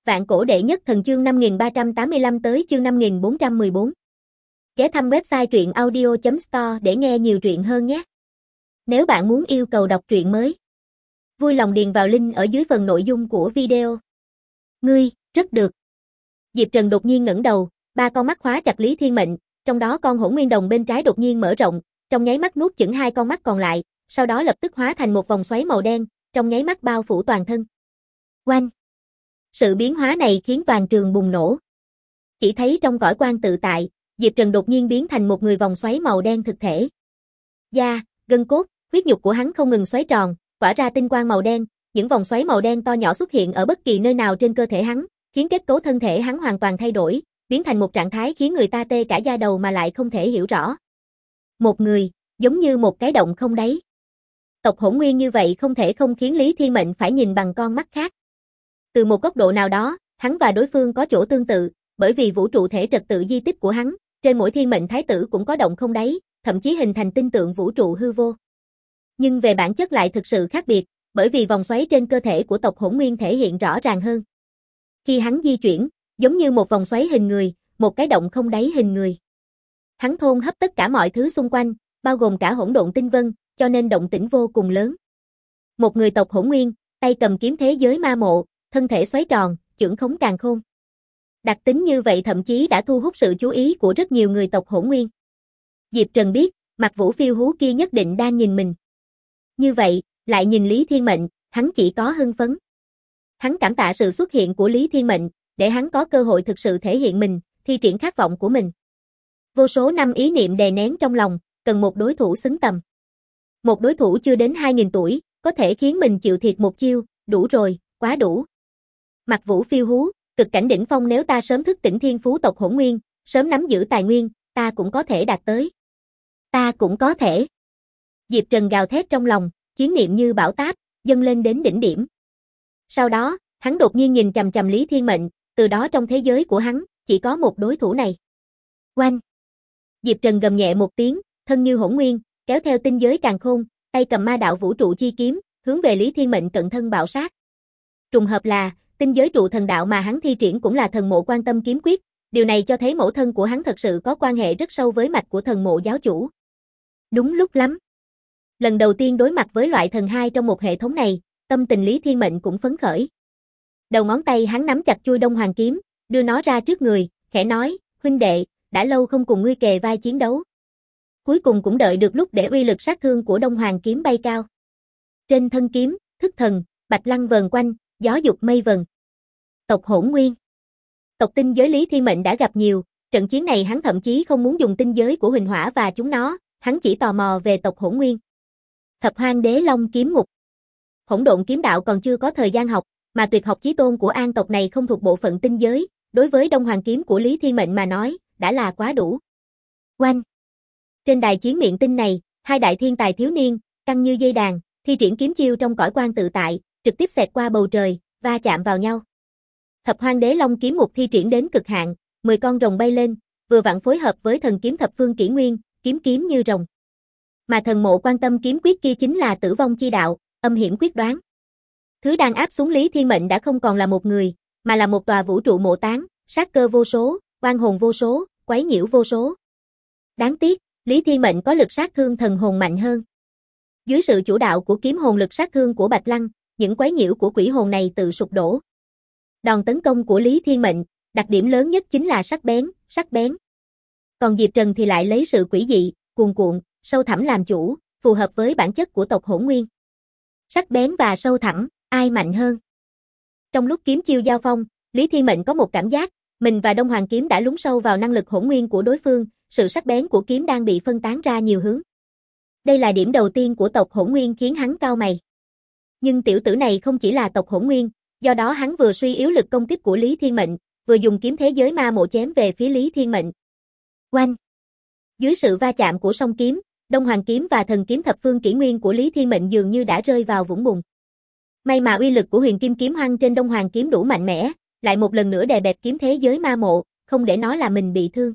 Vạn cổ đệ nhất thần chương 5385 tới chương 5414. Ghé thăm website truyện audio.store để nghe nhiều truyện hơn nhé. Nếu bạn muốn yêu cầu đọc truyện mới, vui lòng điền vào link ở dưới phần nội dung của video. Ngươi, rất được. Diệp Trần đột nhiên ngẩng đầu, ba con mắt khóa chặt Lý Thiên Mệnh, trong đó con hỗn nguyên đồng bên trái đột nhiên mở rộng, trong nháy mắt nuốt chửng hai con mắt còn lại, sau đó lập tức hóa thành một vòng xoáy màu đen, trong nháy mắt bao phủ toàn thân. Oanh! Sự biến hóa này khiến toàn trường bùng nổ. Chỉ thấy trong cõi quan tự tại, Diệp Trần đột nhiên biến thành một người vòng xoáy màu đen thực thể. Da, gân cốt, huyết nhục của hắn không ngừng xoáy tròn, tỏa ra tinh quang màu đen, những vòng xoáy màu đen to nhỏ xuất hiện ở bất kỳ nơi nào trên cơ thể hắn, khiến kết cấu thân thể hắn hoàn toàn thay đổi, biến thành một trạng thái khiến người ta tê cả da đầu mà lại không thể hiểu rõ. Một người, giống như một cái động không đáy. Tộc hỗn nguyên như vậy không thể không khiến Lý Thiên Mệnh phải nhìn bằng con mắt khác. Từ một góc độ nào đó, hắn và đối phương có chỗ tương tự, bởi vì vũ trụ thể trật tự di tích của hắn, trên mỗi thiên mệnh thái tử cũng có động không đáy, thậm chí hình thành tinh tượng vũ trụ hư vô. Nhưng về bản chất lại thực sự khác biệt, bởi vì vòng xoáy trên cơ thể của tộc hỗn nguyên thể hiện rõ ràng hơn. Khi hắn di chuyển, giống như một vòng xoáy hình người, một cái động không đáy hình người. Hắn thôn hấp tất cả mọi thứ xung quanh, bao gồm cả hỗn độn tinh vân, cho nên động tĩnh vô cùng lớn. Một người tộc hỗn nguyên, tay cầm kiếm thế giới ma mộ, thân thể xoáy tròn, chưởng khống càn khôn. Đặc tính như vậy thậm chí đã thu hút sự chú ý của rất nhiều người tộc hỗn nguyên. Diệp Trần biết, mặt Vũ phiêu hú kia nhất định đang nhìn mình. Như vậy, lại nhìn Lý Thiên Mệnh, hắn chỉ có hưng phấn. Hắn cảm tạ sự xuất hiện của Lý Thiên Mệnh, để hắn có cơ hội thực sự thể hiện mình, thi triển khát vọng của mình. Vô số năm ý niệm đè nén trong lòng, cần một đối thủ xứng tầm. Một đối thủ chưa đến 2000 tuổi, có thể khiến mình chịu thiệt một chiêu, đủ rồi, quá đủ. Mặt Vũ phiêu hú, cực cảnh đỉnh phong nếu ta sớm thức tỉnh thiên phú tộc hỗn nguyên, sớm nắm giữ tài nguyên, ta cũng có thể đạt tới. Ta cũng có thể. Diệp Trần gào thét trong lòng, chiến niệm như bão táp, dâng lên đến đỉnh điểm. Sau đó, hắn đột nhiên nhìn chằm chằm Lý Thiên Mệnh, từ đó trong thế giới của hắn, chỉ có một đối thủ này. Oanh! Diệp Trần gầm nhẹ một tiếng, thân như hỗn nguyên, kéo theo tinh giới càn khôn, tay cầm ma đạo vũ trụ chi kiếm, hướng về Lý Thiên Mệnh cận thân bạo sát. Trùng hợp là, tinh giới trụ thần đạo mà hắn thi triển cũng là thần mộ quan tâm kiếm quyết, điều này cho thấy mẫu thân của hắn thật sự có quan hệ rất sâu với mạch của thần mộ giáo chủ. Đúng lúc lắm. Lần đầu tiên đối mặt với loại thần hai trong một hệ thống này, tâm tình Lý Thiên Mệnh cũng phấn khởi. Đầu ngón tay hắn nắm chặt chuôi Đông Hoàng kiếm, đưa nó ra trước người, khẽ nói, huynh đệ, đã lâu không cùng ngươi kề vai chiến đấu. Cuối cùng cũng đợi được lúc để uy lực sát thương của Đông Hoàng kiếm bay cao. Trên thân kiếm, thức thần, bạch lăng vờn quanh, gió dục mây vần. Tộc hỗn nguyên. Tộc tinh giới Lý Thiên Mệnh đã gặp nhiều, trận chiến này hắn thậm chí không muốn dùng tinh giới của Huỳnh Hỏa và chúng nó, hắn chỉ tò mò về tộc hỗn nguyên. Thập Hoang Đế Long kiếm ngục. Hỗn độn kiếm đạo còn chưa có thời gian học, mà tuyệt học chí tôn của An tộc này không thuộc bộ phận tinh giới, đối với Đông Hoàng kiếm của Lý Thiên Mệnh mà nói, đã là quá đủ. Oanh! Trên đài chiến miệng tinh này, hai đại thiên tài thiếu niên, căng như dây đàn, thi triển kiếm chiêu trong cõi quan tự tại, trực tiếp xẹt qua bầu trời, va chạm vào nhau. Thập Hoang Đế Long kiếm ngục thi triển đến cực hạn, 10 con rồng bay lên, vừa vặn phối hợp với thần kiếm thập phương kỷ nguyên, kiếm kiếm như rồng. Mà thần mộ quan tâm kiếm quyết kia chính là tử vong chi đạo, âm hiểm quyết đoán. Thứ đang áp xuống Lý Thiên Mệnh đã không còn là một người, mà là một tòa vũ trụ mộ táng, sát cơ vô số, oan hồn vô số, quấy nhiễu vô số. Đáng tiếc, Lý Thiên Mệnh có lực sát thương thần hồn mạnh hơn. Dưới sự chủ đạo của kiếm hồn lực sát thương của Bạch Lăng, những quấy nhiễu của quỷ hồn này tự sụp đổ. Đòn tấn công của Lý Thiên Mệnh, đặc điểm lớn nhất chính là sắc bén, sắc bén. Còn Diệp Trần thì lại lấy sự quỷ dị, cuồn cuộn, sâu thẳm làm chủ, phù hợp với bản chất của tộc hỗn nguyên. Sắc bén và sâu thẳm, ai mạnh hơn? Trong lúc kiếm chiêu giao phong, Lý Thiên Mệnh có một cảm giác, mình và Đông Hoàng kiếm đã lún sâu vào năng lực hỗn nguyên của đối phương, sự sắc bén của kiếm đang bị phân tán ra nhiều hướng. Đây là điểm đầu tiên của tộc hỗn nguyên khiến hắn cau mày. Nhưng tiểu tử này không chỉ là tộc hỗn nguyên, do đó hắn vừa suy yếu lực công kích của Lý Thiên Mệnh, vừa dùng kiếm thế giới ma mộ chém về phía Lý Thiên Mệnh. Oanh! Dưới sự va chạm của song kiếm, Đông Hoàng kiếm và thần kiếm thập phương kỷ nguyên của Lý Thiên Mệnh dường như đã rơi vào vũng bùn. May mà uy lực của huyền kim kiếm hoang trên Đông Hoàng kiếm đủ mạnh mẽ, lại một lần nữa đè bẹp kiếm thế giới ma mộ, không để nó làm mình bị thương.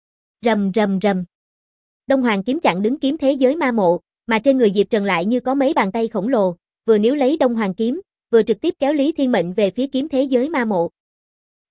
Rầm rầm rầm. Đông Hoàng kiếm chặn đứng kiếm thế giới ma mộ, mà trên người Diệp Trần lại như có mấy bàn tay khổng lồ, vừa níu lấy Đông Hoàng kiếm, vừa trực tiếp kéo Lý Thiên Mệnh về phía kiếm thế giới ma mộ.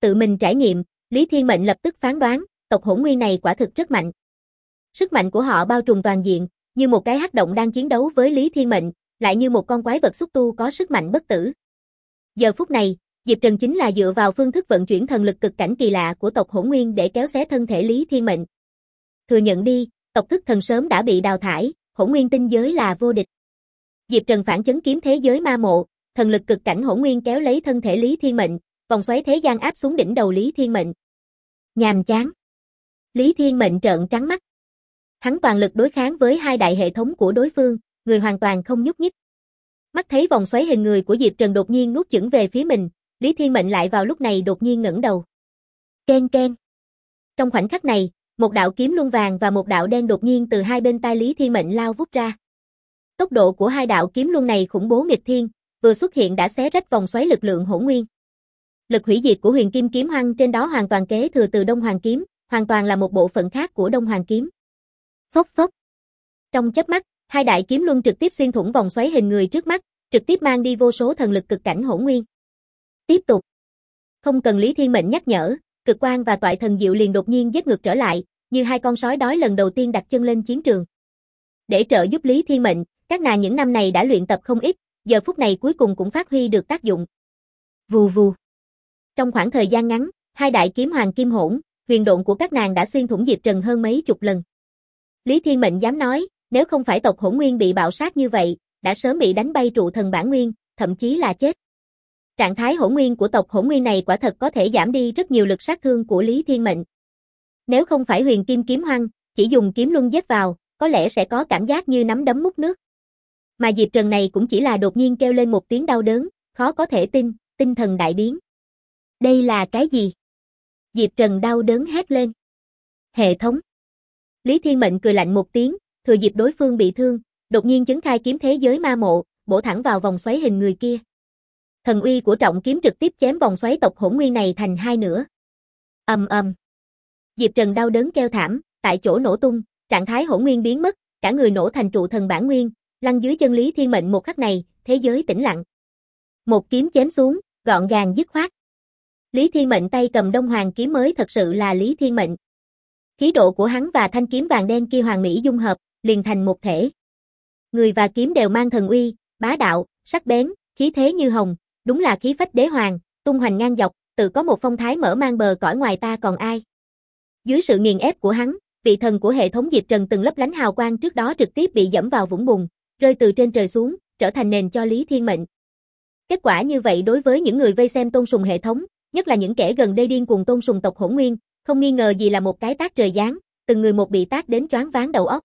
Tự mình trải nghiệm, Lý Thiên Mệnh lập tức phán đoán, tộc Hỗn Nguyên này quả thực rất mạnh. Sức mạnh của họ bao trùm toàn diện, như một cái hắc động đang chiến đấu với Lý Thiên Mệnh, lại như một con quái vật xúc tu có sức mạnh bất tử. Giờ phút này, Diệp Trần chính là dựa vào phương thức vận chuyển thần lực cực cảnh kỳ lạ của tộc Hỗn Nguyên để kéo xé thân thể Lý Thiên Mệnh. Thừa nhận đi, tộc thức thần sớm đã bị đào thải, Hỗn Nguyên tinh giới là vô địch. Diệp Trần phản chấn kiếm thế giới ma mộ, thần lực cực cảnh Hỗn Nguyên kéo lấy thân thể Lý Thiên Mệnh, vòng xoáy thế gian áp xuống đỉnh đầu Lý Thiên Mệnh. Nhàm chán. Lý Thiên Mệnh trợn trắng mắt. Hắn toàn lực đối kháng với hai đại hệ thống của đối phương, người hoàn toàn không nhúc nhích. Mắt thấy vòng xoáy hình người của Diệp Trần đột nhiên nuốt chửng về phía mình, Lý Thiên Mệnh lại vào lúc này đột nhiên ngẩng đầu. Ken ken. Trong khoảnh khắc này, một đạo kiếm luân vàng và một đạo đen đột nhiên từ hai bên tai Lý Thiên Mệnh lao vút ra. Tốc độ của hai đạo kiếm luân này khủng bố nghịch thiên, vừa xuất hiện đã xé rách vòng xoáy lực lượng Hỗn Nguyên. Lực hủy diệt của Huyền Kim kiếm hoang trên đó hoàn toàn kế thừa từ Đông Hoàng kiếm, hoàn toàn là một bộ phận khác của Đông Hoàng kiếm. Phốc phốc. Trong chớp mắt, hai đại kiếm luân trực tiếp xuyên thủng vòng xoáy hình người trước mắt, trực tiếp mang đi vô số thần lực cực cảnh Hỗn Nguyên. Tiếp tục. Không cần Lý Thiên Mệnh nhắc nhở, cực quang và toại thần diệu liền đột nhiên giết ngược trở lại, như hai con sói đói lần đầu tiên đặt chân lên chiến trường. Để trợ giúp Lý Thiên Mệnh, các nàng những năm này đã luyện tập không ít, giờ phút này cuối cùng cũng phát huy được tác dụng. Vù vù. Trong khoảng thời gian ngắn, hai đại kiếm hoàng kim hỗn, huyền độn của các nàng đã xuyên thủng Diệp Trần hơn mấy chục lần. Lý Thiên Mệnh dám nói, nếu không phải tộc Hỗn Nguyên bị bạo sát như vậy, đã sớm bị đánh bay trụ thần bản nguyên, thậm chí là chết. Trạng thái Hỗn Nguyên của tộc Hỗn Nguyên này quả thật có thể giảm đi rất nhiều lực sát thương của Lý Thiên Mệnh. Nếu không phải Huyền Kim kiếm hoang, chỉ dùng kiếm luân giết vào, có lẽ sẽ có cảm giác như nắm đấm múc nước. Mà Diệp Trần này cũng chỉ là đột nhiên kêu lên một tiếng đau đớn, khó có thể tin, tinh thần đại biến. Đây là cái gì? Diệp Trần đau đớn hét lên. Hệ thống. Lý Thiên Mệnh cười lạnh một tiếng, thừa dịp đối phương bị thương, đột nhiên chấn khai kiếm thế giới ma mộ, bổ thẳng vào vòng xoáy hình người kia. Thần uy của trọng kiếm trực tiếp chém vòng xoáy tộc Hỗn Nguyên này thành hai nửa. Ầm ầm. Diệp Trần đau đớn kêu thảm, tại chỗ nổ tung, trạng thái Hỗn Nguyên biến mất, cả người nổ thành trụ thần bản nguyên, lăn dưới chân Lý Thiên Mệnh một khắc này, thế giới tĩnh lặng. Một kiếm chém xuống, gọn gàng dứt khoát. Lý Thiên Mệnh tay cầm Đông Hoàng kiếm mới thật sự là Lý Thiên Mệnh. Khí độ của hắn và thanh kiếm vàng đen kia hoàn mỹ dung hợp, liền thành một thể. Người và kiếm đều mang thần uy, bá đạo, sắc bén, khí thế như hồng, đúng là khí phách đế hoàng, tung hoành ngang dọc, tự có một phong thái mở mang bờ cõi ngoài ta còn ai. Dưới sự nghiền ép của hắn, vị thần của hệ thống Diệp Trần từng lấp lánh hào quang trước đó trực tiếp bị dẫm vào vũng bùn, rơi từ trên trời xuống, trở thành nền cho Lý Thiên Mệnh. Kết quả như vậy đối với những người vây xem tôn sùng hệ thống, nhất là những kẻ gần đây điên cuồng tôn sùng tộc Hỗn Nguyên, không nghi ngờ gì là một cái tát trời giáng, từng người một bị tát đến choáng váng đầu óc.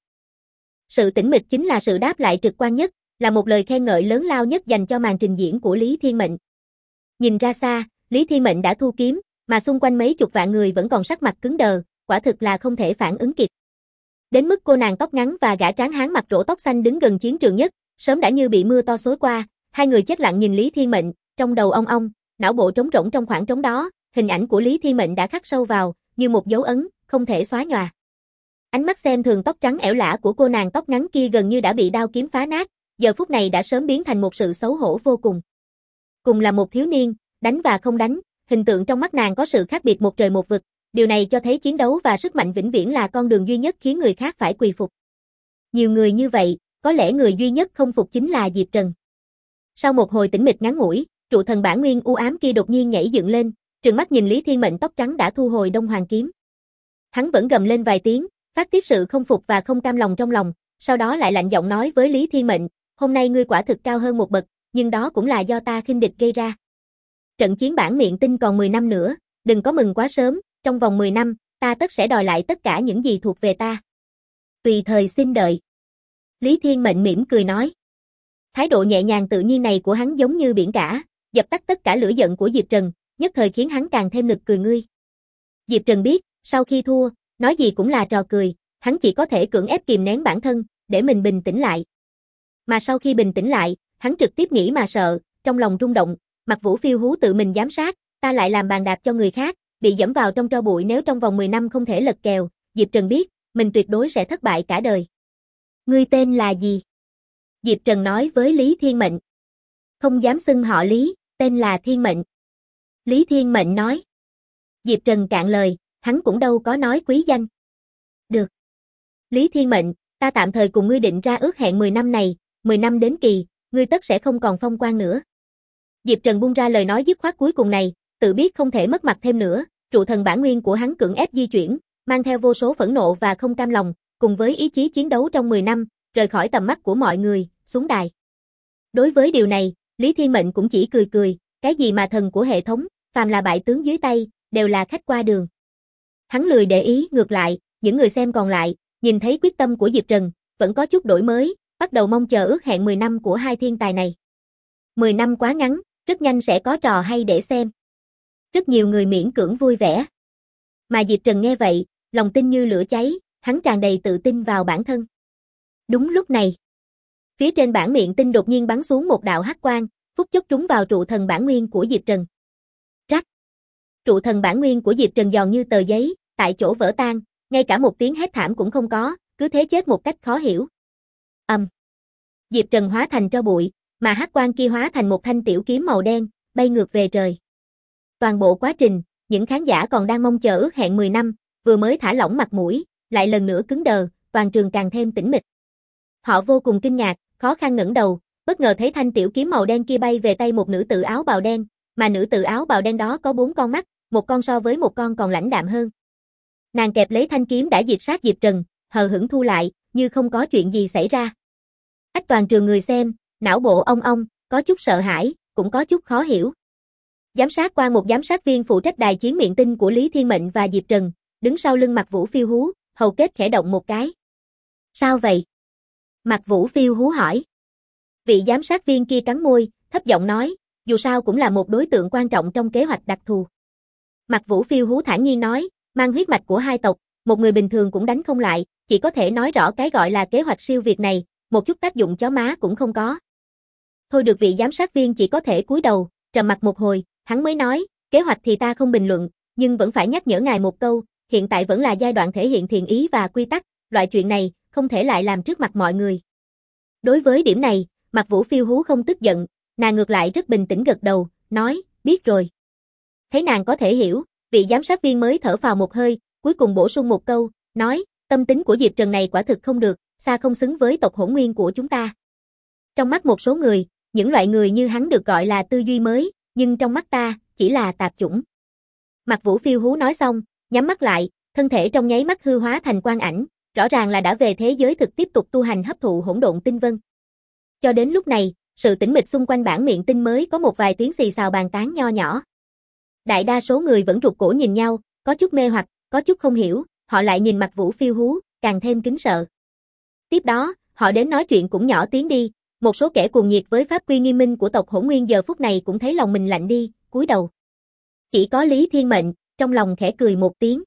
Sự tĩnh mịch chính là sự đáp lại trực quan nhất, là một lời khen ngợi lớn lao nhất dành cho màn trình diễn của Lý Thiên Mệnh. Nhìn ra xa, Lý Thiên Mệnh đã thu kiếm, mà xung quanh mấy chục vạn người vẫn còn sắc mặt cứng đờ, quả thực là không thể phản ứng kịp. Đến mức cô nàng tóc ngắn và gã tráng hán mặc rỗ tóc xanh đứng gần chiến trường nhất, sớm đã như bị mưa to xối qua, hai người chết lặng nhìn Lý Thiên Mệnh, trong đầu ong ong, não bộ trống rỗng trong khoảng trống đó, hình ảnh của Lý Thiên Mệnh đã khắc sâu vào, như một dấu ấn, không thể xóa nhòa. Ánh mắt xem thường tóc trắng ẻo lả của cô nàng tóc ngắn kia gần như đã bị đao kiếm phá nát, giờ phút này đã sớm biến thành một sự xấu hổ vô cùng. Cùng là một thiếu niên, đánh và không đánh, hình tượng trong mắt nàng có sự khác biệt một trời một vực, điều này cho thấy chiến đấu và sức mạnh vĩnh viễn là con đường duy nhất khiến người khác phải quỳ phục. Nhiều người như vậy, có lẽ người duy nhất không phục chính là Diệp Trần. Sau một hồi tĩnh mịch ngắn ngủi, trụ thần bản nguyên u ám kia đột nhiên nhảy dựng lên, trừng mắt nhìn Lý Thiên Mệnh tóc trắng đã thu hồi Đông Hoàng kiếm. Hắn vẫn gầm lên vài tiếng, phát tiết sự không phục và không cam lòng trong lòng, sau đó lại lạnh giọng nói với Lý Thiên Mệnh, hôm nay ngươi quả thực cao hơn một bậc, nhưng đó cũng là do ta khinh địch gây ra. Trận chiến bản miệng tinh còn 10 năm nữa, đừng có mừng quá sớm, trong vòng 10 năm, ta tất sẽ đòi lại tất cả những gì thuộc về ta. Tùy thời xin đợi. Lý Thiên Mệnh mỉm cười nói. Thái độ nhẹ nhàng tự nhiên này của hắn giống như biển cả, dập tắt tất cả lửa giận của Diệp Trần, nhất thời khiến hắn càng thêm nực cười ngươi. Diệp Trần biết, sau khi thua, nói gì cũng là trò cười, hắn chỉ có thể cưỡng ép kìm nén bản thân, để mình bình tĩnh lại. Mà sau khi bình tĩnh lại, hắn trực tiếp nghĩ mà sợ, trong lòng rung động, Mặc Vũ phiêu hú tự mình giám sát, ta lại làm bàn đạp cho người khác, bị dẫm vào trong tro bụi nếu trong vòng 10 năm không thể lật kèo, Diệp Trần biết, mình tuyệt đối sẽ thất bại cả đời. Ngươi tên là gì? Diệp Trần nói với Lý Thiên Mệnh. Không dám xưng họ Lý, tên là Thiên Mệnh. Lý Thiên Mệnh nói. Diệp Trần cạn lời, hắn cũng đâu có nói quý danh. Được. Lý Thiên Mệnh, ta tạm thời cùng ngươi định ra ước hẹn 10 năm này, 10 năm đến kỳ, ngươi tất sẽ không còn phong quan nữa. Diệp Trần buông ra lời nói dứt khoát cuối cùng này, tự biết không thể mất mặt thêm nữa, trụ thần bản nguyên của hắn cưỡng ép di chuyển, mang theo vô số phẫn nộ và không cam lòng, cùng với ý chí chiến đấu trong 10 năm, rời khỏi tầm mắt của mọi người, xuống đài. Đối với điều này, Lý Thiên Mệnh cũng chỉ cười cười, cái gì mà thần của hệ thống, phàm là bại tướng dưới tay, đều là khách qua đường. Hắn lười để ý, ngược lại, những người xem còn lại, nhìn thấy quyết tâm của Diệp Trần, vẫn có chút đổi mới, bắt đầu mong chờ ước hẹn 10 năm của hai thiên tài này. 10 năm quá ngắn, rất nhanh sẽ có trò hay để xem. Rất nhiều người miễn cưỡng vui vẻ. Mà Diệp Trần nghe vậy, lòng tin như lửa cháy, hắn tràn đầy tự tin vào bản thân. Đúng lúc này, phía trên bản miệng tinh đột nhiên bắn xuống một đạo hắc quang, phút chốc trúng vào trụ thần bản nguyên của Diệp Trần. Rắc. Trụ thần bản nguyên của Diệp Trần giòn như tờ giấy, tại chỗ vỡ tan, ngay cả một tiếng hét thảm cũng không có, cứ thế chết một cách khó hiểu. Diệp Trần hóa thành tro bụi, mà hắc quang kia hóa thành một thanh tiểu kiếm màu đen, bay ngược về trời. Toàn bộ quá trình, những khán giả còn đang mong chờ ước hẹn 10 năm, vừa mới thả lỏng mặt mũi, lại lần nữa cứng đờ, toàn trường càng thêm tĩnh mịch. Họ vô cùng kinh ngạc, khó khăn ngẩng đầu, bất ngờ thấy thanh tiểu kiếm màu đen kia bay về tay một nữ tử áo bào đen, mà nữ tử áo bào đen đó có 4 con mắt, một con so với một con còn lãnh đạm hơn. Nàng kẹp lấy thanh kiếm đã diệt sát Diệp Trần, hờ hững thu lại, như không có chuyện gì xảy ra. Toàn trường người xem, não bộ ong ong, có chút sợ hãi, cũng có chút khó hiểu. Giám sát qua một giám sát viên phụ trách đài chiến miệng tinh của Lý Thiên Mệnh và Diệp Trần, đứng sau lưng Mạc Vũ phiêu hú, hầu kết khẽ động một cái. Sao vậy? Mạc Vũ phiêu hú hỏi. Vị giám sát viên kia cắn môi, thấp giọng nói, dù sao cũng là một đối tượng quan trọng trong kế hoạch đặc thù. Mạc Vũ phiêu hú thản nhiên nói, mang huyết mạch của hai tộc, một người bình thường cũng đánh không lại, chỉ có thể nói rõ cái gọi là kế hoạch siêu việt này, một chút tác dụng chó má cũng không có. Thôi được, vị giám sát viên chỉ có thể cúi đầu, trầm mặc một hồi, hắn mới nói, kế hoạch thì ta không bình luận, nhưng vẫn phải nhắc nhở ngài một câu, hiện tại vẫn là giai đoạn thể hiện thiện ý và quy tắc, loại chuyện này, không thể lại làm trước mặt mọi người. Đối với điểm này, Mạc Vũ phiêu hú không tức giận, nàng ngược lại rất bình tĩnh gật đầu, nói, biết rồi. Thấy nàng có thể hiểu, vị giám sát viên mới thở phào một hơi, cuối cùng bổ sung một câu, nói, tâm tính của Diệp Trần này quả thực không được, xa không xứng với tộc Hỗn Nguyên của chúng ta. Trong mắt một số người, những loại người như hắn được gọi là tư duy mới, nhưng trong mắt ta, chỉ là tạp chủng. Mạc Vũ phiêu hú nói xong, nhắm mắt lại, thân thể trong nháy mắt hư hóa thành quang ảnh, rõ ràng là đã về thế giới thực tiếp tục tu hành hấp thụ hỗn độn tinh vân. Cho đến lúc này, sự tĩnh mịch xung quanh bản miệng tinh mới có một vài tiếng xì xào bàn tán nho nhỏ. Đại đa số người vẫn rụt cổ nhìn nhau, có chút mê hoặc, có chút không hiểu, họ lại nhìn Mạc Vũ phiêu hú, càng thêm kính sợ. Tiếp đó, họ đến nói chuyện cũng nhỏ tiếng đi, một số kẻ cuồng nhiệt với pháp quy nghiêm minh của tộc Hỗn Nguyên giờ phút này cũng thấy lòng mình lạnh đi, cúi đầu. Chỉ có Lý Thiên Mệnh, trong lòng khẽ cười một tiếng.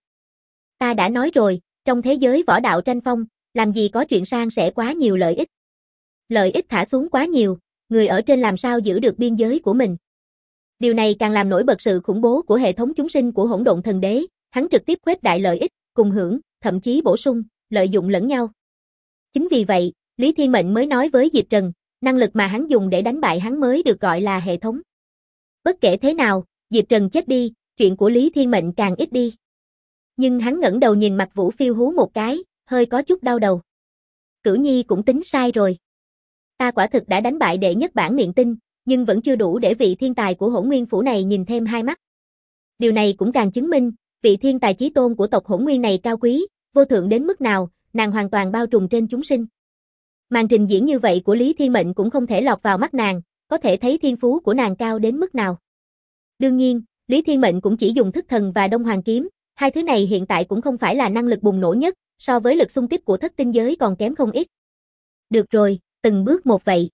Ta đã nói rồi, trong thế giới võ đạo tranh phong, làm gì có chuyện san sẻ quá nhiều lợi ích. Lợi ích thả xuống quá nhiều, người ở trên làm sao giữ được biên giới của mình. Điều này càng làm nổi bật sự khủng bố của hệ thống chúng sinh của Hỗn Độn Thần Đế, hắn trực tiếp khuếch đại lợi ích, cùng hưởng, thậm chí bổ sung, lợi dụng lẫn nhau. Chính vì vậy, Lý Thiên Mệnh mới nói với Diệp Trần, năng lực mà hắn dùng để đánh bại hắn mới được gọi là hệ thống. Bất kể thế nào, Diệp Trần chết đi, chuyện của Lý Thiên Mệnh càng ít đi. Nhưng hắn ngẩng đầu nhìn Mạc Vũ phiêu hú một cái, hơi có chút đau đầu. Cửu Nhi cũng tính sai rồi. Ta quả thực đã đánh bại đệ nhất bản miệng tinh, nhưng vẫn chưa đủ để vị thiên tài của Hỗn Nguyên phủ này nhìn thêm hai mắt. Điều này cũng càng chứng minh, vị thiên tài chí tôn của tộc Hỗn Nguyên này cao quý, vô thượng đến mức nào, nàng hoàn toàn bao trùm trên chúng sinh. Màn trình diễn như vậy của Lý Thiên Mệnh cũng không thể lọt vào mắt nàng, có thể thấy thiên phú của nàng cao đến mức nào. Đương nhiên, Lý Thiên Mệnh cũng chỉ dùng thức thần và Đông Hoàng kiếm, hai thứ này hiện tại cũng không phải là năng lực bùng nổ nhất, so với lực xung kích của thất tinh giới còn kém không ít. Được rồi, từng bước một vậy.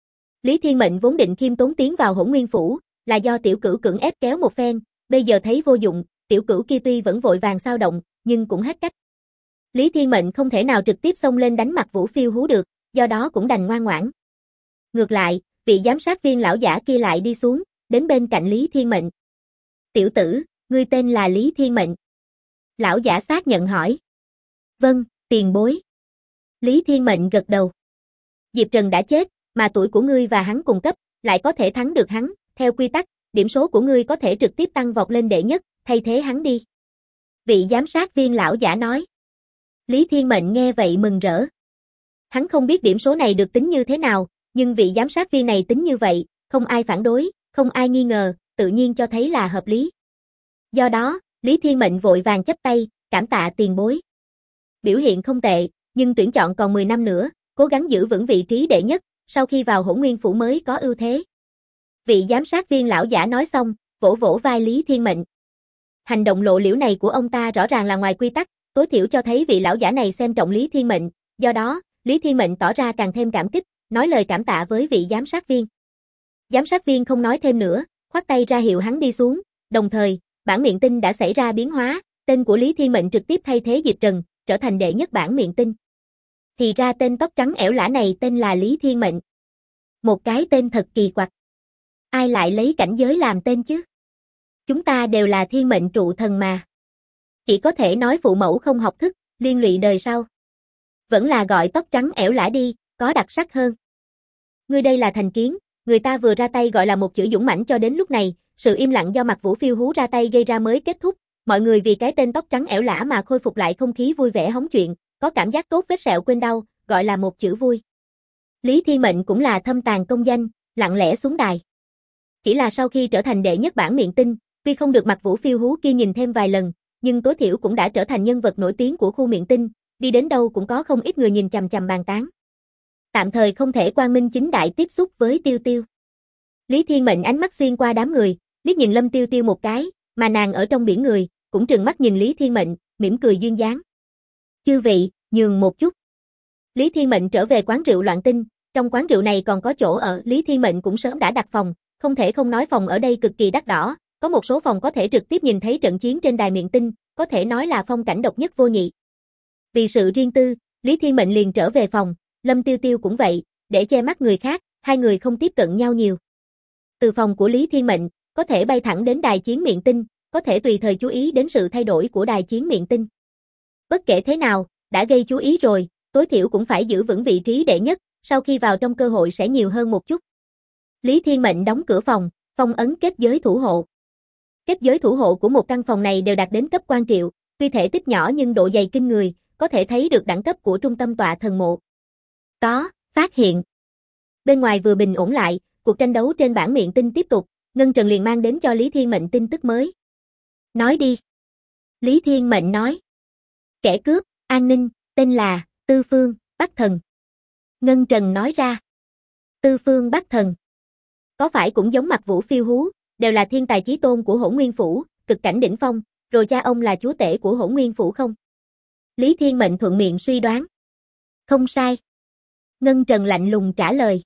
Lý Thiên Mệnh vốn định khiêm tốn tiến vào Hỗn Nguyên phủ, là do tiểu cửu cưỡng ép kéo một phen, bây giờ thấy vô dụng, tiểu cửu kia tuy vẫn vội vàng sao động, nhưng cũng hết cách. Lý Thiên Mệnh không thể nào trực tiếp xông lên đánh Mạc Vũ phiêu hú được, do đó cũng đành ngoan ngoãn. Ngược lại, vị giám sát viên lão giả kia lại đi xuống, đến bên cạnh Lý Thiên Mệnh. Tiểu tử, ngươi tên là Lý Thiên Mệnh. Lão giả xác nhận hỏi. Vâng, tiền bối. Lý Thiên Mệnh gật đầu. Diệp Trần đã chết, mà tuổi của ngươi và hắn cùng cấp, lại có thể thắng được hắn, theo quy tắc, điểm số của ngươi có thể trực tiếp tăng vọt lên đệ nhất, thay thế hắn đi. Vị giám sát viên lão giả nói. Lý Thiên Mệnh nghe vậy mừng rỡ. Hắn không biết điểm số này được tính như thế nào, nhưng vị giám sát viên này tính như vậy, không ai phản đối, không ai nghi ngờ, tự nhiên cho thấy là hợp lý. Do đó, Lý Thiên Mệnh vội vàng chắp tay, cảm tạ tiền bối. Biểu hiện không tệ, nhưng tuyển chọn còn 10 năm nữa, cố gắng giữ vững vị trí đệ nhất, sau khi vào Hỗn Nguyên Phủ mới có ưu thế. Vị giám sát viên lão giả nói xong, vỗ vỗ vai Lý Thiên Mệnh. Hành động lộ liễu này của ông ta rõ ràng là ngoài quy tắc, tối thiểu cho thấy vị lão giả này xem trọng Lý Thiên Mệnh, do đó, Lý Thiên Mệnh tỏ ra càng thêm cảm kích, nói lời cảm tạ với vị giám sát viên. Giám sát viên không nói thêm nữa, khoát tay ra hiệu hắn đi xuống, đồng thời, bản miện tinh đã xảy ra biến hóa, tên của Lý Thiên Mệnh trực tiếp thay thế Diệp Trần, trở thành đệ nhất bản miện tinh. Thì ra tên tóc trắng ẻo lả này tên là Lý Thiên Mệnh. Một cái tên thật kỳ quặc. Ai lại lấy cảnh giới làm tên chứ? Chúng ta đều là thiên mệnh trụ thần mà. Chỉ có thể nói phụ mẫu không học thức, liên lụy đời sau. Vẫn là gọi tóc trắng ẻo lả đi, có đặc sắc hơn. Ngươi đây là thành kiến, người ta vừa ra tay gọi là một chữ dũng mãnh cho đến lúc này, sự im lặng do Mạc Vũ Phiêu Hú ra tay gây ra mới kết thúc. Mọi người vì cái tên tóc trắng ẻo lả mà khôi phục lại không khí vui vẻ hóng chuyện, có cảm giác tốt vết sẹo quên đau, gọi là một chữ vui. Lý Thiên Mệnh cũng là thâm tàn công danh, lặng lẽ xuống đài. Chỉ là sau khi trở thành đệ nhất bản miện tinh, tuy không được Mạc Vũ Phiêu Hú kia nhìn thêm vài lần, nhưng tối thiểu cũng đã trở thành nhân vật nổi tiếng của khu miện tinh, đi đến đâu cũng có không ít người nhìn chằm chằm bàn tán. Tạm thời không thể quang minh chính đại tiếp xúc với Tiêu Tiêu. Lý Thiên Mệnh ánh mắt xuyên qua đám người, liếc nhìn Lâm Tiêu Tiêu một cái, mà nàng ở trong biển người, cũng trừng mắt nhìn Lý Thiên Mệnh, mỉm cười duyên dáng. Chư vị, nhường một chút. Lý Thiên Mệnh trở về quán rượu Loạn Tinh, trong quán rượu này còn có chỗ ở, Lý Thiên Mệnh cũng sớm đã đặt phòng, không thể không nói phòng ở đây cực kỳ đắt đỏ, có một số phòng có thể trực tiếp nhìn thấy trận chiến trên đài miện tinh, có thể nói là phong cảnh độc nhất vô nhị. Vì sự riêng tư, Lý Thiên Mệnh liền trở về phòng, Lâm Tiêu Tiêu cũng vậy, để che mắt người khác, hai người không tiếp cận nhau nhiều. Từ phòng của Lý Thiên Mệnh, có thể bay thẳng đến đài chiến miện tinh, có thể tùy thời chú ý đến sự thay đổi của đài chiến miện tinh. Bất kể thế nào, đã gây chú ý rồi, tối thiểu cũng phải giữ vững vị trí đệ nhất, sau khi vào trong cơ hội sẽ nhiều hơn một chút. Lý Thiên Mệnh đóng cửa phòng, phong ấn kết giới thủ hộ. Kết giới thủ hộ của một căn phòng này đều đạt đến cấp quan triệu, tuy thể tích nhỏ nhưng độ dày kinh người, có thể thấy được đẳng cấp của trung tâm tọa thần mộ. Có, phát hiện. Bên ngoài vừa bình ổn lại, cuộc tranh đấu trên bản miện tinh tiếp tục, Ngân Trần liền mang đến cho Lý Thiên Mệnh tin tức mới. Nói đi. Lý Thiên Mệnh nói. Kẻ cướp, an ninh, tên là Tư Phương, Bắc Thần. Ngân Trần nói ra. Tư Phương Bắc Thần. Có phải cũng giống Mạc Vũ Phiêu Hú, đều là thiên tài chí tôn của Hỗn Nguyên Phủ, cực cảnh đỉnh phong, rồi cha ông là chúa tể của Hỗn Nguyên Phủ không? Lý Thiên Mệnh thuận miệng suy đoán. Không sai. Ngân Trần lạnh lùng trả lời.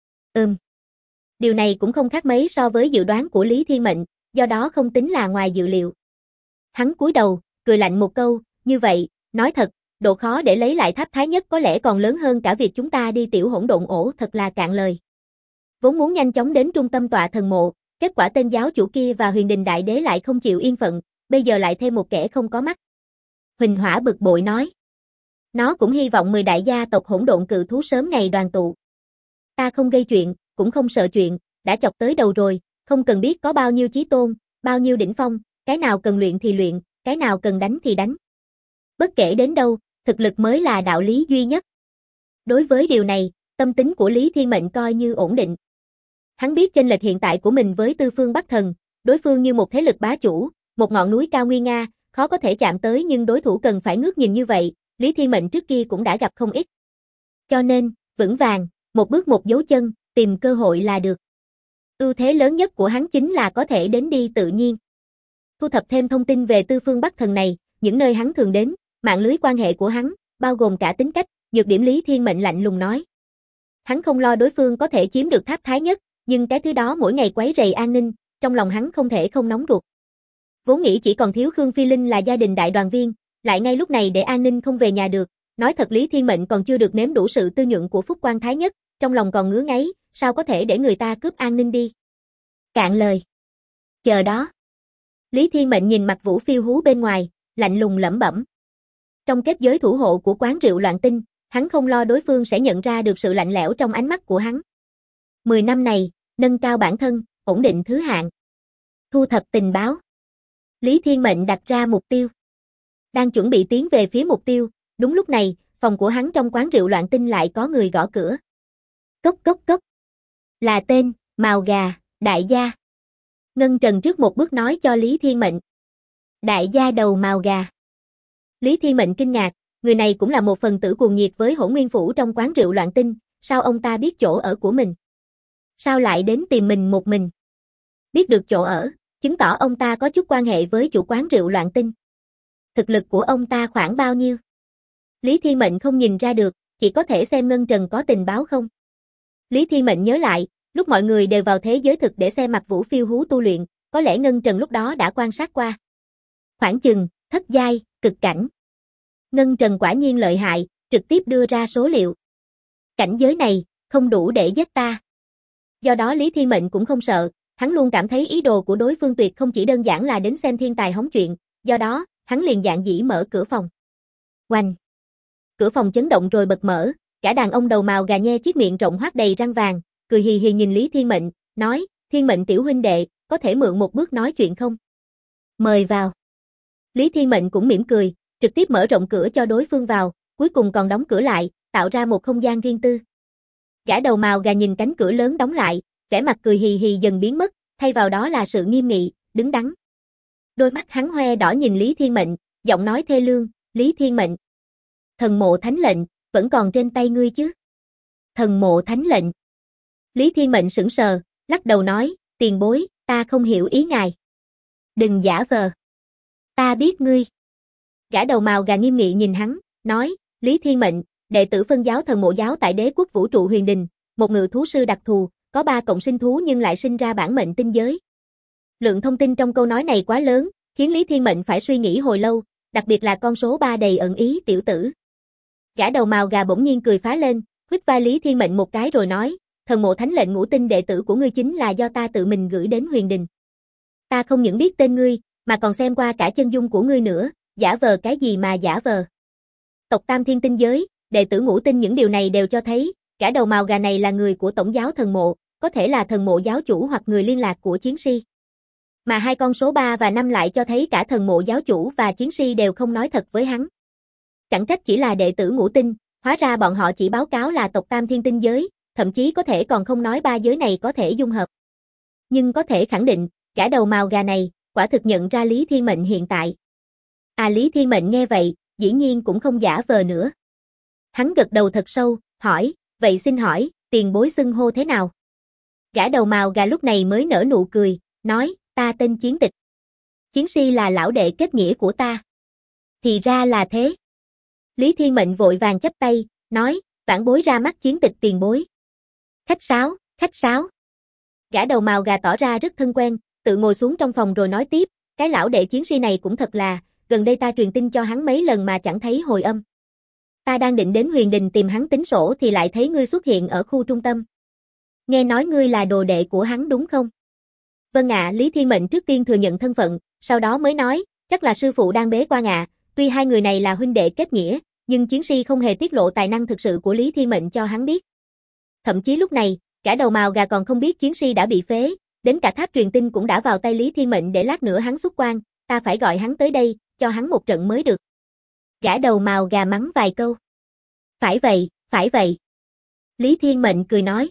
Điều này cũng không khác mấy so với dự đoán của Lý Thiên Mệnh, do đó không tính là ngoài dự liệu. Hắn cúi đầu, cười lạnh một câu, như vậy, nói thật, độ khó để lấy lại tháp thái nhất có lẽ còn lớn hơn cả việc chúng ta đi tiểu hỗn độn ổ, thật là cạn lời. Vốn muốn nhanh chóng đến trung tâm tọa thần mộ, kết quả tên giáo chủ kia và Huyền Đình Đại Đế lại không chịu yên phận, bây giờ lại thêm một kẻ không có mắt. Huỳnh Hỏa bực bội nói. Nó cũng hy vọng 10 đại gia tộc hỗn độn cự thú sớm ngày đoàn tụ. Ta không gây chuyện, cũng không sợ chuyện, đã chọc tới đầu rồi, không cần biết có bao nhiêu chí tôn, bao nhiêu đỉnh phong, cái nào cần luyện thì luyện, cái nào cần đánh thì đánh. Bất kể đến đâu, thực lực mới là đạo lý duy nhất. Đối với điều này, tâm tính của Lý Thiên Mệnh coi như ổn định. Hắn biết chênh lệch hiện tại của mình với Tư Phương Bắc Thần, đối phương như một thế lực bá chủ, một ngọn núi cao nguy nga, khó có thể chạm tới nhưng đối thủ cần phải ngước nhìn như vậy, Lý Thiên Mệnh trước kia cũng đã gặp không ít. Cho nên, vững vàng, một bước một dấu chân, tìm cơ hội là được. Ưu thế lớn nhất của hắn chính là có thể đến đi tự nhiên. Thu thập thêm thông tin về Tư Phương Bắc Thần này, những nơi hắn thường đến, mạng lưới quan hệ của hắn, bao gồm cả tính cách, nhược điểm Lý Thiên Mệnh lạnh lùng nói. Hắn không lo đối phương có thể chiếm được tháp thái nhất, nhưng cái thứ đó mỗi ngày quấy rầy an ninh, trong lòng hắn không thể không nóng ruột. Vốn nghĩ chỉ còn thiếu Khương Phi Linh là gia đình đại đoàn viên, lại ngay lúc này để an ninh không về nhà được, nói thật Lý Thiên Mệnh còn chưa được nếm đủ sự tư nhuận của Phúc Quan Thái Nhất, trong lòng còn ngứa ngáy, sao có thể để người ta cướp an ninh đi. Cạn lời. Chờ đó. Lý Thiên Mệnh nhìn Mạc Vũ Phiêu Hú bên ngoài, lạnh lùng lẩm bẩm. Trong kết giới thủ hộ của quán rượu Loạn Tinh, hắn không lo đối phương sẽ nhận ra được sự lạnh lẽo trong ánh mắt của hắn. 10 năm này, nâng cao bản thân, ổn định thứ hạng. Thu thập tình báo. Lý Thiên Mệnh đặt ra mục tiêu. Đang chuẩn bị tiến về phía mục tiêu, đúng lúc này, phòng của hắn trong quán rượu Loạn Tinh lại có người gõ cửa. Cốc cốc cốc. Là tên, Mào Gà, đại gia. Ngân Trần trước một bước nói cho Lý Thiên Mệnh. Đại gia đầu Mào Gà. Lý Thiên Mệnh kinh ngạc, người này cũng là một phần tử cuồng nhiệt với Hỗn Nguyên Phủ trong quán rượu Loạn Tinh, sao ông ta biết chỗ ở của mình? Sao lại đến tìm mình một mình? Biết được chỗ ở, chứng tỏ ông ta có chút quan hệ với chủ quán rượu Loạn Tinh. Thực lực của ông ta khoảng bao nhiêu? Lý Thiên Mệnh không nhìn ra được, chỉ có thể xem Ngân Trần có tình báo không. Lý Thiên Mệnh nhớ lại, lúc mọi người đều vào thế giới thực để xem Mạc Vũ phiêu hú tu luyện, có lẽ Ngân Trần lúc đó đã quan sát qua. Khoảng chừng, thất giai, cực cảnh. Ngân Trần quả nhiên lợi hại, trực tiếp đưa ra số liệu. Cảnh giới này, không đủ để giết ta. Do đó Lý Thiên Mệnh cũng không sợ, hắn luôn cảm thấy ý đồ của đối phương tuyệt không chỉ đơn giản là đến xem thiên tài hóng chuyện, do đó, hắn liền dạn dĩ mở cửa phòng. Oanh! Cửa phòng chấn động rồi bật mở, cả đàn ông đầu mào gà nhe chiếc miệng rộng hoắt đầy răng vàng, cười hì hì nhìn Lý Thiên Mệnh, nói, Thiên Mệnh tiểu huynh đệ, có thể mượn một bước nói chuyện không? Mời vào. Lý Thiên Mệnh cũng mỉm cười, trực tiếp mở rộng cửa cho đối phương vào, cuối cùng còn đóng cửa lại, tạo ra một không gian riêng tư. Gã đầu mào gà nhìn cánh cửa lớn đóng lại, vẻ mặt cười hì hì dần biến mất, thay vào đó là sự nghiêm nghị, đứng đắn. Đôi mắt hắn hoe đỏ nhìn Lý Thiên Mệnh, giọng nói thê lương, Lý Thiên Mệnh. Thần mộ thánh lệnh, vẫn còn trên tay ngươi chứ? Thần mộ thánh lệnh. Lý Thiên Mệnh sững sờ, lắc đầu nói, tiền bối, ta không hiểu ý ngài. Đừng giả vờ. Ta biết ngươi. Gã đầu mào gà nghiêm nghị nhìn hắn, nói, Lý Thiên Mệnh, đệ tử phân giáo thần mộ giáo tại Đế quốc vũ trụ huyền đình, một ngự thú sư đặc thù, có 3 cộng sinh thú nhưng lại sinh ra bản mệnh tinh giới. Lượng thông tin trong câu nói này quá lớn, khiến Lý Thiên Mệnh phải suy nghĩ hồi lâu, đặc biệt là con số 3 đầy ẩn ý tiểu tử. Gã đầu mào gà bỗng nhiên cười phá lên, huýt vai Lý Thiên Mệnh một cái rồi nói, thần mộ thánh lệnh ngũ tinh đệ tử của ngươi chính là do ta tự mình gửi đến huyền đình. Ta không những biết tên ngươi, mà còn xem qua cả chân dung của ngươi nữa, giả vờ cái gì mà giả vờ. Tộc Tam Thiên tinh giới, đệ tử ngũ tinh những điều này đều cho thấy, gã đầu mào gà này là người của tổng giáo thần mộ, có thể là thần mộ giáo chủ hoặc người liên lạc của chiến si. Mà hai con số 3 và 5 lại cho thấy cả thần mộ giáo chủ và chiến si đều không nói thật với hắn. Chẳng trách chỉ là đệ tử ngũ tinh, hóa ra bọn họ chỉ báo cáo là tộc Tam Thiên tinh giới, thậm chí có thể còn không nói 3 giới này có thể dung hợp. Nhưng có thể khẳng định, gã đầu mào gà này, quả thực nhận ra Lý Thiên Mệnh hiện tại. À Lý Thiên Mệnh nghe vậy, dĩ nhiên cũng không giả vờ nữa. Hắn gật đầu thật sâu, hỏi, vậy xin hỏi, tiền bối xưng hô thế nào? Gã đầu mào gà lúc này mới nở nụ cười, nói, ta tên Chiến Tịch. Chiến si là lão đệ kết nghĩa của ta. Thì ra là thế. Lý Thiên Mệnh vội vàng chắp tay, nói, vãn bối ra mắt Chiến Tịch tiền bối. Khách sáo, khách sáo. Gã đầu mào gà tỏ ra rất thân quen, tự ngồi xuống trong phòng rồi nói tiếp, cái lão đệ chiến si này cũng thật là, gần đây ta truyền tin cho hắn mấy lần mà chẳng thấy hồi âm. Ta đang định đến huyền đình tìm hắn tính sổ thì lại thấy ngươi xuất hiện ở khu trung tâm. Nghe nói ngươi là đồ đệ của hắn đúng không? Vâng ạ, Lý Thiên Mệnh trước tiên thừa nhận thân phận, sau đó mới nói, chắc là sư phụ đang bế quan ạ. Tuy hai người này là huynh đệ kết nghĩa, nhưng chiến si không hề tiết lộ tài năng thực sự của Lý Thiên Mệnh cho hắn biết. Thậm chí lúc này, cả đầu mào gà còn không biết chiến si đã bị phế, đến cả tháp truyền tin cũng đã vào tay Lý Thiên Mệnh để lát nữa hắn xuất quan, ta phải gọi hắn tới đây, cho hắn một trận mới được. Gã đầu mào gà mắng vài câu. Phải vậy, phải vậy. Lý Thiên Mệnh cười nói.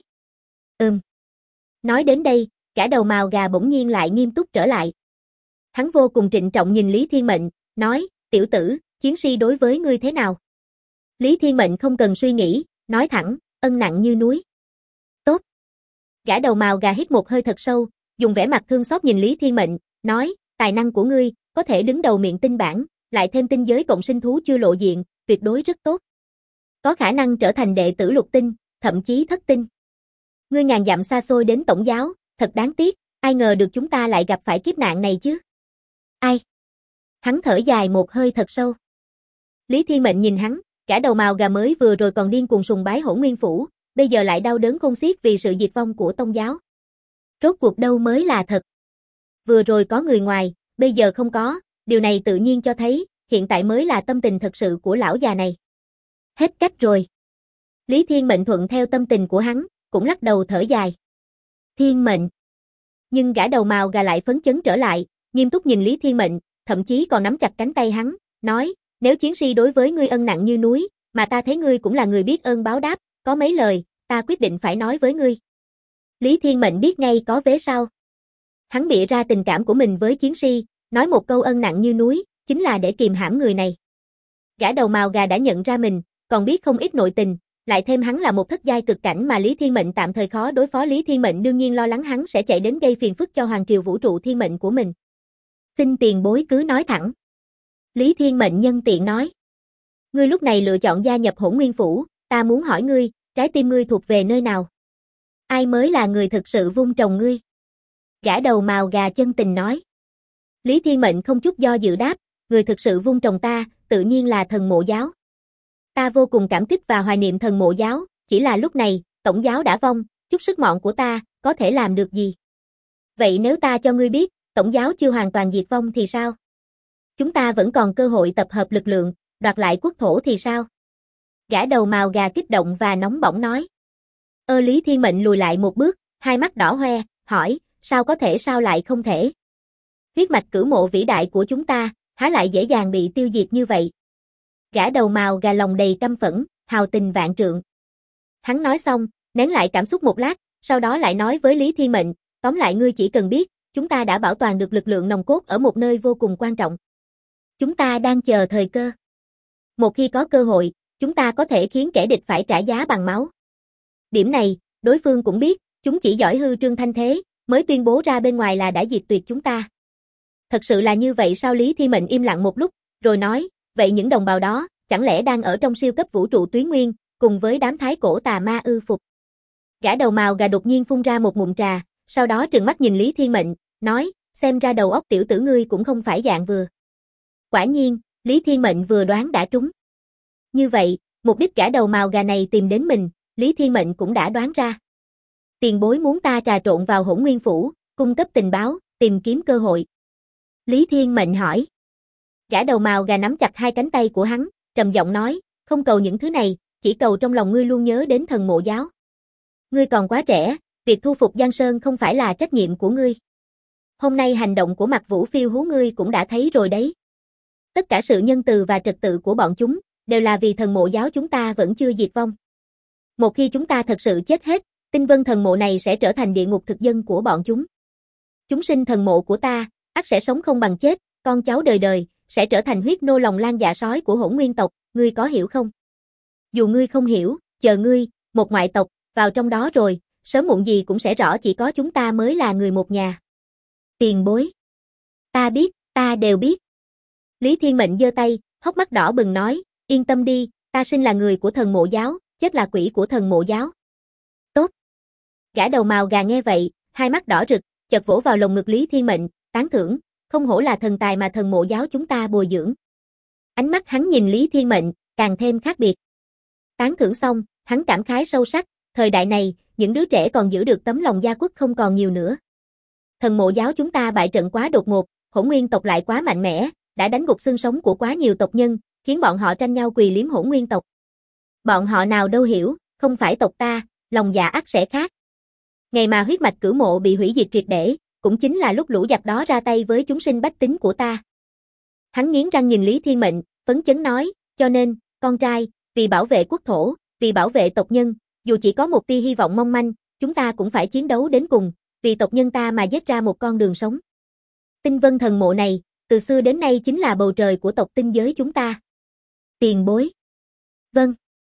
Nói đến đây, gã đầu mào gà bỗng nhiên lại nghiêm túc trở lại. Hắn vô cùng trịnh trọng nhìn Lý Thiên Mệnh, nói, tiểu tử, chiến si đối với ngươi thế nào? Lý Thiên Mệnh không cần suy nghĩ, nói thẳng, ân nặng như núi. Tốt. Gã đầu mào gà hít một hơi thật sâu, dùng vẻ mặt thương xót nhìn Lý Thiên Mệnh, nói, tài năng của ngươi, có thể đứng đầu miệng tinh bảng, lại thêm tinh giới cộng sinh thú chưa lộ diện, tuyệt đối rất tốt. Có khả năng trở thành đệ tử lục tinh, thậm chí thất tinh. Ngươi ngàn dặm xa xôi đến tổng giáo, thật đáng tiếc, ai ngờ được chúng ta lại gặp phải kiếp nạn này chứ. Ai? Hắn thở dài một hơi thật sâu. Lý Thiên Mệnh nhìn hắn, cả đầu mào gà mới vừa rồi còn điên cuồng sùng bái Hỗn Nguyên Phủ, bây giờ lại đau đớn khôn xiết vì sự diệt vong của tông giáo. Rốt cuộc đâu mới là thật? Vừa rồi có người ngoài, bây giờ không có, điều này tự nhiên cho thấy, hiện tại mới là tâm tình thật sự của lão già này. Hết cách rồi. Lý Thiên Mệnh thuận theo tâm tình của hắn, cũng lắc đầu thở dài. Thiên Mệnh. Nhưng gã đầu mào gà lại phấn chấn trở lại, nghiêm túc nhìn Lý Thiên Mệnh, thậm chí còn nắm chặt cánh tay hắn, nói, nếu chiến si đối với ngươi ân nặng như núi, mà ta thấy ngươi cũng là người biết ơn báo đáp, có mấy lời, ta quyết định phải nói với ngươi. Lý Thiên Mệnh biết ngay có vế sau. Hắn bịa ra tình cảm của mình với chiến si, nói một câu ân nặng như núi, chính là để kìm hãm người này. Gã đầu mào gà đã nhận ra mình, còn biết không ít nội tình, lại thêm hắn là một thất giai cực cảnh mà Lý Thiên Mệnh tạm thời khó đối phó. Lý Thiên Mệnh đương nhiên lo lắng hắn sẽ chạy đến gây phiền phức cho Hoàng Triều Vũ trụ Thiên Mệnh của mình. Xin tiền bối cứ nói thẳng. Lý Thiên Mệnh nhân tiện nói. Ngươi lúc này lựa chọn gia nhập Hỗn Nguyên Phủ, ta muốn hỏi ngươi, trái tim ngươi thuộc về nơi nào? Ai mới là người thực sự vun trồng ngươi? Gã đầu mào gà chân tình nói. Lý Thiên Mệnh không chút do dự đáp, người thực sự vun trồng ta, tự nhiên là Thần Mộ Giáo. Ta vô cùng cảm kích và hoài niệm Thần Mộ Giáo, chỉ là lúc này, Tổng giáo đã vong, chút sức mọn của ta, có thể làm được gì? Vậy nếu ta cho ngươi biết, Tổng giáo chưa hoàn toàn diệt vong thì sao? Chúng ta vẫn còn cơ hội tập hợp lực lượng, đoạt lại quốc thổ thì sao? Gã đầu mào gà kích động và nóng bỏng nói. Lý Thiên Mệnh lùi lại một bước, hai mắt đỏ hoe, hỏi, sao có thể sao lại không thể? Huyết mạch cửu mộ vĩ đại của chúng ta, há lại dễ dàng bị tiêu diệt như vậy? Gã đầu mào gà lòng đầy căm phẫn, hào tình vạn trượng. Hắn nói xong, nén lại cảm xúc một lát, sau đó lại nói với Lý Thiên Mệnh, tóm lại ngươi chỉ cần biết, chúng ta đã bảo toàn được lực lượng nòng cốt ở một nơi vô cùng quan trọng. Chúng ta đang chờ thời cơ. Một khi có cơ hội, chúng ta có thể khiến kẻ địch phải trả giá bằng máu. Điểm này, đối phương cũng biết, chúng chỉ giỏi hư trương thanh thế, mới tuyên bố ra bên ngoài là đã diệt tuyệt chúng ta. Thật sự là như vậy sao? Lý Thiên Mệnh im lặng một lúc, rồi nói, vậy những đồng bào đó, chẳng lẽ đang ở trong siêu cấp vũ trụ tuyến nguyên, cùng với đám thái cổ tà ma ư phục? Gã đầu mào gà đột nhiên phun ra một ngụm trà, sau đó trừng mắt nhìn Lý Thiên Mệnh, nói, xem ra đầu óc tiểu tử ngươi cũng không phải dạng vừa. Quả nhiên, Lý Thiên Mệnh vừa đoán đã trúng. Như vậy, mục đích gã đầu mào gà này tìm đến mình, Lý Thiên Mệnh cũng đã đoán ra. Tiền bối muốn ta trà trộn vào Hỗn Nguyên Phủ, cung cấp tình báo, tìm kiếm cơ hội. Lý Thiên Mệnh hỏi. Gã đầu mào gà nắm chặt hai cánh tay của hắn, trầm giọng nói, không cầu những thứ này, chỉ cầu trong lòng ngươi luôn nhớ đến Thần Mộ Giáo. Ngươi còn quá trẻ, việc thu phục Giang Sơn không phải là trách nhiệm của ngươi. Hôm nay hành động của Mặc Vũ Phiêu Hú ngươi cũng đã thấy rồi đấy. Tất cả sự nhân từ và trật tự của bọn chúng, đều là vì Thần Mộ Giáo chúng ta vẫn chưa diệt vong. Một khi chúng ta thật sự chết hết, Tinh Vân Thần Mộ này sẽ trở thành địa ngục thực dân của bọn chúng. Chúng sinh thần mộ của ta, ắt sẽ sống không bằng chết, con cháu đời đời, sẽ trở thành huyết nô lòng lang dạ sói của Hỗn Nguyên tộc, ngươi có hiểu không? Dù ngươi không hiểu, chờ ngươi, một ngoại tộc, vào trong đó rồi, sớm muộn gì cũng sẽ rõ chỉ có chúng ta mới là người một nhà. Tiền bối. Ta biết, ta đều biết. Lý Thiên Mệnh giơ tay, hốc mắt đỏ bừng nói, yên tâm đi, ta sinh là người của Thần Mộ Giáo, chết là quỷ của Thần Mộ Giáo. Tốt. Gã đầu mào gà nghe vậy, hai mắt đỏ rực, chợt vỗ vào lồng ngực Lý Thiên Mệnh, tán thưởng, không hổ là thần tài mà Thần Mộ Giáo chúng ta bồi dưỡng. Ánh mắt hắn nhìn Lý Thiên Mệnh, càng thêm khác biệt. Tán thưởng xong, hắn cảm khái sâu sắc, thời đại này, những đứa trẻ còn giữ được tấm lòng gia quốc không còn nhiều nữa. Thần Mộ Giáo chúng ta bại trận quá đột ngột, Hỗn Nguyên tộc lại quá mạnh mẽ, đã đánh gục xương sống của quá nhiều tộc nhân, khiến bọn họ tranh nhau quỳ liếm Hỗn Nguyên tộc. Bọn họ nào đâu hiểu, không phải tộc ta, lòng dạ ắt sẽ khác. Ngày mà huyết mạch cửu mộ bị hủy diệt triệt để, cũng chính là lúc lũ giặc đó ra tay với chúng sinh bách tính của ta. Hắn nghiến răng nhìn Lý Thiên Mệnh, phấn chấn nói, cho nên, con trai, vì bảo vệ quốc thổ, vì bảo vệ tộc nhân, dù chỉ có một tia hy vọng mong manh, chúng ta cũng phải chiến đấu đến cùng, vì tộc nhân ta mà giết ra một con đường sống. Tinh Vân Thần Mộ này, từ xưa đến nay chính là bầu trời của tộc tinh giới chúng ta. Tiền bối. Vâng.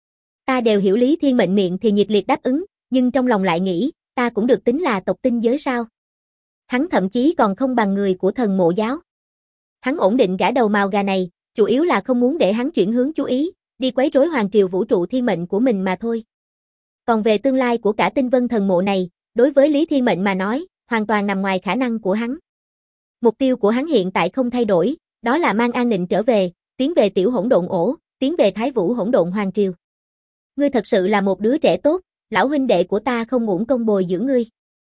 Ta đều hiểu. Lý Thiên Mệnh miệng thì nhiệt liệt đáp ứng, nhưng trong lòng lại nghĩ, ta cũng được tính là tộc tinh giới sao? Hắn thậm chí còn không bằng người của Thần Mộ Giáo. Hắn ổn định gã đầu mào gà này, chủ yếu là không muốn để hắn chuyển hướng chú ý, đi quấy rối Hoàng Triều Vũ trụ Thiên Mệnh của mình mà thôi. Còn về tương lai của cả Tinh Vân Thần Mộ này, đối với Lý Thiên Mệnh mà nói, hoàn toàn nằm ngoài khả năng của hắn. Mục tiêu của hắn hiện tại không thay đổi, đó là mang an ninh trở về, tiến về tiểu hỗn độn ổ, tiến về Thái Vũ hỗn độn hoàng triều. Ngươi thật sự là một đứa trẻ tốt, lão huynh đệ của ta không uổng công bồi dưỡng ngươi.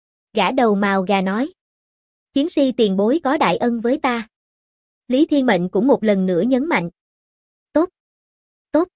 Gã đầu mào gà nói. Chiến si tiền bối có đại ân với ta. Lý Thiên Mệnh cũng một lần nữa nhấn mạnh. Tốt. Tốt.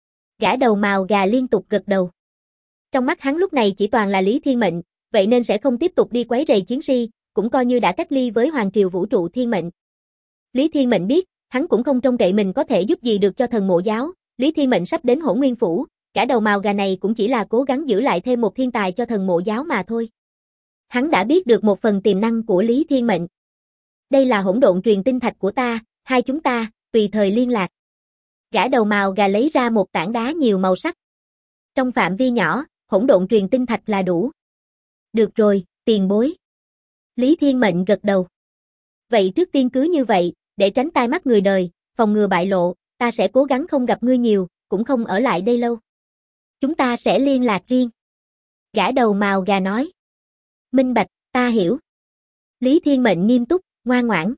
Gã đầu mào gà liên tục gật đầu. Trong mắt hắn lúc này chỉ toàn là Lý Thiên Mệnh, vậy nên sẽ không tiếp tục đi quấy rầy chiến si, cũng coi như đã cách ly với Hoàng Triều Vũ trụ Thiên Mệnh. Lý Thiên Mệnh biết, hắn cũng không trông cậy mình có thể giúp gì được cho thần mộ giáo, Lý Thiên Mệnh sắp đến Hỗn Nguyên Phủ, cả đầu mào gà này cũng chỉ là cố gắng giữ lại thêm một thiên tài cho thần mộ giáo mà thôi. Hắn đã biết được một phần tiềm năng của Lý Thiên Mệnh. Đây là hỗn độn truyền tinh thạch của ta, hai chúng ta, tùy thời liên lạc. Gã đầu mào gà lấy ra một tảng đá nhiều màu sắc. Trong phạm vi nhỏ, hỗn độn truyền tinh thạch là đủ. Được rồi, tiền bối. Lý Thiên Mệnh gật đầu. Vậy trước tiên cứ như vậy, để tránh tai mắt người đời, phòng ngừa bại lộ, ta sẽ cố gắng không gặp ngươi nhiều, cũng không ở lại đây lâu. Chúng ta sẽ liên lạc riêng. Gã đầu mào gà nói. Minh bạch, ta hiểu. Lý Thiên Mệnh nghiêm túc, ngoan ngoãn.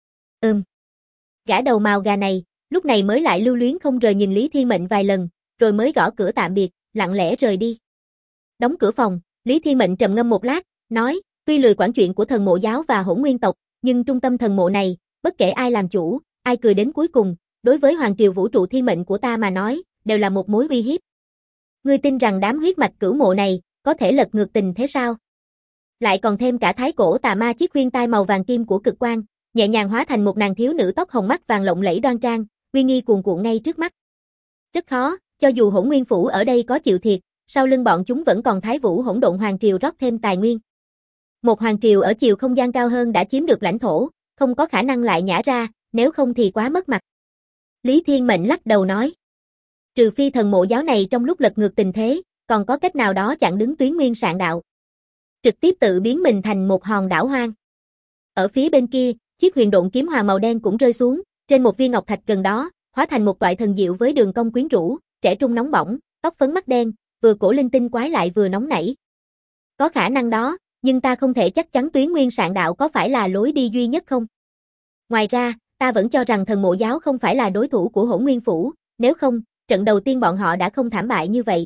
Gã đầu mào gà này, lúc này mới lại lưu luyến không rời nhìn Lý Thiên Mệnh vài lần, rồi mới gõ cửa tạm biệt, lặng lẽ rời đi. Đóng cửa phòng, Lý Thiên Mệnh trầm ngâm một lát, nói, tuy lười quản chuyện của thần mộ giáo và hỗn nguyên tộc, nhưng trung tâm thần mộ này, bất kể ai làm chủ, ai cười đến cuối cùng, đối với hoàng triều vũ trụ thiên mệnh của ta mà nói, đều là một mối uy hiếp. Ngươi tin rằng đám huyết mạch cửu mộ này, có thể lật ngược tình thế sao? Lại còn thêm cả thái cổ tà ma chiếc khuyên tai màu vàng kim của Cực Quang, nhẹ nhàng hóa thành một nàng thiếu nữ tóc hồng mắt vàng lộng lẫy đoan trang, uy nghi cuồn cuộn ngay trước mắt. Rất khó, cho dù Hỗn Nguyên Phủ ở đây có chịu thiệt, sau lưng bọn chúng vẫn còn Thái Vũ Hỗn Độn Hoàng Triều rót thêm tài nguyên. Một hoàng triều ở chiều không gian cao hơn đã chiếm được lãnh thổ, không có khả năng lại nhả ra, nếu không thì quá mất mặt. Lý Thiên Mệnh lắc đầu nói. Trừ phi thần mộ giáo này trong lúc lật ngược tình thế, còn có cách nào đó chặn đứng Tuyến Nguyên Sạn Đạo. Trực tiếp tự biến mình thành một hòn đảo hoang. Ở phía bên kia, chiếc huyền độn kiếm hoàng màu đen cũng rơi xuống, trên một viên ngọc thạch gần đó, hóa thành một toại thần diệu với đường cong quyến rũ, trẻ trung nóng bỏng, tóc phấn mắt đen, vừa cổ linh tinh quái lại vừa nóng nảy. Có khả năng đó, nhưng ta không thể chắc chắn Tuyến Nguyên Sạn Đạo có phải là lối đi duy nhất không. Ngoài ra, ta vẫn cho rằng thần mộ giáo không phải là đối thủ của Hỗn Nguyên Phủ, nếu không, trận đầu tiên bọn họ đã không thảm bại như vậy.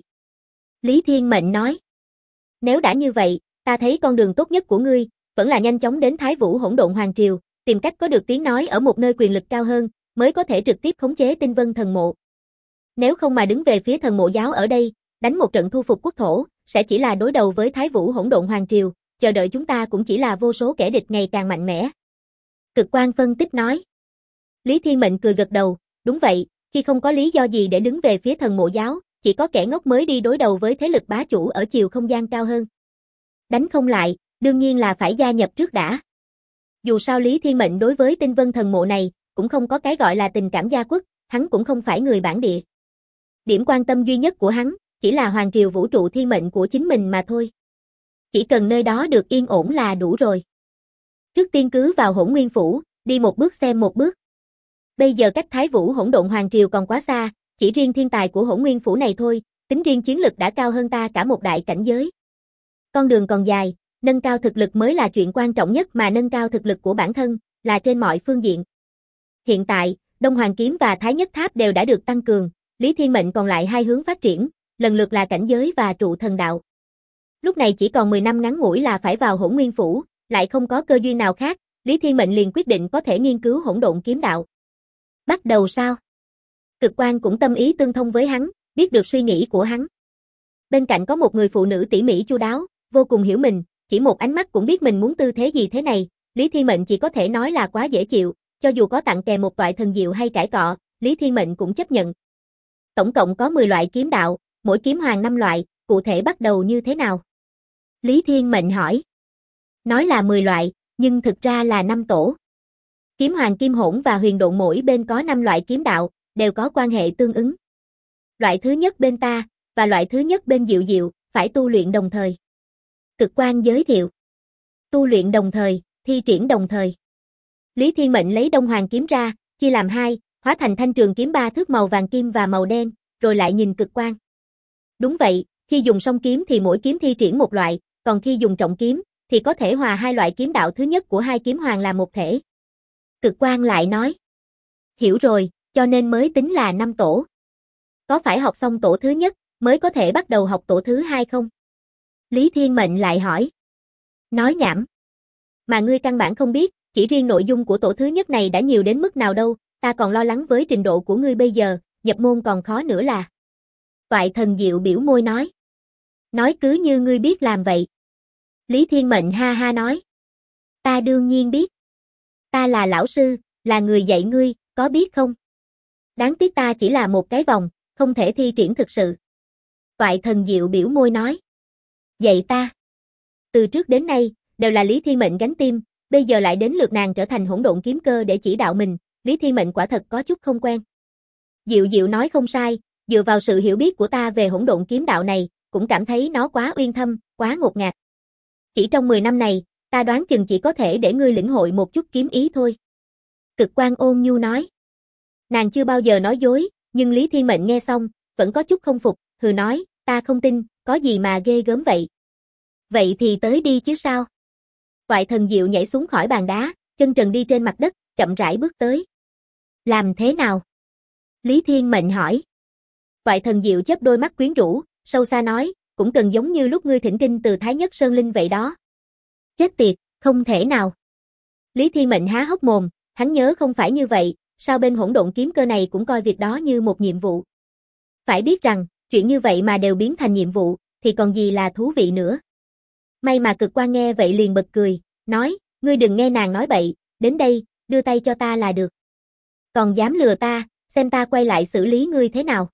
Lý Thiên Mệnh nói. Nếu đã như vậy, ta thấy con đường tốt nhất của ngươi, vẫn là nhanh chóng đến Thái Vũ Hỗn Độn Hoàng Triều, tìm cách có được tiếng nói ở một nơi quyền lực cao hơn, mới có thể trực tiếp khống chế Tinh Vân thần mộ. Nếu không mà đứng về phía thần mộ giáo ở đây, đánh một trận thu phục quốc thổ, sẽ chỉ là đối đầu với Thái Vũ Hỗn Độn Hoàng Triều, chờ đợi chúng ta cũng chỉ là vô số kẻ địch ngày càng mạnh mẽ. Cực Quang phân tích nói. Lý Thiên Mệnh cười gật đầu, đúng vậy, khi không có lý do gì để đứng về phía thần mộ giáo, chỉ có kẻ ngốc mới đi đối đầu với thế lực bá chủ ở chiều không gian cao hơn. Đánh không lại, đương nhiên là phải gia nhập trước đã. Dù sao Lý Thiên Mệnh đối với Tinh Vân thần mộ này, cũng không có cái gọi là tình cảm gia quốc, hắn cũng không phải người bản địa. Điểm quan tâm duy nhất của hắn, chỉ là hoàng triều vũ trụ thiên mệnh của chính mình mà thôi. Chỉ cần nơi đó được yên ổn là đủ rồi. Trước tiên cứ vào Hỗn Nguyên Phủ, đi một bước xem một bước. Bây giờ cách Thái Vũ Hỗn Độn Hoàng Triều còn quá xa, chỉ riêng thiên tài của Hỗn Nguyên Phủ này thôi, tính riêng chiến lực đã cao hơn ta cả một đại cảnh giới. Con đường còn dài, nâng cao thực lực mới là chuyện quan trọng nhất mà nâng cao thực lực của bản thân, là trên mọi phương diện. Hiện tại, Đông Hoàng Kiếm và Thái Nhất Tháp đều đã được tăng cường, Lý Thiên Mệnh còn lại hai hướng phát triển, lần lượt là cảnh giới và trụ thần đạo. Lúc này chỉ còn 10 năm ngắn ngủi là phải vào Hỗn Nguyên Phủ, lại không có cơ duyên nào khác, Lý Thiên Mệnh liền quyết định có thể nghiên cứu hỗn độn kiếm đạo. Bắt đầu sao? Cực Quang cũng tâm ý tương thông với hắn, biết được suy nghĩ của hắn. Bên cạnh có một người phụ nữ tỉ mỉ chu đáo, vô cùng hiểu mình, chỉ một ánh mắt cũng biết mình muốn tư thế gì thế này, Lý Thiên Mệnh chỉ có thể nói là quá dễ chịu, cho dù có tặng kèm một toại thần diệu hay cãi cọ, Lý Thiên Mệnh cũng chấp nhận. Tổng cộng có 10 loại kiếm đạo, mỗi kiếm hoàng 5 loại, cụ thể bắt đầu như thế nào? Lý Thiên Mệnh hỏi. Nói là 10 loại, nhưng thực ra là 5 tổ. Kiếm hoàng kim hỗn và huyền độn mỗi bên có 5 loại kiếm đạo, đều có quan hệ tương ứng. Loại thứ nhất bên ta, và loại thứ nhất bên Diệu Diệu, phải tu luyện đồng thời. Cực Quang giới thiệu. Tu luyện đồng thời, thi triển đồng thời. Lý Thiên Mệnh lấy Đông Hoàng kiếm ra, chia làm hai, hóa thành thanh trường kiếm 3 thước màu vàng kim và màu đen, rồi lại nhìn Cực Quang. Đúng vậy, khi dùng song kiếm thì mỗi kiếm thi triển một loại, còn khi dùng trọng kiếm, thì có thể hòa hai loại kiếm đạo thứ nhất của hai kiếm hoàng là một thể. Cực Quang lại nói. Hiểu rồi, cho nên mới tính là 5 tổ. Có phải học xong tổ thứ nhất, mới có thể bắt đầu học tổ thứ hai không? Lý Thiên Mệnh lại hỏi. Nói nhảm. Mà ngươi căn bản không biết, chỉ riêng nội dung của tổ thứ nhất này đã nhiều đến mức nào đâu, ta còn lo lắng với trình độ của ngươi bây giờ, nhập môn còn khó nữa là. Toại thần diệu biểu môi nói. Nói cứ như ngươi biết làm vậy. Lý Thiên Mệnh ha ha nói. Ta đương nhiên biết. Ta là lão sư, Là người dạy ngươi, có biết không? Đáng tiếc ta chỉ là một cái vòng, không thể thi triển thực sự. Toại Thần Diệu biểu môi nói. Dạy ta. Từ trước đến nay, đều là Lý Thiên Mệnh gánh tim, bây giờ lại đến lượt nàng trở thành hỗn độn kiếm cơ để chỉ đạo mình, Lý Thiên Mệnh quả thật có chút không quen. Diệu Diệu nói không sai, dựa vào sự hiểu biết của ta về hỗn độn kiếm đạo này, cũng cảm thấy nó quá uyên thâm, quá ngột ngạt. Chỉ trong 10 năm này, ta đoán chừng chỉ có thể để ngươi lĩnh hội một chút kiếm ý thôi. Cực Quang ôn nhu nói. Nàng chưa bao giờ nói dối, nhưng Lý Thiên Mệnh nghe xong, vẫn có chút không phục, hừ nói, ta không tin, có gì mà ghê gớm vậy. Vậy thì tới đi chứ sao. Toại Thần Diệu nhảy xuống khỏi bàn đá, chân trần đi trên mặt đất, chậm rãi bước tới. Làm thế nào? Lý Thiên Mệnh hỏi. Toại Thần Diệu chớp đôi mắt quyến rũ, sâu xa nói, cũng cần giống như lúc ngươi thỉnh kinh từ Thái Nhất Sơn Linh vậy đó. Chết tiệt, không thể nào. Lý Thiên Mệnh há hốc mồm, hắn nhớ không phải như vậy, sao bên hỗn độn kiếm cơ này cũng coi việc đó như một nhiệm vụ. Phải biết rằng, chuyện như vậy mà đều biến thành nhiệm vụ, thì còn gì là thú vị nữa. May mà Cực Quang nghe vậy liền bật cười, nói, ngươi đừng nghe nàng nói bậy, đến đây, đưa tay cho ta là được. Còn dám lừa ta, xem ta quay lại xử lý ngươi thế nào.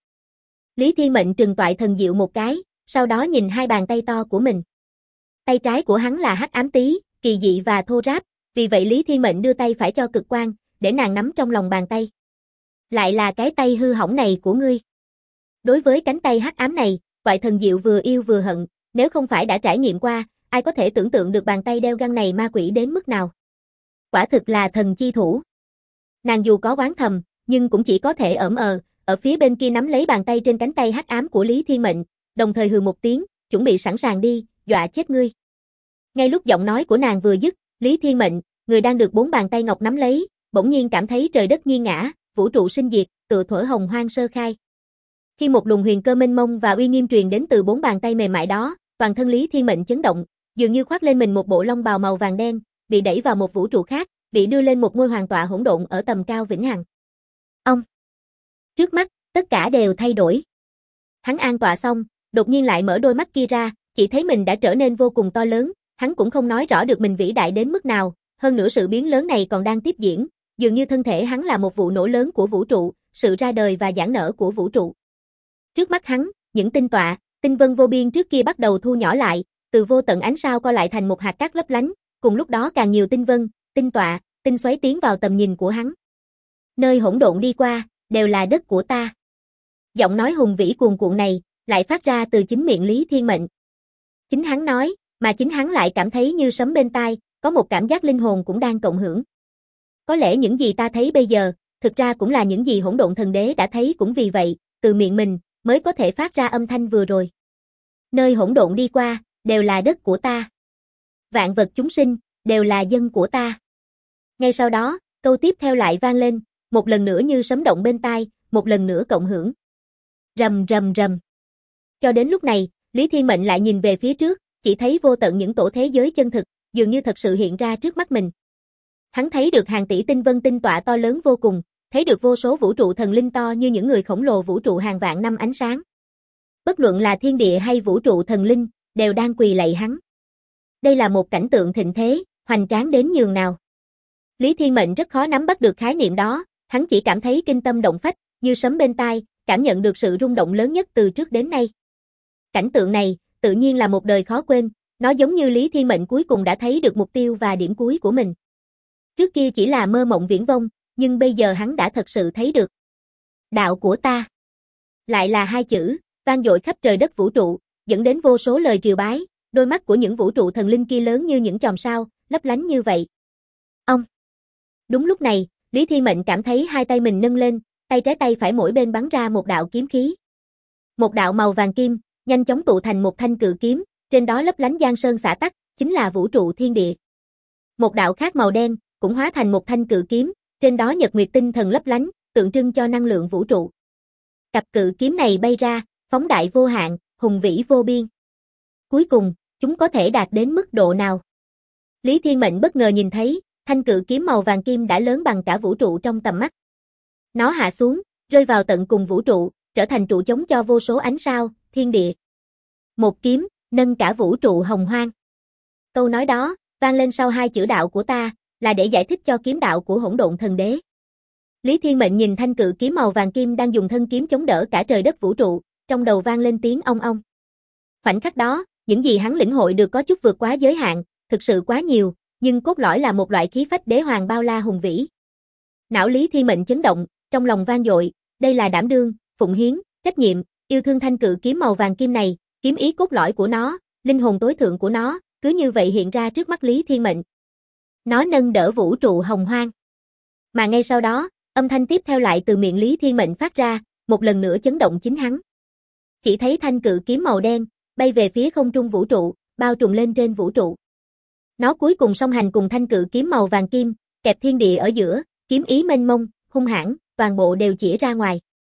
Lý Thiên Mệnh trừng Toại Thần Diệu một cái, sau đó nhìn hai bàn tay to của mình. Tay trái của hắn là hắc ám tí, kỳ dị và thô ráp, vì vậy Lý Thiên Mệnh đưa tay phải cho Cực Quang, để nàng nắm trong lòng bàn tay. Lại là cái tay hư hỏng này của ngươi. Đối với cánh tay hắc ám này, Toại Thần Diệu vừa yêu vừa hận, nếu không phải đã trải nghiệm qua, ai có thể tưởng tượng được bàn tay đeo găng này ma quỷ đến mức nào. Quả thực là thần chi thủ. Nàng dù có oán thầm, nhưng cũng chỉ có thể ở phía bên kia nắm lấy bàn tay trên cánh tay hắc ám của Lý Thiên Mệnh, đồng thời hừ một tiếng, chuẩn bị sẵn sàng đi, dọa chết ngươi. Ngay lúc giọng nói của nàng vừa dứt, Lý Thiên Mệnh, người đang được 4 bàn tay ngọc nắm lấy, bỗng nhiên cảm thấy trời đất nghiêng ngã, vũ trụ sinh diệt, tựa thuở hồng hoang sơ khai. Khi một luồng huyền cơ mênh mông và uy nghiêm truyền đến từ 4 bàn tay mềm mại đó, toàn thân Lý Thiên Mệnh chấn động, dường như khoác lên mình một bộ long bào màu vàng đen, bị đẩy vào một vũ trụ khác, bị đưa lên một ngôi hoàng tọa hỗn độn ở tầm cao vĩnh hằng. Ông. Trước mắt, tất cả đều thay đổi. Hắn an tọa xong, đột nhiên lại mở đôi mắt kia ra, chỉ thấy mình đã trở nên vô cùng to lớn, hắn cũng không nói rõ được mình vĩ đại đến mức nào, hơn nữa sự biến lớn này còn đang tiếp diễn, dường như thân thể hắn là một vụ nổ lớn của vũ trụ, sự ra đời và giãn nở của vũ trụ. Trước mắt hắn, những tinh tọa, tinh vân vô biên trước kia bắt đầu thu nhỏ lại, từ vô tận ánh sao co lại thành một hạt cát lấp lánh, cùng lúc đó càng nhiều tinh vân, tinh tọa, tinh xoáy tiến vào tầm nhìn của hắn. Nơi hỗn độn đi qua, đều là đất của ta. Giọng nói hùng vĩ cuồn cuộn này, lại phát ra từ chính miệng Lý Thiên Mệnh. Chính hắn nói, mà chính hắn lại cảm thấy như sấm bên tai, có một cảm giác linh hồn cũng đang cộng hưởng. Có lẽ những gì ta thấy bây giờ, thực ra cũng là những gì hỗn độn thần đế đã thấy, cũng vì vậy, từ miệng mình, mới có thể phát ra âm thanh vừa rồi. Nơi hỗn độn đi qua, đều là đất của ta. Vạn vật chúng sinh, đều là dân của ta. Ngay sau đó, câu tiếp theo lại vang lên, một lần nữa như sấm động bên tai, một lần nữa cộng hưởng. Rầm rầm rầm. Cho đến lúc này, Lý Thiên Mệnh lại nhìn về phía trước, chỉ thấy vô tận những tổ thế giới chân thực, dường như thật sự hiện ra trước mắt mình. Hắn thấy được hàng tỷ tinh vân tinh tọa to lớn vô cùng, thấy được vô số vũ trụ thần linh to như những người khổng lồ vũ trụ hàng vạn năm ánh sáng. Bất luận là thiên địa hay vũ trụ thần linh, đều đang quỳ lạy hắn. Đây là một cảnh tượng thịnh thế, hoành tráng đến nhường nào. Lý Thiên Mệnh rất khó nắm bắt được khái niệm đó, hắn chỉ cảm thấy kinh tâm động phách, như sấm bên tai, cảm nhận được sự rung động lớn nhất từ trước đến nay. Cảnh tượng này, tự nhiên là một đời khó quên, nó giống như Lý Thiên Mệnh cuối cùng đã thấy được mục tiêu và điểm cuối của mình. Trước kia chỉ là mơ mộng viển vông, nhưng bây giờ hắn đã thật sự thấy được. Đạo của ta. Lại là 2 chữ, vang dội khắp trời đất vũ trụ, dẫn đến vô số lời triều bái, đôi mắt của những vũ trụ thần linh kia lớn như những chòm sao, lấp lánh như vậy. Ông. Đúng lúc này, Lý Thiên Mệnh cảm thấy hai tay mình nâng lên, tay trái tay phải mỗi bên bắn ra một đạo kiếm khí. Một đạo màu vàng kim, nhanh chóng tụ thành một thanh cự kiếm, trên đó lấp lánh giang sơn xã tắc, chính là vũ trụ thiên địa. Một đạo khác màu đen, cũng hóa thành một thanh cự kiếm, trên đó nhật nguyệt tinh thần lấp lánh, tượng trưng cho năng lượng vũ trụ. Cặp cự kiếm này bay ra, phóng đại vô hạn, hùng vĩ vô biên. Cuối cùng, chúng có thể đạt đến mức độ nào? Lý Thiên Mệnh bất ngờ nhìn thấy, thanh cự kiếm màu vàng kim đã lớn bằng cả vũ trụ trong tầm mắt. Nó hạ xuống, rơi vào tận cùng vũ trụ, trở thành trụ chống cho vô số ánh sao, thiên địa. Một kiếm, nâng cả vũ trụ hồng hoang. Câu nói đó, vang lên sau 2 chữ đạo của ta, là để giải thích cho kiếm đạo của Hỗn Độn Thần Đế. Lý Thiên Mệnh nhìn thanh cự kiếm màu vàng kim đang dùng thân kiếm chống đỡ cả trời đất vũ trụ, trong đầu vang lên tiếng ong ong. Khoảnh khắc đó, những gì hắn lĩnh hội được có chút vượt quá giới hạn, thực sự quá nhiều, nhưng cốt lõi là một loại khí phách đế hoàng bao la hùng vĩ. Não Lý Thiên Mệnh chấn động, trong lòng vang dội, đây là đảm đương, phụng hiến, trách nhiệm, yêu thương thanh cự kiếm màu vàng kim này, kiếm ý cốt lõi của nó, linh hồn tối thượng của nó, cứ như vậy hiện ra trước mắt Lý Thiên Mệnh. Nó nâng đỡ vũ trụ hồng hoang. Mà ngay sau đó, âm thanh tiếp theo lại từ miệng Lý Thiên Mệnh phát ra, một lần nữa chấn động chính hắn. Chỉ thấy thanh cự kiếm màu đen, bay về phía không trung vũ trụ, bao trùm lên trên vũ trụ. Nó cuối cùng song hành cùng thanh cự kiếm màu vàng kim, kẹp thiên địa ở giữa, kiếm ý mênh mông, hung hãn, toàn bộ đều chĩa ra ngoài.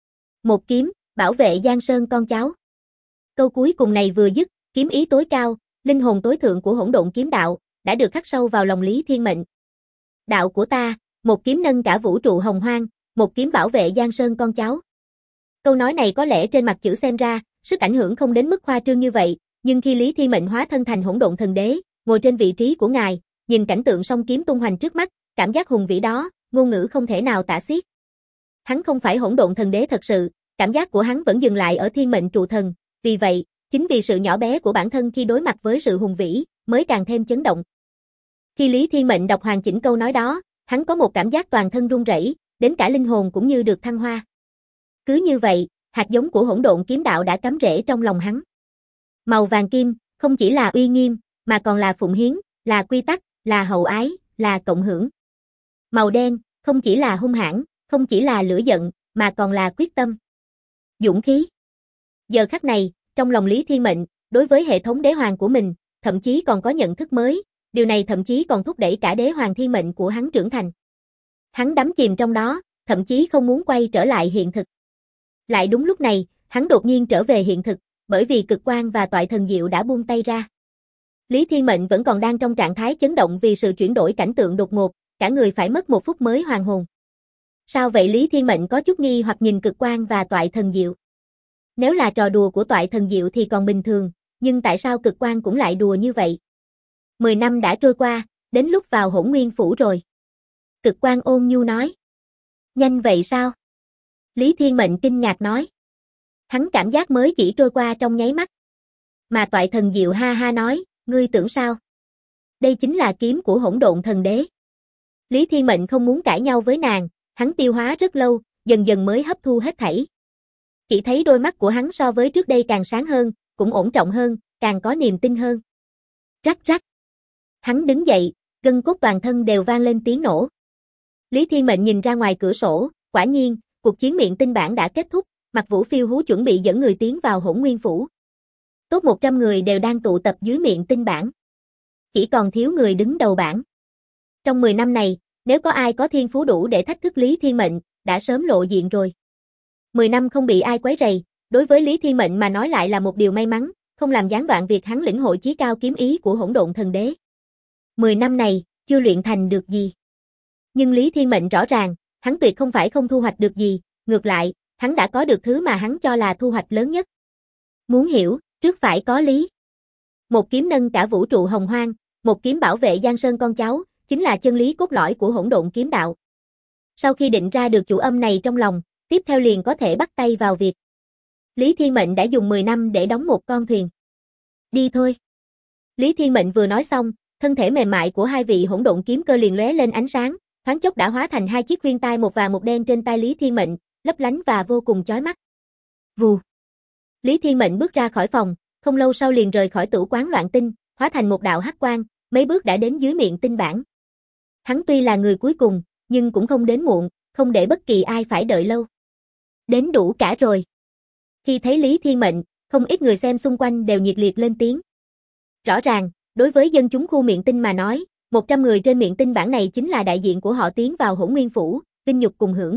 Một kiếm, bảo vệ Giang Sơn con cháu. Câu cuối cùng này vừa dứt, kiếm ý tối cao, linh hồn tối thượng của Hỗn Độn kiếm đạo, đã được khắc sâu vào lòng Lý Thiên Mệnh. Đạo của ta, một kiếm nâng cả vũ trụ hồng hoang, một kiếm bảo vệ Giang Sơn con cháu. Câu nói này có lẽ trên mặt chữ xem ra, sức ảnh hưởng không đến mức khoa trương như vậy, nhưng khi Lý Thiên Mệnh hóa thân thành Hỗn Độn Thần Đế, ngồi trên vị trí của ngài, nhìn cảnh tượng song kiếm tung hoành trước mắt, cảm giác hùng vĩ đó, ngôn ngữ không thể nào tả xiết. Hắn không phải Hỗn Độn Thần Đế thật sự, cảm giác của hắn vẫn dừng lại ở Thiên Mệnh trụ thần, vì vậy, chính vì sự nhỏ bé của bản thân khi đối mặt với sự hùng vĩ, mới càng thêm chấn động. Khi Lý Thiên Mệnh đọc hoàn chỉnh câu nói đó, hắn có một cảm giác toàn thân run rẩy, đến cả linh hồn cũng như được thăng hoa. Cứ như vậy, hạt giống của Hỗn Độn kiếm đạo đã cắm rễ trong lòng hắn. Màu vàng kim, không chỉ là uy nghiêm, mà còn là phụng hiến, là quy tắc, là hậu ái, là cộng hưởng. Màu đen, không chỉ là hung hãn, không chỉ là lửa giận, mà còn là quyết tâm, dũng khí. Giờ khắc này, trong lòng Lý Thiên Mệnh, đối với hệ thống đế hoàng của mình, thậm chí còn có nhận thức mới, điều này thậm chí còn thúc đẩy cả đế hoàng thiên mệnh của hắn trưởng thành. Hắn đắm chìm trong đó, thậm chí không muốn quay trở lại hiện thực. Lại đúng lúc này, hắn đột nhiên trở về hiện thực, bởi vì cực quang và toại thần diệu đã buông tay ra. Lý Thiên Mệnh vẫn còn đang trong trạng thái chấn động vì sự chuyển đổi cảnh tượng đột ngột, cả người phải mất một phút mới hoàn hồn. Sao vậy? Lý Thiên Mệnh có chút nghi hoặc nhìn cực quang và toại thần diệu. Nếu là trò đùa của toại thần diệu thì còn bình thường, nhưng tại sao cực quang cũng lại đùa như vậy? 10 năm đã trôi qua, đến lúc vào Hỗn Nguyên Phủ rồi. Cực quang ôn nhu nói. Nhanh vậy sao? Lý Thiên Mệnh kinh ngạc nói. Hắn cảm giác mới chỉ trôi qua trong nháy mắt. Mà toại thần diệu ha ha nói, ngươi tưởng sao? Đây chính là kiếm của Hỗn Độn Thần Đế. Lý Thiên Mệnh không muốn cãi nhau với nàng, hắn tiêu hóa rất lâu, dần dần mới hấp thu hết thảy. Chỉ thấy đôi mắt của hắn so với trước đây càng sáng hơn, cũng ổn trọng hơn, càng có niềm tin hơn. Rắc rắc. Hắn đứng dậy, gân cốt toàn thân đều vang lên tiếng nổ. Lý Thiên Mệnh nhìn ra ngoài cửa sổ, quả nhiên, cuộc chiến miệng tinh bản đã kết thúc, Mặc Vũ phiêu hú chuẩn bị dẫn người tiến vào Hỗn Nguyên Phủ. Tốt 100 người đều đang tụ tập dưới miệng tinh bản. Chỉ còn thiếu người đứng đầu bảng. Trong 10 năm này, nếu có ai có thiên phú đủ để thách thức Lý Thiên Mệnh, đã sớm lộ diện rồi. 10 năm không bị ai quấy rầy, đối với Lý Thiên Mệnh mà nói lại là một điều may mắn, không làm gián đoạn việc hắn lĩnh hội chí cao kiếm ý của Hỗn Độn Thần Đế. 10 năm này, chưa luyện thành được gì. Nhưng Lý Thiên Mệnh rõ ràng, hắn tuyệt không phải không thu hoạch được gì, ngược lại, hắn đã có được thứ mà hắn cho là thu hoạch lớn nhất. Muốn hiểu, trước phải có lý. Một kiếm nâng cả vũ trụ hồng hoang, một kiếm bảo vệ Giang Sơn con cháu, chính là chân lý cốt lõi của Hỗn Độn kiếm đạo. Sau khi định ra được chủ âm này trong lòng, tiếp theo liền có thể bắt tay vào việc. Lý Thiên Mệnh đã dùng 10 năm để đóng một con thuyền. Đi thôi. Lý Thiên Mệnh vừa nói xong, thân thể mềm mại của hai vị hỗn độn kiếm cơ liền lóe lên ánh sáng, thoáng chốc đã hóa thành hai chiếc khuyên tai một vàng một đen trên tai Lý Thiên Mệnh, lấp lánh và vô cùng chói mắt. Vù. Lý Thiên Mệnh bước ra khỏi phòng, không lâu sau liền rời khỏi tử quán loạn tinh, hóa thành một đạo hắc quang, mấy bước đã đến dưới miệng tinh bản. Hắn tuy là người cuối cùng, nhưng cũng không đến muộn, không để bất kỳ ai phải đợi lâu. Đến đủ cả rồi. Khi thấy Lý Thiên Mệnh, không ít người xem xung quanh đều nhiệt liệt lên tiếng. Rõ ràng, đối với dân chúng khu miệng tinh mà nói, 100 người trên miệng tinh bản này chính là đại diện của họ tiến vào Hỗn Nguyên Phủ, vinh nhục cùng hưởng.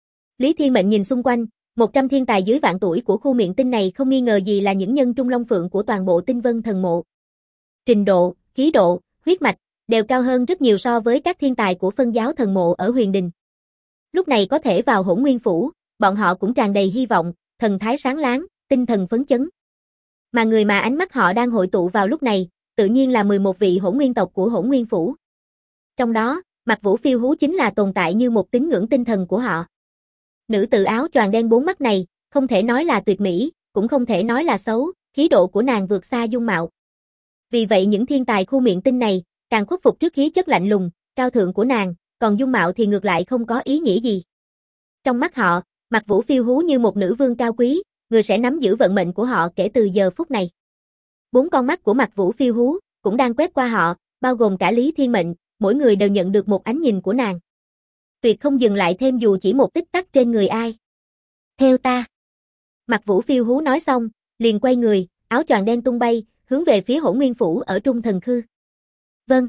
Lý Thiên Mệnh nhìn xung quanh, 100 thiên tài dưới vạn tuổi của khu miệng tinh này không nghi ngờ gì là những nhân trung long phượng của toàn bộ tinh vân thần mộ. Trình độ, khí độ, huyết mạch, đều cao hơn rất nhiều so với các thiên tài của phân giáo thần mộ ở Huyền Đình. Lúc này có thể vào Hỗn Nguyên Phủ, bọn họ cũng tràn đầy hy vọng, thần thái sáng láng, tinh thần phấn chấn. Mà người mà ánh mắt họ đang hội tụ vào lúc này, tự nhiên là 11 vị hỗn nguyên tộc của Hỗn Nguyên Phủ. Trong đó, Mặc Vũ Phiêu Hú chính là tồn tại như một tín ngưỡng tinh thần của họ. Nữ tử áo choàng đen bốn mắt này, không thể nói là tuyệt mỹ, cũng không thể nói là xấu, khí độ của nàng vượt xa dung mạo. Vì vậy những thiên tài khu miệng tinh này, càng khuất phục trước khí chất lạnh lùng, cao thượng của nàng, còn dung mạo thì ngược lại không có ý nghĩa gì. Trong mắt họ, Mặc Vũ Phiêu Hú như một nữ vương cao quý, người sẽ nắm giữ vận mệnh của họ kể từ giờ phút này. Bốn con mắt của Mặc Vũ Phiêu Hú cũng đang quét qua họ, bao gồm cả Lý Thiên Mệnh, mỗi người đều nhận được một ánh nhìn của nàng. Tuyệt không dừng lại thêm dù chỉ một tích tắc trên người ai. Theo ta. Mặc Vũ Phiêu Hú nói xong, liền quay người, áo choàng đen tung bay, hướng về phía Hỗn Nguyên Phủ ở Trung Thần Khư. Vâng.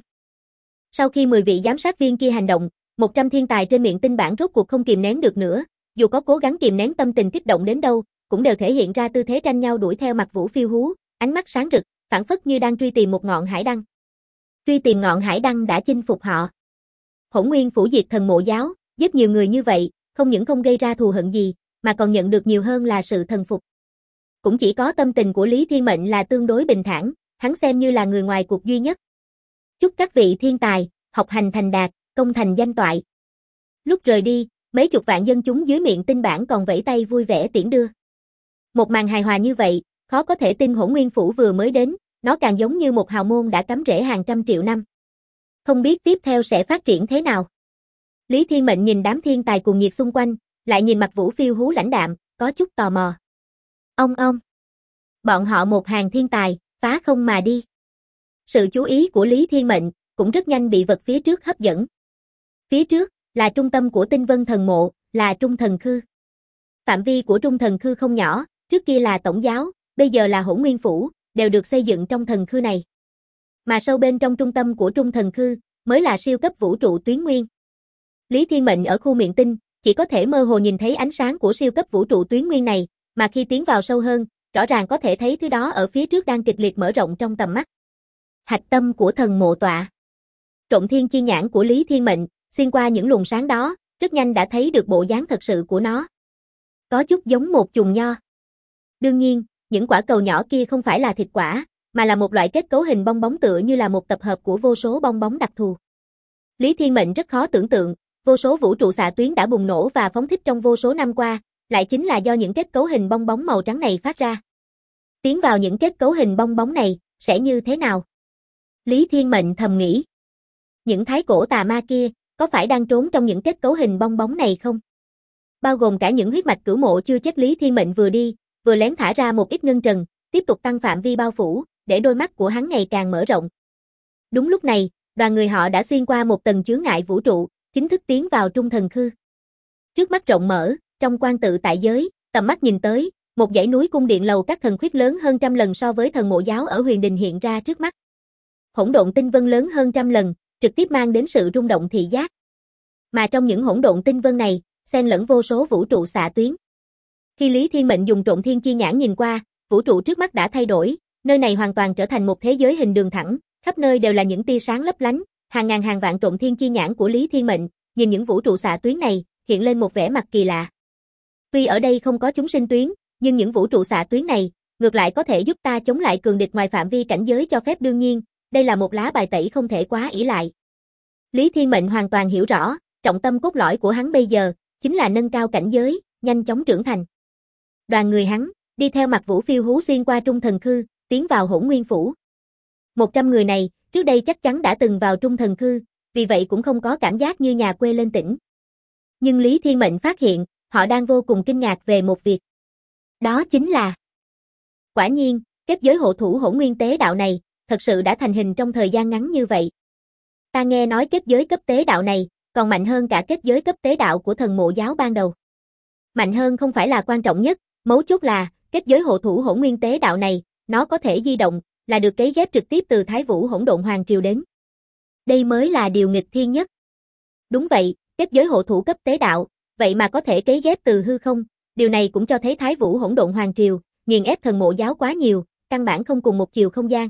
Sau khi 10 vị giám sát viên kia hành động, 100 thiên tài trên miệng tinh bản rốt cuộc không kìm nén được nữa, dù có cố gắng kìm nén tâm tình kích động đến đâu, cũng đều thể hiện ra tư thế tranh nhau đuổi theo Mặc Vũ Phiêu Hú, ánh mắt sáng rực, phảng phất như đang truy tìm một ngọn hải đăng. Truy tìm ngọn hải đăng đã chinh phục họ. Hỗn Nguyên Phủ diệt thần mộ giáo, giết nhiều người như vậy, không những không gây ra thù hận gì, mà còn nhận được nhiều hơn là sự thần phục. Cũng chỉ có tâm tình của Lý Thiên Mệnh là tương đối bình thản, hắn xem như là người ngoài cuộc duy nhất. Chúc các vị thiên tài, học hành thành đạt, công thành danh toại. Lúc rời đi, mấy chục vạn dân chúng dưới miệng tinh bản còn vẫy tay vui vẻ tiễn đưa. Một màn hài hòa như vậy, khó có thể tin Hỗn Nguyên Phủ vừa mới đến, nó càng giống như một hào môn đã cắm rễ hàng trăm triệu năm. Không biết tiếp theo sẽ phát triển thế nào. Lý Thiên Mệnh nhìn đám thiên tài cuồng nhiệt xung quanh, lại nhìn Mặc Vũ Phiêu Hú lãnh đạm, có chút tò mò. Ông. Bọn họ một hàng thiên tài, phá không mà đi. Sự chú ý của Lý Thiên Mệnh cũng rất nhanh bị vật phía trước hấp dẫn. Phía trước là trung tâm của Tinh Vân Thần Mộ, là Trung Thần Khư. Phạm vi của Trung Thần Khư không nhỏ, trước kia là tổng giáo, bây giờ là Hỗn Nguyên Phủ, đều được xây dựng trong thần khư này. Mà sâu bên trong trung tâm của Trung Thần Khư mới là siêu cấp vũ trụ tuyến nguyên. Lý Thiên Mệnh ở khu miệng tinh chỉ có thể mơ hồ nhìn thấy ánh sáng của siêu cấp vũ trụ tuyến nguyên này, mà khi tiến vào sâu hơn, rõ ràng có thể thấy thứ đó ở phía trước đang kịch liệt mở rộng trong tầm mắt. Hạch tâm của thần mộ tọa. Trộm thiên chi nhãn của Lý Thiên Mệnh, xuyên qua những luồng sáng đó, rất nhanh đã thấy được bộ dáng thật sự của nó. Có chút giống một chùm nho. Đương nhiên, những quả cầu nhỏ kia không phải là thịt quả, mà là một loại kết cấu hình bong bóng tựa như là một tập hợp của vô số bong bóng đặc thù. Lý Thiên Mệnh rất khó tưởng tượng, vô số vũ trụ xạ tuyến đã bùng nổ và phóng thích trong vô số năm qua, lại chính là do những kết cấu hình bong bóng màu trắng này phát ra. Tiến vào những kết cấu hình bong bóng này, sẽ như thế nào? Lý Thiên Mệnh thầm nghĩ. Những thái cổ tà ma kia, có phải đang trốn trong những kết cấu hình bong bóng này không? Bao gồm cả những huyết mạch cửu mộ chưa chết. Lý Thiên Mệnh vừa đi, vừa lén thả ra một ít ngân trần, tiếp tục tăng phạm vi bao phủ, để đôi mắt của hắn ngày càng mở rộng. Đúng lúc này, đoàn người họ đã xuyên qua một tầng chướng ngại vũ trụ, chính thức tiến vào Trung Thần Khư. Trước mắt rộng mở, trong quan tự tại giới, tầm mắt nhìn tới, một dãy núi cung điện lầu các thần khuyết lớn hơn trăm lần so với thần mộ giáo ở Huyền Đình hiện ra trước mắt. Hỗn độn tinh vân lớn hơn trăm lần, trực tiếp mang đến sự rung động thị giác. Mà trong những hỗn độn tinh vân này, xen lẫn vô số vũ trụ xạ tuyến. Khi Lý Thiên Mệnh dùng trộm thiên chi nhãn nhìn qua, vũ trụ trước mắt đã thay đổi, nơi này hoàn toàn trở thành một thế giới hình đường thẳng, khắp nơi đều là những tia sáng lấp lánh, hàng ngàn hàng vạn trộm thiên chi nhãn của Lý Thiên Mệnh, nhìn những vũ trụ xạ tuyến này, hiện lên một vẻ mặt kỳ lạ. Tuy ở đây không có chúng sinh tuyến, nhưng những vũ trụ xạ tuyến này, ngược lại có thể giúp ta chống lại cường địch ngoài phạm vi cảnh giới cho phép. Đương nhiên, đây là một lá bài tẩy không thể quá ỷ lại. Lý Thiên Mệnh hoàn toàn hiểu rõ, trọng tâm cốt lõi của hắn bây giờ, chính là nâng cao cảnh giới, nhanh chóng trưởng thành. Đoàn người hắn, đi theo Mặc Vũ Phiêu Hú xuyên qua Trung Thần Khư, tiến vào Hỗn Nguyên Phủ. 100 người này, trước đây chắc chắn đã từng vào Trung Thần Khư, vì vậy cũng không có cảm giác như nhà quê lên tỉnh. Nhưng Lý Thiên Mệnh phát hiện, họ đang vô cùng kinh ngạc về một việc. Đó chính là, quả nhiên, kết giới hộ thủ Hỗn Nguyên Tế Đạo này, thật sự đã thành hình trong thời gian ngắn như vậy. Ta nghe nói kết giới cấp tế đạo này, còn mạnh hơn cả kết giới cấp tế đạo của thần mộ giáo ban đầu. Mạnh hơn không phải là quan trọng nhất, mấu chốt là, kết giới hộ thủ Hỗn Nguyên Tế Đạo này, nó có thể di động, là được cấy ghép trực tiếp từ Thái Vũ Hỗn Độn Hoàng Triều đến. Đây mới là điều nghịch thiên nhất. Đúng vậy, kết giới hộ thủ cấp tế đạo, vậy mà có thể cấy ghép từ hư không, điều này cũng cho thấy Thái Vũ Hỗn Độn Hoàng Triều, nghiền ép thần mộ giáo quá nhiều, căn bản không cùng một chiều không gian.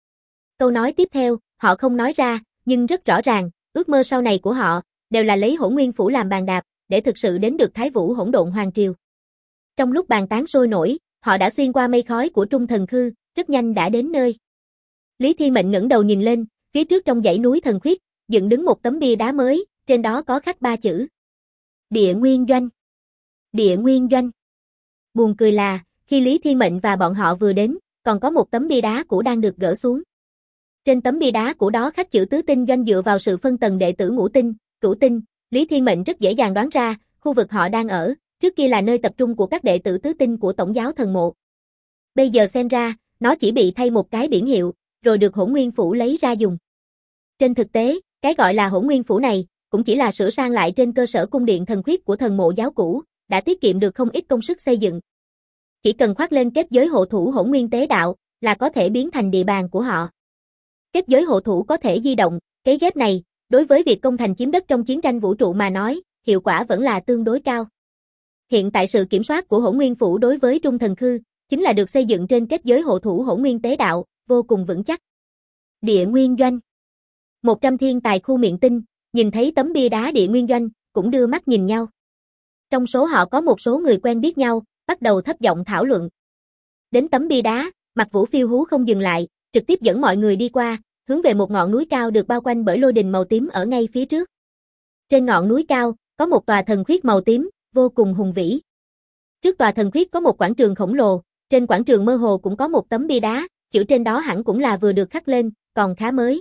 Câu nói tiếp theo, họ không nói ra, nhưng rất rõ ràng, ước mơ sau này của họ, đều là lấy Hỗn Nguyên Phủ làm bàn đạp, để thực sự đến được Thái Vũ Hỗn Độn Hoàng Triều. Trong lúc bàn tán sôi nổi, họ đã xuyên qua mây khói của Trung Thần Khư, rất nhanh đã đến nơi. Lý Thiên Mệnh ngẩng đầu nhìn lên, phía trước trong dãy núi thần khuyết, dựng đứng một tấm bia đá mới, trên đó có khắc 3 chữ. Địa Nguyên Doanh. Địa Nguyên Doanh. Buồn cười là, khi Lý Thiên Mệnh và bọn họ vừa đến, còn có một tấm bia đá cũ đang được gỡ xuống. Trên tấm bia đá cũ đó khắc chữ Tứ Tinh Doanh dựa vào sự phân tầng đệ tử Ngũ Tinh, Cửu Tinh, Lý Thiên Mệnh rất dễ dàng đoán ra, khu vực họ đang ở, trước kia là nơi tập trung của các đệ tử tứ tinh của Tổng giáo Thần Mộ. Bây giờ xem ra, nó chỉ bị thay một cái biển hiệu, rồi được Hỗn Nguyên Phủ lấy ra dùng. Trên thực tế, cái gọi là Hỗn Nguyên Phủ này, cũng chỉ là sửa sang lại trên cơ sở cung điện thần khuyết của Thần Mộ giáo cũ, đã tiết kiệm được không ít công sức xây dựng. Chỉ cần khoác lên kết giới hộ thủ Hỗn Nguyên Tế Đạo, là có thể biến thành địa bàn của họ. Kết giới hộ thủ có thể di động, cái ghép này, đối với việc công thành chiếm đất trong chiến tranh vũ trụ mà nói, hiệu quả vẫn là tương đối cao. Hiện tại sự kiểm soát của Hỗn Nguyên Phủ đối với Trung Thần Khư, chính là được xây dựng trên kết giới hộ thủ Hỗn Nguyên Tế Đạo, vô cùng vững chắc. Địa Nguyên Doanh. 100 thiên tài khu Miện Tinh, nhìn thấy tấm bia đá Địa Nguyên Doanh, cũng đưa mắt nhìn nhau. Trong số họ có một số người quen biết nhau, bắt đầu thấp giọng thảo luận. Đến tấm bia đá, Mạc Vũ phiêu hú không dừng lại, trực tiếp dẫn mọi người đi qua, hướng về một ngọn núi cao được bao quanh bởi lôi đình màu tím ở ngay phía trước. Trên ngọn núi cao, có một tòa thần khuyết màu tím, vô cùng hùng vĩ. Trước tòa thần khuyết có một quảng trường khổng lồ, trên quảng trường mơ hồ cũng có một tấm bia đá, chữ trên đó hẳn cũng là vừa được khắc lên, còn khá mới.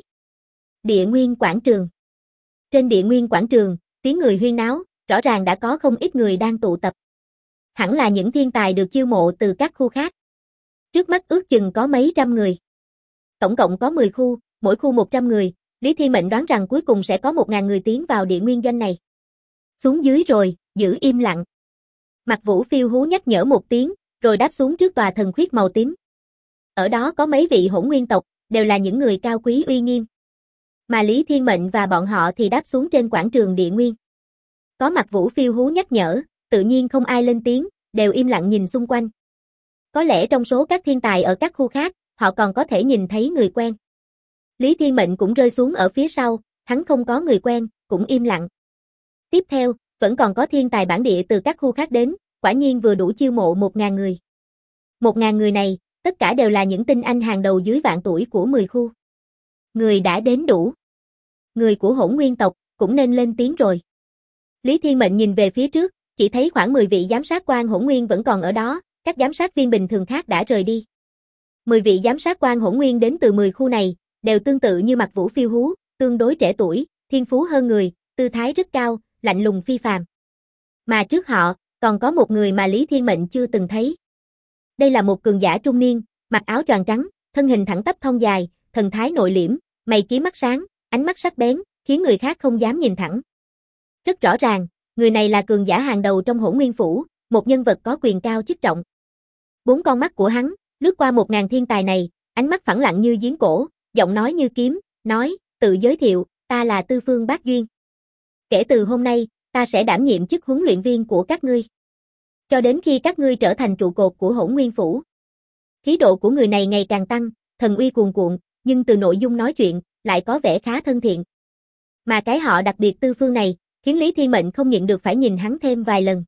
Địa Nguyên Quảng Trường. Trên Địa Nguyên Quảng Trường, tiếng người huyên náo, rõ ràng đã có không ít người đang tụ tập. Hẳn là những thiên tài được chiêu mộ từ các khu khác. Trước mắt ước chừng có mấy trăm người. Tổng cộng có 10 khu, mỗi khu 100 người, Lý Thiên Mệnh đoán rằng cuối cùng sẽ có 1000 người tiến vào Địa Nguyên Doanh này. Xuống dưới rồi, giữ im lặng. Mạc Vũ phiêu hú nhắc nhở một tiếng, rồi đáp xuống trước tòa thần khuyết màu tím. Ở đó có mấy vị hỗn nguyên tộc, đều là những người cao quý uy nghiêm. Mà Lý Thiên Mệnh và bọn họ thì đáp xuống trên quảng trường Địa Nguyên. Có Mạc Vũ phiêu hú nhắc nhở, tự nhiên không ai lên tiếng, đều im lặng nhìn xung quanh. Có lẽ trong số các thiên tài ở các khu khác, họ còn có thể nhìn thấy người quen. Lý Thiên Mệnh cũng rơi xuống ở phía sau, hắn không có người quen, cũng im lặng. Tiếp theo, vẫn còn có thiên tài bản địa từ các khu khác đến, quả nhiên vừa đủ chiêu mộ 1000 người. 1000 người này, tất cả đều là những tinh anh hàng đầu dưới vạn tuổi của 10 khu. Người đã đến đủ. Người của Hỗn Nguyên tộc, cũng nên lên tiếng rồi. Lý Thiên Mệnh nhìn về phía trước, chỉ thấy khoảng 10 vị giám sát quan Hỗn Nguyên vẫn còn ở đó, các giám sát viên bình thường khác đã rời đi. 10 vị giám sát quan Hỗn Nguyên đến từ 10 khu này, đều tương tự như Mạc Vũ phiêu hú, tương đối trẻ tuổi, thiên phú hơn người, tư thái rất cao, lạnh lùng phi phàm. Mà trước họ, còn có một người mà Lý Thiên Mệnh chưa từng thấy. Đây là một cường giả trung niên, mặc áo choàng trắng, thân hình thẳng tắp thon dài, thần thái nội liễm, mày kiếm mắt sáng, ánh mắt sắc bén, khiến người khác không dám nhìn thẳng. Rất rõ ràng, người này là cường giả hàng đầu trong Hỗn Nguyên Phủ, một nhân vật có quyền cao chức trọng. 4 con mắt của hắn, lướt qua 1000 thiên tài này, ánh mắt phẳng lặng như giếng cổ, giọng nói như kiếm, nói, tự giới thiệu, ta là Tư Phương Bác Duyên. Kể từ hôm nay, ta sẽ đảm nhiệm chức huấn luyện viên của các ngươi. Cho đến khi các ngươi trở thành trụ cột của Hỗn Nguyên Phủ. Khí độ của người này ngày càng tăng, thần uy cuồn cuộn, nhưng từ nội dung nói chuyện, lại có vẻ khá thân thiện. Mà cái họ đặc biệt Tư Phương này, khiến Lý Thiên Mệnh không nhịn được phải nhìn hắn thêm vài lần.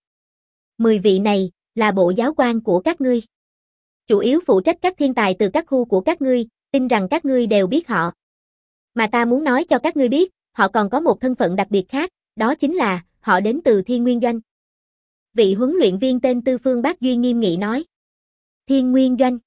10 vị này, là bộ giáo quan của các ngươi. Chủ yếu phụ trách các thiên tài từ các khu của các ngươi, tin rằng các ngươi đều biết họ. Mà ta muốn nói cho các ngươi biết, họ còn có một thân phận đặc biệt khác, đó chính là, họ đến từ Thiên Nguyên Doanh. Vị huấn luyện viên tên Tư Phương Bác Duyên nghiêm nghị nói. Thiên Nguyên Doanh.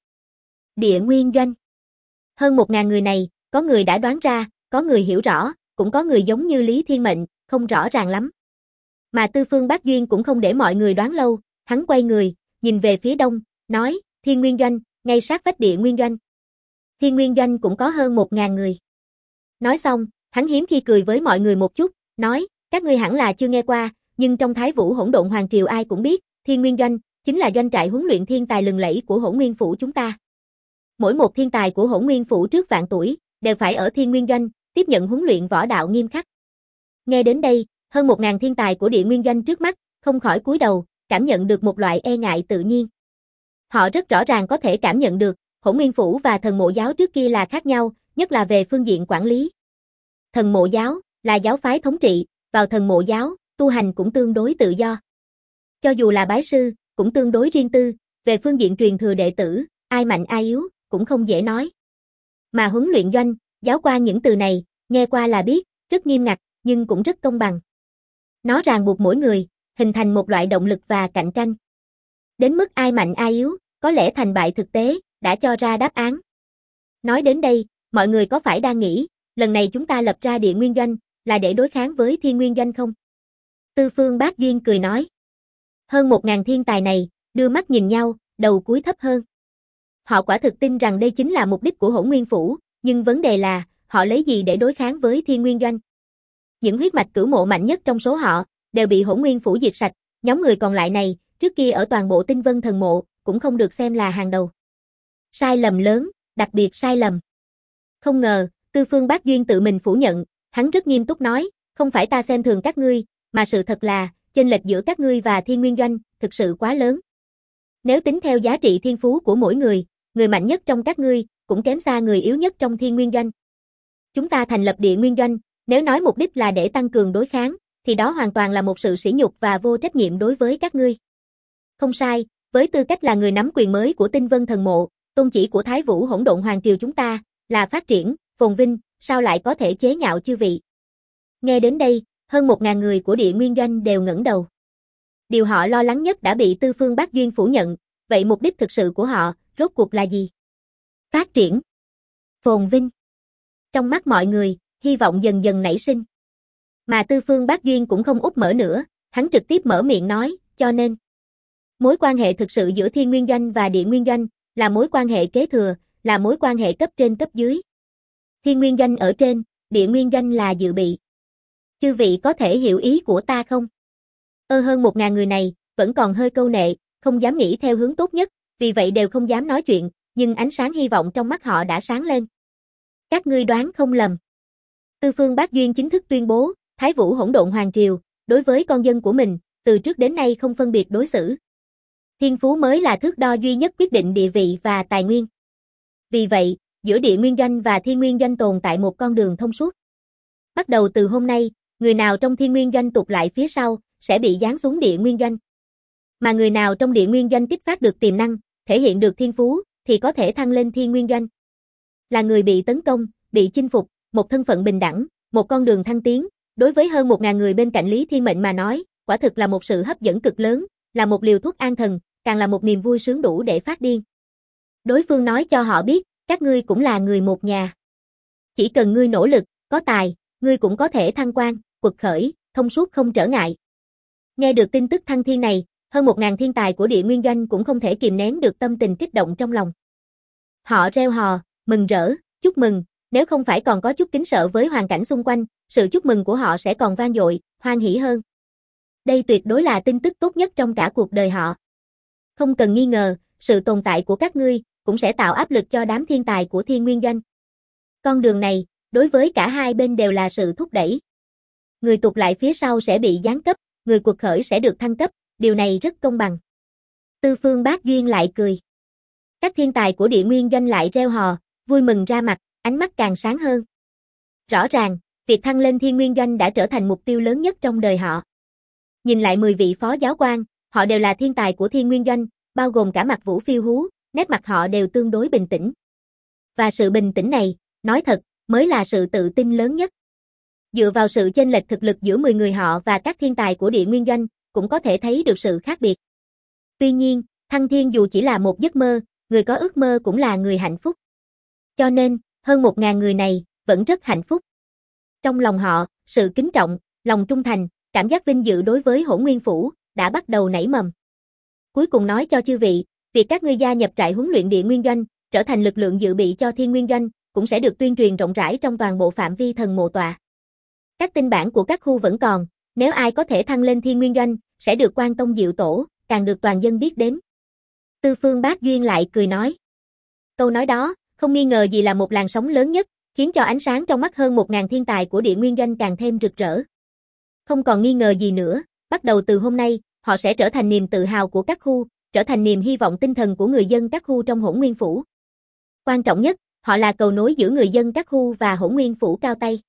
Địa Nguyên Doanh. Hơn 1000 người này, có người đã đoán ra, có người hiểu rõ, cũng có người giống như Lý Thiên Mệnh, không rõ ràng lắm. Mà Tư Phương Bác Duyên cũng không để mọi người đoán lâu, hắn quay người, nhìn về phía đông, nói, Thiên Nguyên Doanh, ngay sát vách Địa Nguyên Doanh. Thiên Nguyên Doanh cũng có hơn 1000 người. Nói xong, hắn hiếm khi cười với mọi người một chút, nói, các ngươi hẳn là chưa nghe qua, nhưng trong Thái Vũ Hỗn Độn Hoàng Triều ai cũng biết, Thiên Nguyên Doanh, chính là doanh trại huấn luyện thiên tài lừng lẫy của Hỗn Nguyên Phủ chúng ta. Mỗi một thiên tài của Hỗn Nguyên Phủ trước vạn tuổi, đều phải ở Thiên Nguyên Doanh, tiếp nhận huấn luyện võ đạo nghiêm khắc. Nghe đến đây, hơn 1000 thiên tài của Địa Nguyên Doanh trước mắt, không khỏi cúi đầu, cảm nhận được một loại e ngại tự nhiên. Họ rất rõ ràng có thể cảm nhận được, Hỗn Nguyên Phủ và Thần Mộ Giáo trước kia là khác nhau, nhất là về phương diện quản lý. Thần Mộ Giáo là giáo phái thống trị, vào Thần Mộ Giáo, tu hành cũng tương đối tự do. Cho dù là bái sư, cũng tương đối riêng tư, về phương diện truyền thừa đệ tử, ai mạnh ai yếu, cũng không dễ nói. Mà huấn luyện doanh, giáo quan những từ này, nghe qua là biết, rất nghiêm ngặt, nhưng cũng rất công bằng. Nó ràng buộc mỗi người, hình thành một loại động lực và cạnh tranh. Đến mức ai mạnh ai yếu, có lẽ thành bại thực tế, đã cho ra đáp án. Nói đến đây, mọi người có phải đang nghĩ, lần này chúng ta lập ra Địa Nguyên Doanh, là để đối kháng với Thiên Nguyên Doanh không? Tư Phương Bác Duyên cười nói. Hơn 1000 thiên tài này, đưa mắt nhìn nhau, đầu cúi thấp hơn. Họ quả thực tin rằng đây chính là mục đích của Hỗn Nguyên Phủ, nhưng vấn đề là, họ lấy gì để đối kháng với Thiên Nguyên Doanh? Những huyết mạch cửu mộ mạnh nhất trong số họ, đều bị Hỗn Nguyên Phủ diệt sạch, nhóm người còn lại này, trước kia ở toàn bộ Tinh Vân Thần Mộ, cũng không được xem là hàng đầu. Sai lầm lớn, đặc biệt sai lầm. Không ngờ, Tư Phương Bác Duyên tự mình phủ nhận, hắn rất nghiêm túc nói, không phải ta xem thường các ngươi, mà sự thật là, chênh lệch giữa các ngươi và Thiên Nguyên Doanh, thực sự quá lớn. Nếu tính theo giá trị thiên phú của mỗi người mạnh nhất trong các ngươi, cũng kém xa người yếu nhất trong Thiên Nguyên Doanh. Chúng ta thành lập Địa Nguyên Doanh, nếu nói mục đích là để tăng cường đối kháng, thì đó hoàn toàn là một sự sỉ nhục và vô trách nhiệm đối với các ngươi. Không sai, với tư cách là người nắm quyền mới của Tinh Vân Thần Mộ, tôn chỉ của Thái Vũ Hỗn Độn Hoàng Triều chúng ta, là phát triển, phồn vinh, sao lại có thể chế nhạo chư vị. Nghe đến đây, hơn 1000 người của Địa Nguyên Doanh đều ngẩng đầu. Điều họ lo lắng nhất đã bị Tư Phương Bác Duyên phủ nhận, vậy mục đích thực sự của họ, rốt cuộc là gì? Phát triển, phồn vinh. Trong mắt mọi người, hy vọng dần dần nảy sinh. Mà Tư Phương Bác Duyên cũng không úp mở nữa, hắn trực tiếp mở miệng nói, cho nên mối quan hệ thực sự giữa Thiên Nguyên Doanh và Địa Nguyên Doanh, là mối quan hệ kế thừa, là mối quan hệ cấp trên cấp dưới. Thiên Nguyên Doanh ở trên, Địa Nguyên Doanh là dự bị. Chư vị có thể hiểu ý của ta không? Hơn 1000 người này, vẫn còn hơi câu nệ, không dám nghĩ theo hướng tốt nhất, vì vậy đều không dám nói chuyện, nhưng ánh sáng hy vọng trong mắt họ đã sáng lên. Các ngươi đoán không lầm. Tư Phương Bác Duyên chính thức tuyên bố, Thái Vũ Hỗn Độn Hoàng Triều, đối với con dân của mình, từ trước đến nay không phân biệt đối xử. Thiên phú mới là thước đo duy nhất quyết định địa vị và tài nguyên. Vì vậy, giữa Địa Nguyên Doanh và Thiên Nguyên Doanh tồn tại một con đường thông suốt. Bắt đầu từ hôm nay, người nào trong Thiên Nguyên Doanh tụt lại phía sau, sẽ bị giáng xuống Địa Nguyên Doanh. Mà người nào trong Địa Nguyên Doanh kích phát được tiềm năng, thể hiện được thiên phú, thì có thể thăng lên Thiên Nguyên Doanh. Là người bị tấn công, bị chinh phục, một thân phận bình đẳng, một con đường thăng tiến, đối với hơn 1000 người bên cạnh Lý Thiên Mệnh mà nói, quả thực là một sự hấp dẫn cực lớn, là một liều thuốc an thần, càng là một niềm vui sướng đủ để phát điên. Đối phương nói cho họ biết, các ngươi cũng là người một nhà. Chỉ cần ngươi nỗ lực, có tài, ngươi cũng có thể thăng quan, quật khởi, thông suốt không trở ngại. Nghe được tin tức thăng thiên này, hơn 1000 thiên tài của Địa Nguyên Doanh cũng không thể kìm nén được tâm tình kích động trong lòng. Họ reo hò, mừng rỡ, chúc mừng, nếu không phải còn có chút kính sợ với hoàn cảnh xung quanh, sự chúc mừng của họ sẽ còn vang dội, hoan hỉ hơn. Đây tuyệt đối là tin tức tốt nhất trong cả cuộc đời họ. Không cần nghi ngờ, sự tồn tại của các ngươi cũng sẽ tạo áp lực cho đám thiên tài của Thiên Nguyên Doanh. Con đường này, đối với cả hai bên đều là sự thúc đẩy. Người tụt lại phía sau sẽ bị giáng cấp, người quật khởi sẽ được thăng cấp, điều này rất công bằng. Tư Phương Bác Duyên lại cười. Các thiên tài của Địa Nguyên Doanh lại reo hò, vui mừng ra mặt, ánh mắt càng sáng hơn. Rõ ràng, việc thăng lên Thiên Nguyên Doanh đã trở thành mục tiêu lớn nhất trong đời họ. Nhìn lại 10 vị phó giáo quan, họ đều là thiên tài của Thiên Nguyên Doanh, bao gồm cả Mạc Vũ Phiêu Hú, nét mặt họ đều tương đối bình tĩnh. Và sự bình tĩnh này, nói thật, mới là sự tự tin lớn nhất. Dựa vào sự chênh lệch thực lực giữa 10 người họ và các thiên tài của Địa Nguyên Doanh, cũng có thể thấy được sự khác biệt. Tuy nhiên, thăng thiên dù chỉ là một giấc mơ, người có ước mơ cũng là người hạnh phúc. Cho nên, hơn 1000 người này, vẫn rất hạnh phúc. Trong lòng họ, sự kính trọng, lòng trung thành, cảm giác vinh dự đối với Hỗn Nguyên Phủ, đã bắt đầu nảy mầm. Cuối cùng nói cho chư vị, việc các ngươi gia nhập trại huấn luyện Địa Nguyên Doanh, trở thành lực lượng dự bị cho Thiên Nguyên Doanh, cũng sẽ được tuyên truyền rộng rãi trong toàn bộ phạm vi thần mộ tọa. Các tinh bản của các khu vẫn còn, nếu ai có thể thăng lên Thiên Nguyên Doanh, sẽ được Quan Tông Diệu Tổ, càng được toàn dân biết đến. Tư Phương Bác Duyên lại cười nói. Câu nói đó, không nghi ngờ gì là một làn sóng lớn nhất, khiến cho ánh sáng trong mắt hơn 1000 thiên tài của Địa Nguyên Doanh càng thêm rực rỡ. Không còn nghi ngờ gì nữa, bắt đầu từ hôm nay, họ sẽ trở thành niềm tự hào của các khu, trở thành niềm hy vọng tinh thần của người dân các khu trong Hỗn Nguyên Phủ. Quan trọng nhất, họ là cầu nối giữa người dân các khu và Hỗn Nguyên Phủ cao tay.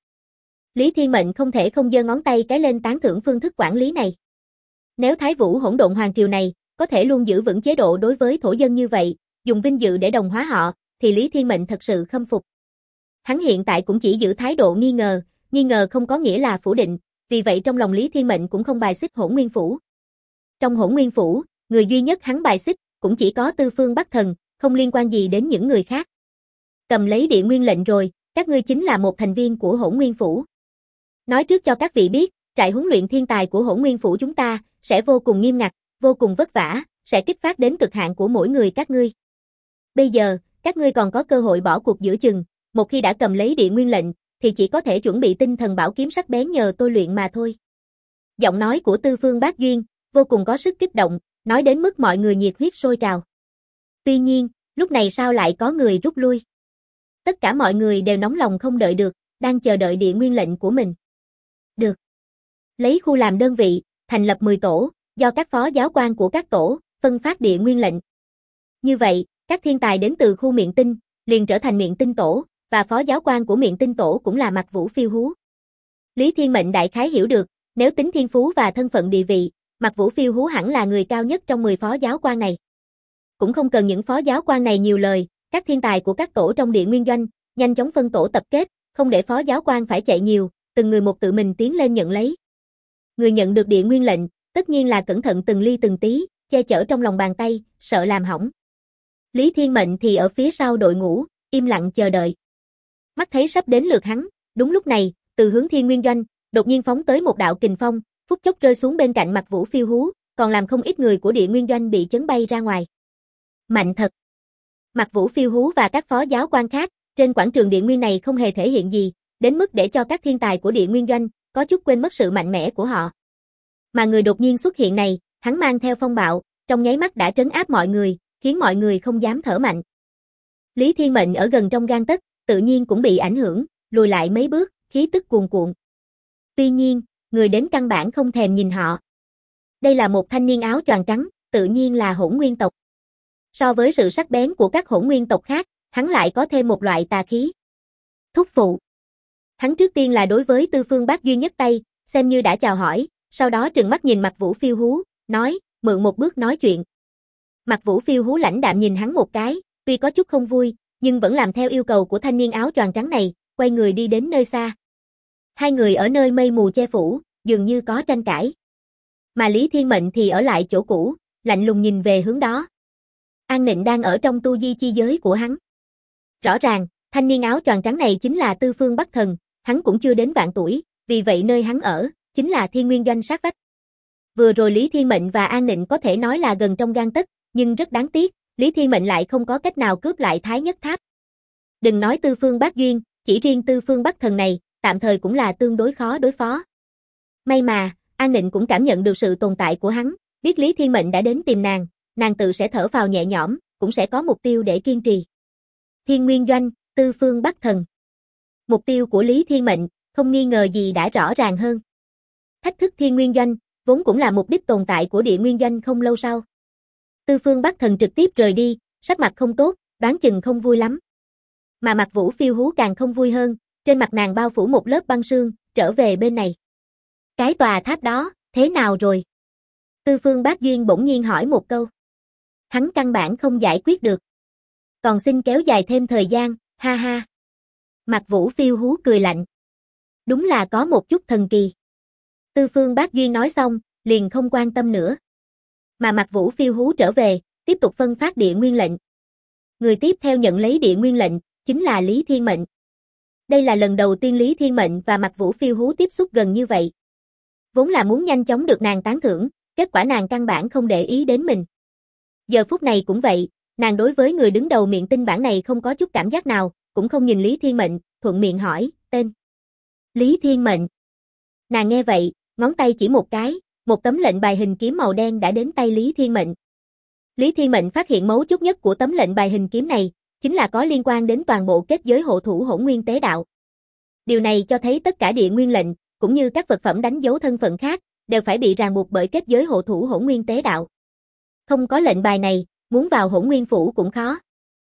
Lý Thiên Mệnh không thể không giơ ngón tay cái lên tán thưởng phương thức quản lý này. Nếu Thái Vũ Hỗn Độn Hoàng Triều này có thể luôn giữ vững chế độ đối với thổ dân như vậy, dùng vinh dự để đồng hóa họ, thì Lý Thiên Mệnh thật sự khâm phục. Hắn hiện tại cũng chỉ giữ thái độ nghi ngờ, nghi ngờ không có nghĩa là phủ định, vì vậy trong lòng Lý Thiên Mệnh cũng không bài xích Hỗn Nguyên Phủ. Trong Hỗn Nguyên Phủ, người duy nhất hắn bài xích cũng chỉ có Tư Phương Bắc Thần, không liên quan gì đến những người khác. Cầm lấy Địa Nguyên lệnh rồi, các ngươi chính là một thành viên của Hỗn Nguyên Phủ. Nói trước cho các vị biết, trại huấn luyện thiên tài của Hỗn Nguyên Phủ chúng ta sẽ vô cùng nghiêm ngặt, vô cùng vất vả, sẽ kích phát đến cực hạn của mỗi người các ngươi. Bây giờ, các ngươi còn có cơ hội bỏ cuộc giữa chừng, một khi đã cầm lấy Địa Nguyên lệnh, thì chỉ có thể chuẩn bị tinh thần bảo kiếm sắc bén nhờ tôi luyện mà thôi. Giọng nói của Tư Phương Bác Duyên vô cùng có sức kích động, nói đến mức mọi người nhiệt huyết sôi trào. Tuy nhiên, lúc này sao lại có người rút lui? Tất cả mọi người đều nóng lòng không đợi được, đang chờ đợi Địa Nguyên lệnh của mình. Được. Lấy khu làm đơn vị, thành lập 10 tổ, do các phó giáo quan của các tổ phân phát Địa Nguyên lệnh. Như vậy, các thiên tài đến từ khu Miện Tinh liền trở thành Miện Tinh tổ, và phó giáo quan của Miện Tinh tổ cũng là Mạc Vũ Phiêu Hú. Lý Thiên Mệnh đại khái hiểu được, nếu tính thiên phú và thân phận địa vị, Mạc Vũ Phiêu Hú hẳn là người cao nhất trong 10 phó giáo quan này. Cũng không cần những phó giáo quan này nhiều lời, các thiên tài của các tổ trong Địa Nguyên doanh nhanh chóng phân tổ tập kết, không để phó giáo quan phải chạy nhiều, từng người một tự mình tiến lên nhận lấy. Người nhận được Địa Nguyên lệnh, tất nhiên là cẩn thận từng ly từng tí, che chở trong lòng bàn tay, sợ làm hỏng. Lý Thiên Mệnh thì ở phía sau đội ngũ, im lặng chờ đợi. Mắt thấy sắp đến lượt hắn, đúng lúc này, từ hướng Thiên Nguyên doanh, đột nhiên phóng tới một đạo kình phong, phút chốc rơi xuống bên cạnh Mạc Vũ Phiêu Hú, còn làm không ít người của Địa Nguyên doanh bị chấn bay ra ngoài. Mạnh thật. Mạc Vũ Phiêu Hú và các phó giáo quan khác, trên quảng trường Địa Nguyên này không hề thể hiện gì, đến mức để cho các thiên tài của Địa Nguyên doanh có chút quên mất sự mạnh mẽ của họ. Mà người đột nhiên xuất hiện này, hắn mang theo phong bạo, trong nháy mắt đã trấn áp mọi người, khiến mọi người không dám thở mạnh. Lý Thiên Mệnh ở gần trong gang tấc, tự nhiên cũng bị ảnh hưởng, lùi lại mấy bước, khí tức cuồn cuộn. Tuy nhiên, người đến căn bản không thèm nhìn họ. Đây là một thanh niên áo choàng trắng, tự nhiên là Hỗn Nguyên tộc. So với sự sắc bén của các Hỗn Nguyên tộc khác, hắn lại có thêm một loại tà khí. Thúc phụ. Hắn trước tiên là đối với Tư Phương Bác Duyên nhấc tay, xem như đã chào hỏi, sau đó trừng mắt nhìn Mạc Vũ Phiêu Hú, nói, mượn một bước nói chuyện. Mạc Vũ Phiêu Hú lãnh đạm nhìn hắn một cái, tuy có chút không vui, nhưng vẫn làm theo yêu cầu của thanh niên áo choàng trắng này, quay người đi đến nơi xa. Hai người ở nơi mây mù che phủ, dường như có tranh cãi. Mà Lý Thiên Mệnh thì ở lại chỗ cũ, lạnh lùng nhìn về hướng đó. An Nịnh đang ở trong tu di chi giới của hắn. Rõ ràng, thanh niên áo choàng trắng này chính là Tư Phương Bắc Thần, hắn cũng chưa đến vạn tuổi, vì vậy nơi hắn ở, chính là Thiên Nguyên doanh sát vách. Vừa rồi Lý Thiên Mệnh và An Nịnh có thể nói là gần trong gang tấc, nhưng rất đáng tiếc, Lý Thiên Mệnh lại không có cách nào cướp lại Thái Nhất Tháp. Đừng nói Tư Phương Bác Duyên, chỉ riêng Tư Phương Bắc Thần này, tạm thời cũng là tương đối khó đối phó. May mà, An Nịnh cũng cảm nhận được sự tồn tại của hắn, biết Lý Thiên Mệnh đã đến tìm nàng tự sẽ thở phào nhẹ nhõm, cũng sẽ có mục tiêu để kiên trì. Thiên Nguyên doanh, Tư Phương Bắc Thần. Mục tiêu của Lý Thiên Mệnh, không nghi ngờ gì đã rõ ràng hơn. Thách thức Thiên Nguyên doanh, vốn cũng là mục đích tồn tại của Địa Nguyên doanh không lâu sau. Tư Phương Bắc Thần trực tiếp rời đi, sắc mặt không tốt, đoán chừng không vui lắm. Mà Mạc Vũ Phiêu Hú càng không vui hơn, trên mặt nàng bao phủ một lớp băng sương, trở về bên này. Cái tòa tháp đó, thế nào rồi? Tư Phương Bác Duyên bỗng nhiên hỏi một câu. Hắn căn bản không giải quyết được. Còn xin kéo dài thêm thời gian, ha ha. Mạc Vũ Phiêu Hú cười lạnh. Đúng là có một chút thần kỳ. Tư Phương Bác Duyên nói xong, liền không quan tâm nữa. Mà Mạc Vũ Phiêu Hú trở về, tiếp tục phân phát Địa Nguyên lệnh. Người tiếp theo nhận lấy Địa Nguyên lệnh, chính là Lý Thiên Mệnh. Đây là lần đầu tiên Lý Thiên Mệnh và Mạc Vũ Phiêu Hú tiếp xúc gần như vậy. Vốn là muốn nhanh chóng được nàng tán thưởng, kết quả nàng căn bản không để ý đến mình. Giờ phút này cũng vậy, nàng đối với người đứng đầu Miện Tinh bản này không có chút cảm giác nào, cũng không nhìn Lý Thiên Mệnh, thuận miệng hỏi, tên. Lý Thiên Mệnh. Nàng nghe vậy, ngón tay chỉ một cái, một tấm lệnh bài hình kiếm màu đen đã đến tay Lý Thiên Mệnh. Lý Thiên Mệnh phát hiện mấu chốt nhất của tấm lệnh bài hình kiếm này, chính là có liên quan đến toàn bộ kết giới hộ thủ Hỗn Nguyên Tế Đạo. Điều này cho thấy tất cả Địa Nguyên lệnh, cũng như các vật phẩm đánh dấu thân phận khác, đều phải bị ràng buộc bởi kết giới hộ thủ Hỗn Nguyên Tế Đạo. Không có lệnh bài này, muốn vào Hỗn Nguyên phủ cũng khó.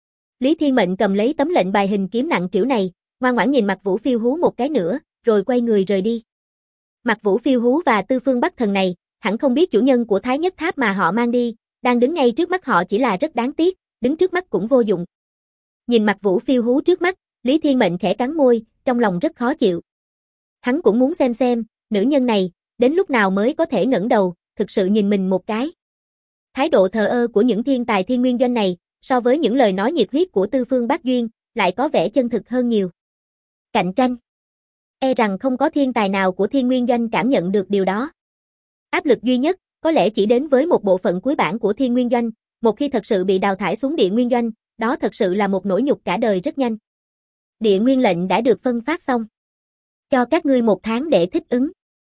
Lý Thiên Mệnh cầm lấy tấm lệnh bài hình kiếm nặng trĩu này, ngoan ngoãn nhìn Mạc Vũ Phiêu Hú một cái nữa, rồi quay người rời đi. Mạc Vũ Phiêu Hú và Tư Phương Bắc Thần này, hẳn không biết chủ nhân của Thái Nhất Tháp mà họ mang đi, đang đứng ngay trước mắt họ chỉ là rất đáng tiếc, đứng trước mắt cũng vô dụng. Nhìn Mạc Vũ Phiêu Hú trước mắt, Lý Thiên Mệnh khẽ cắn môi, trong lòng rất khó chịu. Hắn cũng muốn xem, nữ nhân này, đến lúc nào mới có thể ngẩng đầu, thực sự nhìn mình một cái. Thái độ thờ ơ của những thiên tài thiên nguyên doanh này, so với những lời nói nhiệt huyết của Tư Phương Bác Duyên, lại có vẻ chân thực hơn nhiều. Cạnh tranh. E rằng không có thiên tài nào của thiên nguyên doanh cảm nhận được điều đó. Áp lực duy nhất, có lẽ chỉ đến với một bộ phận cuối bảng của thiên nguyên doanh, một khi thật sự bị đào thải xuống địa nguyên doanh, đó thật sự là một nỗi nhục cả đời rất nhanh. Địa nguyên lệnh đã được phân phát xong. Cho các ngươi 1 tháng để thích ứng.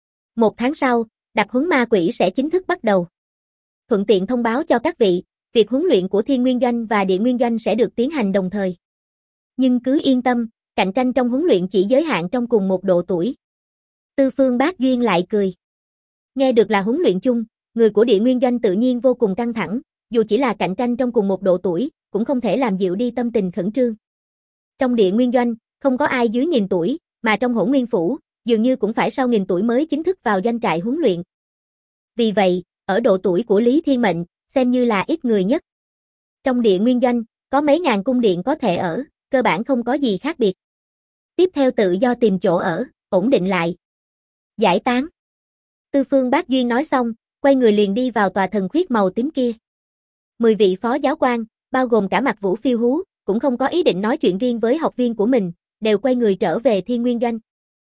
1 tháng sau, đặc huấn ma quỷ sẽ chính thức bắt đầu. Thuận tiện thông báo cho các vị, việc huấn luyện của thiên nguyên doanh và địa nguyên doanh sẽ được tiến hành đồng thời. Nhưng cứ yên tâm, cạnh tranh trong huấn luyện chỉ giới hạn trong cùng một độ tuổi. Tư Phương Bác Duyên lại cười. Nghe được là huấn luyện chung, người của địa nguyên doanh tự nhiên vô cùng căng thẳng, dù chỉ là cạnh tranh trong cùng một độ tuổi, cũng không thể làm dịu đi tâm tình khẩn trương. Trong địa nguyên doanh, không có ai dưới 1000 tuổi, mà trong Hỗn Nguyên Phủ, dường như cũng phải sau 1000 tuổi mới chính thức vào doanh trại huấn luyện. Vì vậy, ở độ tuổi của Lý Thiên Mệnh, xem như là ít người nhất. Trong địa nguyên doanh, có mấy ngàn cung điện có thể ở, cơ bản không có gì khác biệt. Tiếp theo tự do tìm chỗ ở, ổn định lại. Giải tán. Tư Phương Bác Duyên nói xong, quay người liền đi vào tòa thần khuyết màu tím kia. 10 vị phó giáo quan, bao gồm cả Mạc Vũ Phiêu Hú, cũng không có ý định nói chuyện riêng với học viên của mình, đều quay người trở về thiên nguyên doanh.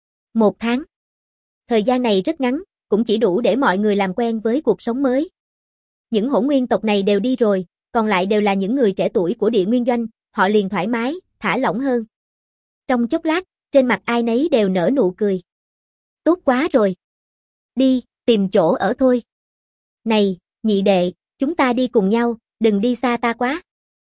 1 tháng. Thời gian này rất ngắn, cũng chỉ đủ để mọi người làm quen với cuộc sống mới. Những hỗn nguyên tộc này đều đi rồi, còn lại đều là những người trẻ tuổi của địa nguyên doanh, họ liền thoải mái, thả lỏng hơn. Trong chốc lát, trên mặt ai nấy đều nở nụ cười. Tốt quá rồi. Đi, tìm chỗ ở thôi. Này, nhị đệ, chúng ta đi cùng nhau, đừng đi xa ta quá.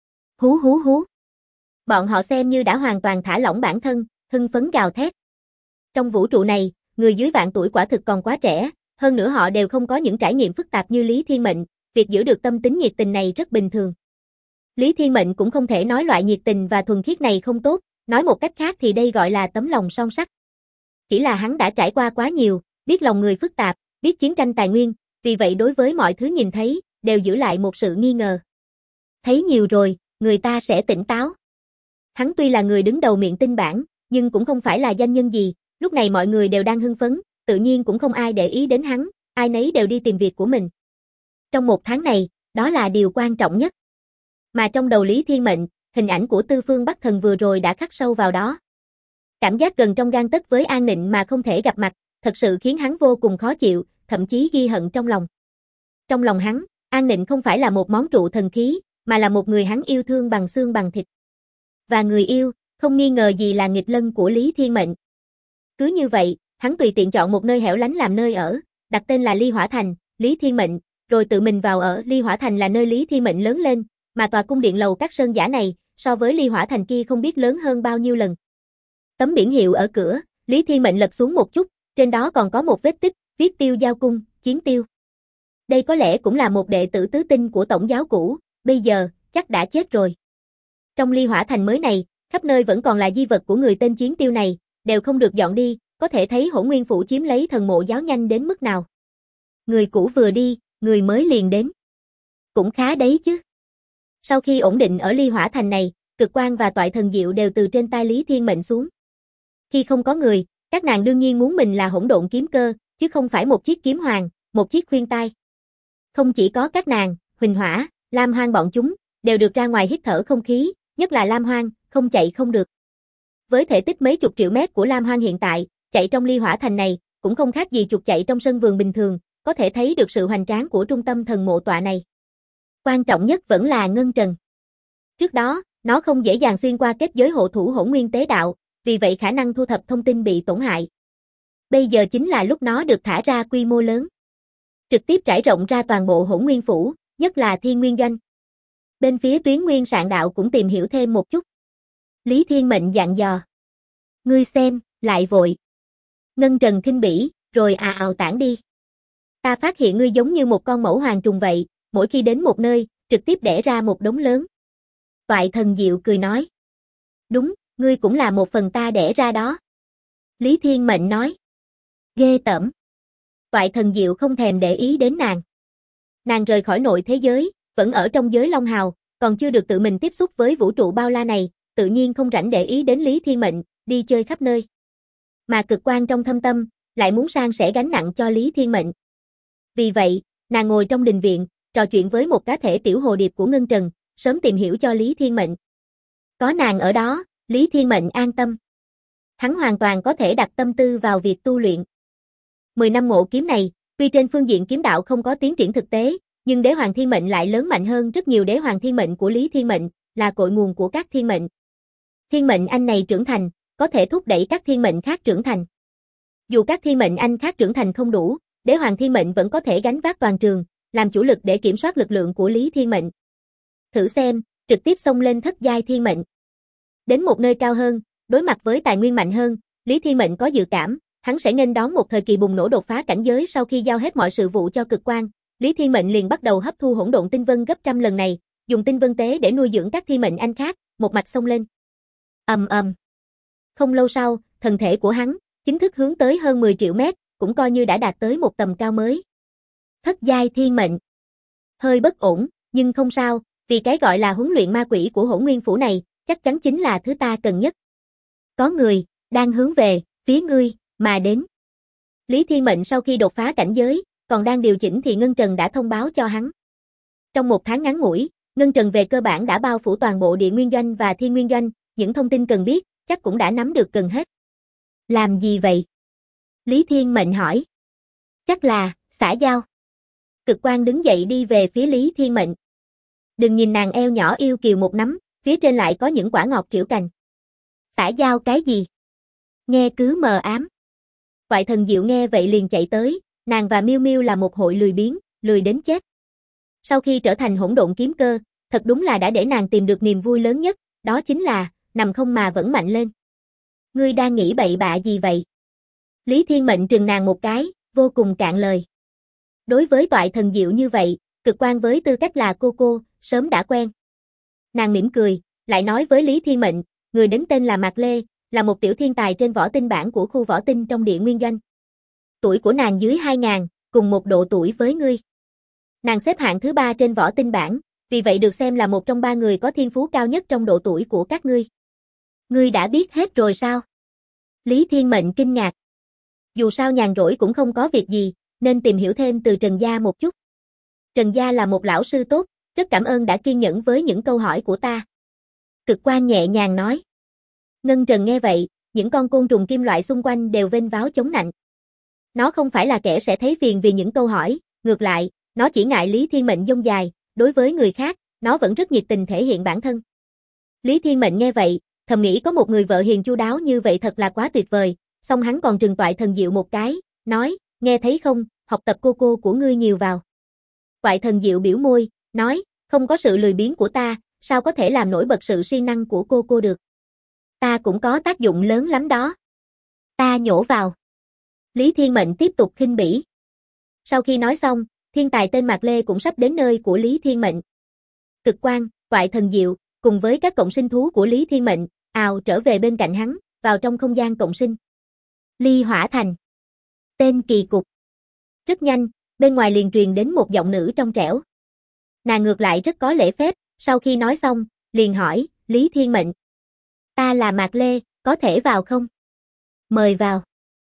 Hú hú hú. Bọn họ xem như đã hoàn toàn thả lỏng bản thân, hưng phấn gào thét. Trong vũ trụ này, người dưới vạn tuổi quả thực còn quá trẻ, hơn nữa họ đều không có những trải nghiệm phức tạp như Lý Thiên Mệnh, việc giữ được tâm tính nhiệt tình này rất bình thường. Lý Thiên Mệnh cũng không thể nói loại nhiệt tình và thuần khiết này không tốt, nói một cách khác thì đây gọi là tấm lòng son sắt. Chỉ là hắn đã trải qua quá nhiều, biết lòng người phức tạp, biết chiến tranh tài nguyên, vì vậy đối với mọi thứ nhìn thấy, đều giữ lại một sự nghi ngờ. Thấy nhiều rồi, người ta sẽ tỉnh táo. Hắn tuy là người đứng đầu miệng tinh bản, nhưng cũng không phải là danh nhân gì, lúc này mọi người đều đang hưng phấn, tự nhiên cũng không ai để ý đến hắn, ai nấy đều đi tìm việc của mình. Trong 1 tháng này, đó là điều quan trọng nhất. Mà trong đầu Lý Thiên Mệnh, hình ảnh của Tư Phương Bắc Thần vừa rồi đã khắc sâu vào đó. Cảm giác gần trong gang tấc với An Nịnh mà không thể gặp mặt, thật sự khiến hắn vô cùng khó chịu, thậm chí ghi hận trong lòng. Trong lòng hắn, An Nịnh không phải là một món trụ thần khí, mà là một người hắn yêu thương bằng xương bằng thịt. Và người yêu, không nghi ngờ gì là nghịch lân của Lý Thiên Mệnh. Cứ như vậy, hắn tùy tiện chọn một nơi hẻo lánh làm nơi ở, đặt tên là Ly Hỏa Thành, Lý Thiên Mệnh, rồi tự mình vào ở. Ly Hỏa Thành là nơi Lý Thiên Mệnh lớn lên, mà tòa cung điện lầu các sơn giả này, so với Ly Hỏa Thành kia không biết lớn hơn bao nhiêu lần. Tấm biển hiệu ở cửa, Lý Thiên Mệnh lật xuống một chút, trên đó còn có một vết tích, viết Tiêu Giao Cung, Chiến Tiêu. Đây có lẽ cũng là một đệ tử tứ tinh của tổng giáo cũ, bây giờ, chắc đã chết rồi. Trong Ly Hỏa Thành mới này, khắp nơi vẫn còn là di vật của người tên Chiến Tiêu này, đều không được dọn đi, có thể thấy Hỗn Nguyên Phủ chiếm lấy thần mộ giáo nhanh đến mức nào. Người cũ vừa đi, người mới liền đến. Cũng khá đấy chứ. Sau khi ổn định ở Ly Hỏa Thành này, Cực Quang và Toại Thần Diệu đều từ trên tay Lý Thiên Mệnh xuống. Khi không có người, các nàng đương nhiên muốn mình là hỗn độn kiếm cơ, chứ không phải một chiếc kiếm hoàng, một chiếc khuyên tai. Không chỉ có các nàng, Huỳnh Hỏa, Lam Hoang bọn chúng, đều được ra ngoài hít thở không khí, nhất là Lam Hoang, không chạy không được. Với thể tích mấy chục triệu mét của Lam Hoang hiện tại, chạy trong Ly Hỏa Thành này, cũng không khác gì chuột chạy trong sân vườn bình thường, có thể thấy được sự hoành tráng của trung tâm thần mộ tọa này. Quan trọng nhất vẫn là Ngân Trần. Trước đó, nó không dễ dàng xuyên qua kết giới hộ thủ Hỗn Nguyên Tế Đạo, vì vậy khả năng thu thập thông tin bị tổn hại. Bây giờ chính là lúc nó được thả ra quy mô lớn. Trực tiếp trải rộng ra toàn bộ Hỗn Nguyên Phủ, nhất là Thiên Nguyên Doanh. Bên phía Tuyến Nguyên Sạn Đạo cũng tìm hiểu thêm một chút. Lý Thiên Mệnh dặn dò. Ngươi xem, lại vội. Ngân Trần khinh bỉ, rồi ào tản đi. Ta phát hiện ngươi giống như một con mẫu hoàng trùng vậy, mỗi khi đến một nơi, trực tiếp đẻ ra một đống lớn. Toại Thần Diệu cười nói. Đúng, ngươi cũng là một phần ta đẻ ra đó. Lý Thiên Mệnh nói. Ghê tởm. Toại Thần Diệu không thèm để ý đến nàng. Nàng rời khỏi nội thế giới, vẫn ở trong giới Long Hào, còn chưa được tự mình tiếp xúc với vũ trụ bao la này, tự nhiên không rảnh để ý đến Lý Thiên Mệnh, đi chơi khắp nơi. Mà cực quan trong thâm tâm, lại muốn san sẻ gánh nặng cho Lý Thiên Mệnh. Vì vậy, nàng ngồi trong đình viện, trò chuyện với một cá thể tiểu hồ điệp của Ngân Trần, sớm tìm hiểu cho Lý Thiên Mệnh. Có nàng ở đó, Lý Thiên Mệnh an tâm. Hắn hoàn toàn có thể đặt tâm tư vào việc tu luyện. 10 năm ngộ kiếm này, tuy trên phương diện kiếm đạo không có tiến triển thực tế, nhưng đế hoàng thiên mệnh lại lớn mạnh hơn rất nhiều. Đế hoàng thiên mệnh của Lý Thiên Mệnh là cội nguồn của các thiên mệnh. Thiên mệnh anh này trưởng thành, có thể thúc đẩy các thiên mệnh khác trưởng thành. Dù các thiên mệnh anh khác trưởng thành không đủ, đế hoàng thiên mệnh vẫn có thể gánh vác toàn trường, làm chủ lực để kiểm soát lực lượng của Lý Thiên Mệnh. Thử xem, trực tiếp xông lên thất giai thiên mệnh. Đến một nơi cao hơn, đối mặt với tài nguyên mạnh hơn, Lý Thiên Mệnh có dự cảm, hắn sẽ nghênh đón một thời kỳ bùng nổ đột phá cảnh giới. Sau khi giao hết mọi sự vụ cho cực quan, Lý Thiên Mệnh liền bắt đầu hấp thu hỗn độn tinh vân gấp trăm lần này, dùng tinh vân tế để nuôi dưỡng các thiên mệnh anh khác, một mạch xông lên. Ầm ầm. Không lâu sau, thân thể của hắn chính thức hướng tới hơn 10 triệu mét, cũng coi như đã đạt tới một tầm cao mới. Thất giai thiên mệnh. Hơi bất ổn, nhưng không sao, vì cái gọi là huấn luyện ma quỷ của Hỗn Nguyên phủ này, chắc chắn chính là thứ ta cần nhất. Có người đang hướng về phía ngươi mà đến. Lý Thiên Mệnh sau khi đột phá cảnh giới, còn đang điều chỉnh thì Ngân Trần đã thông báo cho hắn. Trong một tháng ngắn ngủi, Ngân Trần về cơ bản đã bao phủ toàn bộ Địa Nguyên Doanh và Thiên Nguyên Doanh, những thông tin cần biết, chắc cũng đã nắm được gần hết. Làm gì vậy? Lý Thiên Mệnh hỏi. Chắc là xã giao. Cực quan đứng dậy đi về phía Lý Thiên Mệnh. Đừng nhìn nàng eo nhỏ yêu kiều một nắm, phía trên lại có những quả ngọt trĩu cành. Xã giao cái gì? Nghe cứ mờ ám. Toại Thần Diệu nghe vậy liền chạy tới, nàng và Miêu Miêu là một hội lười biếng, lười đến chết. Sau khi trở thành hỗn độn kiếm cơ, thật đúng là đã để nàng tìm được niềm vui lớn nhất, đó chính là nằm không mà vẫn mạnh lên. Ngươi đang nghĩ bậy bạ gì vậy? Lý Thiên Mệnh trừng nàng một cái, vô cùng cạn lời. Đối với Toại Thần Diệu như vậy, cực quan với tư cách là cô, sớm đã quen. Nàng mỉm cười, lại nói với Lý Thiên Mệnh, người đến tên là Mạc Lê, là một tiểu thiên tài trên võ tinh bảng của khu võ tinh trong Địa Nguyên Doanh. Tuổi của nàng dưới 2000, cùng một độ tuổi với ngươi. Nàng xếp hạng thứ 3 trên võ tinh bảng, vì vậy được xem là một trong 3 người có thiên phú cao nhất trong độ tuổi của các ngươi. Ngươi đã biết hết rồi sao? Lý Thiên Mệnh kinh ngạc. Dù sao nhàn rỗi cũng không có việc gì, nên tìm hiểu thêm từ Trần Gia một chút. Trần Gia là một lão sư tốt, rất cảm ơn đã kiên nhẫn với những câu hỏi của ta. Cực quan nhẹ nhàng nói. Ngân Trần nghe vậy, những con côn trùng kim loại xung quanh đều vênh váo chống nạnh. Nó không phải là kẻ sẽ thấy phiền vì những câu hỏi, ngược lại, nó chỉ ngại Lý Thiên Mệnh dông dài, đối với người khác, nó vẫn rất nhiệt tình thể hiện bản thân. Lý Thiên Mệnh nghe vậy, thầm nghĩ có một người vợ hiền chu đáo như vậy thật là quá tuyệt vời, xong hắn còn trừng Toại Thần Diệu một cái, nói, nghe thấy không, học tập cô của ngươi nhiều vào. Toại Thần Diệu biểu môi, nói, không có sự lười biếng của ta, sao có thể làm nổi bật sự siêng năng của cô được. Ta cũng có tác dụng lớn lắm đó. Ta nhổ vào. Lý Thiên Mệnh tiếp tục khinh bỉ. Sau khi nói xong, thiên tài tên Mạc Lê cũng sắp đến nơi của Lý Thiên Mệnh. Cực quan, Toại Thần Diệu, cùng với các cộng sinh thú của Lý Thiên Mệnh, ào trở về bên cạnh hắn, vào trong không gian cộng sinh. Ly Hỏa Thành. Tên kỳ cục. Rất nhanh, bên ngoài liền truyền đến một giọng nữ trong trẻo. Nàng ngược lại rất có lễ phép, sau khi nói xong, liền hỏi, Lý Thiên Mệnh. Ta là Mạc Lê, có thể vào không? Mời vào.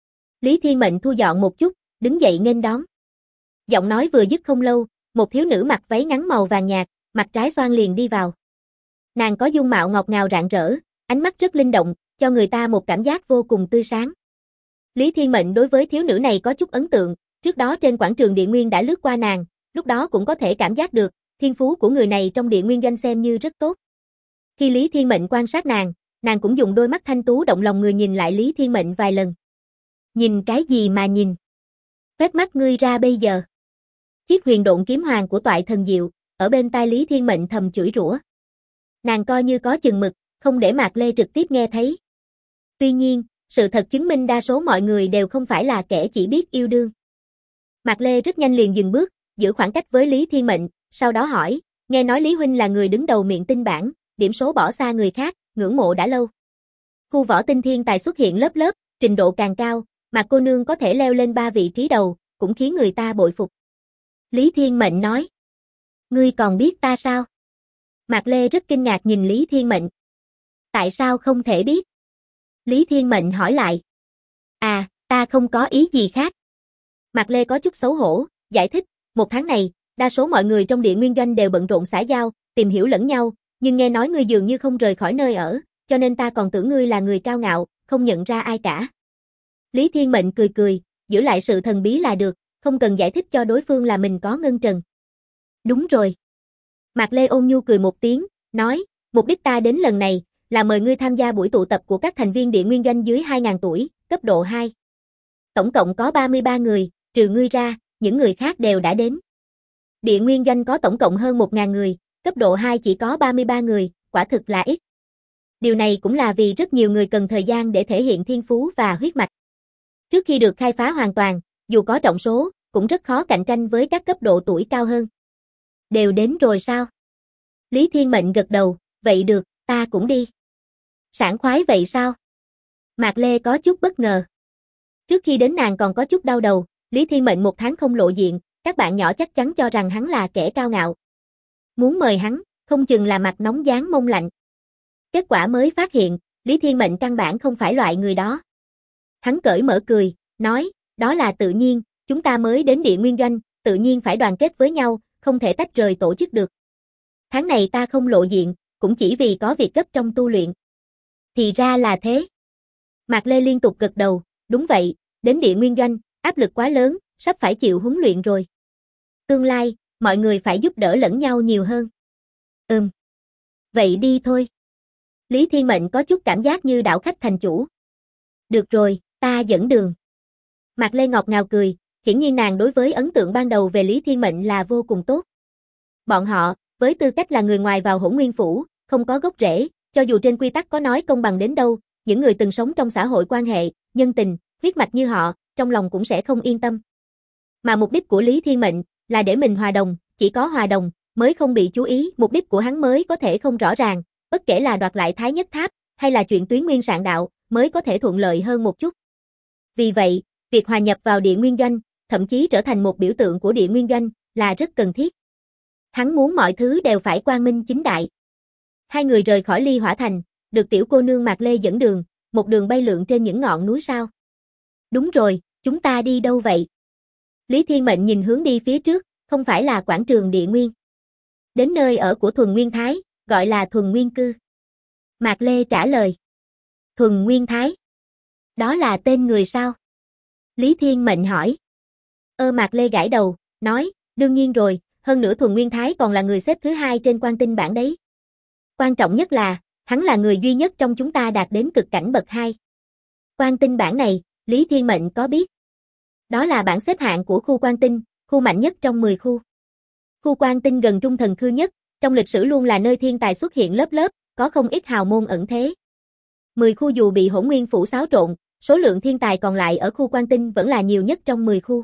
Lý Thiên Mệnh thu dọn một chút, đứng dậy nghênh đón. Giọng nói vừa dứt không lâu, một thiếu nữ mặc váy ngắn màu vàng nhạt, mặt trái xoan liền đi vào. Nàng có dung mạo ngọt ngào rạng rỡ, ánh mắt rất linh động, cho người ta một cảm giác vô cùng tươi sáng. Lý Thiên Mệnh đối với thiếu nữ này có chút ấn tượng, trước đó trên quảng trường Địa Nguyên đã lướt qua nàng, lúc đó cũng có thể cảm giác được, thiên phú của người này trong Địa Nguyên Doanh xem như rất tốt. Khi Lý Thiên Mệnh quan sát nàng cũng dùng đôi mắt thanh tú động lòng người nhìn lại Lý Thiên Mệnh vài lần. Nhìn cái gì mà nhìn? Quét mắt ngươi ra bây giờ. Chiếc huyền độn kiếm hoàng của Toại Thần Diệu, ở bên tai Lý Thiên Mệnh thầm chửi rủa. Nàng coi như có chừng mực, không để Mạc Lê trực tiếp nghe thấy. Tuy nhiên, sự thật chứng minh đa số mọi người đều không phải là kẻ chỉ biết yêu đương. Mạc Lê rất nhanh liền dừng bước, giữ khoảng cách với Lý Thiên Mệnh, sau đó hỏi, nghe nói Lý Huynh là người đứng đầu miệng tinh bảng, điểm số bỏ xa người khác, ngưỡng mộ đã lâu. Khu võ tinh thiên tài xuất hiện lớp lớp, trình độ càng cao, mà cô nương có thể leo lên 3 vị trí đầu, cũng khiến người ta bội phục. Lý Thiên Mệnh nói, ngươi còn biết ta sao? Mạc Lê rất kinh ngạc nhìn Lý Thiên Mệnh. Tại sao không thể biết? Lý Thiên Mệnh hỏi lại. À, ta không có ý gì khác. Mạc Lê có chút xấu hổ, giải thích, một tháng này, đa số mọi người trong Địa Nguyên Doanh đều bận rộn xã giao, tìm hiểu lẫn nhau, nhưng nghe nói ngươi dường như không rời khỏi nơi ở, cho nên ta còn tưởng ngươi là người cao ngạo, không nhận ra ai cả. Lý Thiên Mệnh cười cười, giữ lại sự thần bí là được, không cần giải thích cho đối phương là mình có ngân trần. Đúng rồi. Mạc Lê ôn nhu cười một tiếng, nói, mục đích ta đến lần này, là mời ngươi tham gia buổi tụ tập của các thành viên Địa Nguyên Doanh dưới 2.000 tuổi, cấp độ 2. Tổng cộng có 33 người, trừ ngươi ra, những người khác đều đã đến. Địa Nguyên Doanh có tổng cộng hơn 1.000 người, cấp độ 2 chỉ có 33 người, quả thực là ít. Điều này cũng là vì rất nhiều người cần thời gian để thể hiện thiên phú và huyết mạch. Trước khi được khai phá hoàn toàn, dù có trọng số, cũng rất khó cạnh tranh với các cấp độ tuổi cao hơn. Đều đến rồi sao? Lý Thiên Mệnh gật đầu, vậy được, ta cũng đi. Sảng khoái vậy sao? Mạc Lê có chút bất ngờ. Trước khi đến nàng còn có chút đau đầu, Lý Thiên Mệnh một tháng không lộ diện, các bạn nhỏ chắc chắn cho rằng hắn là kẻ cao ngạo. Muốn mời hắn, không chừng là mặt nóng dán mông lạnh. Kết quả mới phát hiện, Lý Thiên Mệnh căn bản không phải loại người đó. Hắn cởi mở cười, nói, đó là tự nhiên, chúng ta mới đến Địa Nguyên Doanh, tự nhiên phải đoàn kết với nhau, không thể tách rời tổ chức được. Tháng này ta không lộ diện, cũng chỉ vì có việc gấp trong tu luyện. Thì ra là thế. Mạc Lê liên tục gật đầu, đúng vậy, đến Địa Nguyên Doanh, áp lực quá lớn, sắp phải chịu huấn luyện rồi. Tương lai, mọi người phải giúp đỡ lẫn nhau nhiều hơn. Vậy đi thôi. Lý Thiên Mệnh có chút cảm giác như đảo khách thành chủ. Được rồi, ta dẫn đường. Mạc Lê ngọt ngào cười, hiển nhiên nàng đối với ấn tượng ban đầu về Lý Thiên Mệnh là vô cùng tốt. Bọn họ, với tư cách là người ngoài vào Hỗn Nguyên Phủ, không có gốc rễ, cho dù trên quy tắc có nói công bằng đến đâu, những người từng sống trong xã hội quan hệ, nhân tình, huyết mạch như họ, trong lòng cũng sẽ không yên tâm. Mà mục đích của Lý Thiên Mệnh là để mình hòa đồng, chỉ có hòa đồng mới không bị chú ý, mục đích của hắn mới có thể không rõ ràng, bất kể là đoạt lại Thái Nhất Tháp hay là chuyện Tuyến Nguyên Sạn Đạo, mới có thể thuận lợi hơn một chút. Vì vậy, việc hòa nhập vào Địa Nguyên Doanh, thậm chí trở thành một biểu tượng của Địa Nguyên Doanh là rất cần thiết. Hắn muốn mọi thứ đều phải quang minh chính đại. Hai người rời khỏi Ly Hỏa Thành, được tiểu cô nương Mạc Lê dẫn đường, một đường bay lượn trên những ngọn núi sao. Đúng rồi, chúng ta đi đâu vậy? Lý Thiên Mệnh nhìn hướng đi phía trước, không phải là quảng trường Địa Nguyên. Đến nơi ở của Thuần Nguyên Thái, gọi là Thuần Nguyên Cư. Mạc Lê trả lời. Thuần Nguyên Thái. Đó là tên người sao? Lý Thiên Mệnh hỏi. Mạc Lê gãi đầu, nói, đương nhiên rồi, hơn nữa Thuần Nguyên Thái còn là người xếp thứ 2 trên quan tinh bảng đấy. Quan trọng nhất là, hắn là người duy nhất trong chúng ta đạt đến cực cảnh bậc 2. Quan tinh bảng này, Lý Thiên Mệnh có biết. Đó là bảng xếp hạng của khu quan tinh, khu mạnh nhất trong 10 khu. Khu quan tinh gần Trung Thần Khư nhất, trong lịch sử luôn là nơi thiên tài xuất hiện lớp lớp, có không ít hào môn ẩn thế. 10 khu dù bị Hỗn Nguyên Phủ xáo trộn, số lượng thiên tài còn lại ở khu quan tinh vẫn là nhiều nhất trong 10 khu.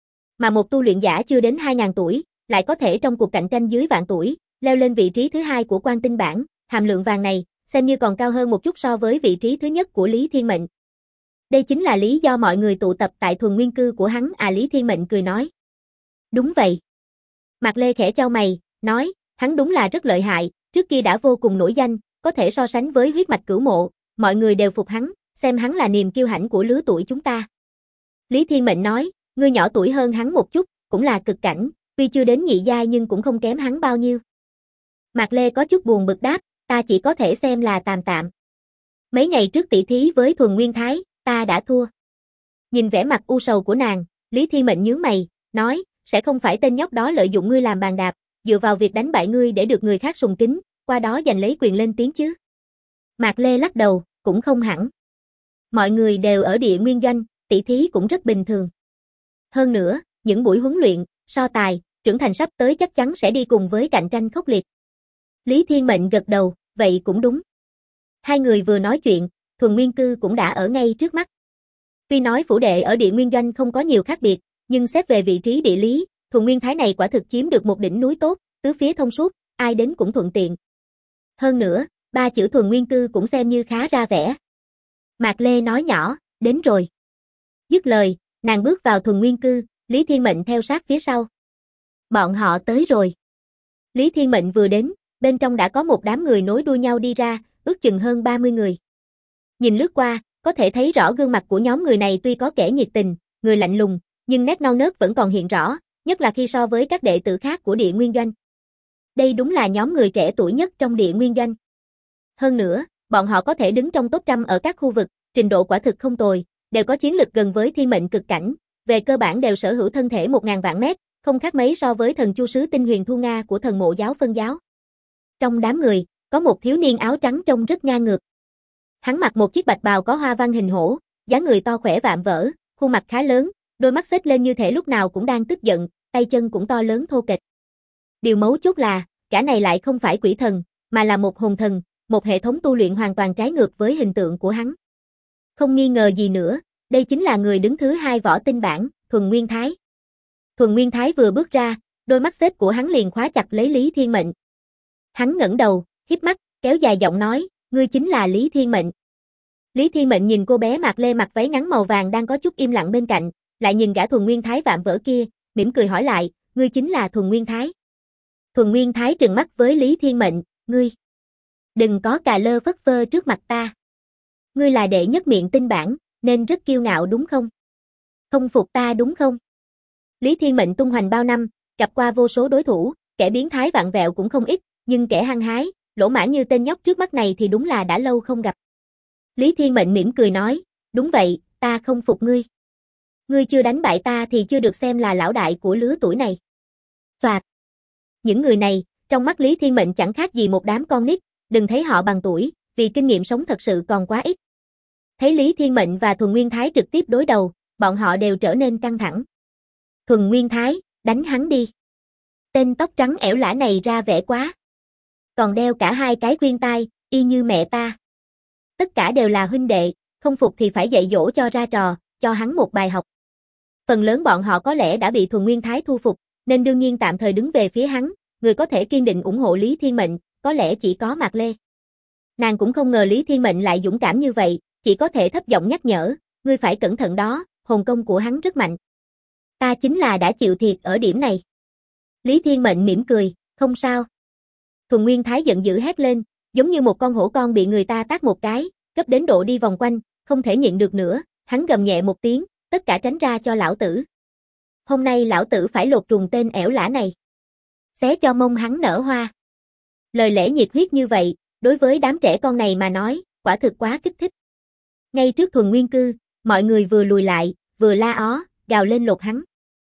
Mà một tu luyện giả chưa đến 2.000 tuổi, lại có thể trong cuộc cạnh tranh dưới vạn tuổi, leo lên vị trí thứ 2 của quan tinh bảng, hàm lượng vàng này, xem như còn cao hơn một chút so với vị trí thứ nhất của Lý Thiên Mệnh. Đây chính là lý do mọi người tụ tập tại Thuần Nguyên Cư của hắn à, Lý Thiên Mệnh cười nói. Đúng vậy. Mạc Lê khẽ chau mày, nói, hắn đúng là rất lợi hại, trước kia đã vô cùng nổi danh, có thể so sánh với huyết mạch Cửu Mộ, mọi người đều phục hắn, xem hắn là niềm kiêu hãnh của lứa tuổi chúng ta. Lý Thiên Mệnh nói, ngươi nhỏ tuổi hơn hắn một chút, cũng là cực cảnh, tuy chưa đến nhị giai nhưng cũng không kém hắn bao nhiêu. Mạc Lê có chút buồn bực đáp, ta chỉ có thể xem là tạm tạm. Mấy ngày trước tỷ thí với Thuần Nguyên Thái, ta đã thua. Nhìn vẻ mặt u sầu của nàng, Lý Thiên Mệnh nhướng mày, nói, sẽ không phải tên nhóc đó lợi dụng ngươi làm bàn đạp, dựa vào việc đánh bại ngươi để được người khác sùng kính, qua đó giành lấy quyền lên tiếng chứ. Mạc Lê lắc đầu, cũng không hẳn. Mọi người đều ở Địa Nguyên Doanh, tỷ thí cũng rất bình thường. Hơn nữa, những buổi huấn luyện, so tài, trưởng thành sắp tới chắc chắn sẽ đi cùng với cạnh tranh khốc liệt. Lý Thiên Mệnh gật đầu, vậy cũng đúng. Hai người vừa nói chuyện, Thuần Nguyên Cư cũng đã ở ngay trước mắt. Tuy nói phủ đệ ở Địa Nguyên Doanh không có nhiều khác biệt, nhưng xét về vị trí địa lý, Thuần Nguyên Thái này quả thực chiếm được một đỉnh núi tốt, tứ phía thông suốt, ai đến cũng thuận tiện. Hơn nữa, 3 chữ Thuần Nguyên Cư cũng xem như khá ra vẻ. Mạc Lê nói nhỏ, đến rồi. Dứt lời, nàng bước vào Thuần Nguyên Cư, Lý Thiên Mệnh theo sát phía sau. Bọn họ tới rồi. Lý Thiên Mệnh vừa đến, bên trong đã có một đám người nối đuôi nhau đi ra, ước chừng hơn 30 người. Nhìn lướt qua, Có thể thấy rõ gương mặt của nhóm người này tuy có kẻ nhiệt tình, người lạnh lùng, nhưng nét non nớt vẫn còn hiện rõ, nhất là khi so với các đệ tử khác của Địa Nguyên Doanh. Đây đúng là nhóm người trẻ tuổi nhất trong Địa Nguyên Doanh. Hơn nữa, bọn họ có thể đứng trong top 100 ở các khu vực, trình độ quả thực không tồi, đều có chiến lực gần với thiên mệnh cực cảnh, về cơ bản đều sở hữu thân thể 1000 vạn mét, không khác mấy so với thần chu sứ tinh huyền thu Nga của thần mộ giáo phân giáo. Trong đám người, có một thiếu niên áo trắng trông rất ngang ngược. Hắn mặc một chiếc bạch bào có hoa văn hình hổ, dáng người to khỏe vạm vỡ, khuôn mặt khá lớn, đôi mắt xếch lên như thể lúc nào cũng đang tức giận, tay chân cũng to lớn thô kệch. Điều mấu chốt là, gã này lại không phải quỷ thần, mà là một hồn thần, một hệ thống tu luyện hoàn toàn trái ngược với hình tượng của hắn. Không nghi ngờ gì nữa, đây chính là người đứng thứ 2 võ tinh bảng, Thuần Nguyên Thái. Thuần Nguyên Thái vừa bước ra, đôi mắt xếp của hắn liền khóa chặt lấy Lý Thiên Mệnh. Hắn ngẩng đầu, híp mắt, kéo dài giọng nói, ngươi chính là Lý Thiên Mệnh. Lý Thiên Mệnh nhìn cô bé Mạc Lê mặc váy ngắn màu vàng đang có chút im lặng bên cạnh, lại nhìn gã Thuần Nguyên Thái vạm vỡ kia, mỉm cười hỏi lại, ngươi chính là Thuần Nguyên Thái. Thuần Nguyên Thái trừng mắt với Lý Thiên Mệnh, ngươi đừng có cà lơ phất phơ trước mặt ta. Ngươi là đệ nhất miệng tinh bảng, nên rất kiêu ngạo đúng không? Không phục ta đúng không? Lý Thiên Mệnh tung hoành bao năm, gặp qua vô số đối thủ, kẻ biến thái vặn vẹo cũng không ít, nhưng kẻ hăng hái, lỗ mãn như tên nhóc trước mắt này thì đúng là đã lâu không gặp. Lý Thiên Mệnh mỉm cười nói, đúng vậy, ta không phục ngươi. Ngươi chưa đánh bại ta thì chưa được xem là lão đại của lứa tuổi này. Soạt. Những người này, trong mắt Lý Thiên Mệnh chẳng khác gì một đám con nít, đừng thấy họ bằng tuổi, vì kinh nghiệm sống thật sự còn quá ít. Thấy Lý Thiên Mệnh và Thuần Nguyên Thái trực tiếp đối đầu, bọn họ đều trở nên căng thẳng. Thuần Nguyên Thái, đánh hắn đi. Tên tóc trắng ẻo lả này ra vẻ quá. Còn đeo cả 2 cái khuyên tai, y như mẹ ta. Tất cả đều là huynh đệ, không phục thì phải dạy dỗ cho ra trò, cho hắn một bài học. Phần lớn bọn họ có lẽ đã bị Thuần Nguyên Thái thu phục, nên đương nhiên tạm thời đứng về phía hắn, người có thể kiên định ủng hộ Lý Thiên Mệnh, có lẽ chỉ có Mạc Lê. Nàng cũng không ngờ Lý Thiên Mệnh lại dũng cảm như vậy, chỉ có thể thấp giọng nhắc nhở, ngươi phải cẩn thận đó, hồn công của hắn rất mạnh. Ta chính là đã chịu thiệt ở điểm này. Lý Thiên Mệnh mỉm cười, không sao. Thuần Nguyên Thái giận dữ hét lên, giống như một con hổ con bị người ta tát một cái, gấp đến độ đi vòng quanh, không thể nhịn được nữa, hắn gầm nhẹ một tiếng, tất cả tránh ra cho lão tử. Hôm nay lão tử phải lột trùng tên ẻo lả này. Xé cho mông hắn nở hoa. Lời lẽ nhiệt huyết như vậy, đối với đám trẻ con này mà nói, quả thực quá kích thích. Ngay trước Thuần Nguyên Cư, mọi người vừa lùi lại, vừa la ó, gào lên lột hắn.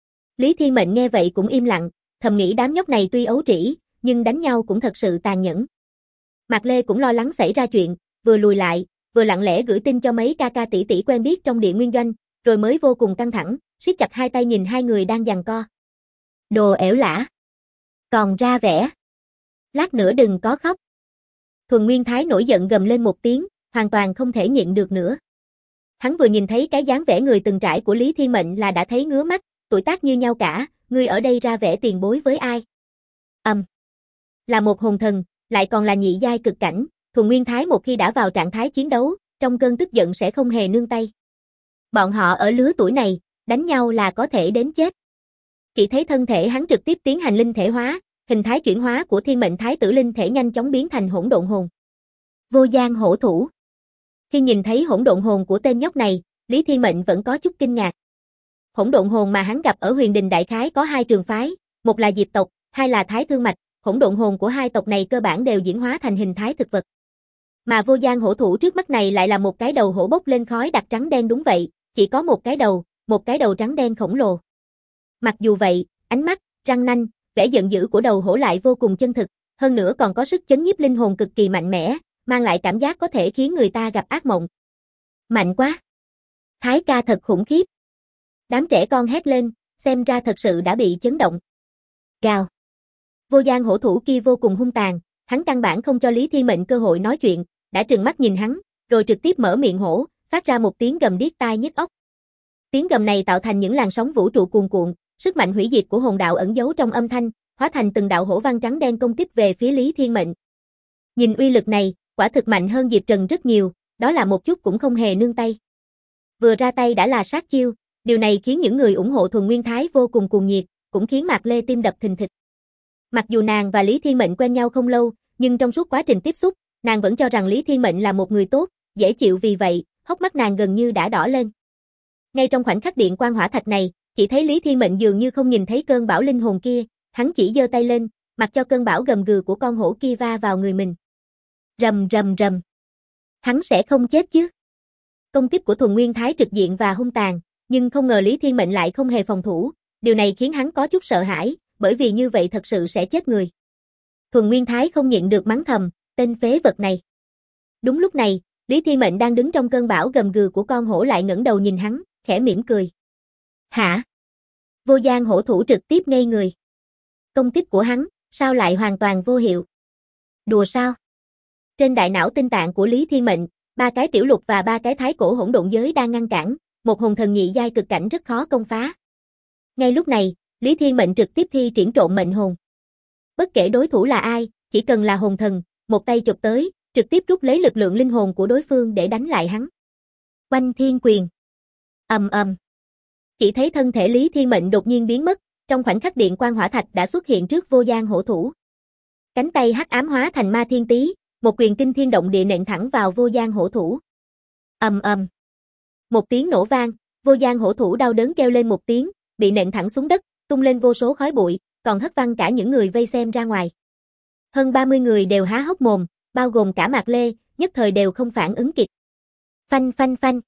Lý Thiên Mệnh nghe vậy cũng im lặng, thầm nghĩ đám nhóc này tuy ấu trĩ, nhưng đánh nhau cũng thật sự tàn nhẫn. Mạc Lê cũng lo lắng xảy ra chuyện, vừa lùi lại, vừa lặng lẽ gửi tin cho mấy ca ca tỷ tỷ quen biết trong Địa Nguyên Doanh, rồi mới vô cùng căng thẳng, siết chặt hai tay nhìn hai người đang giằng co. Đồ ẻo lả. Còn ra vẻ. Lát nữa đừng có khóc. Thuần Nguyên Thái nổi giận gầm lên một tiếng, hoàn toàn không thể nhịn được nữa. Hắn vừa nhìn thấy cái dáng vẻ người từng trải của Lý Thiên Mệnh là đã thấy ngứa mắt, tuổi tác như nhau cả, ngươi ở đây ra vẻ tiền bối với ai? Là một hồn thần, lại còn là nhị giai cực cảnh, Thuần Nguyên Thái một khi đã vào trạng thái chiến đấu, trong cơn tức giận sẽ không hề nương tay. Bọn họ ở lứa tuổi này, đánh nhau là có thể đến chết. Chỉ thấy thân thể hắn trực tiếp tiến hành linh thể hóa, hình thái chuyển hóa của Thiên Mệnh Thái tử linh thể nhanh chóng biến thành hỗn độn hồn. Vô gian hổ thủ. Khi nhìn thấy hỗn độn hồn của tên nhóc này, Lý Thiên Mệnh vẫn có chút kinh ngạc. Hỗn độn hồn mà hắn gặp ở Huyền Đình đại khái có 2 trường phái, một là Diệp tộc, 2 là Thái Thương mạch, hỗn độn hồn của 2 tộc này cơ bản đều diễn hóa thành hình thái thực vật. Mà vô gian hổ thủ trước mắt này lại là một cái đầu hổ bốc lên khói đặc trắng đen, đúng vậy, chỉ có một cái đầu trắng đen khổng lồ. Mặc dù vậy, ánh mắt, răng nanh, vẻ giận dữ của đầu hổ lại vô cùng chân thực, hơn nữa còn có sức chấn nhiếp linh hồn cực kỳ mạnh mẽ, mang lại cảm giác có thể khiến người ta gặp ác mộng. Mạnh quá! Thái ca thật khủng khiếp! Đám trẻ con hét lên, xem ra thật sự đã bị chấn động. Gào! Vô gian hổ thủ kia vô cùng hung tàn, hắn căn bản không cho Lý Thiên Mệnh cơ hội nói chuyện, đã trừng mắt nhìn hắn, rồi trực tiếp mở miệng hổ, phát ra một tiếng gầm điếc tai nhức óc. Tiếng gầm này tạo thành những làn sóng vũ trụ cuồn cuộn, sức mạnh hủy diệt của hồn đạo ẩn giấu trong âm thanh, hóa thành từng đạo hổ văn trắng đen công kích về phía Lý Thiên Mệnh. Nhìn uy lực này, quả thực mạnh hơn Diệp Trần rất nhiều, đó là một chút cũng không hề nương tay. Vừa ra tay đã là sát chiêu, điều này khiến những người ủng hộ Thuần Nguyên Thái vô cùng cuồng nhiệt, cũng khiến Mạc Lê tim đập thình thịch. Mặc dù nàng và Lý Thiên Mệnh quen nhau không lâu, nhưng trong suốt quá trình tiếp xúc, nàng vẫn cho rằng Lý Thiên Mệnh là một người tốt, dễ chịu, vì vậy, hốc mắt nàng gần như đã đỏ lên. Ngay trong khoảnh khắc điện quang hỏa thạch này, chỉ thấy Lý Thiên Mệnh dường như không nhìn thấy cơn bão linh hồn kia, hắn chỉ giơ tay lên, mặc cho cơn bão gầm gừ của con hổ kia va vào người mình. Rầm rầm rầm. Hắn sẽ không chết chứ? Công kích của Thuần Nguyên Thái trực diện và hung tàn, nhưng không ngờ Lý Thiên Mệnh lại không hề phòng thủ, điều này khiến hắn có chút sợ hãi, bởi vì như vậy thật sự sẽ chết người. Thuần Nguyên Thái không nhịn được mắng thầm, tên phế vật này. Đúng lúc này, Lý Thiên Mệnh đang đứng trong cơn bão gầm gừ của con hổ lại ngẩng đầu nhìn hắn, khẽ mỉm cười. Hả? Vô Giang hổ thủ trực tiếp ngây người. Công kích của hắn, sao lại hoàn toàn vô hiệu? Đùa sao? Trên đại não tinh tạng của Lý Thiên Mệnh, 3 cái tiểu lục và 3 cái thái cổ hỗn độn giới đang ngăn cản, một hồn thần nhị giai cực cảnh rất khó công phá. Ngay lúc này, Lý Thiên Mệnh trực tiếp thi triển trộn mệnh hồn. Bất kể đối thủ là ai, chỉ cần là hồn thần, một tay chụp tới, trực tiếp rút lấy lực lượng linh hồn của đối phương để đánh lại hắn. Oanh Thiên Quyền. Ầm ầm. Chỉ thấy thân thể Lý Thiên Mệnh đột nhiên biến mất, trong khoảnh khắc điện quang hỏa thạch đã xuất hiện trước Vô Giang hổ thủ. Cánh tay hắc ám hóa thành ma thiên tý, một quyền kinh thiên động địa nện thẳng vào Vô Giang hổ thủ. Ầm ầm. Một tiếng nổ vang, Vô Giang hổ thủ đau đớn kêu lên một tiếng, bị nện thẳng xuống đất, tung lên vô số khói bụi, còn hất văng cả những người vây xem ra ngoài. Hơn 30 người đều há hốc mồm, bao gồm cả Mạc Lê, nhất thời đều không phản ứng kịp. Phanh phanh phanh.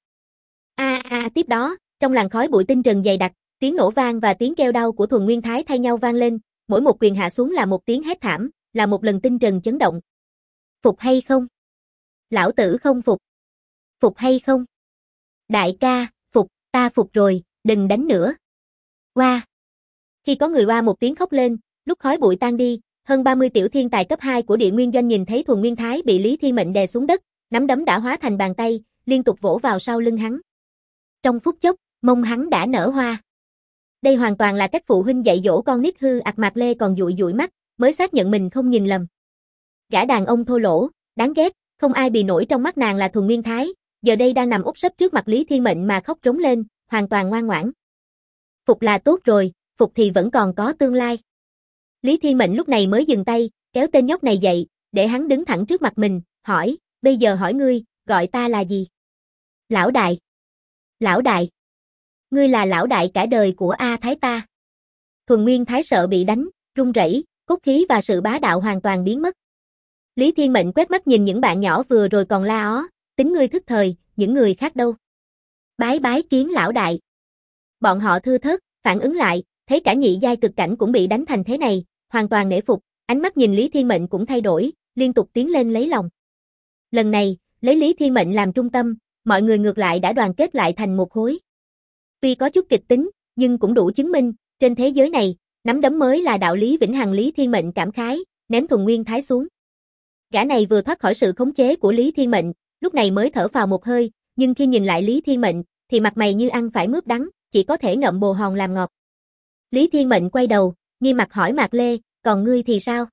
Tiếp đó, trong làn khói bụi tinh trần dày đặc, tiếng nổ vang và tiếng kêu đau của Thuần Nguyên Thái thay nhau vang lên, mỗi một quyền hạ xuống là một tiếng hét thảm, là một lần tinh trần chấn động. Phục hay không? Lão tử không phục. Phục hay không? Đại ca, phục, ta phục rồi, đừng đánh nữa. Oa. Khi có người oa một tiếng khóc lên, lúc khói bụi tan đi, hơn 30 tiểu thiên tài cấp 2 của Địa Nguyên Doanh nhìn thấy Thuần Nguyên Thái bị Lý Thiên Mệnh đè xuống đất, nắm đấm đã hóa thành bàn tay, liên tục vỗ vào sau lưng hắn. Trong phút chốc, mông hắn đã nở hoa. Đây hoàn toàn là cách phụ huynh dạy dỗ con nít hư ạt. Mạc Lê còn dụi dụi mắt, mới xác nhận mình không nhìn lầm. Gã đàn ông thô lỗ, đáng ghét, không ai bì nổi trong mắt nàng là Thuần Nguyên Thái, giờ đây đang nằm úp sấp trước mặt Lý Thiên Mệnh mà khóc rống lên, hoàn toàn ngoan ngoãn. Phục là tốt rồi, phục thì vẫn còn có tương lai. Lý Thiên Mệnh lúc này mới dừng tay, kéo tên nhóc này dậy, để hắn đứng thẳng trước mặt mình, hỏi, bây giờ hỏi ngươi, gọi ta là gì? Lão đại. Lão đại. Ngươi là lão đại cả đời của A Thái ta. Thuần Nguyên Thái sợ bị đánh, run rẩy, cốt khí và sự bá đạo hoàn toàn biến mất. Lý Thiên Mệnh quét mắt nhìn những bạn nhỏ vừa rồi còn la ó, tính ngươi thức thời, những người khác đâu? Bái bái kiến lão đại. Bọn họ thưa thớt, phản ứng lại, thấy cả nhị giai cực cảnh cũng bị đánh thành thế này, hoàn toàn nể phục, ánh mắt nhìn Lý Thiên Mệnh cũng thay đổi, liên tục tiến lên lấy lòng. Lần này, lấy Lý Thiên Mệnh làm trung tâm, mọi người ngược lại đã đoàn kết lại thành một khối. Tuy có chút kịch tính, nhưng cũng đủ chứng minh, trên thế giới này, nắm đấm mới là đạo lý vĩnh hằng. Lý Thiên Mệnh cảm khái, ném Thuần Nguyên Thái xuống. Gã này vừa thoát khỏi sự khống chế của Lý Thiên Mệnh, lúc này mới thở phào một hơi, nhưng khi nhìn lại Lý Thiên Mệnh, thì mặt mày như ăn phải mướp đắng, chỉ có thể ngậm bồ hòn làm ngọt. Lý Thiên Mệnh quay đầu, nghi mặt hỏi Mạc Lê, còn ngươi thì sao?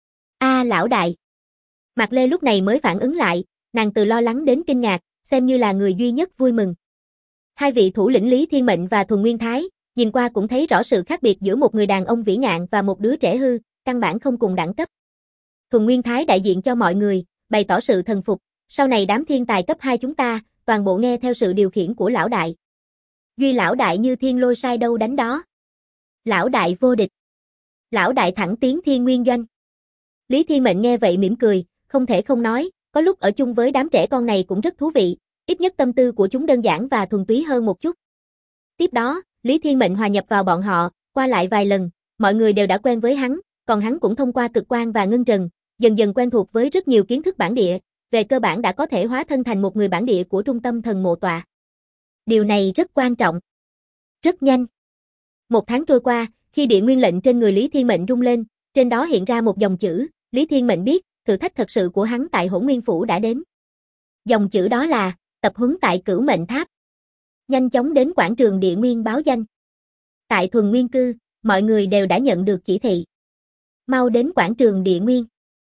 Lão đại. Mạc Lê lúc này mới phản ứng lại, nàng từ lo lắng đến kinh ngạc, xem như là người duy nhất vui mừng. Hai vị thủ lĩnh Lý Thiên Mệnh và Thuần Nguyên Thái, nhìn qua cũng thấy rõ sự khác biệt giữa một người đàn ông vĩ ngạn và một đứa trẻ hư, căn bản không cùng đẳng cấp. Thuần Nguyên Thái đại diện cho mọi người, bày tỏ sự thần phục, sau này đám thiên tài cấp 2 chúng ta, toàn bộ nghe theo sự điều khiển của lão đại. Duy lão đại như thiên lôi sai đâu đánh đó. Lão đại vô địch. Lão đại thẳng tiến Thiên Nguyên Doanh. Lý Thiên Mệnh nghe vậy mỉm cười, không thể không nói, có lúc ở chung với đám trẻ con này cũng rất thú vị, ít nhất tâm tư của chúng đơn giản và thuần túy hơn một chút. Tiếp đó, Lý Thiên Mệnh hòa nhập vào bọn họ, qua lại vài lần, mọi người đều đã quen với hắn, còn hắn cũng thông qua cực quang và ngân trần, dần dần quen thuộc với rất nhiều kiến thức bản địa, về cơ bản đã có thể hóa thân thành một người bản địa của trung tâm thần mộ tọa. Điều này rất quan trọng. Rất nhanh. 1 tháng trôi qua, khi địa nguyên lệnh trên người Lý Thiên Mệnh rung lên, trên đó hiện ra một dòng chữ, Lý Thiên Mệnh biết, thử thách thật sự của hắn tại Hỗn Nguyên Phủ đã đến. Dòng chữ đó là, tập huấn tại Cửu Mệnh Tháp. Nhanh chóng đến quảng trường địa nguyên báo danh. Tại Thuần Nguyên Cư, mọi người đều đã nhận được chỉ thị. Mau đến quảng trường địa nguyên.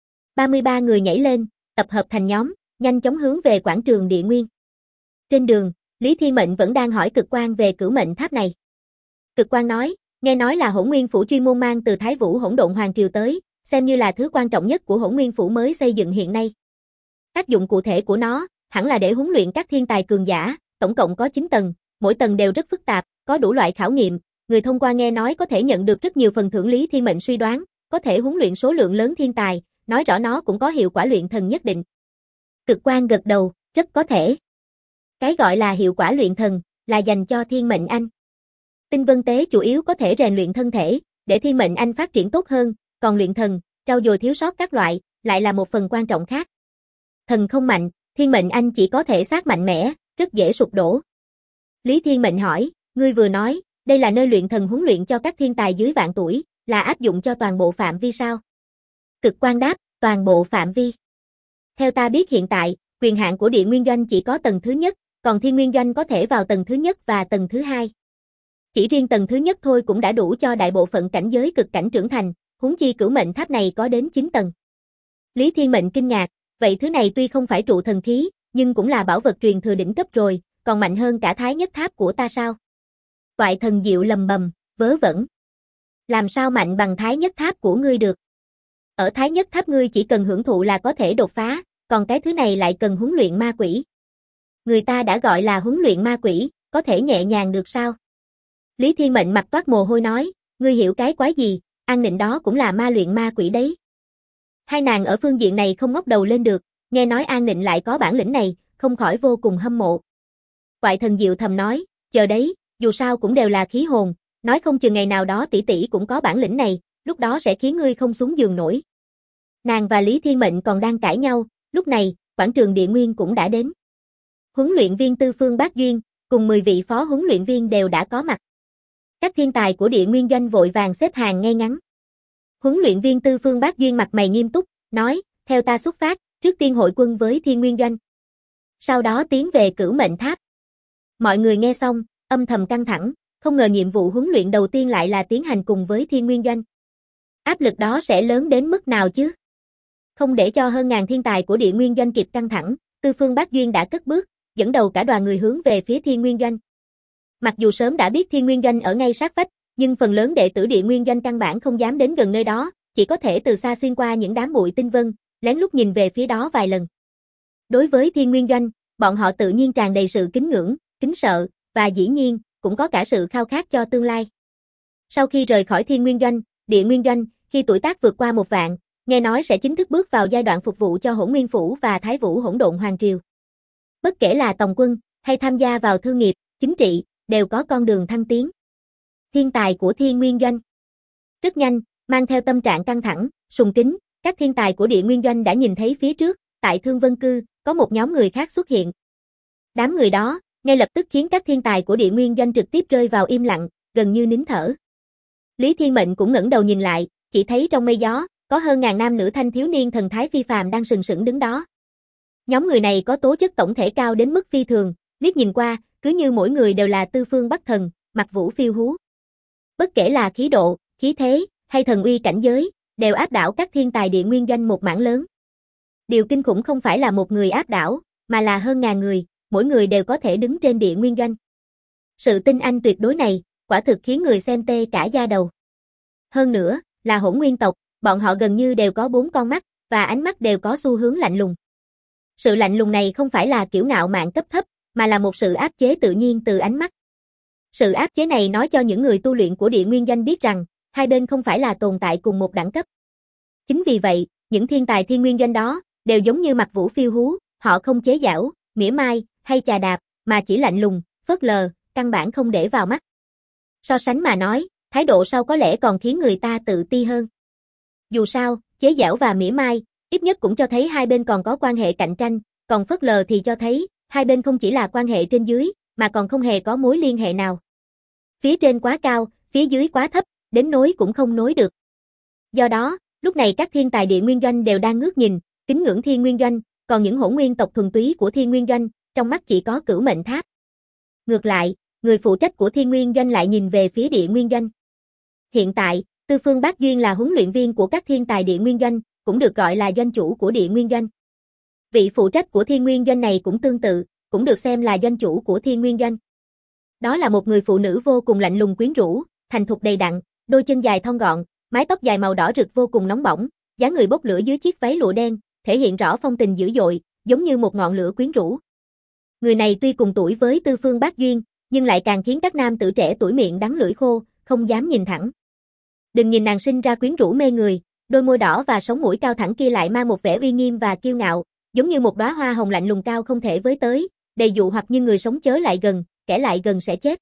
33 người nhảy lên, tập hợp thành nhóm, nhanh chóng hướng về quảng trường địa nguyên. Trên đường, Lý Thiên Mệnh vẫn đang hỏi Cực Quang về Cửu Mệnh Tháp này. Cực Quang nói, nghe nói là Hỗn Nguyên Phủ chuyên môn mang từ Thái Vũ Hỗn Độn Hoàng Triều tới, xem như là thứ quan trọng nhất của Hỗn Nguyên Phủ mới xây dựng hiện nay. Tác dụng cụ thể của nó, hẳn là để huấn luyện các thiên tài cường giả, tổng cộng có 9 tầng, mỗi tầng đều rất phức tạp, có đủ loại khảo nghiệm, người thông qua nghe nói có thể nhận được rất nhiều phần thưởng. Lý Thiên Mệnh suy đoán, có thể huấn luyện số lượng lớn thiên tài, nói rõ nó cũng có hiệu quả luyện thần nhất định. Cực Quang gật đầu, rất có thể. Cái gọi là hiệu quả luyện thần, là dành cho Thiên Mệnh Anh. Tinh vân tế chủ yếu có thể rèn luyện thân thể, để Thiên Mệnh Anh phát triển tốt hơn, còn luyện thần, trau dồi thiếu sót các loại, lại là một phần quan trọng khác. Thần không mạnh, Thiên Mệnh Anh chỉ có thể xác mạnh mẽ, rất dễ sụp đổ. Lý Thiên Mệnh hỏi, ngươi vừa nói, đây là nơi luyện thần huấn luyện cho các thiên tài dưới vạn tuổi, là áp dụng cho toàn bộ phạm vi sao? Cực Quang đáp, toàn bộ phạm vi. Theo ta biết hiện tại, quyền hạn của Địa Nguyên Doanh chỉ có tầng thứ nhất, còn Thiên Nguyên Doanh có thể vào tầng thứ nhất và tầng thứ hai. Chỉ riêng tầng thứ nhất thôi cũng đã đủ cho đại bộ phận cảnh giới cực cảnh trưởng thành, huống chi Cửu Mệnh Tháp này có đến 9 tầng. Lý Thiên Mệnh kinh ngạc, vậy thứ này tuy không phải trụ thần khí, nhưng cũng là bảo vật truyền thừa đỉnh cấp rồi, còn mạnh hơn cả Thái Nhất Tháp của ta sao? Toại Thần Diệu lầm bầm, vớ vẩn. Làm sao mạnh bằng Thái Nhất Tháp của ngươi được? Ở Thái Nhất Tháp ngươi chỉ cần hưởng thụ là có thể đột phá, còn cái thứ này lại cần huấn luyện ma quỷ. Người ta đã gọi là huấn luyện ma quỷ, có thể nhẹ nhàng được sao? Lý Thiên Mệnh mặt toát mồ hôi nói, ngươi hiểu cái quái gì, An Nịnh đó cũng là ma luyện ma quỷ đấy. Hai nàng ở phương diện này không ngóc đầu lên được, nghe nói An Nịnh lại có bản lĩnh này, không khỏi vô cùng hâm mộ. Toại Thần Diệu thầm nói, chờ đấy, dù sao cũng đều là khí hồn, nói không chừng ngày nào đó tỷ tỷ cũng có bản lĩnh này, lúc đó sẽ khiến ngươi không xuống giường nổi. Nàng và Lý Thiên Mệnh còn đang cãi nhau, lúc này, quảng trường Địa Nguyên cũng đã đến. Huấn luyện viên Tư Phương Bác Duyên, cùng 10 vị phó huấn luyện viên đều đã có mặt. Các thiên tài của Địa Nguyên Doanh vội vàng xếp hàng ngay ngắn. Huấn luyện viên Tư Phương Bác Duyên mặt mày nghiêm túc, nói, theo ta xuất phát, trước tiên hội quân với Thiên Nguyên Doanh. Sau đó tiến về Cửu Mệnh Tháp. Mọi người nghe xong, âm thầm căng thẳng, không ngờ nhiệm vụ huấn luyện đầu tiên lại là tiến hành cùng với Thiên Nguyên Doanh. Áp lực đó sẽ lớn đến mức nào chứ? Không để cho hơn ngàn thiên tài của Địa Nguyên Doanh kịp căng thẳng, Tư Phương Bác Duyên đã cất bước, dẫn đầu cả đoàn người hướng về phía Thiên Nguyên Doanh. Mặc dù sớm đã biết Thiên Nguyên Doanh ở ngay sát vách, nhưng phần lớn đệ tử Địa Nguyên Doanh căn bản không dám đến gần nơi đó, chỉ có thể từ xa xuyên qua những đám bụi tinh vân, lén lút nhìn về phía đó vài lần. Đối với Thiên Nguyên Doanh, bọn họ tự nhiên tràn đầy sự kính ngưỡng, kính sợ, và dĩ nhiên, cũng có cả sự khao khát cho tương lai. Sau khi rời khỏi Thiên Nguyên Doanh, Địa Nguyên Doanh, khi tuổi tác vượt qua 1 vạn, nghe nói sẽ chính thức bước vào giai đoạn phục vụ cho Hỗn Nguyên Phủ và Thái Vũ Hỗn Độn Hoàng Triều. Bất kể là tòng quân, hay tham gia vào thương nghiệp, chính trị, đều có con đường thăng tiến. Thiên tài của Thiên Nguyên Doanh. Rất nhanh, mang theo tâm trạng căng thẳng, sùng kính, các thiên tài của Địa Nguyên Doanh đã nhìn thấy phía trước, tại Thương Vân Cư, có một nhóm người khác xuất hiện. Đám người đó, ngay lập tức khiến các thiên tài của Địa Nguyên Doanh trực tiếp rơi vào im lặng, gần như nín thở. Lý Thiên Mệnh cũng ngẩng đầu nhìn lại, chỉ thấy trong mây gió, có hơn ngàn nam nữ thanh thiếu niên thần thái phi phàm đang sừng sững đứng đó. Nhóm người này có tố chất tổng thể cao đến mức phi thường, liếc nhìn qua, cứ như mỗi người đều là Tư Phương Bắc Thần, mặt vũ phiêu hú. Bất kể là khí độ, khí thế, hay thần uy cảnh giới, đều áp đảo các thiên tài Địa Nguyên Doanh một mảng lớn. Điều kinh khủng không phải là một người áp đảo, mà là hơn ngàn người, mỗi người đều có thể đứng trên Địa Nguyên Doanh. Sự tinh anh tuyệt đối này, quả thực khiến người xem tê cả da đầu. Hơn nữa, là Hỗn Nguyên tộc, bọn họ gần như đều có 4 con mắt, và ánh mắt đều có xu hướng lạnh lùng. Sự lạnh lùng này không phải là kiểu ngạo mạn cấp thấp, mà là một sự áp chế tự nhiên từ ánh mắt. Sự áp chế này nói cho những người tu luyện của Địa Nguyên Doanh biết rằng, hai bên không phải là tồn tại cùng một đẳng cấp. Chính vì vậy, những thiên tài Thiên Nguyên Doanh đó, đều giống như mặt vũ phiêu hú, họ không chế giễu, mỉa mai, hay chà đạp, mà chỉ lạnh lùng, phớt lờ, căn bản không để vào mắt. So sánh mà nói, thái độ sau có lẽ còn khiến người ta tự ti hơn. Dù sao, chế giễu và mỉa mai, ít nhất cũng cho thấy hai bên còn có quan hệ cạnh tranh, còn phớt lờ thì cho thấy, hai bên không chỉ là quan hệ trên dưới, mà còn không hề có mối liên hệ nào. Phía trên quá cao, phía dưới quá thấp, đến nối cũng không nối được. Do đó, lúc này các thiên tài Địa Nguyên Doanh đều đang ngước nhìn, kính ngưỡng Thiên Nguyên Doanh, còn những Hỗn Nguyên tộc thuần túy của Thiên Nguyên Doanh, trong mắt chỉ có Cửu Mệnh Tháp. Ngược lại, người phụ trách của Thiên Nguyên Doanh lại nhìn về phía Địa Nguyên Doanh. Hiện tại, Tư Phương Bác Duyên là huấn luyện viên của các thiên tài Địa Nguyên Doanh, cũng được gọi là doanh chủ của Địa Nguyên Doanh. Vị phụ trách của Thiên Nguyên Doanh này cũng tương tự, cũng được xem là doanh chủ của Thiên Nguyên Doanh. Đó là một người phụ nữ vô cùng lạnh lùng quyến rũ, thành thục đầy đặn, đôi chân dài thon gọn, mái tóc dài màu đỏ rực vô cùng nóng bỏng, dáng người bốc lửa dưới chiếc váy lụa đen, thể hiện rõ phong tình dữ dội, giống như một ngọn lửa quyến rũ. Người này tuy cùng tuổi với Tư Phương Bác Duyên, nhưng lại càng khiến các nam tử trẻ tuổi miệng đắng lưỡi khô, không dám nhìn thẳng. Đừng nhìn nàng sinh ra quyến rũ mê người, đôi môi đỏ và sống mũi cao thẳng kia lại mang một vẻ uy nghiêm và kiêu ngạo, giống như một đóa hoa hồng lạnh lùng cao không thể với tới, đầy dụ hoặc như người sống chớ lại gần, kẻ lại gần sẽ chết.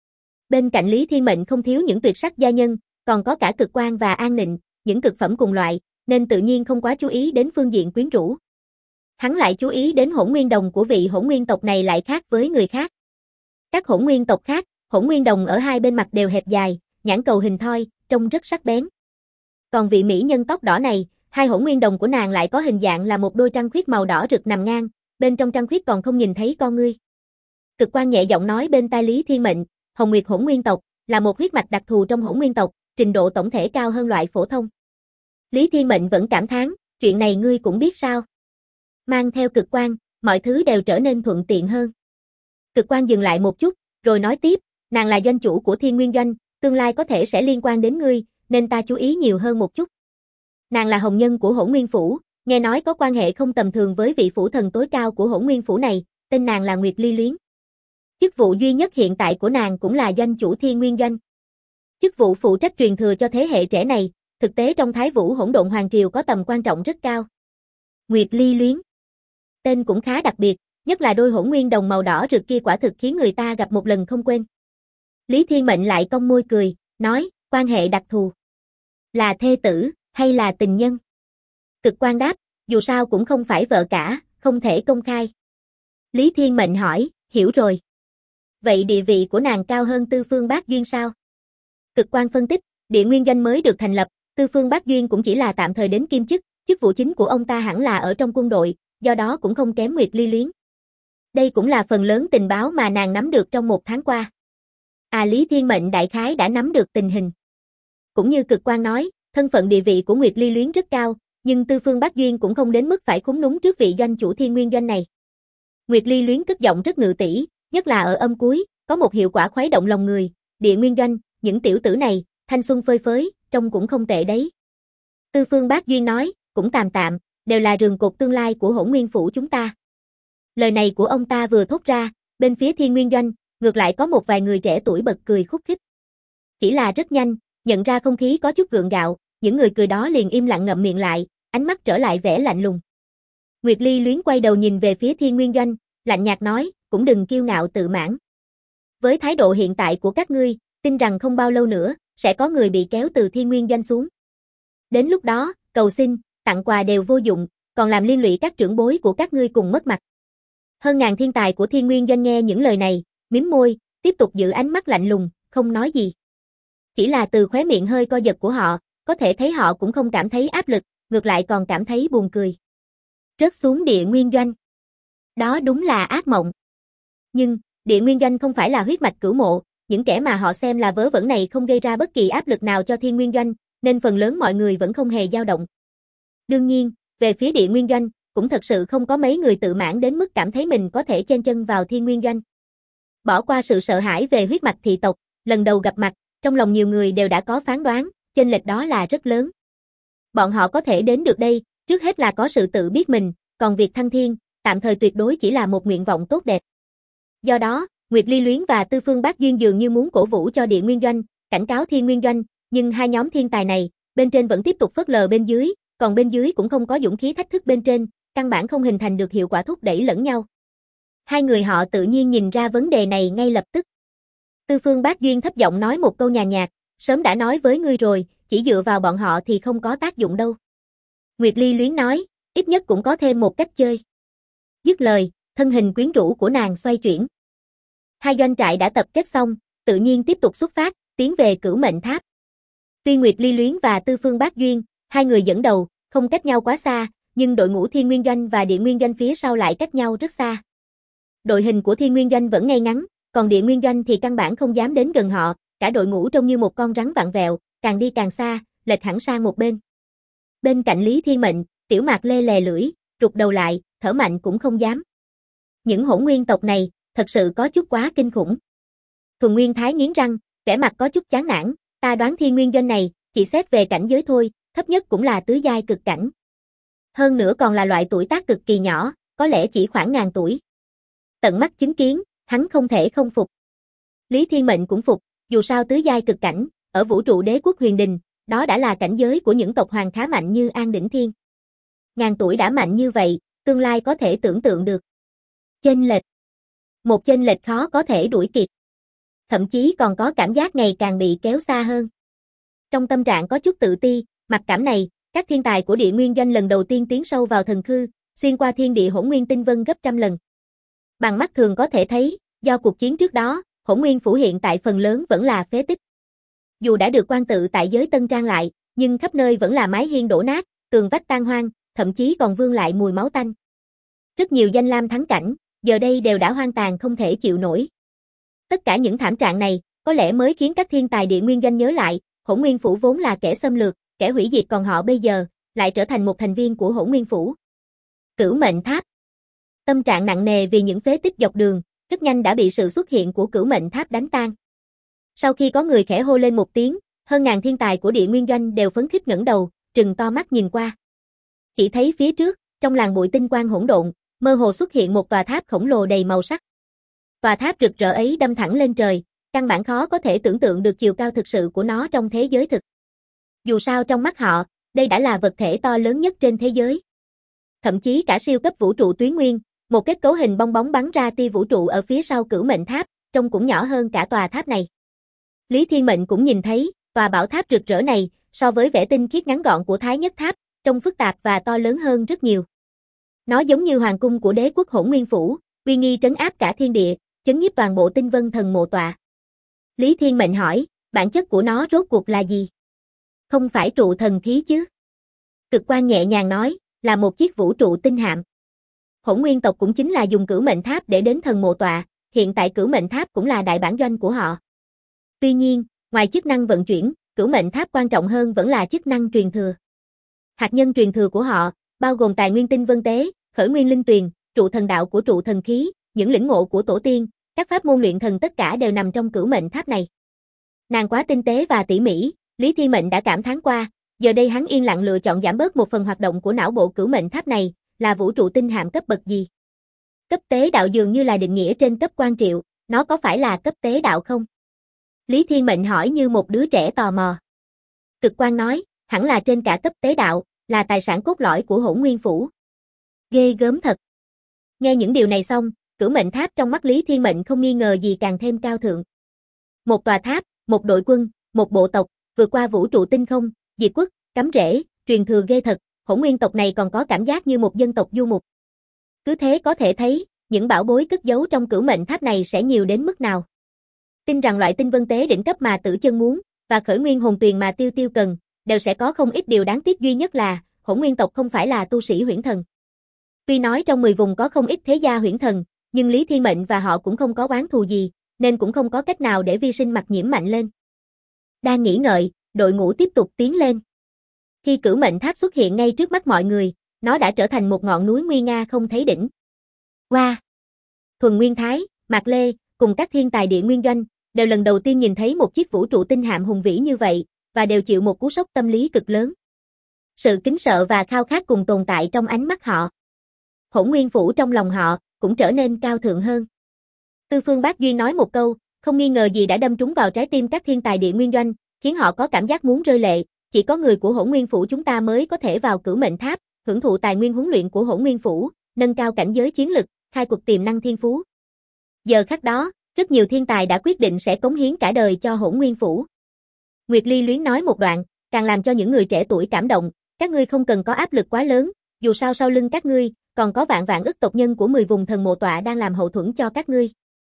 Bên cạnh Lý Thiên Mệnh không thiếu những tuyệt sắc gia nhân, còn có cả Cực Quang và An Nịnh, những cực phẩm cùng loại, nên tự nhiên không quá chú ý đến phương diện quyến rũ. Hắn lại chú ý đến hỗn nguyên đồng của vị hỗn nguyên tộc này lại khác với người khác. Các hỗn nguyên tộc khác, hỗn nguyên đồng ở hai bên mặt đều hẹp dài, nhãn cầu hình thoi, trông rất sắc bén. Còn vị mỹ nhân tóc đỏ này, hai hỗn nguyên đồng của nàng lại có hình dạng là một đôi trăng khuyết màu đỏ rực nằm ngang, bên trong trăng khuyết còn không nhìn thấy con ngươi. Cực Quang nhẹ giọng nói bên tai Lý Thiên Mệnh, Hồng Nguyệt hỗn nguyên tộc là một huyết mạch đặc thù trong hỗn nguyên tộc, trình độ tổng thể cao hơn loại phổ thông. Lý Thiên Mệnh vẫn cảm thán, chuyện này ngươi cũng biết sao? Mang theo Cực Quang, mọi thứ đều trở nên thuận tiện hơn. Cực Quang dừng lại một chút, rồi nói tiếp, nàng là doanh chủ của Thiên Nguyên Doanh, tương lai có thể sẽ liên quan đến ngươi, nên ta chú ý nhiều hơn một chút. Nàng là hồng nhân của Hỗn Nguyên Phủ, nghe nói có quan hệ không tầm thường với vị phủ thần tối cao của Hỗn Nguyên Phủ này, tên nàng là Nguyệt Ly Luyến. Chức vụ duy nhất hiện tại của nàng cũng là doanh chủ Thiên Nguyên Doanh. Chức vụ phụ trách truyền thừa cho thế hệ trẻ này, thực tế trong Thái Vũ Hỗn Độn Hoàng Triều có tầm quan trọng rất cao. Nguyệt Ly Luyến. Tên cũng khá đặc biệt, nhất là đôi hỗn nguyên đồng màu đỏ rực kia quả thực khiến người ta gặp một lần không quên. Lý Thiên Mệnh lại cong môi cười, nói, quan hệ đặc thù. Là thê tử, hay là tình nhân? Cực Quang đáp, dù sao cũng không phải vợ cả, không thể công khai. Lý Thiên Mệnh hỏi, hiểu rồi. Vậy địa vị của nàng cao hơn Tư Phương Bác Duyên sao? Cực Quang phân tích, Địa Nguyên Doanh mới được thành lập, Tư Phương Bác Duyên cũng chỉ là tạm thời đến kim chức, chức vụ chính của ông ta hẳn là ở trong quân đội, do đó cũng không kém Nguyệt Ly Luyến. Đây cũng là phần lớn tình báo mà nàng nắm được trong một tháng qua. Lý Thiên Mệnh đại khái đã nắm được tình hình. Cũng như Cực Quang nói, thân phận địa vị của Nguyệt Ly Luyến rất cao, nhưng Tư Phương Bác Duyên cũng không đến mức phải khúm núm trước vị doanh chủ Thiên Nguyên Doanh này. Nguyệt Ly Luyến cất giọng rất ngự tỷ, nhất là ở âm cuối, có một hiệu quả khuấy động lòng người, Địa Nguyên Doanh, những tiểu tử này, thanh xuân phơi phới, trông cũng không tệ đấy. Tư Phương Bác Duyên nói, cũng tạm tạm, đều là rường cột tương lai của Hỗn Nguyên Phủ chúng ta. Lời này của ông ta vừa thốt ra, bên phía Thiên Nguyên Doanh, ngược lại có một vài người trẻ tuổi bật cười khúc khích. Chỉ là rất nhanh, nhận ra không khí có chút gượng gạo, những người cười đó liền im lặng ngậm miệng lại, ánh mắt trở lại vẻ lạnh lùng. Nguyệt Ly Luyến quay đầu nhìn về phía Thiên Nguyên Doanh, lạnh nhạt nói, cũng đừng kiêu ngạo tự mãn. Với thái độ hiện tại của các ngươi, tin rằng không bao lâu nữa, sẽ có người bị kéo từ Thiên Nguyên Doanh xuống. Đến lúc đó, cầu xin, tặng quà đều vô dụng, còn làm liên lụy các trưởng bối của các ngươi cùng mất mặt. Hơn ngàn thiên tài của Thiên Nguyên Doanh nghe những lời này, mím môi, tiếp tục giữ ánh mắt lạnh lùng, không nói gì. Chỉ là từ khóe miệng hơi co giật của họ, có thể thấy họ cũng không cảm thấy áp lực, ngược lại còn cảm thấy buồn cười. Rớt xuống Địa Nguyên Doanh. Đó đúng là ác mộng. Nhưng, Địa Nguyên Doanh không phải là huyết mạch cửu mộ, những kẻ mà họ xem là vớ vẩn này không gây ra bất kỳ áp lực nào cho Thiên Nguyên Doanh, nên phần lớn mọi người vẫn không hề dao động. Đương nhiên, về phía Địa Nguyên Doanh, cũng thật sự không có mấy người tự mãn đến mức cảm thấy mình có thể chen chân vào Thiên Nguyên Doanh. Bỏ qua sự sợ hãi về huyết mạch thị tộc, lần đầu gặp mặt, trong lòng nhiều người đều đã có phán đoán, chênh lệch đó là rất lớn. Bọn họ có thể đến được đây, trước hết là có sự tự biết mình, còn việc thăng thiên, tạm thời tuyệt đối chỉ là một nguyện vọng tốt đẹp. Do đó, Nguyệt Ly Luyến và Tư Phương Bác Duyên dường như muốn cổ vũ cho Địa Nguyên Doanh, cảnh cáo Thiên Nguyên Doanh, nhưng hai nhóm thiên tài này, bên trên vẫn tiếp tục phớt lờ bên dưới, còn bên dưới cũng không có dũng khí thách thức bên trên, căn bản không hình thành được hiệu quả thúc đẩy lẫn nhau. Hai người họ tự nhiên nhìn ra vấn đề này ngay lập tức. Tư Phương Bác Duyên thấp giọng nói một câu nhàn nhạt, sớm đã nói với ngươi rồi, chỉ dựa vào bọn họ thì không có tác dụng đâu. Nguyệt Ly Luyến nói, ít nhất cũng có thêm một cách chơi. Dứt lời, thân hình quyến rũ của nàng xoay chuyển. Hai doanh trại đã tập kết xong, tự nhiên tiếp tục xuất phát, tiến về Cửu Mệnh Tháp. Tuy Nguyệt Ly Luyến và Tư Phương Bác Duyên, hai người dẫn đầu, không cách nhau quá xa, nhưng đội ngũ Thiên Nguyên Doanh và Địa Nguyên Doanh phía sau lại cách nhau rất xa. Đội hình của Thiên Nguyên Doanh vẫn ngay ngắn, còn Địa Nguyên Doanh thì căn bản không dám đến gần họ, cả đội ngũ trông như một con rắn vặn vẹo, càng đi càng xa, lệch hẳn sang một bên. Bên cạnh Lý Thiên Mệnh, Tiểu Mạc lê lè lưỡi, rụt đầu lại, thở mạnh cũng không dám. Những hỗn nguyên tộc này, thật sự có chút quá kinh khủng. Thuần Nguyên Thái nghiến răng, vẻ mặt có chút chán nản, ta đoán Thiên Nguyên Doanh này, chỉ xét về cảnh giới thôi, thấp nhất cũng là tứ giai cực cảnh. Hơn nữa còn là loại tuổi tác cực kỳ nhỏ, có lẽ chỉ khoảng ngàn tuổi. Tận mắt chứng kiến, hắn không thể không phục. Lý Thiên Mệnh cũng phục, dù sao tứ giai cực cảnh, ở vũ trụ đế quốc huyền đình, đó đã là cảnh giới của những tộc hoàng khá mạnh như An Đỉnh Thiên. Ngàn tuổi đã mạnh như vậy, tương lai có thể tưởng tượng được. Chênh lệch. Một chênh lệch khó có thể đuổi kịp. Thậm chí còn có cảm giác ngày càng bị kéo xa hơn. Trong tâm trạng có chút tự ti, mặc cảm này, các thiên tài của Địa Nguyên Doanh lần đầu tiên tiến sâu vào thần khư, xuyên qua thiên địa hỗn nguyên tinh vân gấp trăm lần. Bằng mắt thường có thể thấy, do cuộc chiến trước đó, hỗn nguyên phủ hiện tại phần lớn vẫn là phế tích. Dù đã được quan tự tại giới tân trang lại, nhưng khắp nơi vẫn là mái hiên đổ nát, tường vách tan hoang, thậm chí còn vương lại mùi máu tanh. Rất nhiều danh lam thắng cảnh, giờ đây đều đã hoang tàn không thể chịu nổi. Tất cả những thảm trạng này, có lẽ mới khiến các thiên tài Địa Nguyên Doanh nhớ lại, Hỗn Nguyên Phủ vốn là kẻ xâm lược, kẻ hủy diệt, còn họ bây giờ lại trở thành một thành viên của Hỗn Nguyên Phủ. Cửu Mệnh Tháp. Tâm trạng nặng nề vì những phế tích dọc đường, rất nhanh đã bị sự xuất hiện của Cửu Mệnh Tháp đánh tan. Sau khi có người khẽ hô lên một tiếng, hơn ngàn thiên tài của Địa Nguyên Doanh đều phấn khích ngẩng đầu, trừng to mắt nhìn qua. Chỉ thấy phía trước, trong làn bụi tinh quang hỗn độn, mơ hồ xuất hiện một tòa tháp khổng lồ đầy màu sắc. Tòa tháp rực rỡ ấy đâm thẳng lên trời, căn bản khó có thể tưởng tượng được chiều cao thực sự của nó trong thế giới thực. Dù sao trong mắt họ, đây đã là vật thể to lớn nhất trên thế giới. Thậm chí cả siêu cấp vũ trụ tuyến nguyên, một kết cấu hình bong bóng bắn ra tia vũ trụ ở phía sau Cửu Mệnh Tháp, trông cũng nhỏ hơn cả tòa tháp này. Lý Thiên Mệnh cũng nhìn thấy, tòa bảo tháp rực rỡ này, so với vẻ tinh khiết ngắn gọn của Thái Nhất Tháp, trông phức tạp và to lớn hơn rất nhiều. Nó giống như hoàng cung của đế quốc Hỗn Nguyên Phủ, uy nghi trấn áp cả thiên địa, chấn nhiếp toàn bộ tinh vân thần mộ tọa. Lý Thiên Mệnh hỏi, bản chất của nó rốt cuộc là gì? Không phải trụ thần khí chứ? Cực Quan nhẹ nhàng nói, là một chiếc vũ trụ tinh hạm. Hỗn Nguyên tộc cũng chính là dùng Cửu Mệnh Tháp để đến thần mộ tọa, hiện tại Cửu Mệnh Tháp cũng là đại bản doanh của họ. Tuy nhiên, ngoài chức năng vận chuyển, Cửu Mệnh Tháp quan trọng hơn vẫn là chức năng truyền thừa. Hạt nhân truyền thừa của họ, bao gồm tài nguyên tinh vân tế, khởi nguyên linh tuyền, trụ thần đạo của trụ thần khí, những lĩnh ngộ của tổ tiên, các pháp môn luyện thần tất cả đều nằm trong Cửu Mệnh Tháp này. Nàng quá tinh tế và tỉ mỉ, Lý Thiên Mệnh đã cảm thán qua, giờ đây hắn yên lặng lựa chọn giảm bớt một phần hoạt động của não bộ Cửu Mệnh Tháp này, là vũ trụ tinh hạm cấp bậc gì? Cấp tế đạo dường như là định nghĩa trên cấp quan triệu, nó có phải là cấp tế đạo không? Lý Thiên Mệnh hỏi như một đứa trẻ tò mò. Cực Quan nói, hẳn là trên cả cấp tế đạo, là tài sản cốt lõi của Hỗn Nguyên Phủ. Ghê gớm thật. Nghe những điều này xong, Cửu Mệnh Tháp trong mắt Lý Thiên Mệnh không nghi ngờ gì càng thêm cao thượng. Một tòa tháp, một đội quân, một bộ tộc, vượt qua vũ trụ tinh không, diệt quốc, cắm rễ, truyền thừa ghê thật, Hỗn Nguyên tộc này còn có cảm giác như một dân tộc du mục. Cứ thế có thể thấy, những bảo bối cất giấu trong Cửu Mệnh Tháp này sẽ nhiều đến mức nào. Tin rằng loại tinh vân tế đỉnh cấp mà Tử Chân muốn, và khởi nguyên hồn tuyền mà Tiêu Tiêu cần, đều sẽ có không ít điều đáng tiếc, duy nhất là, Hỗn Nguyên tộc không phải là tu sĩ huyễn thần. Tuy nói trong 10 vùng có không ít thế gia huyễn thần, nhưng Lý Thiên Mệnh và họ cũng không có oán thù gì, nên cũng không có cách nào để vi sinh mặc nhiễm mạnh lên. Đang nghĩ ngợi, đội ngũ tiếp tục tiến lên. Khi Cửu Mệnh Tháp xuất hiện ngay trước mắt mọi người, nó đã trở thành một ngọn núi nguy nga không thấy đỉnh. Wow! Thuần Nguyên Thái, Mạc Lê, cùng các thiên tài Địa Nguyên Doanh, đều lần đầu tiên nhìn thấy một chiếc vũ trụ tinh hạm hùng vĩ như vậy, và đều chịu một cú sốc tâm lý cực lớn. Sự kính sợ và khao khát cùng tồn tại trong ánh mắt họ. Hỗn Nguyên Phủ trong lòng họ, cũng trở nên cao thượng hơn. Tư Phương Bác Duyên nói một câu, không nghi ngờ gì đã đâm trúng vào trái tim các thiên tài Địa Nguyên Doanh, khiến họ có cảm giác muốn rơi lệ, chỉ có người của Hỗn Nguyên Phủ chúng ta mới có thể vào Cửu Mệnh Tháp, hưởng thụ tài nguyên huấn luyện của Hỗn Nguyên Phủ, nâng cao cảnh giới chiến lực, khai quật tiềm năng thiên phú. Giờ khắc đó, rất nhiều thiên tài đã quyết định sẽ cống hiến cả đời cho Hỗn Nguyên Phủ. Nguyệt Ly Luyến nói một đoạn, càng làm cho những người trẻ tuổi cảm động, các ngươi không cần có áp lực quá lớn, dù sao sau lưng các ngươi, còn có vạn vạn ức tộc nhân của 10 vùng thần mộ tọa đang làm hậu thuẫn cho các ngươi.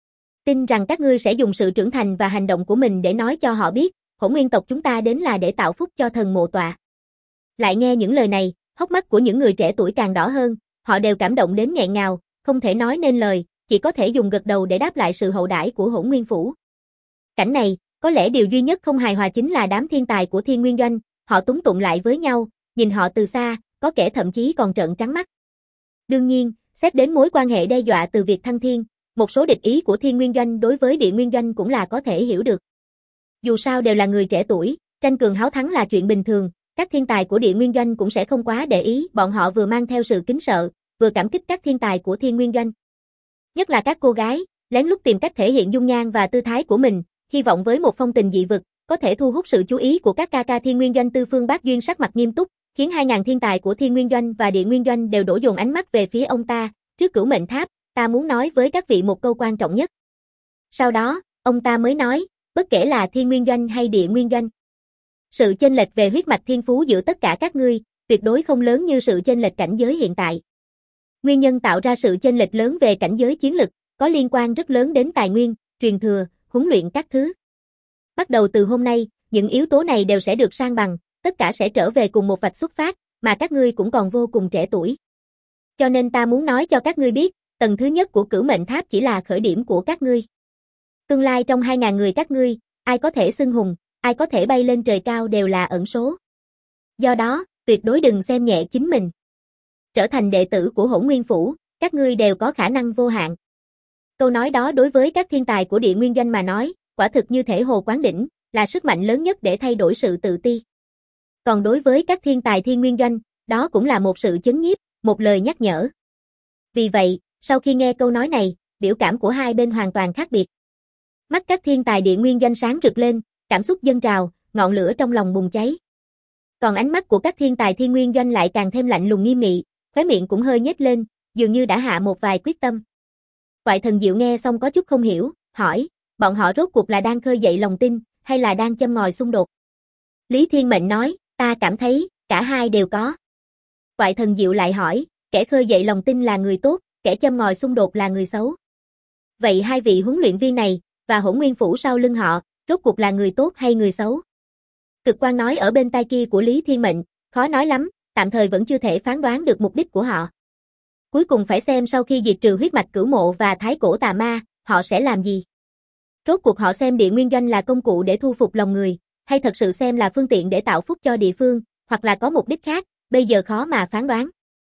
Tin rằng các ngươi sẽ dùng sự trưởng thành và hành động của mình để nói cho họ biết, Hỗn Nguyên tộc chúng ta đến là để tạo phúc cho thần mộ tọa. Lại nghe những lời này, hốc mắt của những người trẻ tuổi càng đỏ hơn, họ đều cảm động đến nghẹn ngào, không thể nói nên lời, chỉ có thể dùng gật đầu để đáp lại sự hậu đãi của Hỗn Nguyên Phủ. Cảnh này, có lẽ điều duy nhất không hài hòa chính là đám thiên tài của Thiên Nguyên Doanh, họ túng tụng lại với nhau, nhìn họ từ xa, có kẻ thậm chí còn trợn trắng mắt. Đương nhiên, xét đến mối quan hệ đe dọa từ việc thăng thiên, một số địch ý của Thiên Nguyên Doanh đối với Địa Nguyên Doanh cũng là có thể hiểu được. Dù sao đều là người trẻ tuổi, tranh cường háo thắng là chuyện bình thường, các thiên tài của Địa Nguyên Doanh cũng sẽ không quá để ý, bọn họ vừa mang theo sự kính sợ, vừa cảm kích các thiên tài của Thiên Nguyên Doanh. Nhất là các cô gái, lén lút tìm cách thể hiện dung nhan và tư thái của mình, hy vọng với một phong tình dị vực, có thể thu hút sự chú ý của các ca ca Thiên Nguyên Doanh. Tư Phương Bác Duyên sắc mặt nghiêm túc, khiến 2000 thiên tài của Thiên Nguyên Doanh và Địa Nguyên Doanh đều đổ dồn ánh mắt về phía ông ta. Trước Cửu Mệnh Tháp, ta muốn nói với các vị một câu quan trọng nhất. Sau đó, ông ta mới nói, bất kể là Thiên Nguyên Doanh hay Địa Nguyên Doanh, sự chênh lệch về huyết mạch thiên phú giữa tất cả các ngươi, tuyệt đối không lớn như sự chênh lệch cảnh giới hiện tại. Nguyên nhân tạo ra sự chênh lệch lớn về cảnh giới chiến lực, có liên quan rất lớn đến tài nguyên, truyền thừa, huấn luyện các thứ. Bắt đầu từ hôm nay, những yếu tố này đều sẽ được san bằng, tất cả sẽ trở về cùng một vạch xuất phát, mà các ngươi cũng còn vô cùng trẻ tuổi. Cho nên ta muốn nói cho các ngươi biết, tầng thứ nhất của Cửu Mệnh Tháp chỉ là khởi điểm của các ngươi. Tương lai trong 2000 người các ngươi, ai có thể xưng hùng, ai có thể bay lên trời cao đều là ẩn số. Do đó, tuyệt đối đừng xem nhẹ chính mình. Trở thành đệ tử của Hỗn Nguyên Phủ, các ngươi đều có khả năng vô hạn. Câu nói đó đối với các thiên tài của Địa Nguyên Doanh mà nói, quả thực như thể hồ quán đỉnh, là sức mạnh lớn nhất để thay đổi sự tự ti. Còn đối với các thiên tài Thiên Nguyên Doanh, đó cũng là một sự chấn nhiếp, một lời nhắc nhở. Vì vậy, sau khi nghe câu nói này, biểu cảm của hai bên hoàn toàn khác biệt. Mắt các thiên tài Địa Nguyên Doanh sáng rực lên, cảm xúc dâng trào, ngọn lửa trong lòng bùng cháy. Còn ánh mắt của các thiên tài Thiên Nguyên Doanh lại càng thêm lạnh lùng nghiêm nghị, khóe miệng cũng hơi nhếch lên, dường như đã hạ một vài quyết tâm. Quại Thần Diệu nghe xong có chút không hiểu, hỏi, bọn họ rốt cuộc là đang khơi dậy lòng tin, hay là đang châm ngòi xung đột? Lý Thiên Mệnh nói, ta cảm thấy, cả hai đều có. Quại Thần Diệu lại hỏi, kẻ khơi dậy lòng tin là người tốt, kẻ châm ngòi xung đột là người xấu. Vậy hai vị huấn luyện viên này, và Hỗn Nguyên Phủ sau lưng họ, rốt cuộc là người tốt hay người xấu? Cực Quang nói ở bên tai kia của Lý Thiên Mệnh, khó nói lắm, tạm thời vẫn chưa thể phán đoán được mục đích của họ. Cuối cùng phải xem sau khi diệt trừ huyết mạch Cửu Mộ và Thái Cổ Tà Ma, họ sẽ làm gì? Rốt cuộc họ xem Địa Nguyên Doanh là công cụ để thu phục lòng người, hay thật sự xem là phương tiện để tạo phúc cho địa phương, hoặc là có mục đích khác, bây giờ khó mà phán đoán.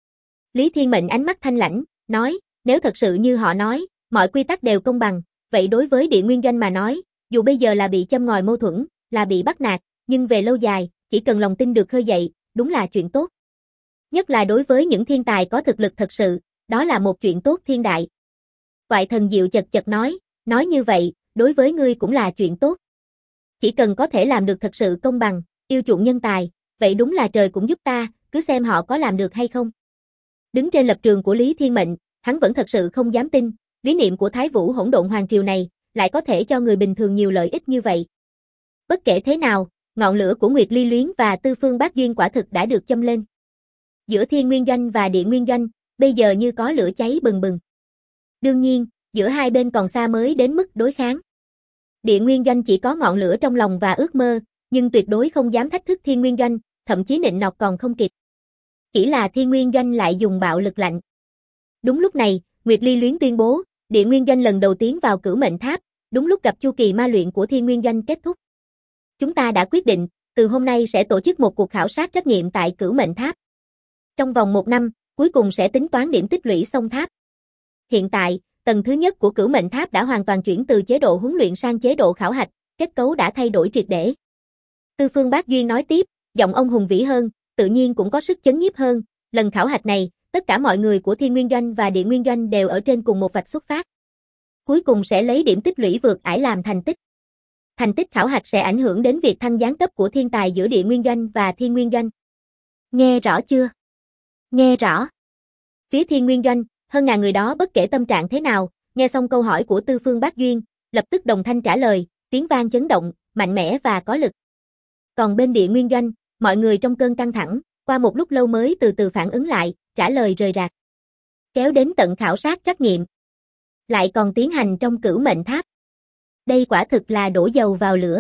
Lý Thiên Mệnh ánh mắt thanh lãnh, nói, nếu thật sự như họ nói, mọi quy tắc đều công bằng, vậy đối với Địa Nguyên Doanh mà nói, dù bây giờ là bị châm ngòi mâu thuẫn, là bị bắt nạt, nhưng về lâu dài, chỉ cần lòng tin được khơi dậy, đúng là chuyện tốt. Nhất là đối với những thiên tài có thực lực thật sự, đó là một chuyện tốt thiên đại. Quại Thần Diệu chật chật nói như vậy, đối với ngươi cũng là chuyện tốt. Chỉ cần có thể làm được thật sự công bằng, yêu chuộng nhân tài, vậy đúng là trời cũng giúp ta, cứ xem họ có làm được hay không. Đứng trên lập trường của Lý Thiên Mệnh, hắn vẫn thật sự không dám tin, lý niệm của Thái Vũ Hỗn Độn Hoàng Triều này, lại có thể cho người bình thường nhiều lợi ích như vậy. Bất kể thế nào, ngọn lửa của Nguyệt Ly Luyến và Tư Phương Bác Duyên quả thực đã được châm lên. Giữa Thiên Nguyên Doanh và Địa Nguyên Doanh, bây giờ như có lửa cháy bừng bừng. Đương nhiên, giữa hai bên còn xa mới đến mức đối kháng. Địa Nguyên Doanh chỉ có ngọn lửa trong lòng và ước mơ, nhưng tuyệt đối không dám thách thức Thiên Nguyên Doanh, thậm chí nịnh nọt còn không kịp. Chỉ là Thiên Nguyên Doanh lại dùng bạo lực lạnh. Đúng lúc này, Nguyệt Ly Luyến tuyên bố, Địa Nguyên Doanh lần đầu tiến vào Cửu Mệnh Tháp, đúng lúc gặp chu kỳ ma luyện của Thiên Nguyên Doanh kết thúc. Chúng ta đã quyết định, từ hôm nay sẽ tổ chức một cuộc khảo sát trắc nghiệm tại Cửu Mệnh Tháp. Trong vòng 1 năm, cuối cùng sẽ tính toán điểm tích lũy xong tháp. Hiện tại, tầng thứ nhất của Cửu Mệnh Tháp đã hoàn toàn chuyển từ chế độ huấn luyện sang chế độ khảo hạch, kết cấu đã thay đổi triệt để. Tư Phương Bác Duyên nói tiếp, giọng ông hùng vĩ hơn, tự nhiên cũng có sức chấn nhiếp hơn, lần khảo hạch này, tất cả mọi người của Thiên Nguyên Doanh và Địa Nguyên Doanh đều ở trên cùng một vạch xuất phát. Cuối cùng sẽ lấy điểm tích lũy vượt ải làm thành tích. Thành tích khảo hạch sẽ ảnh hưởng đến việc thăng giáng cấp của thiên tài giữa Địa Nguyên Doanh và Thiên Nguyên Doanh. Nghe rõ chưa? Nghe rõ. Phía Thiên Nguyên Doanh, hơn ngàn người đó bất kể tâm trạng thế nào, nghe xong câu hỏi của Tư Phương Bác Duyên, lập tức đồng thanh trả lời, tiếng vang chấn động, mạnh mẽ và có lực. Còn bên Địa Nguyên Doanh, mọi người trong cơn căng thẳng, qua một lúc lâu mới từ từ phản ứng lại, trả lời rời rạc. Kéo đến tận khảo sát trắc nghiệm. Lại còn tiến hành trong Cửu Mệnh Tháp. Đây quả thực là đổ dầu vào lửa.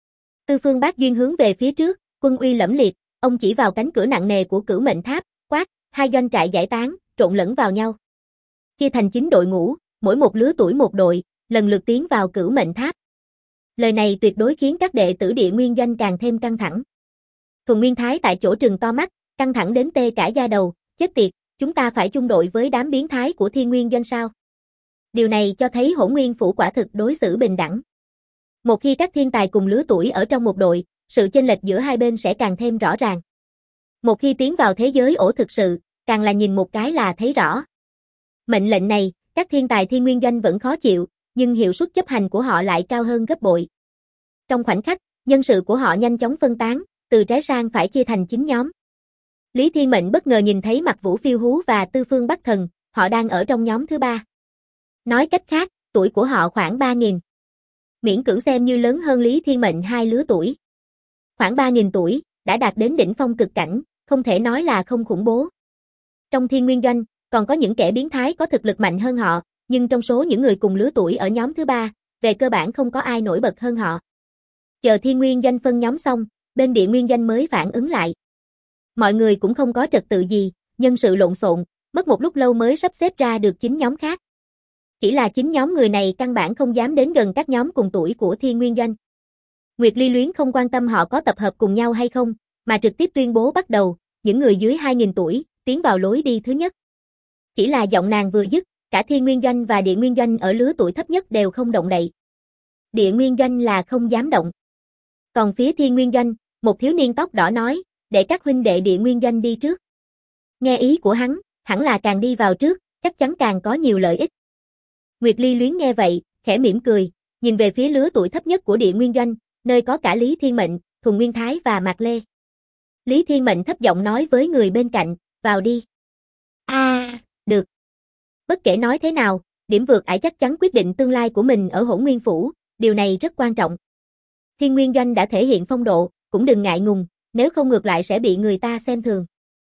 Tư Phương Bác Duyên hướng về phía trước, quân uy lẫm liệt, ông chỉ vào cánh cửa nặng nề của Cửu Mệnh Tháp, quát, hai doanh trại giải tán, trộn lẫn vào nhau. Chia thành 9 đội ngũ, mỗi một lứa tuổi một đội, lần lượt tiến vào Cửu Mệnh Tháp. Lời này tuyệt đối khiến các đệ tử Địa Nguyên Doanh càng thêm căng thẳng. Thuần Nguyên Thái tại chỗ trừng to mắt, căng thẳng đến tê cả da đầu, chết tiệt, chúng ta phải chung đội với đám biến thái của Thiên Nguyên Doanh sao? Điều này cho thấy Hỗn Nguyên Phủ quả thực đối xử bình đẳng. Một khi các thiên tài cùng lứa tuổi ở trong một đội, sự chênh lệch giữa hai bên sẽ càng thêm rõ ràng. Một khi tiến vào thế giới ổ thực sự, càng là nhìn một cái là thấy rõ. Mệnh lệnh này, các thiên tài thiên nguyên doanh vẫn khó chịu, nhưng hiệu suất chấp hành của họ lại cao hơn gấp bội. Trong khoảnh khắc, nhân sự của họ nhanh chóng phân tán, từ trái sang phải chia thành 9 nhóm. Lý Thiên Mệnh bất ngờ nhìn thấy Mặc Vũ Phiêu Hú và Tư Phương Bắc Thần, họ đang ở trong nhóm thứ 3. Nói cách khác, tuổi của họ khoảng 3.000. Miễn cưỡng xem như lớn hơn Lý Thiên Mệnh 2 lứa tuổi. Khoảng 3.000 tuổi, đã đạt đến đỉnh phong cực cảnh, không thể nói là không khủng bố. Trong Thiên Nguyên Doanh, còn có những kẻ biến thái có thực lực mạnh hơn họ, nhưng trong số những người cùng lứa tuổi ở nhóm thứ 3, về cơ bản không có ai nổi bật hơn họ. Chờ Thiên Nguyên Doanh phân nhóm xong, bên Địa Nguyên Doanh mới phản ứng lại. Mọi người cũng không có trật tự gì, nhân sự lộn xộn, mất một lúc lâu mới sắp xếp ra được 9 nhóm khác. Chỉ là 9 nhóm người này căn bản không dám đến gần các nhóm cùng tuổi của Thiên Nguyên Doanh. Nguyệt Ly Luyến không quan tâm họ có tập hợp cùng nhau hay không, mà trực tiếp tuyên bố bắt đầu, những người dưới 2.000 tuổi, tiến vào lối đi thứ nhất. Chỉ là giọng nàng vừa dứt, cả Thiên Nguyên Doanh và Địa Nguyên Doanh ở lứa tuổi thấp nhất đều không động đậy. Địa Nguyên Doanh là không dám động. Còn phía Thiên Nguyên Doanh, một thiếu niên tóc đỏ nói, để các huynh đệ Địa Nguyên Doanh đi trước. Nghe ý của hắn, hẳn là càng đi vào trước, chắc chắn càng có nhiều lợi ích. Nguyệt Ly Luyến nghe vậy, khẽ mỉm cười, nhìn về phía lứa tuổi thấp nhất của Địa Nguyên Doanh, nơi có cả Lý Thiên Mệnh, Thuần Nguyên Thái và Mạc Lê. Lý Thiên Mệnh thấp giọng nói với người bên cạnh, vào đi. Được. Bất kể nói thế nào, điểm vượt ải chắc chắn quyết định tương lai của mình ở Hỗn Nguyên Phủ, điều này rất quan trọng. Thiên Nguyên Doanh đã thể hiện phong độ, cũng đừng ngại ngùng, nếu không ngược lại sẽ bị người ta xem thường.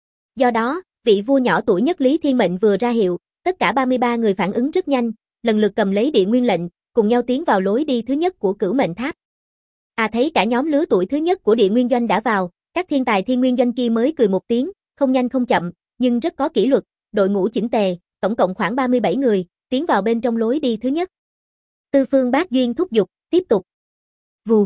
Do đó, vị vua nhỏ tuổi nhất Lý Thiên Mệnh vừa ra hiệu, tất cả 33 người phản ứng rất nhanh, lần lượt cầm lấy Địa Nguyên lệnh, cùng nhau tiến vào lối đi thứ nhất của Cửu Mệnh Tháp. Thấy cả nhóm lứa tuổi thứ nhất của Địa Nguyên Doanh đã vào, các thiên tài Thiên Nguyên Doanh kia mới cười một tiếng, không nhanh không chậm, nhưng rất có kỷ luật, đội ngũ chỉnh tề, tổng cộng khoảng 37 người, tiến vào bên trong lối đi thứ nhất. Tư Phương Bác Duyên thúc giục, tiếp tục. Vù.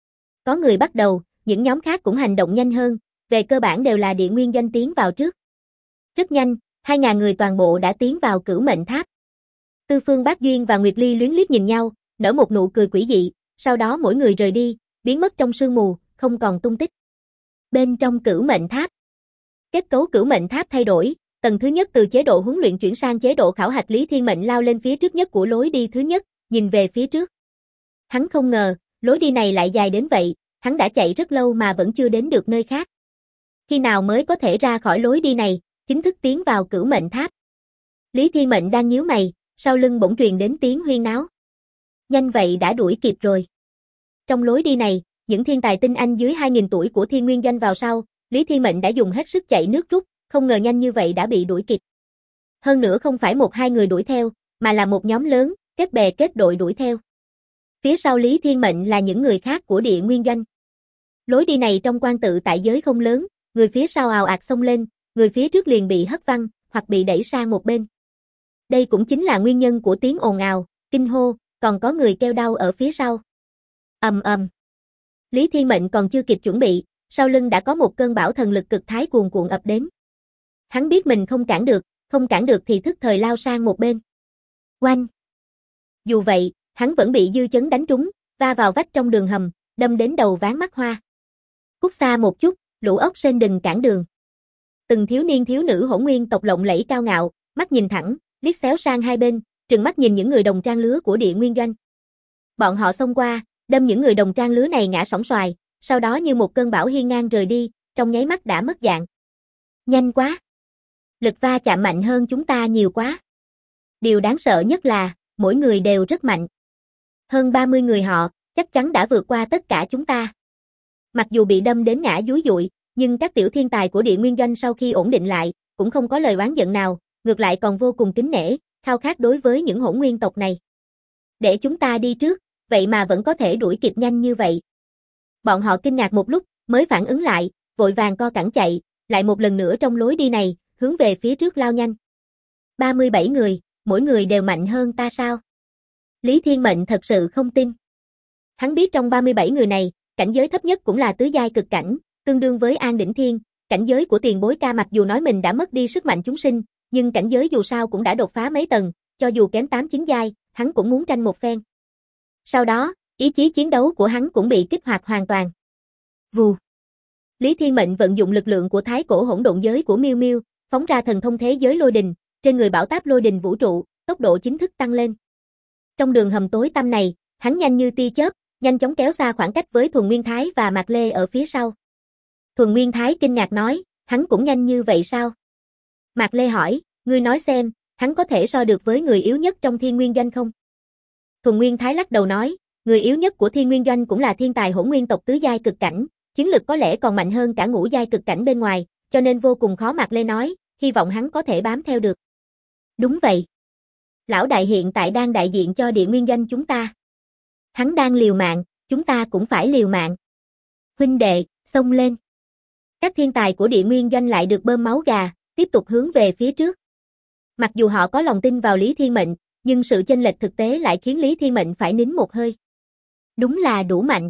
Có người bắt đầu, những nhóm khác cũng hành động nhanh hơn, về cơ bản đều là Địa Nguyên Doanh tiến vào trước. Rất nhanh, 2.000 người toàn bộ đã tiến vào Cửu Mệnh Tháp. Tư Phương Bác Duyên và Nguyệt Ly Luyến liếc nhìn nhau, nở một nụ cười quỷ dị, sau đó mỗi người rời đi, biến mất trong sương mù, không còn tung tích. Bên trong Cửu Mệnh Tháp, kết cấu Cửu Mệnh Tháp thay đổi, tầng thứ nhất từ chế độ huấn luyện chuyển sang chế độ khảo hạch. Lý Thiên Mệnh lao lên phía trước nhất của lối đi thứ nhất, nhìn về phía trước. Hắn không ngờ, lối đi này lại dài đến vậy, hắn đã chạy rất lâu mà vẫn chưa đến được nơi khác. Khi nào mới có thể ra khỏi lối đi này, chính thức tiến vào Cửu Mệnh Tháp? Lý Thiên Mệnh đang nhíu mày, sau lưng bỗng truyền đến tiếng huyên náo. Nhanh vậy đã đuổi kịp rồi. Trong lối đi này, những thiên tài tinh anh dưới 2.000 tuổi của Thiên Nguyên Doanh vào sau, Lý Thiên Mệnh đã dùng hết sức chạy nước rút, không ngờ nhanh như vậy đã bị đuổi kịp. Hơn nữa không phải 1-2 người đuổi theo, mà là một nhóm lớn, kết bè kết đội đuổi theo. Phía sau Lý Thiên Mệnh là những người khác của Địa Nguyên Doanh. Lối đi này trong quan tự tại giới không lớn, người phía sau ào ạt xông lên, người phía trước liền bị hất văng, hoặc bị đẩy sang một bên. Đây cũng chính là nguyên nhân của tiếng ồn ào, kinh hô, còn có người kêu đau ở phía sau. Ầm ầm. Lý Thiên Mệnh còn chưa kịp chuẩn bị, sau lưng đã có một cơn bão thần lực cực thái cuồn cuộn ập đến. Hắn biết mình không cản được thì thức thời lao sang một bên. Oanh! Dù vậy, hắn vẫn bị dư chấn đánh trúng, va vào vách trong đường hầm, đâm đến đầu ván mắt hoa. Cút xa một chút, lũ ốc sên đừng cản đường. Từng thiếu niên thiếu nữ Hỗn Nguyên tộc lộng lẫy cao ngạo, mắt nhìn thẳng, liếc xéo sang hai bên, trừng mắt nhìn những người đồng trang lứa của Địa Nguyên Doanh. Bọn họ xông qua, đâm những người đồng trang lứa này ngã sóng xoài, sau đó như một cơn bão hiên ngang rời đi, trong nháy mắt đã mất dạng. Nhanh quá! Lực va chạm mạnh hơn chúng ta nhiều quá. Điều đáng sợ nhất là, mỗi người đều rất mạnh. Hơn 30 người họ, chắc chắn đã vượt qua tất cả chúng ta. Mặc dù bị đâm đến ngã dúi dụi, nhưng các tiểu thiên tài của Địa Nguyên Doanh sau khi ổn định lại, cũng không có lời oán giận nào, ngược lại còn vô cùng kính nể, khao khát đối với những Hỗn Nguyên tộc này. Để chúng ta đi trước, vậy mà vẫn có thể đuổi kịp nhanh như vậy. Bọn họ kinh ngạc một lúc, mới phản ứng lại, vội vàng co cẳng chạy, lại một lần nữa trong lối đi này, hướng về phía trước lao nhanh. 37 người, mỗi người đều mạnh hơn ta sao? Lý Thiên Mệnh thật sự không tin. Hắn biết trong 37 người này, cảnh giới thấp nhất cũng là tứ giai cực cảnh, tương đương với An Đỉnh Thiên, cảnh giới của tiền bối ca mặc dù nói mình đã mất đi sức mạnh chúng sinh, nhưng cảnh giới dù sao cũng đã đột phá mấy tầng, cho dù kém 8-9 giai, hắn cũng muốn tranh một phen. Sau đó, ý chí chiến đấu của hắn cũng bị kích hoạt hoàn toàn. Vù. Lý Thiên Mệnh vận dụng lực lượng của thái cổ hỗn độn giới của Miêu Miêu, phóng ra thần thông thế giới lôi đình, trên người bảo táp lôi đình vũ trụ, tốc độ chính thức tăng lên. Trong đường hầm tối tăm này, hắn nhanh như tia chớp, nhanh chóng kéo xa khoảng cách với Thuần Nguyên Thái và Mạc Lê ở phía sau. Thuần Nguyên Thái kinh ngạc nói, hắn cũng nhanh như vậy sao? Mạc Lê hỏi, ngươi nói xem, hắn có thể so được với người yếu nhất trong Thiên Nguyên Doanh không? Thuần Nguyên Thái lắc đầu nói, người yếu nhất của Thiên Nguyên Doanh cũng là thiên tài hỗn nguyên tộc tứ giai cực cảnh, chiến lực có lẽ còn mạnh hơn cả ngũ giai cực cảnh bên ngoài, cho nên vô cùng khó. Mạc Lê nói, hy vọng hắn có thể bám theo được. Đúng vậy. Lão đại hiện tại đang đại diện cho Địa Nguyên Doanh chúng ta. Hắn đang liều mạng, chúng ta cũng phải liều mạng. Huynh đệ, xông lên. Các thiên tài của Địa Nguyên Doanh lại được bơm máu gà, tiếp tục hướng về phía trước. Mặc dù họ có lòng tin vào Lý Thiên Mệnh, nhưng sự chênh lệch thực tế lại khiến Lý Thiên Mệnh phải nín một hơi. Đúng là đủ mạnh.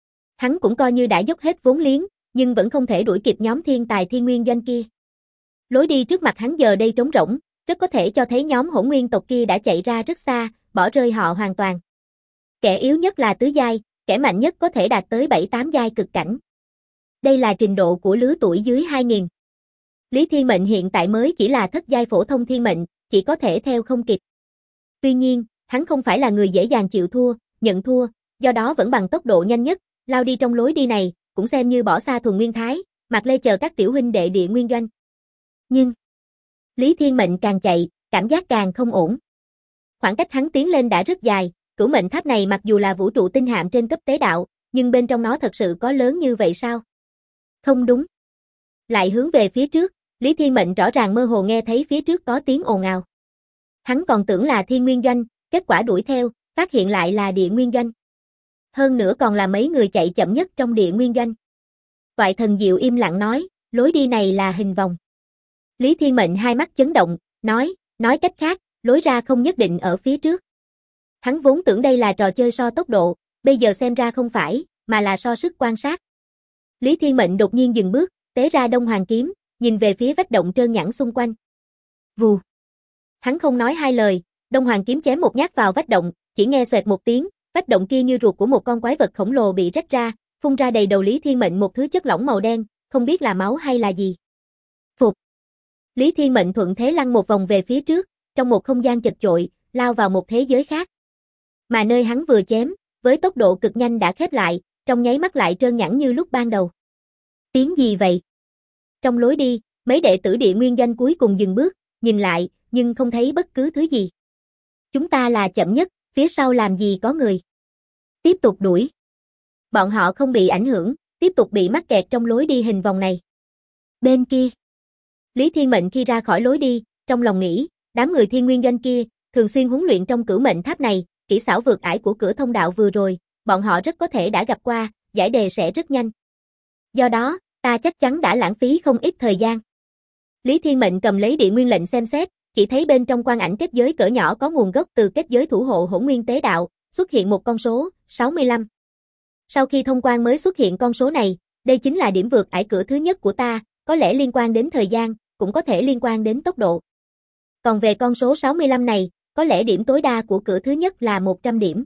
Hắn cũng coi như đã dốc hết vốn liếng, nhưng vẫn không thể đuổi kịp nhóm thiên tài Thiên Nguyên Doanh kia. Lối đi trước mặt hắn giờ đây trống rỗng, rất có thể cho thấy nhóm hỗn nguyên tộc kia đã chạy ra rất xa, bỏ rơi họ hoàn toàn. Kẻ yếu nhất là tứ giai, kẻ mạnh nhất có thể đạt tới 7-8 giai cực cảnh. Đây là trình độ của lứa tuổi dưới 2000. Lý Thiên Mệnh hiện tại mới chỉ là thất giai phổ thông thiên mệnh, chỉ có thể theo không kịp. Tuy nhiên, hắn không phải là người dễ dàng chịu thua, nhận thua, do đó vẫn bằng tốc độ nhanh nhất, lao đi trong lối đi này, cũng xem như bỏ xa Thuần Nguyên Thái, Mạc Lê chờ các tiểu huynh đệ Địa Nguyên Doanh. Nhưng, Lý Thiên Mệnh càng chạy, cảm giác càng không ổn. Khoảng cách hắn tiến lên đã rất dài, Cửu Mệnh Tháp này mặc dù là vũ trụ tinh hạm trên cấp tế đạo, nhưng bên trong nó thật sự có lớn như vậy sao? Không đúng. Lại hướng về phía trước, Lý Thiên Mệnh rõ ràng mơ hồ nghe thấy phía trước có tiếng ồn ào. Hắn còn tưởng là Thiên Nguyên Doanh, kết quả đuổi theo, phát hiện lại là Địa Nguyên Doanh. Hơn nữa còn là mấy người chạy chậm nhất trong Địa Nguyên Doanh. Toại Thần Diệu im lặng nói, lối đi này là hình vòng. Lý Thiên Mệnh hai mắt chấn động, nói cách khác, lối ra không nhất định ở phía trước. Hắn vốn tưởng đây là trò chơi so tốc độ, bây giờ xem ra không phải, mà là so sức quan sát. Lý Thiên Mệnh đột nhiên dừng bước, tế ra Đông Hoàng kiếm, nhìn về phía vách động trơn nhẵn xung quanh. Vù. Hắn không nói hai lời, Đông Hoàng kiếm chém một nhát vào vách động, chỉ nghe xoẹt một tiếng, vách động kia như ruột của một con quái vật khổng lồ bị rách ra, phun ra đầy đầu Lý Thiên Mệnh một thứ chất lỏng màu đen, không biết là máu hay là gì. Phục. Lý Thiên Mệnh thuận thế lăn một vòng về phía trước, trong một không gian chật chội, lao vào một thế giới khác. Mà nơi hắn vừa chém, với tốc độ cực nhanh đã khép lại, trong nháy mắt lại trơn nhẵn như lúc ban đầu. Tiếng gì vậy? Trong lối đi, mấy đệ tử Địa Nguyên Doanh cuối cùng dừng bước, nhìn lại, nhưng không thấy bất cứ thứ gì. Chúng ta là chậm nhất, phía sau làm gì có người. Tiếp tục đuổi. Bọn họ không bị ảnh hưởng, tiếp tục bị mắc kẹt trong lối đi hình vòng này. Bên kia. Lý Thiên Mệnh khi ra khỏi lối đi, trong lòng nghĩ, đám người Thiên Nguyên Doanh kia, thường xuyên huấn luyện trong Cửu Mệnh Tháp này, kỹ xảo vượt ải của cửa thông đạo vừa rồi, bọn họ rất có thể đã gặp qua, giải đề sẽ rất nhanh. Do đó, ta chắc chắn đã lãng phí không ít thời gian. Lý Thiên Mệnh cầm lấy Địa Nguyên lệnh xem xét, chỉ thấy bên trong quan ảnh kết giới cỡ nhỏ có nguồn gốc từ kết giới thủ hộ hỗn nguyên tế đạo, xuất hiện một con số, 65. Sau khi thông quan mới xuất hiện con số này, đây chính là điểm vượt ải cửa thứ nhất của ta, có lẽ liên quan đến thời gian, cũng có thể liên quan đến tốc độ. Còn về con số 65 này, có lẽ điểm tối đa của cửa thứ nhất là 100 điểm.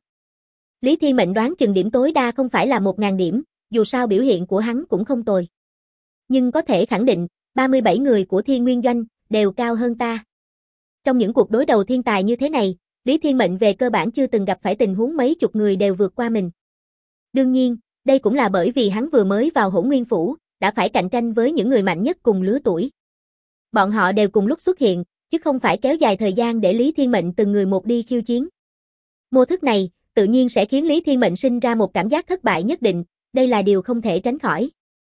Lý Thiên Mệnh đoán chừng điểm tối đa không phải là 1000 điểm, dù sao biểu hiện của hắn cũng không tồi. Nhưng có thể khẳng định, 37 người của Thiên Nguyên Doanh đều cao hơn ta. Trong những cuộc đối đầu thiên tài như thế này, Lý Thiên Mệnh về cơ bản chưa từng gặp phải tình huống mấy chục người đều vượt qua mình. Đương nhiên, đây cũng là bởi vì hắn vừa mới vào Hỗn Nguyên Phủ, đã phải cạnh tranh với những người mạnh nhất cùng lứa tuổi. Bọn họ đều cùng lúc xuất hiện, chứ không phải kéo dài thời gian để Lý Thiên Mệnh từng người một đi khiêu chiến. Mô thức này, tự nhiên sẽ khiến Lý Thiên Mệnh sinh ra một cảm giác thất bại nhất định, đây là điều không thể tránh khỏi.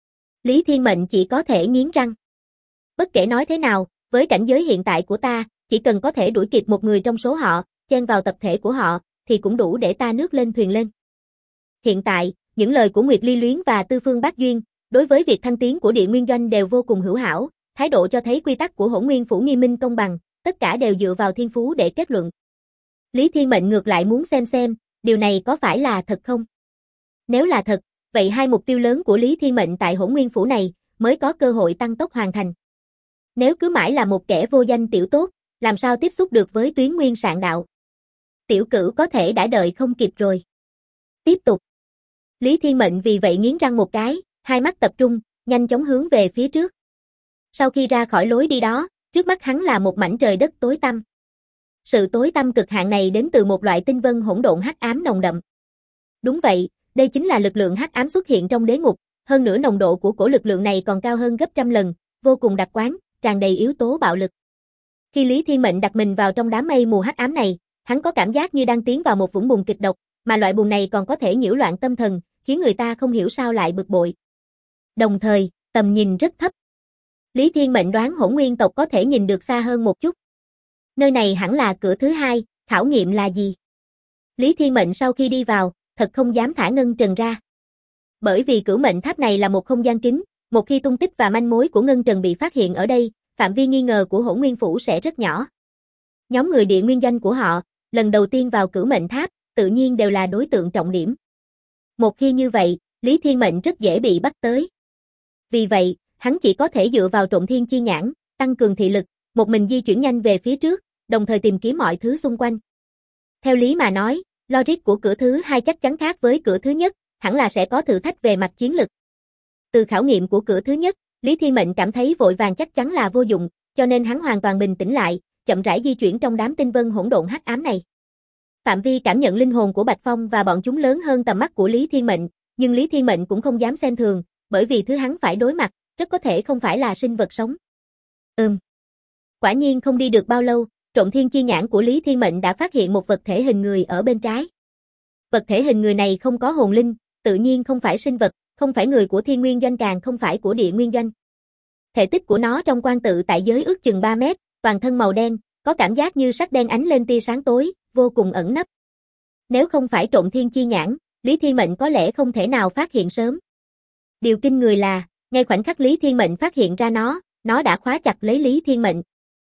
Lý Thiên Mệnh chỉ có thể nghiến răng. Bất kể nói thế nào, với cảnh giới hiện tại của ta, chỉ cần có thể đuổi kịp một người trong số họ, chen vào tập thể của họ, thì cũng đủ để ta nước lên thuyền lên. Hiện tại, những lời của Nguyệt Ly Luyến và Tư Phương Bác Duyên, đối với việc thăng tiến của Địa Nguyên Doanh đều vô cùng hữu hảo, thái độ cho thấy quy tắc của Hỗn Nguyên Phủ nghiêm minh công bằng, tất cả đều dựa vào thiên phú để kết luận. Lý Thiên Mệnh ngược lại muốn xem, điều này có phải là thật không? Nếu là thật, vậy hai mục tiêu lớn của Lý Thiên Mệnh tại Hỗn Nguyên Phủ này mới có cơ hội tăng tốc hoàn thành. Nếu cứ mãi là một kẻ vô danh tiểu tốt, làm sao tiếp xúc được với Tuyến Nguyên Sạn Đạo? Tiểu Cửu có thể đã đợi không kịp rồi. Tiếp tục. Lý Thiên Mệnh vì vậy nghiến răng một cái, hai mắt tập trung, nhanh chóng hướng về phía trước. Sau khi ra khỏi lối đi đó, Trước mắt hắn là một mảnh trời đất tối tăm. Sự tối tăm cực hạn này đến từ một loại tinh vân hỗn độn hắc ám nồng đậm. Đúng vậy, đây chính là lực lượng hắc ám xuất hiện trong đế ngục, hơn nữa nồng độ của cổ lực lượng này còn cao hơn gấp trăm lần, vô cùng đặc quán, tràn đầy yếu tố bạo lực. Khi Lý Thiên Mệnh đặt mình vào trong đám mây mù hắc ám này, hắn có cảm giác như đang tiến vào một vũng bùn kịch độc, mà loại bùn này còn có thể nhiễu loạn tâm thần, khiến người ta không hiểu sao lại bực bội. Đồng thời, tầm nhìn rất thấp. Lý Thiên Mệnh đoán Hỗn Nguyên tộc có thể nhìn được xa hơn một chút. Nơi này hẳn là cửa thứ hai, khảo nghiệm là gì? Lý Thiên Mệnh sau khi đi vào, thật không dám thả Ngân Trần ra. Bởi vì Cửu Mệnh Tháp này là một không gian kín, một khi tung tích và manh mối của Ngân Trần bị phát hiện ở đây, phạm vi nghi ngờ của Hỗn Nguyên Phủ sẽ rất nhỏ. Nhóm người địa nguyên doanh của họ, lần đầu tiên vào Cửu Mệnh Tháp, tự nhiên đều là đối tượng trọng điểm. Một khi như vậy, Lý Thiên Mệnh rất dễ bị bắt tới. Vì vậy, hắn chỉ có thể dựa vào Trộm Thiên Chi Nhãn, tăng cường thị lực, một mình di chuyển nhanh về phía trước, đồng thời tìm kiếm mọi thứ xung quanh. Theo lý mà nói, logic của cửa thứ hai chắc chắn khác với cửa thứ nhất, hẳn là sẽ có thử thách về mặt chiến lực. Từ khảo nghiệm của cửa thứ nhất, Lý Thiên Mệnh cảm thấy vội vàng chắc chắn là vô dụng, cho nên hắn hoàn toàn bình tĩnh lại, chậm rãi di chuyển trong đám tinh vân hỗn độn hắc ám này. Phạm vi cảm nhận linh hồn của Bạch Phong và bọn chúng lớn hơn tầm mắt của Lý Thiên Mệnh, nhưng Lý Thiên Mệnh cũng không dám xem thường, bởi vì thứ hắn phải đối mặt, rất có thể không phải là sinh vật sống. Quả nhiên không đi được bao lâu, Trộm Thiên Chi Nhãn của Lý Thiên Mệnh đã phát hiện một vật thể hình người ở bên trái. Vật thể hình người này không có hồn linh, tự nhiên không phải sinh vật, không phải người của Thiên Nguyên Doanh, càng không phải của Địa Nguyên Doanh. Thể tích của nó trong quan tự tại giới ước chừng 3 mét, toàn thân màu đen, có cảm giác như sắt đen ánh lên tia sáng tối, vô cùng ẩn nấp. Nếu không phải Trộm Thiên Chi Nhãn, Lý Thiên Mệnh có lẽ không thể nào phát hiện sớm. Điều kinh người là, ngay khoảnh khắc Lý Thiên Mệnh phát hiện ra nó đã khóa chặt lấy Lý Thiên Mệnh.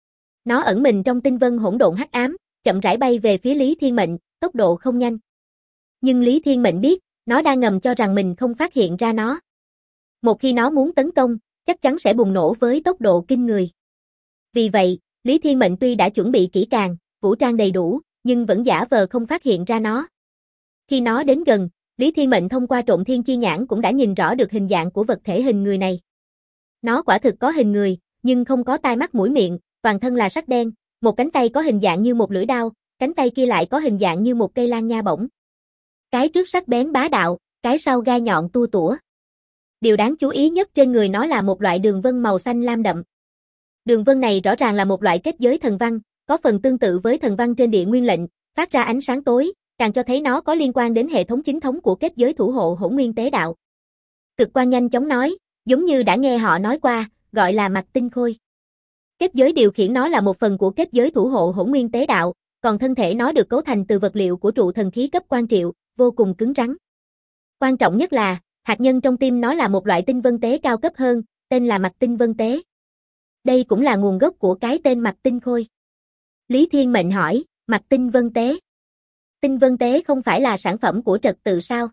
Nó ẩn mình trong tinh vân hỗn độn hắc ám, chậm rãi bay về phía Lý Thiên Mệnh, tốc độ không nhanh. Nhưng Lý Thiên Mệnh biết, nó đang ngầm cho rằng mình không phát hiện ra nó. Một khi nó muốn tấn công, chắc chắn sẽ bùng nổ với tốc độ kinh người. Vì vậy, Lý Thiên Mệnh tuy đã chuẩn bị kỹ càng, vũ trang đầy đủ, nhưng vẫn giả vờ không phát hiện ra nó. Khi nó đến gần, Lý Thiên Mệnh thông qua Trộm Thiên Chi Nhãn cũng đã nhìn rõ được hình dạng của vật thể hình người này. Nó quả thực có hình người, nhưng không có tai mắt mũi miệng, toàn thân là sắt đen, một cánh tay có hình dạng như một lưỡi đao, cánh tay kia lại có hình dạng như một cây lan nha bổng. Cái trước sắc bén bá đạo, cái sau gai nhọn tua tủa. Điều đáng chú ý nhất trên người nó là một loại đường vân màu xanh lam đậm. Đường vân này rõ ràng là một loại kết giới thần văn, có phần tương tự với thần văn trên Địa Nguyên lệnh, phát ra ánh sáng tối, càng cho thấy nó có liên quan đến hệ thống chính thống của kết giới thủ hộ Hỗn Nguyên Tế Đạo. Cực Quan nhanh chóng nói, giống như đã nghe họ nói qua, gọi là Mạc Tinh Khôi. Kết giới điều khiển nó là một phần của kết giới thủ hộ Hỗn Nguyên Tế Đạo, còn thân thể nó được cấu thành từ vật liệu của trụ thần khí cấp Quan Triệu, vô cùng cứng rắn. Quan trọng nhất là, hạt nhân trong tim nó là một loại tinh vân tế cao cấp hơn, tên là Mạc Tinh Vân Tế. Đây cũng là nguồn gốc của cái tên Mạc Tinh Khôi. Lý Thiên Mệnh hỏi, Mạc Tinh Vân Tế. Tinh vân tế không phải là sản phẩm của trật tự sao?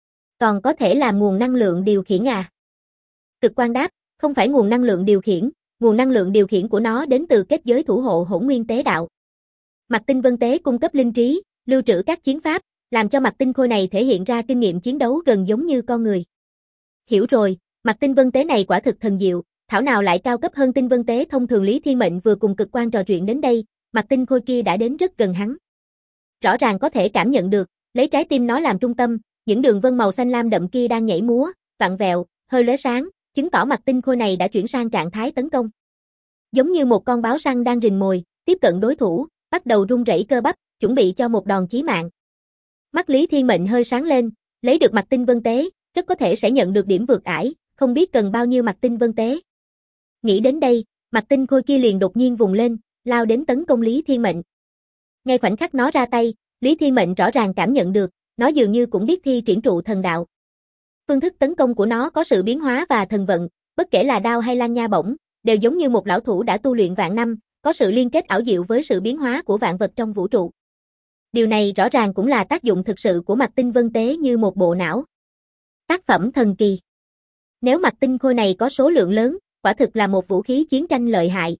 Còn có thể là nguồn năng lượng điều khiển à? Cực Quan đáp, không phải nguồn năng lượng điều khiển, nguồn năng lượng điều khiển của nó đến từ kết giới thủ hộ Hỗn Nguyên Tế Đạo. Mạc Tinh Vân Tế cung cấp linh trí, lưu trữ các chiến pháp, làm cho Mạc Tinh Khôi này thể hiện ra kinh nghiệm chiến đấu gần giống như con người. Hiểu rồi, Mạc Tinh Vân Tế này quả thực thần diệu, thảo nào lại cao cấp hơn Tinh Vân Tế thông thường. Lý Thiên Mệnh vừa cùng Cực Quan trò chuyện đến đây, Mạc Tinh Khôi kia đã đến rất gần hắn. Rõ ràng có thể cảm nhận được, lấy trái tim nó làm trung tâm, những đường vân màu xanh lam đậm kia đang nhảy múa, vặn vẹo, hơi lóe sáng, chứng tỏ Mạc Tinh Khôi này đã chuyển sang trạng thái tấn công. Giống như một con báo săn đang rình mồi, tiếp cận đối thủ, bắt đầu rung rẩy cơ bắp, chuẩn bị cho một đòn chí mạng. Mắt Lý Thiên Mệnh hơi sáng lên, lấy được Mạc Tinh Vân Tế, rất có thể sẽ nhận được điểm vượt ải, không biết cần bao nhiêu Mạc Tinh Vân Tế. Nghĩ đến đây, Mạc Tinh Khôi kia liền đột nhiên vùng lên, lao đến tấn công Lý Thiên Mệnh. Ngay khoảnh khắc nó ra tay, Lý Thiên Mệnh rõ ràng cảm nhận được, nó dường như cũng biết thi triển trụ thần đạo. Phương thức tấn công của nó có sự biến hóa và thần vận, bất kể là đao hay lan nha bổng, đều giống như một lão thủ đã tu luyện vạn năm, có sự liên kết ảo diệu với sự biến hóa của vạn vật trong vũ trụ. Điều này rõ ràng cũng là tác dụng thực sự của Mạc Tinh Vân Tế như một bộ não. Tác phẩm thần kỳ. Nếu Mạc Tinh Khôi này có số lượng lớn, quả thực là một vũ khí chiến tranh lợi hại.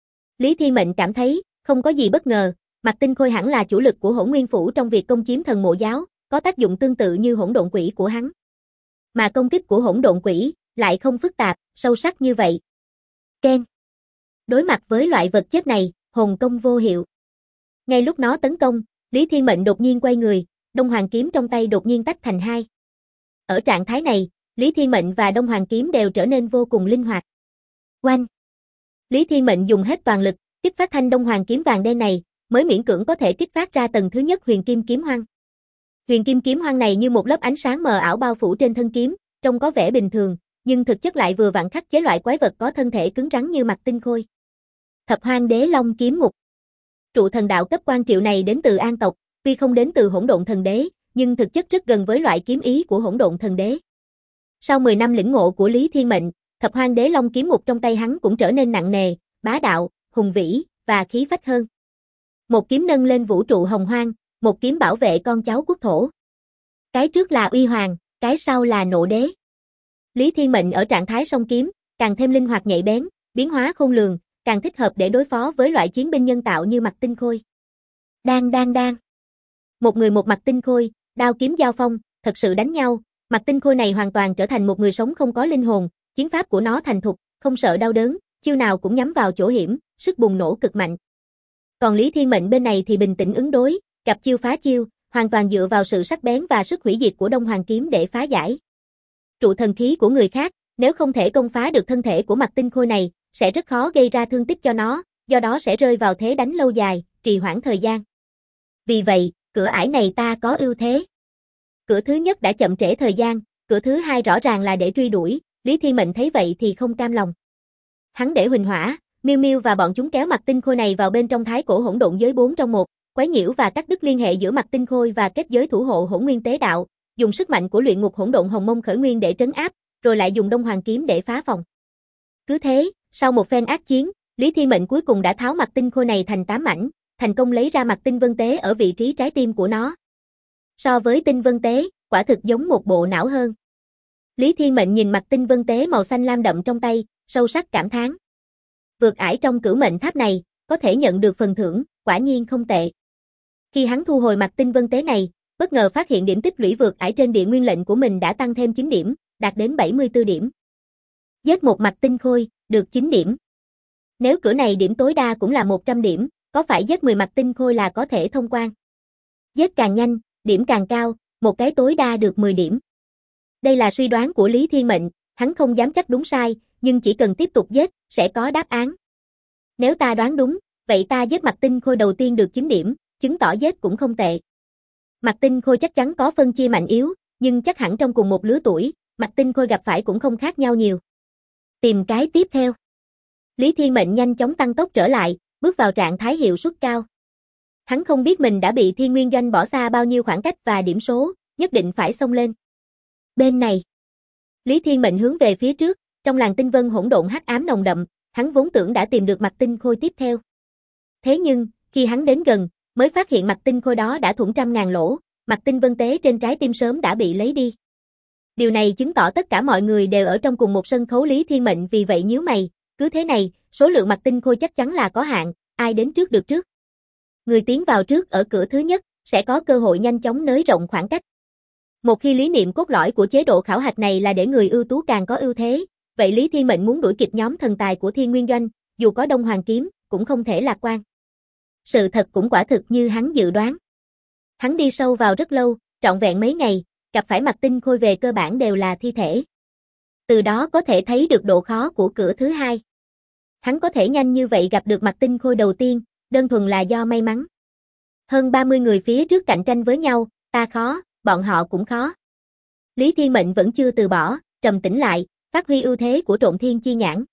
Lý Thiên Mệnh cảm thấy, không có gì bất ngờ, Mạc Tinh Khôi hẳn là chủ lực của Hỗn Nguyên Phủ trong việc công chiếm thần mộ giáo, có tác dụng tương tự như hỗn độn quỷ của hắn. Mà công kích của hỗn độn quỷ lại không phức tạp, sâu sắc như vậy. Ken. Đối mặt với loại vật chất này, hồn công vô hiệu. Ngay lúc nó tấn công, Lý Thiên Mệnh đột nhiên quay người, Đông Hoàng kiếm trong tay đột nhiên tách thành hai. Ở trạng thái này, Lý Thiên Mệnh và Đông Hoàng kiếm đều trở nên vô cùng linh hoạt. Oanh! Lý Thiên Mệnh dùng hết toàn lực, kích phát thanh Đông Hoàng kiếm vàng đen này, mới miễn cưỡng có thể kích phát ra tầng thứ nhất Huyền Kim kiếm hoang. Huyền Kim kiếm hoang này như một lớp ánh sáng mờ ảo bao phủ trên thân kiếm, trông có vẻ bình thường, nhưng thực chất lại vừa vặn khắc chế loại quái vật có thân thể cứng rắn như Mạc Tinh Khôi. Thập Hoang Đế Long kiếm ngục. Trụ thần đạo cấp quan triệu này đến từ An tộc, tuy không đến từ Hỗn Độn Thần Đế, nhưng thực chất rất gần với loại kiếm ý của Hỗn Độn Thần Đế. Sau 10 năm lĩnh ngộ của Lý Thiên Mệnh, Thập Hoang Đế Long kiếm ngục trong tay hắn cũng trở nên nặng nề, bá đạo, hùng vĩ và khí phách hơn. Một kiếm nâng lên vũ trụ hồng hoang, một kiếm bảo vệ con cháu quốc thổ. Cái trước là uy hoàng, cái sau là nộ đế. Lý Thiên Mệnh ở trạng thái song kiếm, càng thêm linh hoạt nhạy bén, biến hóa khôn lường, càng thích hợp để đối phó với loại chiến binh nhân tạo như Mạc Tinh Khôi. Đang. Một người một Mạc Tinh Khôi, đao kiếm giao phong, thật sự đánh nhau, Mạc Tinh Khôi này hoàn toàn trở thành một người sống không có linh hồn, chiến pháp của nó thành thục, không sợ đau đớn, chiêu nào cũng nhắm vào chỗ hiểm, sức bùng nổ cực mạnh. Còn Lý Thiên Mệnh bên này thì bình tĩnh ứng đối, gặp chiêu phá chiêu, hoàn toàn dựa vào sự sắc bén và sức hủy diệt của Đông Hoàng kiếm để phá giải. Trụ thần khí của người khác, nếu không thể công phá được thân thể của Mạc Tinh Khôi này, sẽ rất khó gây ra thương tích cho nó, do đó sẽ rơi vào thế đánh lâu dài, trì hoãn thời gian. Vì vậy, cửa ải này ta có ưu thế. Cửa thứ nhất đã chậm trễ thời gian, cửa thứ hai rõ ràng là để truy đuổi, Lý Thiên Mệnh thấy vậy thì không cam lòng. Hắn để Huỳnh Hỏa, Miêu Miêu và bọn chúng kéo Mạc Tinh Khôi này vào bên trong thái cổ hỗn độn giới 4 trong 1, quấy nhiễu và cắt đứt liên hệ giữa Mạc Tinh Khôi và kết giới thủ hộ Hỗn Nguyên Tế Đạo, dùng sức mạnh của luyện ngục hỗn độn Hồng Mông Khởi Nguyên để trấn áp, rồi lại dùng Đông Hoàng kiếm để phá phòng. Cứ thế, sau một phen ác chiến, Lý Thiên Mệnh cuối cùng đã tháo Mạc Tinh Khôi này thành 8 mảnh, thành công lấy ra Mạc Tinh Vân Tế ở vị trí trái tim của nó. So với Tinh Vân Tế, quả thực giống một bộ não hơn. Lý Thiên Mệnh nhìn Mạc Tinh Vân Tế màu xanh lam đậm trong tay, sâu sắc cảm thán. Vượt ải trong Cửu Mệnh Tháp này, có thể nhận được phần thưởng, quả nhiên không tệ. Khi hắn thu hồi Mạc Tinh Vân Tế này, bất ngờ phát hiện điểm tích lũy vượt ải trên địa nguyên lệnh của mình đã tăng thêm 9 điểm, đạt đến 74 điểm. Giết một Mạc Tinh Khôi, được 9 điểm. Nếu cửa này điểm tối đa cũng là 100 điểm, có phải giết 10 Mạc Tinh Khôi là có thể thông quan? Giết càng nhanh, điểm càng cao, một cái tối đa được 10 điểm. Đây là suy đoán của Lý Thiên Mệnh, hắn không dám chắc đúng sai, nhưng chỉ cần tiếp tục giết, sẽ có đáp án. Nếu ta đoán đúng, vậy ta giết Mạc Tinh Khôi đầu tiên được 9 điểm, chứng tỏ giết cũng không tệ. Mạc Tinh Khôi chắc chắn có phân chia mạnh yếu, nhưng chắc hẳn trong cùng một lứa tuổi, Mạc Tinh Khôi gặp phải cũng không khác nhau nhiều. Tìm cái tiếp theo. Lý Thiên Mệnh nhanh chóng tăng tốc trở lại, bước vào trạng thái hiệu suất cao. Hắn không biết mình đã bị Thiên Nguyên Doanh bỏ xa bao nhiêu khoảng cách và điểm số, nhất định phải xông lên. Bên này, Lý Thiên Mệnh hướng về phía trước, trong làn tinh vân hỗn độn hắc ám nồng đậm, hắn vốn tưởng đã tìm được Mạc Tinh Khôi tiếp theo. Thế nhưng, khi hắn đến gần, mới phát hiện Mạc Tinh Khôi đó đã thủng trăm ngàn lỗ, Mạc Tinh Vân Tế trên trái tim sớm đã bị lấy đi. Điều này chứng tỏ tất cả mọi người đều ở trong cùng một sân khấu. Lý Thiên Mệnh vì vậy nhíu mày, cứ thế này, số lượng Mạc Tinh Khôi chắc chắn là có hạn, ai đến trước được trước. Người tiến vào trước ở cửa thứ nhất, sẽ có cơ hội nhanh chóng nới rộng khoảng cách. Một khi lý niệm cốt lõi của chế độ khảo hạch này là để người ưu tú càng có ưu thế, vậy Lý Thiên Mệnh muốn đuổi kịp nhóm thần tài của Thiên Nguyên Doanh, dù có Đông Hoàng kiếm, cũng không thể lạc quan. Sự thật cũng quả thực như hắn dự đoán. Hắn đi sâu vào rất lâu, trọn vẹn mấy ngày, gặp phải Mạc Tinh Khôi về cơ bản đều là thi thể. Từ đó có thể thấy được độ khó của cửa thứ hai. Hắn có thể nhanh như vậy gặp được Mạc Tinh Khôi đầu tiên, đơn thuần là do may mắn. Hơn 30 người phía trước cạnh tranh với nhau, ta khó, bọn họ cũng khó. Lý Thiên Mệnh vẫn chưa từ bỏ, trầm tĩnh lại, phát huy ưu thế của Trộn Thiên Chi Nhãn.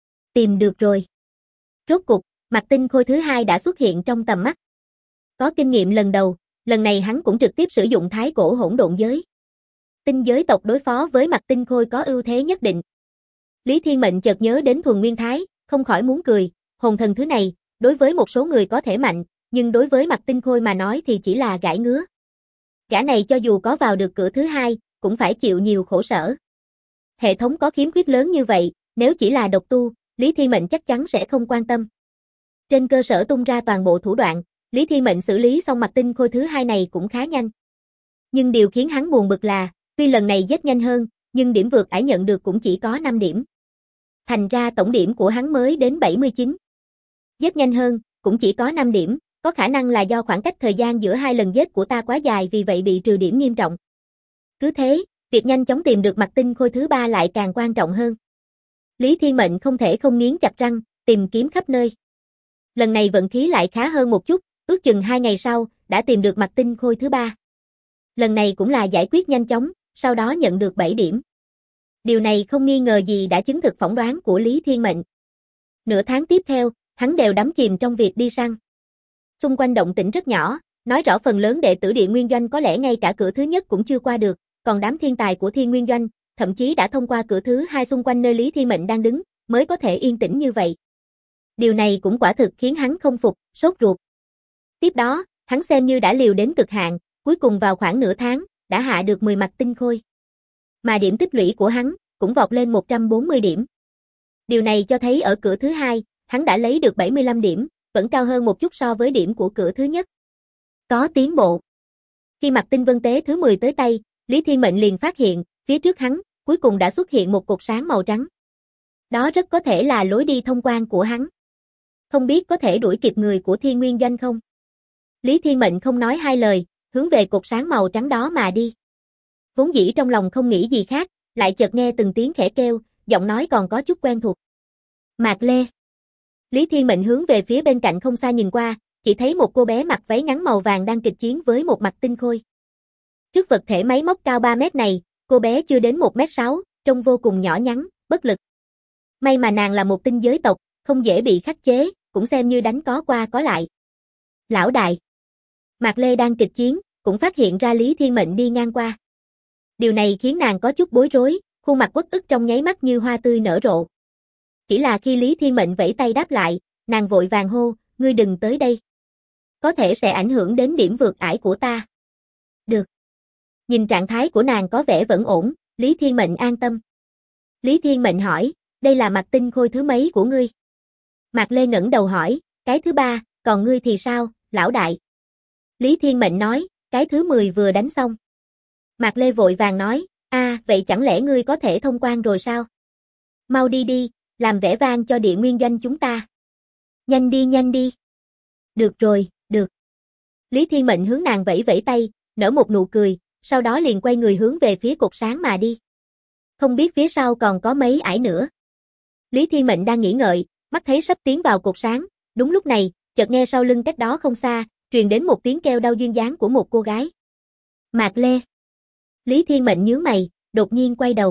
Tìm được rồi. Rốt cục, Mạc Tinh Khôi thứ hai đã xuất hiện trong tầm mắt. Có kinh nghiệm lần đầu, lần này hắn cũng trực tiếp sử dụng thái cổ hỗn độn giới. Tinh giới tộc đối phó với Mạc Tinh Khôi có ưu thế nhất định. Lý Thiên Mệnh chợt nhớ đến Thuần Nguyên Thái, không khỏi muốn cười, hồn thần thứ này, đối với một số người có thể mạnh, nhưng đối với Mạc Tinh Khôi mà nói thì chỉ là gãi ngứa. Gã này cho dù có vào được cửa thứ hai, cũng phải chịu nhiều khổ sở. Hệ thống có khiếm khuyết lớn như vậy, nếu chỉ là độc tu, Lý Thiên Mệnh chắc chắn sẽ không quan tâm. Trên cơ sở tung ra toàn bộ thủ đoạn, Lý Thiên Mệnh xử lý xong Mạc Tinh Khôi thứ hai này cũng khá nhanh. Nhưng điều khiến hắn buồn bực là, tuy lần này giết nhanh hơn, nhưng điểm vượt ải nhận được cũng chỉ có 5 điểm. Thành ra tổng điểm của hắn mới đến 79. Giết nhanh hơn, cũng chỉ có 5 điểm, có khả năng là do khoảng cách thời gian giữa hai lần giết của ta quá dài vì vậy bị trừ điểm nghiêm trọng. Cứ thế, việc nhanh chóng tìm được mặt tinh khôi thứ 3 lại càng quan trọng hơn. Lý Thiên Mệnh không thể không nghiến chặt răng, tìm kiếm khắp nơi. Lần này vận khí lại khá hơn một chút, ước chừng 2 ngày sau, đã tìm được mặt tinh khôi thứ 3. Lần này cũng là giải quyết nhanh chóng, sau đó nhận được 7 điểm. Điều này không nghi ngờ gì đã chứng thực phỏng đoán của Lý Thiên Mệnh. Nửa tháng tiếp theo, hắn đều đắm chìm trong việc đi săn. Xung quanh động tĩnh rất nhỏ, nói rõ phần lớn đệ tử Địa Nguyên Doanh có lẽ ngay cả cửa thứ nhất cũng chưa qua được, còn đám thiên tài của Thiên Nguyên Doanh, thậm chí đã thông qua cửa thứ 2 xung quanh nơi Lý Thiên Mệnh đang đứng, mới có thể yên tĩnh như vậy. Điều này cũng quả thực khiến hắn không phục, sốt ruột. Tiếp đó, hắn xem như đã liều đến cực hạn, cuối cùng vào khoảng nửa tháng, đã hạ được 10 mặt tinh khôi. Mà điểm tích lũy của hắn, cũng vọt lên 140 điểm. Điều này cho thấy ở cửa thứ 2, hắn đã lấy được 75 điểm, vẫn cao hơn một chút so với điểm của cửa thứ nhất. Có tiến bộ. Khi mặt tinh vân tế thứ 10 tới tay, Lý Thiên Mệnh liền phát hiện, phía trước hắn, cuối cùng đã xuất hiện một cột sáng màu trắng. Đó rất có thể là lối đi thông quan của hắn. Không biết có thể đuổi kịp người của Thiên Nguyên Doanh không? Lý Thiên Mệnh không nói hai lời, hướng về cột sáng màu trắng đó mà đi. Vốn dĩ trong lòng không nghĩ gì khác, lại chợt nghe từng tiếng khẽ kêu, giọng nói còn có chút quen thuộc. Mạc Lê. Lý Thiên Mệnh hướng về phía bên cạnh không xa nhìn qua, chỉ thấy một cô bé mặc váy ngắn màu vàng đang kịch chiến với một mặt tinh khôi. Trước vật thể máy móc cao 3 mét này, cô bé chưa đến 1m6, trông vô cùng nhỏ nhắn, bất lực. May mà nàng là một tinh giới tộc, không dễ bị khắc chế, cũng xem như đánh có qua có lại. Lão đại. Mạc Lê đang kịch chiến, cũng phát hiện ra Lý Thiên Mệnh đi ngang qua. Điều này khiến nàng có chút bối rối, khuôn mặt uất ức trong nháy mắt như hoa tươi nở rộ. Chỉ là khi Lý Thiên Mệnh vẫy tay đáp lại, nàng vội vàng hô, ngươi đừng tới đây. Có thể sẽ ảnh hưởng đến điểm vượt ải của ta. Được. Nhìn trạng thái của nàng có vẻ vẫn ổn, Lý Thiên Mệnh an tâm. Lý Thiên Mệnh hỏi, đây là mặt tinh khôi thứ mấy của ngươi? Mạc Lê ngẩng đầu hỏi, cái thứ 3, còn ngươi thì sao, lão đại? Lý Thiên Mệnh nói, cái thứ 10 vừa đánh xong. Mạc Lê vội vàng nói, vậy chẳng lẽ ngươi có thể thông quan rồi sao? Mau đi đi, làm vẻ vang cho Địa Nguyên Doanh chúng ta. Nhanh đi nhanh đi. Được rồi, được. Lý Thiên Mệnh hướng nàng vẫy vẫy tay, nở một nụ cười, sau đó liền quay người hướng về phía cột sáng mà đi. Không biết phía sau còn có mấy ải nữa. Lý Thiên Mệnh đang nghĩ ngợi, mắt thấy sắp tiến vào cột sáng, đúng lúc này, chợt nghe sau lưng cách đó không xa, truyền đến một tiếng kêu đau duyên dáng của một cô gái. Mạc Lê. Lý Thiên Mệnh nhướng mày, đột nhiên quay đầu.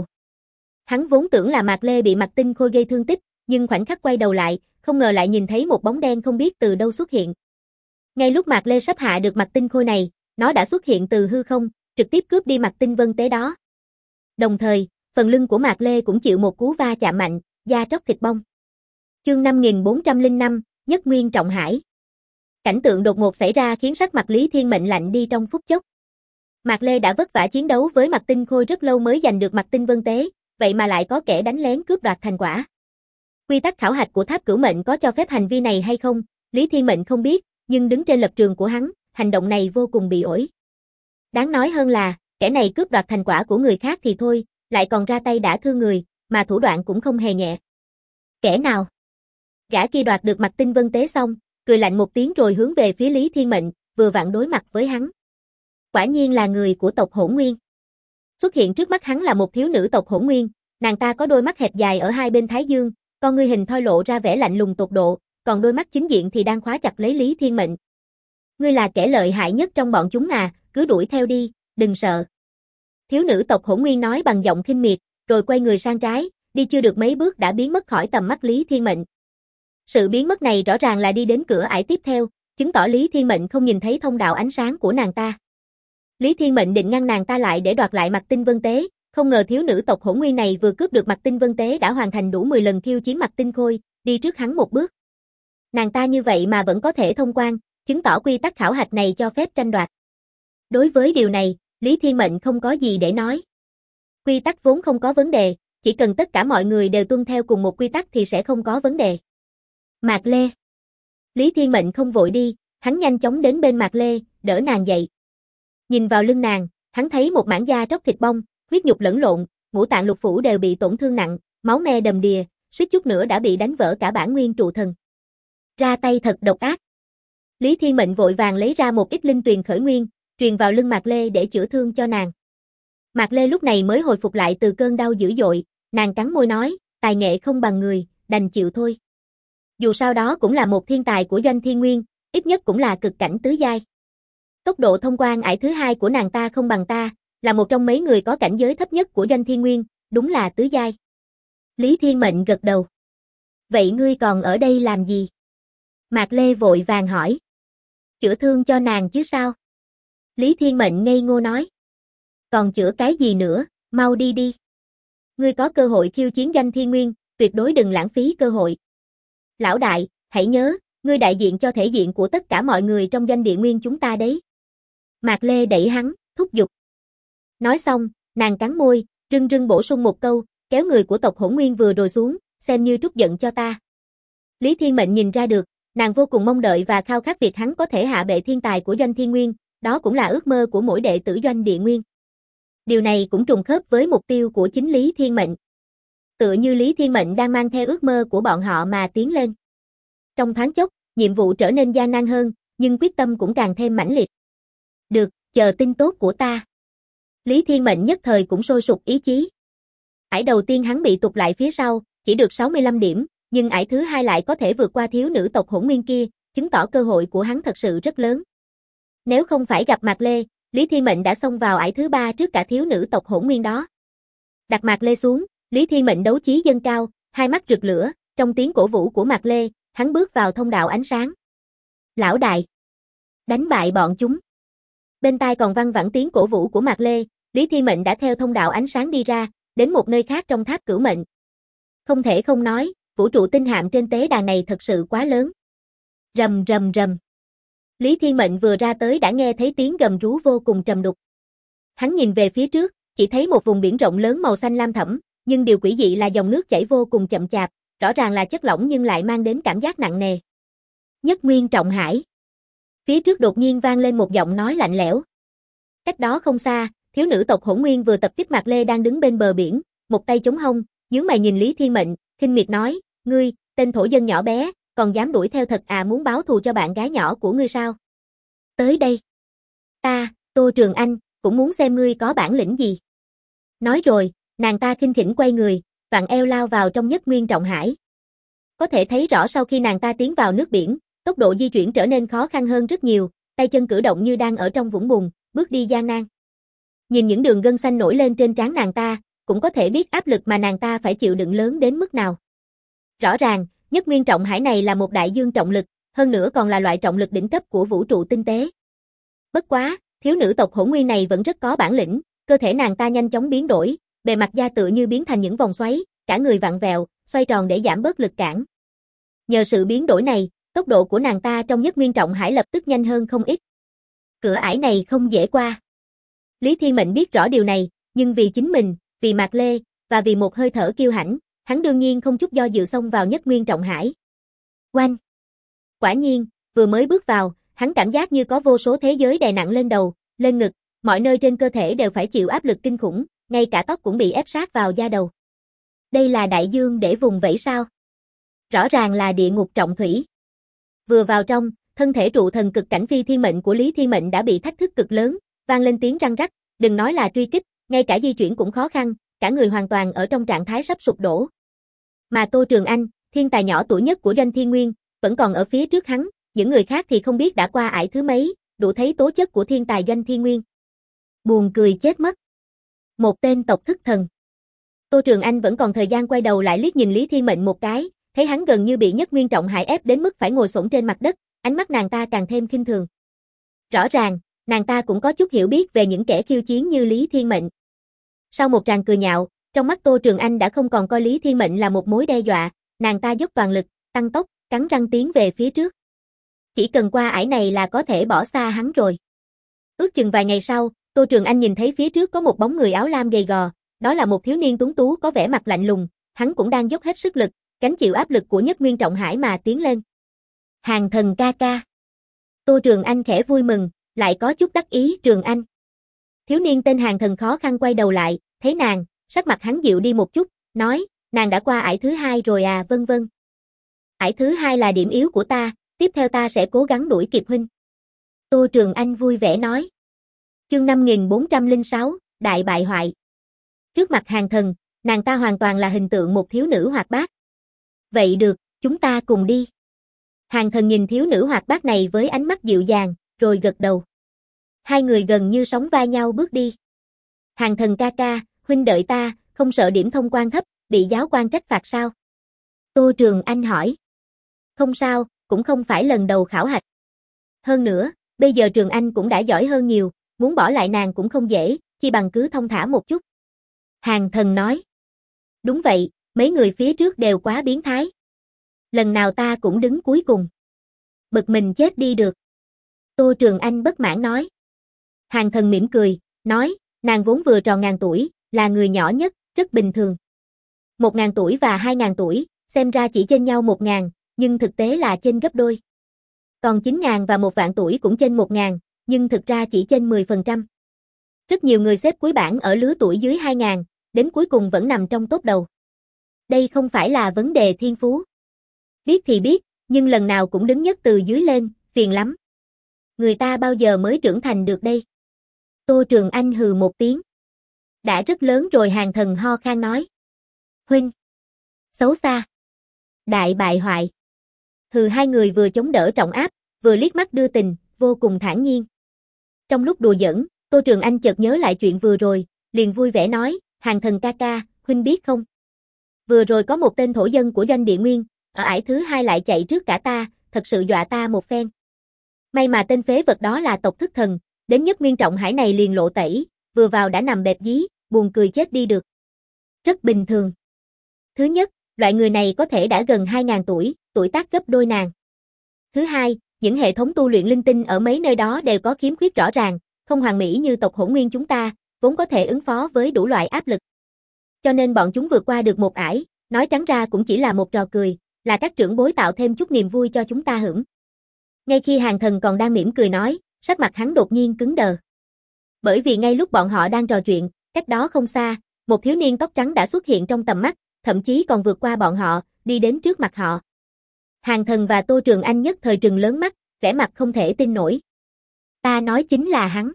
Hắn vốn tưởng là Mạc Lê bị mặt tinh khôi gây thương tích, nhưng khoảnh khắc quay đầu lại, không ngờ lại nhìn thấy một bóng đen không biết từ đâu xuất hiện. Ngay lúc Mạc Lê sắp hạ được mặt tinh khôi này, nó đã xuất hiện từ hư không, trực tiếp cướp đi mặt tinh vân tế đó. Đồng thời, phần lưng của Mạc Lê cũng chịu một cú va chạm mạnh, da tróc thịt bong. Chương 5405, Nhất Nguyên Trọng Hải. Cảnh tượng đột ngột xảy ra khiến sắc mặt Lý Thiên Mệnh lạnh đi trong phút chốc. Mạc Lê đã vất vả chiến đấu với mặt tinh khôi rất lâu mới giành được mặt tinh vân tế, vậy mà lại có kẻ đánh lén cướp đoạt thành quả. Quy tắc khảo hạch của Tháp Cửu Mệnh có cho phép hành vi này hay không, Lý Thiên Mệnh không biết, nhưng đứng trên lập trường của hắn, hành động này vô cùng bị ổi. Đáng nói hơn là, kẻ này cướp đoạt thành quả của người khác thì thôi, lại còn ra tay đả thương người, mà thủ đoạn cũng không hề nhẹ. Kẻ nào? Gã kia đoạt được mặt tinh vân tế xong, cười lạnh một tiếng rồi hướng về phía Lý Thiên Mệnh, vừa vặn đối mặt với hắn. Quả nhiên là người của tộc Hỗn Nguyên. Xuất hiện trước mắt hắn là một thiếu nữ tộc Hỗn Nguyên, nàng ta có đôi mắt hẹp dài ở hai bên thái dương, con ngươi hình thoi lộ ra vẻ lạnh lùng tột độ, còn đôi mắt chính diện thì đang khóa chặt lấy Lý Thiên Mệnh. Ngươi là kẻ lợi hại nhất trong bọn chúng à, cứ đuổi theo đi, đừng sợ. Thiếu nữ tộc Hỗn Nguyên nói bằng giọng khinh miệt, rồi quay người sang trái, đi chưa được mấy bước đã biến mất khỏi tầm mắt Lý Thiên Mệnh. Sự biến mất này rõ ràng là đi đến cửa ải tiếp theo, chứng tỏ Lý Thiên Mệnh không nhìn thấy thông đạo ánh sáng của nàng ta. Lý Thiên Mệnh định ngăn nàng ta lại để đoạt lại mặt tinh vân tế, không ngờ thiếu nữ tộc Hỗn Nguyên này vừa cướp được mặt tinh vân tế đã hoàn thành đủ 10 lần khiêu chiến mặt tinh khôi, đi trước hắn một bước. Nàng ta như vậy mà vẫn có thể thông quan, chứng tỏ quy tắc khảo hạch này cho phép tranh đoạt. Đối với điều này, Lý Thiên Mệnh không có gì để nói. Quy tắc vốn không có vấn đề, chỉ cần tất cả mọi người đều tuân theo cùng một quy tắc thì sẽ không có vấn đề. Mạc Lê. Lý Thiên Mệnh không vội đi, hắn nhanh chóng đến bên Mạc Lê, đỡ nàng dậy. Nhìn vào lưng nàng, hắn thấy một mảng da tróc thịt bong, huyết nhục lẫn lộn, ngũ tạng lục phủ đều bị tổn thương nặng, máu me đầm đìa, suýt chút nữa đã bị đánh vỡ cả bản nguyên trụ thần. Ra tay thật độc ác. Lý Thiên Mệnh vội vàng lấy ra một ít linh tuyền khởi nguyên, truyền vào lưng Mạc Lê để chữa thương cho nàng. Mạc Lê lúc này mới hồi phục lại từ cơn đau dữ dội, nàng cắn môi nói, tài nghệ không bằng người, đành chịu thôi. Dù sao đó cũng là một thiên tài của Doanh Thiên Nguyên, ít nhất cũng là cực cảnh tứ giai. Tốc độ thông quan ải thứ hai của nàng ta không bằng ta, là một trong mấy người có cảnh giới thấp nhất của Doanh Thiên Nguyên, đúng là tứ giai. Lý Thiên Mệnh gật đầu. Vậy ngươi còn ở đây làm gì? Mạc Lê vội vàng hỏi. Chữa thương cho nàng chứ sao? Lý Thiên Mệnh ngây ngô nói. Còn chữa cái gì nữa, mau đi đi. Ngươi có cơ hội khiêu chiến Doanh Thiên Nguyên, tuyệt đối đừng lãng phí cơ hội. Lão đại, hãy nhớ, ngươi đại diện cho thể diện của tất cả mọi người trong Doanh Địa Nguyên chúng ta đấy. Mạc Lê đẩy hắn, thúc giục. Nói xong, nàng cắn môi, rưng rưng bổ sung một câu, kéo người của tộc Hỗn Nguyên vừa rồi xuống, xem như trút giận cho ta. Lý Thiên Mệnh nhìn ra được, nàng vô cùng mong đợi và khao khát việc hắn có thể hạ bệ thiên tài của Doanh Thiên Nguyên, đó cũng là ước mơ của mỗi đệ tử Doanh Địa Nguyên. Điều này cũng trùng khớp với mục tiêu của chính Lý Thiên Mệnh. Tựa như Lý Thiên Mệnh đang mang theo ước mơ của bọn họ mà tiến lên. Trong thoáng chốc, nhiệm vụ trở nên gian nan hơn, nhưng quyết tâm cũng càng thêm mãnh liệt. Được, chờ tin tốt của ta. Lý Thiên Mệnh nhất thời cũng sôi sục ý chí. Ải đầu tiên hắn bị tụt lại phía sau, chỉ được 65 điểm, nhưng ải thứ hai lại có thể vượt qua thiếu nữ tộc Hỗn Nguyên kia, chứng tỏ cơ hội của hắn thật sự rất lớn. Nếu không phải gặp Mạc Lê, Lý Thiên Mệnh đã xông vào ải thứ ba trước cả thiếu nữ tộc Hỗn Nguyên đó. Đặt Mạc Lê xuống, Lý Thiên Mệnh đấu chí dâng cao, hai mắt rực lửa, trong tiếng cổ vũ của Mạc Lê, hắn bước vào thông đạo ánh sáng. Lão đại, đánh bại bọn chúng. Bên tai còn văng vẳng tiếng cổ vũ của Mạc Lê, Lý Thiên Mệnh đã theo thông đạo ánh sáng đi ra, đến một nơi khác trong tháp Cửu Mệnh. Không thể không nói, vũ trụ tinh hạm trên tế đàn này thật sự quá lớn. Rầm rầm rầm. Lý Thiên Mệnh vừa ra tới đã nghe thấy tiếng gầm rú vô cùng trầm đục. Hắn nhìn về phía trước, chỉ thấy một vùng biển rộng lớn màu xanh lam thẫm, nhưng điều quỷ dị là dòng nước chảy vô cùng chậm chạp, rõ ràng là chất lỏng nhưng lại mang đến cảm giác nặng nề. Nhất Nguyên Trọng Hải. Phía trước đột nhiên vang lên một giọng nói lạnh lẽo. Cách đó không xa, thiếu nữ tộc Hỗn Nguyên vừa tập kích Mạc Lê đang đứng bên bờ biển, một tay chống hông, nhướng mày nhìn Lý Thiên Mệnh, khinh miệt nói, ngươi, tên thổ dân nhỏ bé, còn dám đuổi theo thật à, muốn báo thù cho bạn gái nhỏ của ngươi sao? Tới đây. Ta, Tô Trường Anh, cũng muốn xem ngươi có bản lĩnh gì. Nói rồi, nàng ta khinh khỉnh quay người, vặn eo lao vào trong Nhất Nguyên Trọng Hải. Có thể thấy rõ sau khi nàng ta tiến vào nước biển, tốc độ di chuyển trở nên khó khăn hơn rất nhiều, tay chân cử động như đang ở trong vũng bùn, bước đi gian nan. Nhìn những đường gân xanh nổi lên trên trán nàng ta, cũng có thể biết áp lực mà nàng ta phải chịu đựng lớn đến mức nào. Rõ ràng, Nhất Nguyên Trọng Hải này là một đại dương trọng lực, hơn nữa còn là loại trọng lực đỉnh cấp của vũ trụ tinh tế. Bất quá, thiếu nữ tộc Hỗn Nguyên này vẫn rất có bản lĩnh, cơ thể nàng ta nhanh chóng biến đổi, bề mặt da tựa như biến thành những vòng xoáy, cả người vặn vẹo, xoay tròn để giảm bớt lực cản. Nhờ sự biến đổi này, tốc độ của nàng ta trong Nhất Nguyên Trọng Hải lập tức nhanh hơn không ít. Cửa ải này không dễ qua. Lý Thiên Mệnh biết rõ điều này, nhưng vì chính mình, vì Mạc Lê, và vì một hơi thở kiêu hãnh, hắn đương nhiên không chút do dự xông vào Nhất Nguyên Trọng Hải. Oanh! Quả nhiên, vừa mới bước vào, hắn cảm giác như có vô số thế giới đè nặng lên đầu, lên ngực, mọi nơi trên cơ thể đều phải chịu áp lực kinh khủng, ngay cả tóc cũng bị ép sát vào da đầu. Đây là đại dương để vùng vẫy sao? Rõ ràng là địa ngục trọng thủy. Vừa vào trong, thân thể trụ thần cực cảnh phi thiên mệnh của Lý Thiên Mệnh đã bị thách thức cực lớn, vang lên tiếng răng rắc, đừng nói là truy kích, ngay cả di chuyển cũng khó khăn, cả người hoàn toàn ở trong trạng thái sắp sụp đổ. Mà Tô Trường Anh, thiên tài nhỏ tuổi nhất của Doanh Thiên Nguyên, vẫn còn ở phía trước hắn, những người khác thì không biết đã qua ải thứ mấy, đủ thấy tố chất của thiên tài Doanh Thiên Nguyên. Buồn cười chết mất. Một tên tộc thức thần. Tô Trường Anh vẫn còn thời gian quay đầu lại liếc nhìn Lý Thiên Mệnh một cái, thấy hắn gần như bị Nhất Nguyên Trọng Hải ép đến mức phải ngồi xổm trên mặt đất, ánh mắt nàng ta càng thêm khinh thường. Rõ ràng, nàng ta cũng có chút hiểu biết về những kẻ khiêu chiến như Lý Thiên Mệnh. Sau một tràng cười nhạo, trong mắt Tô Trường Anh đã không còn coi Lý Thiên Mệnh là một mối đe dọa, nàng ta dốc toàn lực, tăng tốc, cắn răng tiến về phía trước. Chỉ cần qua ải này là có thể bỏ xa hắn rồi. Ước chừng vài ngày sau, Tô Trường Anh nhìn thấy phía trước có một bóng người áo lam gầy gò, đó là một thiếu niên tuấn tú có vẻ mặt lạnh lùng, hắn cũng đang dốc hết sức lực, gánh chịu áp lực của Nhất Nguyên Trọng Hải mà tiến lên. Hàng thần ca ca. Tô Trường Anh khẽ vui mừng, lại có chút đắc ý. Trường Anh. Thiếu niên tên Hàng thần khó khăn quay đầu lại, thấy nàng, sắc mặt hắn dịu đi một chút, nói, nàng đã qua ải thứ hai rồi à? Vân vân. Ải thứ hai là điểm yếu của ta, tiếp theo ta sẽ cố gắng đuổi kịp huynh. Tô Trường Anh vui vẻ nói. Chương 5406, Đại bại hoại. Trước mặt Hàn Thần, nàng ta hoàn toàn là hình tượng một thiếu nữ hoạt bát. Vậy được, chúng ta cùng đi. Hàn Thần nhìn thiếu nữ hoạt bát này với ánh mắt dịu dàng, rồi gật đầu. Hai người gần như sóng vai nhau bước đi. Hàn Thần ca ca, huynh đợi ta, không sợ điểm thông quan thấp, bị giáo quan trách phạt sao? Tô Trường Anh hỏi. Không sao, cũng không phải lần đầu khảo hạch. Hơn nữa, bây giờ Trường Anh cũng đã giỏi hơn nhiều, muốn bỏ lại nàng cũng không dễ, chi bằng cứ thông thả một chút. Hàn Thần nói. Đúng vậy, mấy người phía trước đều quá biến thái. Lần nào ta cũng đứng cuối cùng. Bực mình chết đi được. Tô Trường Anh bất mãn nói. Hàn Thần mỉm cười, nói, nàng vốn vừa tròn ngàn tuổi, là người nhỏ nhất, rất bình thường. 1000 tuổi và 2000 tuổi, xem ra chỉ chênh nhau 1000, nhưng thực tế là chênh gấp đôi. Còn 9000 và 1 vạn tuổi cũng chênh 1000, nhưng thực ra chỉ chênh 10%. Rất nhiều người xếp cuối bảng ở lứa tuổi dưới 2000, đến cuối cùng vẫn nằm trong top đầu. Đây không phải là vấn đề thiên phú. Biết thì biết, nhưng lần nào cũng đứng nhất từ dưới lên, phiền lắm. Người ta bao giờ mới trưởng thành được đây? Tô Trường Anh hừ một tiếng. Đã rất lớn rồi. Hàn Thần ho khan nói. Huynh. Xấu xa. Đại bại hoại. Hừ, hai người vừa chống đỡ trọng áp, vừa liếc mắt đưa tình, vô cùng thản nhiên. Trong lúc đùa giỡn, Tô Trường Anh chợt nhớ lại chuyện vừa rồi, liền vui vẻ nói, Hàn Thần ca ca, huynh biết không? Vừa rồi có một tên thổ dân của doanh địa nguyên, ở ải thứ hai lại chạy trước cả ta, thật sự dọa ta một phen. May mà tên phế vật đó là tộc Thức Thần, đến Nhất Nguyên Trọng Hải này liền lộ tẩy, vừa vào đã nằm bẹp dí, buồn cười chết đi được. Rất bình thường. Thứ nhất, loại người này có thể đã gần 2000 tuổi, tuổi tác gấp đôi nàng. Thứ hai, những hệ thống tu luyện linh tinh ở mấy nơi đó đều có khiếm khuyết rõ ràng, không hoàn mỹ như tộc Hỗn Nguyên chúng ta, vốn có thể ứng phó với đủ loại áp lực. Cho nên bọn chúng vượt qua được một ải, nói trắng ra cũng chỉ là một trò cười, là các trưởng bối tạo thêm chút niềm vui cho chúng ta hưởng. Ngay khi Hàn Thần còn đang mỉm cười nói, sắc mặt hắn đột nhiên cứng đờ. Bởi vì ngay lúc bọn họ đang trò chuyện, cách đó không xa, một thiếu niên tóc trắng đã xuất hiện trong tầm mắt, thậm chí còn vượt qua bọn họ, đi đến trước mặt họ. Hàn Thần và Tô Trường Anh nhất thời trừng lớn mắt, vẻ mặt không thể tin nổi. Ta nói chính là hắn.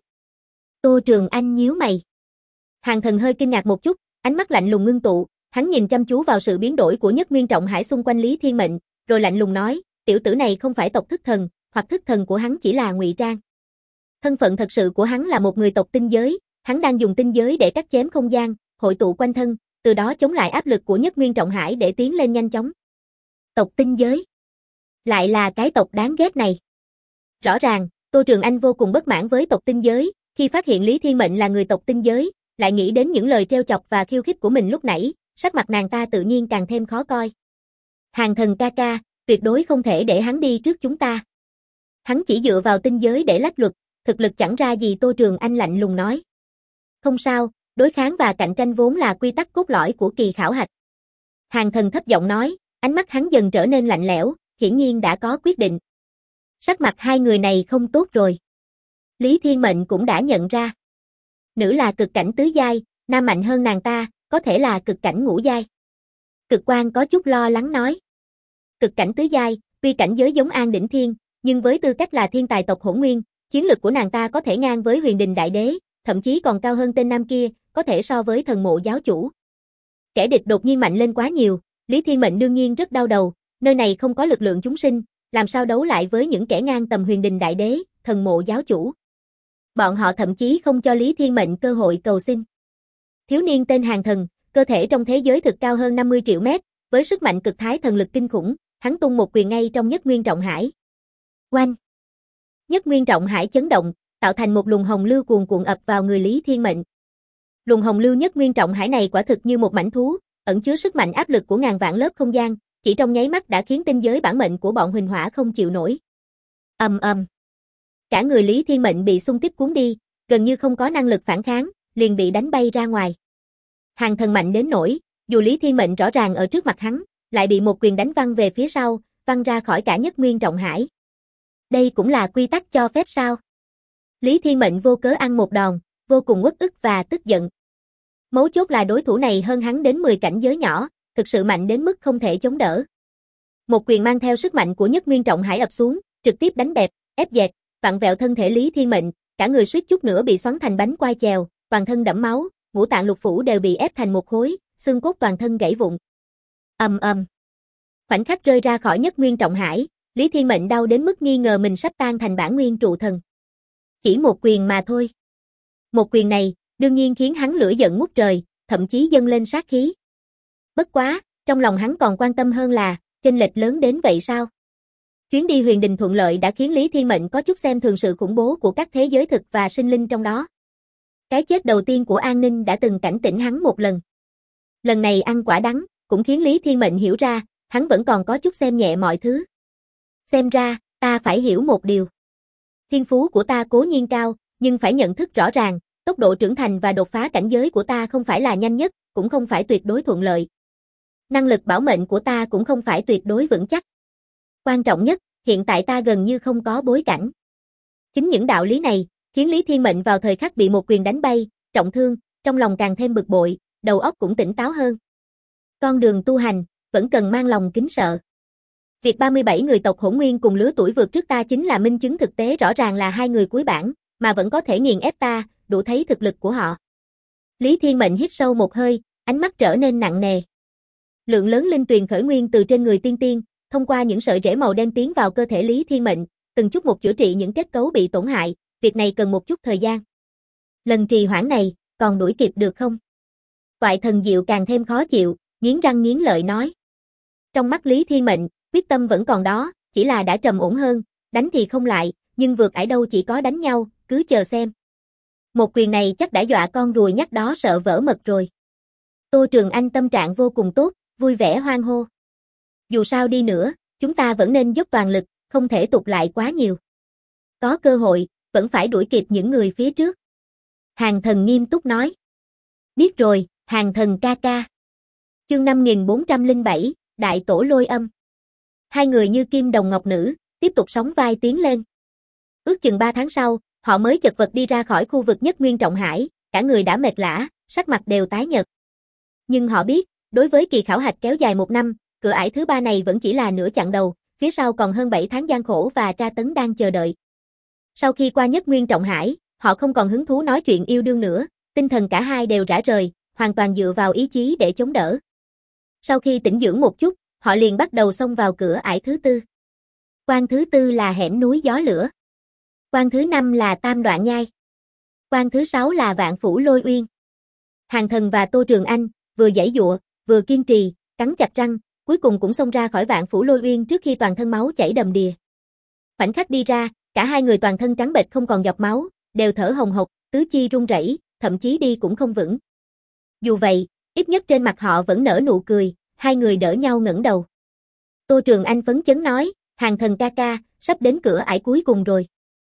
Tô Trường Anh nhíu mày. Hàn Thần hơi kinh ngạc một chút, ánh mắt lạnh lùng ngưng tụ, hắn nhìn chăm chú vào sự biến đổi của Nhất Nguyên Trọng Hải xung quanh Lý Thiên Mệnh, rồi lạnh lùng nói, tiểu tử này không phải tộc Thức Thần, hoặc Thức Thần của hắn chỉ là ngụy trang. Thân phận thật sự của hắn là một người tộc tinh giới, hắn đang dùng tinh giới để cắt chém không gian, hội tụ quanh thân, từ đó chống lại áp lực của Nhất Nguyên Trọng Hải để tiến lên nhanh chóng. Tộc tinh giới. Lại là cái tộc đáng ghét này. Rõ ràng, Tô Trường Anh vô cùng bất mãn với tộc tinh giới, khi phát hiện Lý Thiên Mệnh là người tộc tinh giới, lại nghĩ đến những lời trêu chọc và khiêu khích của mình lúc nãy, sắc mặt nàng ta tự nhiên càng thêm khó coi. Hàn Thần ca ca, tuyệt đối không thể để hắn đi trước chúng ta. Hắn chỉ dựa vào tinh giới để lách luật, thực lực chẳng ra gì. Tô Trường Anh lạnh lùng nói. Không sao, đối kháng và cạnh tranh vốn là quy tắc cốt lõi của kỳ khảo hạch. Hàn Thần thấp giọng nói, ánh mắt hắn dần trở nên lạnh lẽo, hiển nhiên đã có quyết định. Sắc mặt hai người này không tốt rồi. Lý Thiên Mệnh cũng đã nhận ra. Nữ là cực cảnh tứ giai, nam mạnh hơn nàng ta, có thể là cực cảnh ngũ giai. Cực Quan có chút lo lắng nói. Cực cảnh tứ giai, tuy cảnh giới giống An Đỉnh Thiên, nhưng với tư cách là thiên tài tộc Hỗn Nguyên, chiến lực của nàng ta có thể ngang với Huyền Đình Đại Đế, thậm chí còn cao hơn tên nam kia, có thể so với Thần Mộ giáo chủ. Kẻ địch đột nhiên mạnh lên quá nhiều, Lý Thiên Mệnh đương nhiên rất đau đầu, nơi này không có lực lượng chúng sinh, làm sao đấu lại với những kẻ ngang tầm Huyền Đình Đại Đế, Thần Mộ giáo chủ. Bọn họ thậm chí không cho Lý Thiên Mệnh cơ hội cầu xin. Thiếu niên tên Hàn Thần, cơ thể trong thế giới thực cao hơn 50 triệu mét, với sức mạnh cực thái thần lực kinh khủng, hắn tung một quyền ngay trong Nhất Nguyên Trọng Hải. Oanh! Nhất Nguyên Trọng Hải chấn động, tạo thành một luồng hồng lưu cuồn cuộn ập vào người Lý Thiên Mệnh. Luồng hồng lưu Nhất Nguyên Trọng Hải này quả thực như một mãnh thú, ẩn chứa sức mạnh áp lực của ngàn vạn lớp không gian, chỉ trong nháy mắt đã khiến tinh giới bản mệnh của bọn Huỳnh Hỏa không chịu nổi. Ầm ầm. Cả người Lý Thiên Mệnh bị xung kích cuốn đi, gần như không có năng lực phản kháng, liền bị đánh bay ra ngoài. Hàn Thần mạnh đến nỗi, dù Lý Thiên Mệnh rõ ràng ở trước mặt hắn, lại bị một quyền đánh văng về phía sau, văng ra khỏi cả Nhất Nguyên Trọng Hải. Đây cũng là quy tắc cho phép sao? Lý Thiên Mệnh vô cớ ăn một đòn, vô cùng uất ức và tức giận. Mấu chốt là đối thủ này hơn hắn đến 10 cảnh giới nhỏ, thực sự mạnh đến mức không thể chống đỡ. Một quyền mang theo sức mạnh của Nhất Nguyên Trọng Hải ập xuống, trực tiếp đánh bẹp, ép dẹt, vặn vẹo thân thể Lý Thiên Mệnh, cả người suýt chút nữa bị xoắn thành bánh quai chèo, toàn thân đẫm máu, ngũ tạng lục phủ đều bị ép thành một khối, xương cốt toàn thân gãy vụn. Ầm ầm. Khoảnh khắc rơi ra khỏi Nhất Nguyên Trọng Hải, Lý Thiên Mệnh đau đến mức nghi ngờ mình sắp tan thành bản nguyên trụ thần. Chỉ một quyền mà thôi. Một quyền này, đương nhiên khiến hắn lửa giận ngút trời, thậm chí dâng lên sát khí. Bất quá, trong lòng hắn còn quan tâm hơn là, chênh lệch lớn đến vậy sao? Chuyến đi Huyền Đình thuận lợi đã khiến Lý Thiên Mệnh có chút xem thường sự khủng bố của các thế giới thực và sinh linh trong đó. Cái chết đầu tiên của An Ninh đã từng cảnh tỉnh hắn một lần. Lần này ăn quả đắng, cũng khiến Lý Thiên Mệnh hiểu ra, hắn vẫn còn có chút xem nhẹ mọi thứ. Xem ra, ta phải hiểu một điều. Thiên phú của ta cố nhiên cao, nhưng phải nhận thức rõ ràng, tốc độ trưởng thành và đột phá cảnh giới của ta không phải là nhanh nhất, cũng không phải tuyệt đối thuận lợi. Năng lực bảo mệnh của ta cũng không phải tuyệt đối vững chắc. Quan trọng nhất, hiện tại ta gần như không có bối cảnh. Chính những đạo lý này, khiến Lý Thiên Mệnh vào thời khắc bị một quyền đánh bay, trọng thương, trong lòng càng thêm bực bội, đầu óc cũng tỉnh táo hơn. Con đường tu hành, vẫn cần mang lòng kính sợ. Việc 37 người tộc Hỗn Nguyên cùng lứa tuổi vượt trước ta chính là minh chứng thực tế rõ ràng là hai người cuối bảng, mà vẫn có thể nghiền ép ta, đủ thấy thực lực của họ. Lý Thiên Mệnh hít sâu một hơi, ánh mắt trở nên nặng nề. Lượng lớn linh tuyền khởi nguyên từ trên người tiên tiên, thông qua những sợi rễ màu đen tiến vào cơ thể Lý Thiên Mệnh, từng chút một chữa trị những kết cấu bị tổn hại, việc này cần một chút thời gian. Lần trì hoãn này, còn đuổi kịp được không? Toại Thần Diệu càng thêm khó chịu, nghiến răng nghiến lợi nói. Trong mắt Lý Thiên Mệnh, quyết tâm vẫn còn đó, chỉ là đã trầm ổn hơn, đánh thì không lại, nhưng vượt ải đâu chỉ có đánh nhau, cứ chờ xem. Một quyền này chắc đã dọa con ruồi nhắt đó sợ vỡ mật rồi. Tô Trường Anh tâm trạng vô cùng tốt, vui vẻ hoan hô. Dù sao đi nữa, chúng ta vẫn nên dốc toàn lực, không thể tụt lại quá nhiều. Có cơ hội, vẫn phải đuổi kịp những người phía trước. Hàng Thần nghiêm túc nói. Biết rồi, Hàng Thần ca ca. Chương 5407, Đại Tổ Lôi Âm. Hai người như kim đồng ngọc nữ, tiếp tục sóng vai tiến lên. Ước chừng 3 tháng sau, họ mới chật vật đi ra khỏi khu vực Nhất Nguyên Trọng Hải, cả người đã mệt lả, sắc mặt đều tái nhợt. Nhưng họ biết, đối với kỳ khảo hạch kéo dài 1 năm, cửa ải thứ 3 này vẫn chỉ là nửa chặng đầu, phía sau còn hơn 7 tháng gian khổ và tra tấn đang chờ đợi. Sau khi qua Nhất Nguyên Trọng Hải, họ không còn hứng thú nói chuyện yêu đương nữa, tinh thần cả hai đều rã rời, hoàn toàn dựa vào ý chí để chống đỡ. Sau khi tĩnh dưỡng một chút, họ liền bắt đầu xông vào cửa ải thứ 4. Quan thứ 4 là hẻm núi gió lửa. Quan thứ 5 là Tam Đoạn Nhai. Quan thứ 6 là Vạn Phủ Lôi Uyên. Hàng Thần và Tô Trường Anh, vừa giãy giụa, vừa kiên trì, cắn chặt răng, cuối cùng cũng xông ra khỏi Vạn Phủ Lôi Uyên trước khi toàn thân máu chảy đầm đìa. Khoảnh khắc đi ra, cả hai người toàn thân trắng bệch không còn giọt máu, đều thở hồng hộc, tứ chi run rẩy, thậm chí đi cũng không vững. Dù vậy, ít nhất trên mặt họ vẫn nở nụ cười, hai người đỡ nhau ngẩng đầu. Tô Trường Anh phấn chấn nói, Hàng Thần ca ca, sắp đến cửa ải cuối cùng rồi.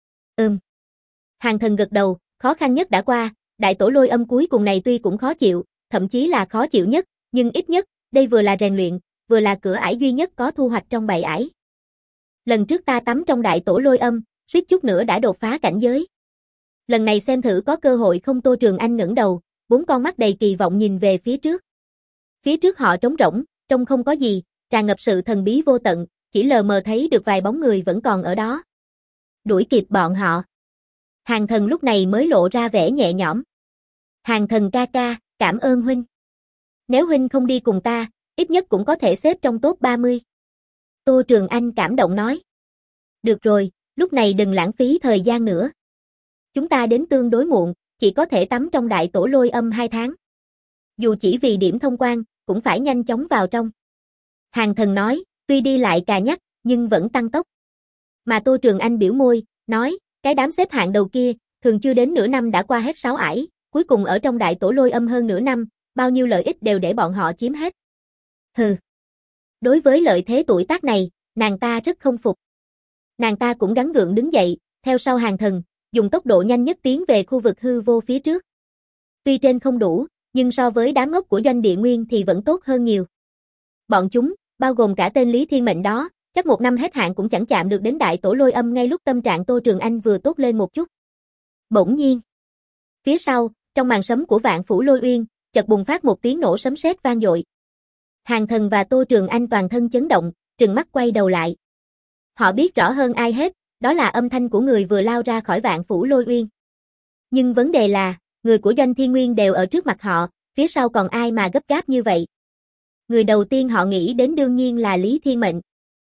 Hàng Thần gật đầu, khó khăn nhất đã qua, Đại Tổ Lôi Âm cuối cùng này tuy cũng khó chịu, thậm chí là khó chịu nhất, nhưng ít nhất, đây vừa là rèn luyện, vừa là cửa ải duy nhất có thu hoạch trong 7 ải. Lần trước ta tắm trong Đại Tổ Lôi Âm, suýt chút nữa đã đột phá cảnh giới. Lần này xem thử có cơ hội không. Tô Trường Anh ngẩng đầu, 4 con mắt đầy kỳ vọng nhìn về phía trước. Phía trước họ trống rỗng, trông không có gì, tràn ngập sự thần bí vô tận, chỉ lờ mờ thấy được vài bóng người vẫn còn ở đó. Đuổi kịp bọn họ. Hàng Thần lúc này mới lộ ra vẻ nhẹ nhõm. Hàng Thần ca ca, cảm ơn huynh. Nếu huynh không đi cùng ta, ít nhất cũng có thể xếp trong top 30. Tô Trường Anh cảm động nói. Được rồi, lúc này đừng lãng phí thời gian nữa. Chúng ta đến tương đối muộn, chỉ có thể tắm trong Đại Tổ Lôi Âm 2 tháng. Dù chỉ vì điểm thông quan, cũng phải nhanh chóng vào trong. Hàng Thần nói, tuy đi lại cà nhắc, nhưng vẫn tăng tốc. Mà Tô Trường Anh biểu môi, nói, cái đám xếp hạng đầu kia, thường chưa đến nửa năm đã qua hết 6 ải, cuối cùng ở trong Đại Tổ Lôi Âm hơn nửa năm, bao nhiêu lợi ích đều để bọn họ chiếm hết. Hừ. Đối với lợi thế tuổi tác này, nàng ta rất không phục. Nàng ta cũng gắng gượng đứng dậy, theo sau Hàng Thần, dùng tốc độ nhanh nhất tiến về khu vực hư vô phía trước. Tuy trên không đủ, nhưng so với đám ngốc của Doanh Địa Nguyên thì vẫn tốt hơn nhiều. Bọn chúng, bao gồm cả tên Lý Thiên Mệnh đó, chắc 1 năm hết hạn cũng chẳng chạm được đến Đại Tổ Lôi Âm ngay lúc tâm trạng Tô Trường Anh vừa tốt lên một chút. Bỗng nhiên, phía sau, trong màn sấm của Vạn Phủ Lôi Uyên, chợt bùng phát một tiếng nổ sấm sét vang dội. Hàng Thần và Tô Trường Anh toàn thân chấn động, trừng mắt quay đầu lại. Họ biết rõ hơn ai hết, đó là âm thanh của người vừa lao ra khỏi Vạn Phủ Lôi Uyên. Nhưng vấn đề là, người của Doanh Thiên Nguyên đều ở trước mặt họ, phía sau còn ai mà gấp gáp như vậy. Người đầu tiên họ nghĩ đến đương nhiên là Lý Thiên Mệnh.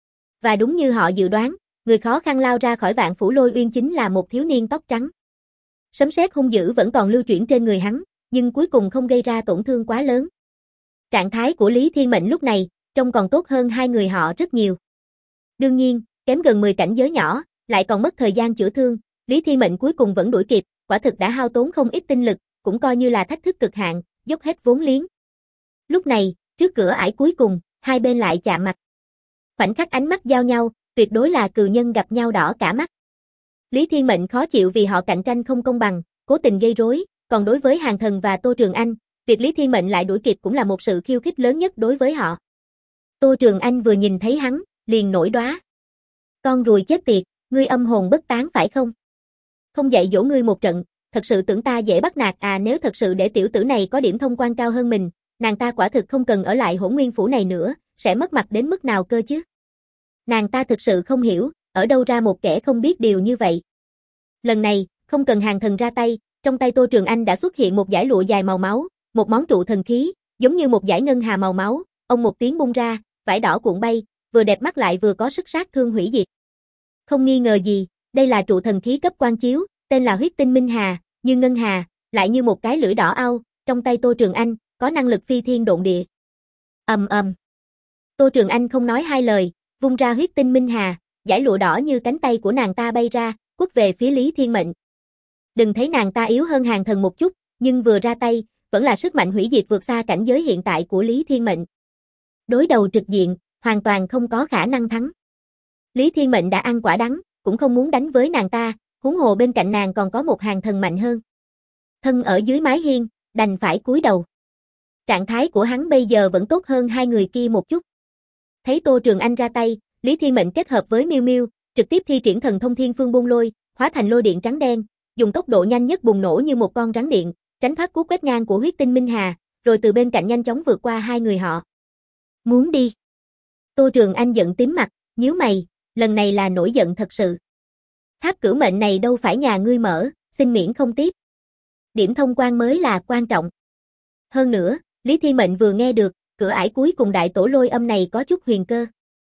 Và đúng như họ dự đoán, người khó khăn lao ra khỏi Vạn Phủ Lôi Uyên chính là một thiếu niên tóc trắng. Sấm sét hung dữ vẫn còn lưu chuyển trên người hắn, nhưng cuối cùng không gây ra tổn thương quá lớn. Trạng thái của Lý Thiên Mệnh lúc này, trông còn tốt hơn hai người họ rất nhiều. Đương nhiên, kém gần 10 cảnh giới nhỏ, lại còn mất thời gian chữa thương, Lý Thiên Mệnh cuối cùng vẫn đuổi kịp, quả thực đã hao tốn không ít tinh lực, cũng coi như là thách thức cực hạn, dốc hết vốn liếng. Lúc này, trước cửa ải cuối cùng, hai bên lại chạm mặt. Khoảnh khắc ánh mắt giao nhau, tuyệt đối là cừu nhân gặp nhau đỏ cả mắt. Lý Thiên Mệnh khó chịu vì họ cạnh tranh không công bằng, cố tình gây rối, còn đối với Hàn Thần và Tô Trường Anh, việc Lý Thiên Mệnh lại đuổi kịp cũng là một sự khiêu khích lớn nhất đối với họ. Tô Trường Anh vừa nhìn thấy hắn, liền nổi đoá. Con ruồi chết tiệt, ngươi âm hồn bất tán phải không? Không dạy dỗ ngươi một trận, thật sự tưởng ta dễ bắt nạt à? Nếu thật sự để tiểu tử này có điểm thông quan cao hơn mình, nàng ta quả thực không cần ở lại Hỗn Nguyên Phủ này nữa, sẽ mất mặt đến mức nào cơ chứ? Nàng ta thực sự không hiểu, ở đâu ra một kẻ không biết điều như vậy. Lần này, không cần Hàn Thần ra tay, trong tay Tô Trường Anh đã xuất hiện một dải lụa dài màu máu, một món trụ thần khí, giống như một dải ngân hà màu máu, ông một tiếng bung ra, vải đỏ cuộn bay, vừa đẹp mắt lại vừa có sức sát thương hủy diệt. Không nghi ngờ gì, đây là trụ thần khí cấp quan chiếu, tên là Huyết Tinh Minh Hà, như ngân hà, lại như một cái lưỡi đỏ ao, trong tay Tô Trường Anh, có năng lực phi thiên độn địa. Ầm ầm. Tô Trường Anh không nói hai lời, vung ra Huyết Tinh Minh Hà, dải lụa đỏ như cánh tay của nàng ta bay ra, quất về phía Lý Thiên Mệnh. Đừng thấy nàng ta yếu hơn Hàn Thần một chút, nhưng vừa ra tay, vẫn là sức mạnh hủy diệt vượt xa cảnh giới hiện tại của Lý Thiên Mệnh. Đối đầu trực diện, hoàn toàn không có khả năng thắng. Lý Thiên Mệnh đã ăn quả đắng, cũng không muốn đánh với nàng ta, huống hồ bên cạnh nàng còn có một Hàn Thần mạnh hơn. Thân ở dưới mái hiên, đành phải cúi đầu. Trạng thái của hắn bây giờ vẫn tốt hơn hai người kia một chút. Thấy Tô Trường Anh ra tay, Lý Thiên Mệnh kết hợp với Miêu Miêu, trực tiếp thi triển thần thông Thiên Phương Bôn Lôi, hóa thành lôi điện trắng đen, dùng tốc độ nhanh nhất bùng nổ như một con rắn điện, tránh thoát cú quét ngang của Huyết Tinh Minh Hà, rồi từ bên cạnh nhanh chóng vượt qua hai người họ. Muốn đi. Tô Trường Anh giận tím mặt, nhíu mày, lần này là nổi giận thật sự. Tháp cửu mệnh này đâu phải nhà ngươi mở, xin miễn không tiếp. Điểm thông quan mới là quan trọng. Hơn nữa, Lý Thiên Mệnh vừa nghe được, cửa ải cuối cùng đại tổ lôi âm này có chút huyền cơ.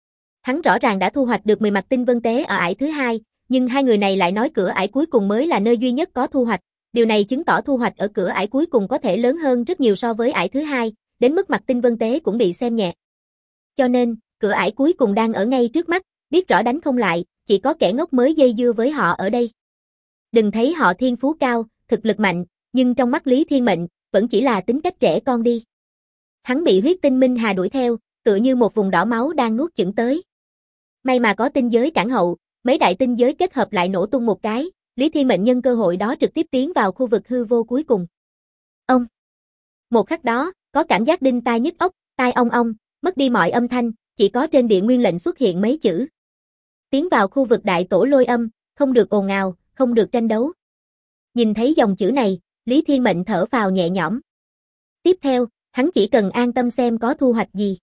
Hắn rõ ràng đã thu hoạch được 10 mặt tinh vân tế ở ải thứ hai, nhưng hai người này lại nói cửa ải cuối cùng mới là nơi duy nhất có thu hoạch. Điều này chứng tỏ thu hoạch ở cửa ải cuối cùng có thể lớn hơn rất nhiều so với ải thứ hai, đến mức mặt tinh vân tế cũng bị xem nhẹ. Cho nên, cửa ải cuối cùng đang ở ngay trước mắt, biết rõ đánh không lại, chỉ có kẻ ngốc mới dây dưa với họ ở đây. Đừng thấy họ thiên phú cao, thực lực mạnh, nhưng trong mắt Lý Thiên Mệnh, vẫn chỉ là tính cách trẻ con đi. Hắn bị Huyết Tinh Minh Hà đuổi theo, tựa như một vùng đỏ máu đang nuốt chửng tới. May mà có tinh giới cản hậu, mấy đại tinh giới kết hợp lại nổ tung một cái, Lý Thiên Mệnh nhân cơ hội đó trực tiếp tiến vào khu vực hư vô cuối cùng. Ông. Một khắc đó, có cảm giác đinh tai nhức óc, tai ong ong, mất đi mọi âm thanh, chỉ có trên địa nguyên lệnh xuất hiện mấy chữ. Tiến vào khu vực đại tổ lôi âm, không được ồn ào, không được tranh đấu. Nhìn thấy dòng chữ này, Lý Thiên Mệnh thở phào nhẹ nhõm. Tiếp theo, hắn chỉ cần an tâm xem có thu hoạch gì.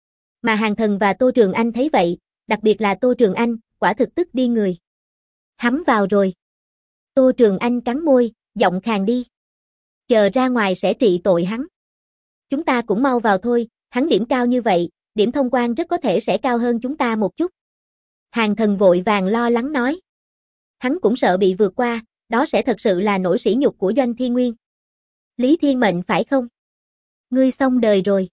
Mà Hàn Thần và Tô Trường Anh thấy vậy, đặc biệt là Tô Trường Anh, quả thực tức đi người. Hắn vào rồi. Tô Trường Anh cắn môi, giọng khàn đi. Chờ ra ngoài sẽ trị tội hắn. Chúng ta cũng mau vào thôi, hắn điểm cao như vậy, điểm thông quan rất có thể sẽ cao hơn chúng ta một chút. Hàn Thần vội vàng lo lắng nói. Hắn cũng sợ bị vượt qua, đó sẽ thật sự là nỗi sỉ nhục của Doanh Thiên Nguyên. Lý Thiên Mệnh phải không? Ngươi xong đời rồi.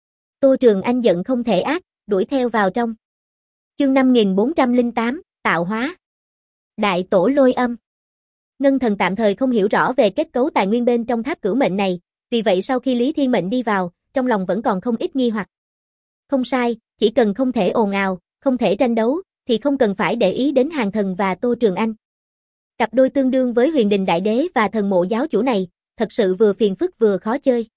Tô Trường Anh giận không thể ác, đuổi theo vào trong. Chương 5408, tạo hóa. Đại tổ lôi âm. Ngân Thần tạm thời không hiểu rõ về kết cấu tài nguyên bên trong tháp cửu mệnh này, vì vậy sau khi Lý Thiên Mệnh đi vào, trong lòng vẫn còn không ít nghi hoặc. Không sai, chỉ cần không thể ồn ào, không thể tranh đấu, thì không cần phải để ý đến Hàn Thần và Tô Trường Anh. Cặp đôi tương đương với Huyền Đình Đại Đế và Thần Mộ Giáo Chủ này, thật sự vừa phiền phức vừa khó chơi.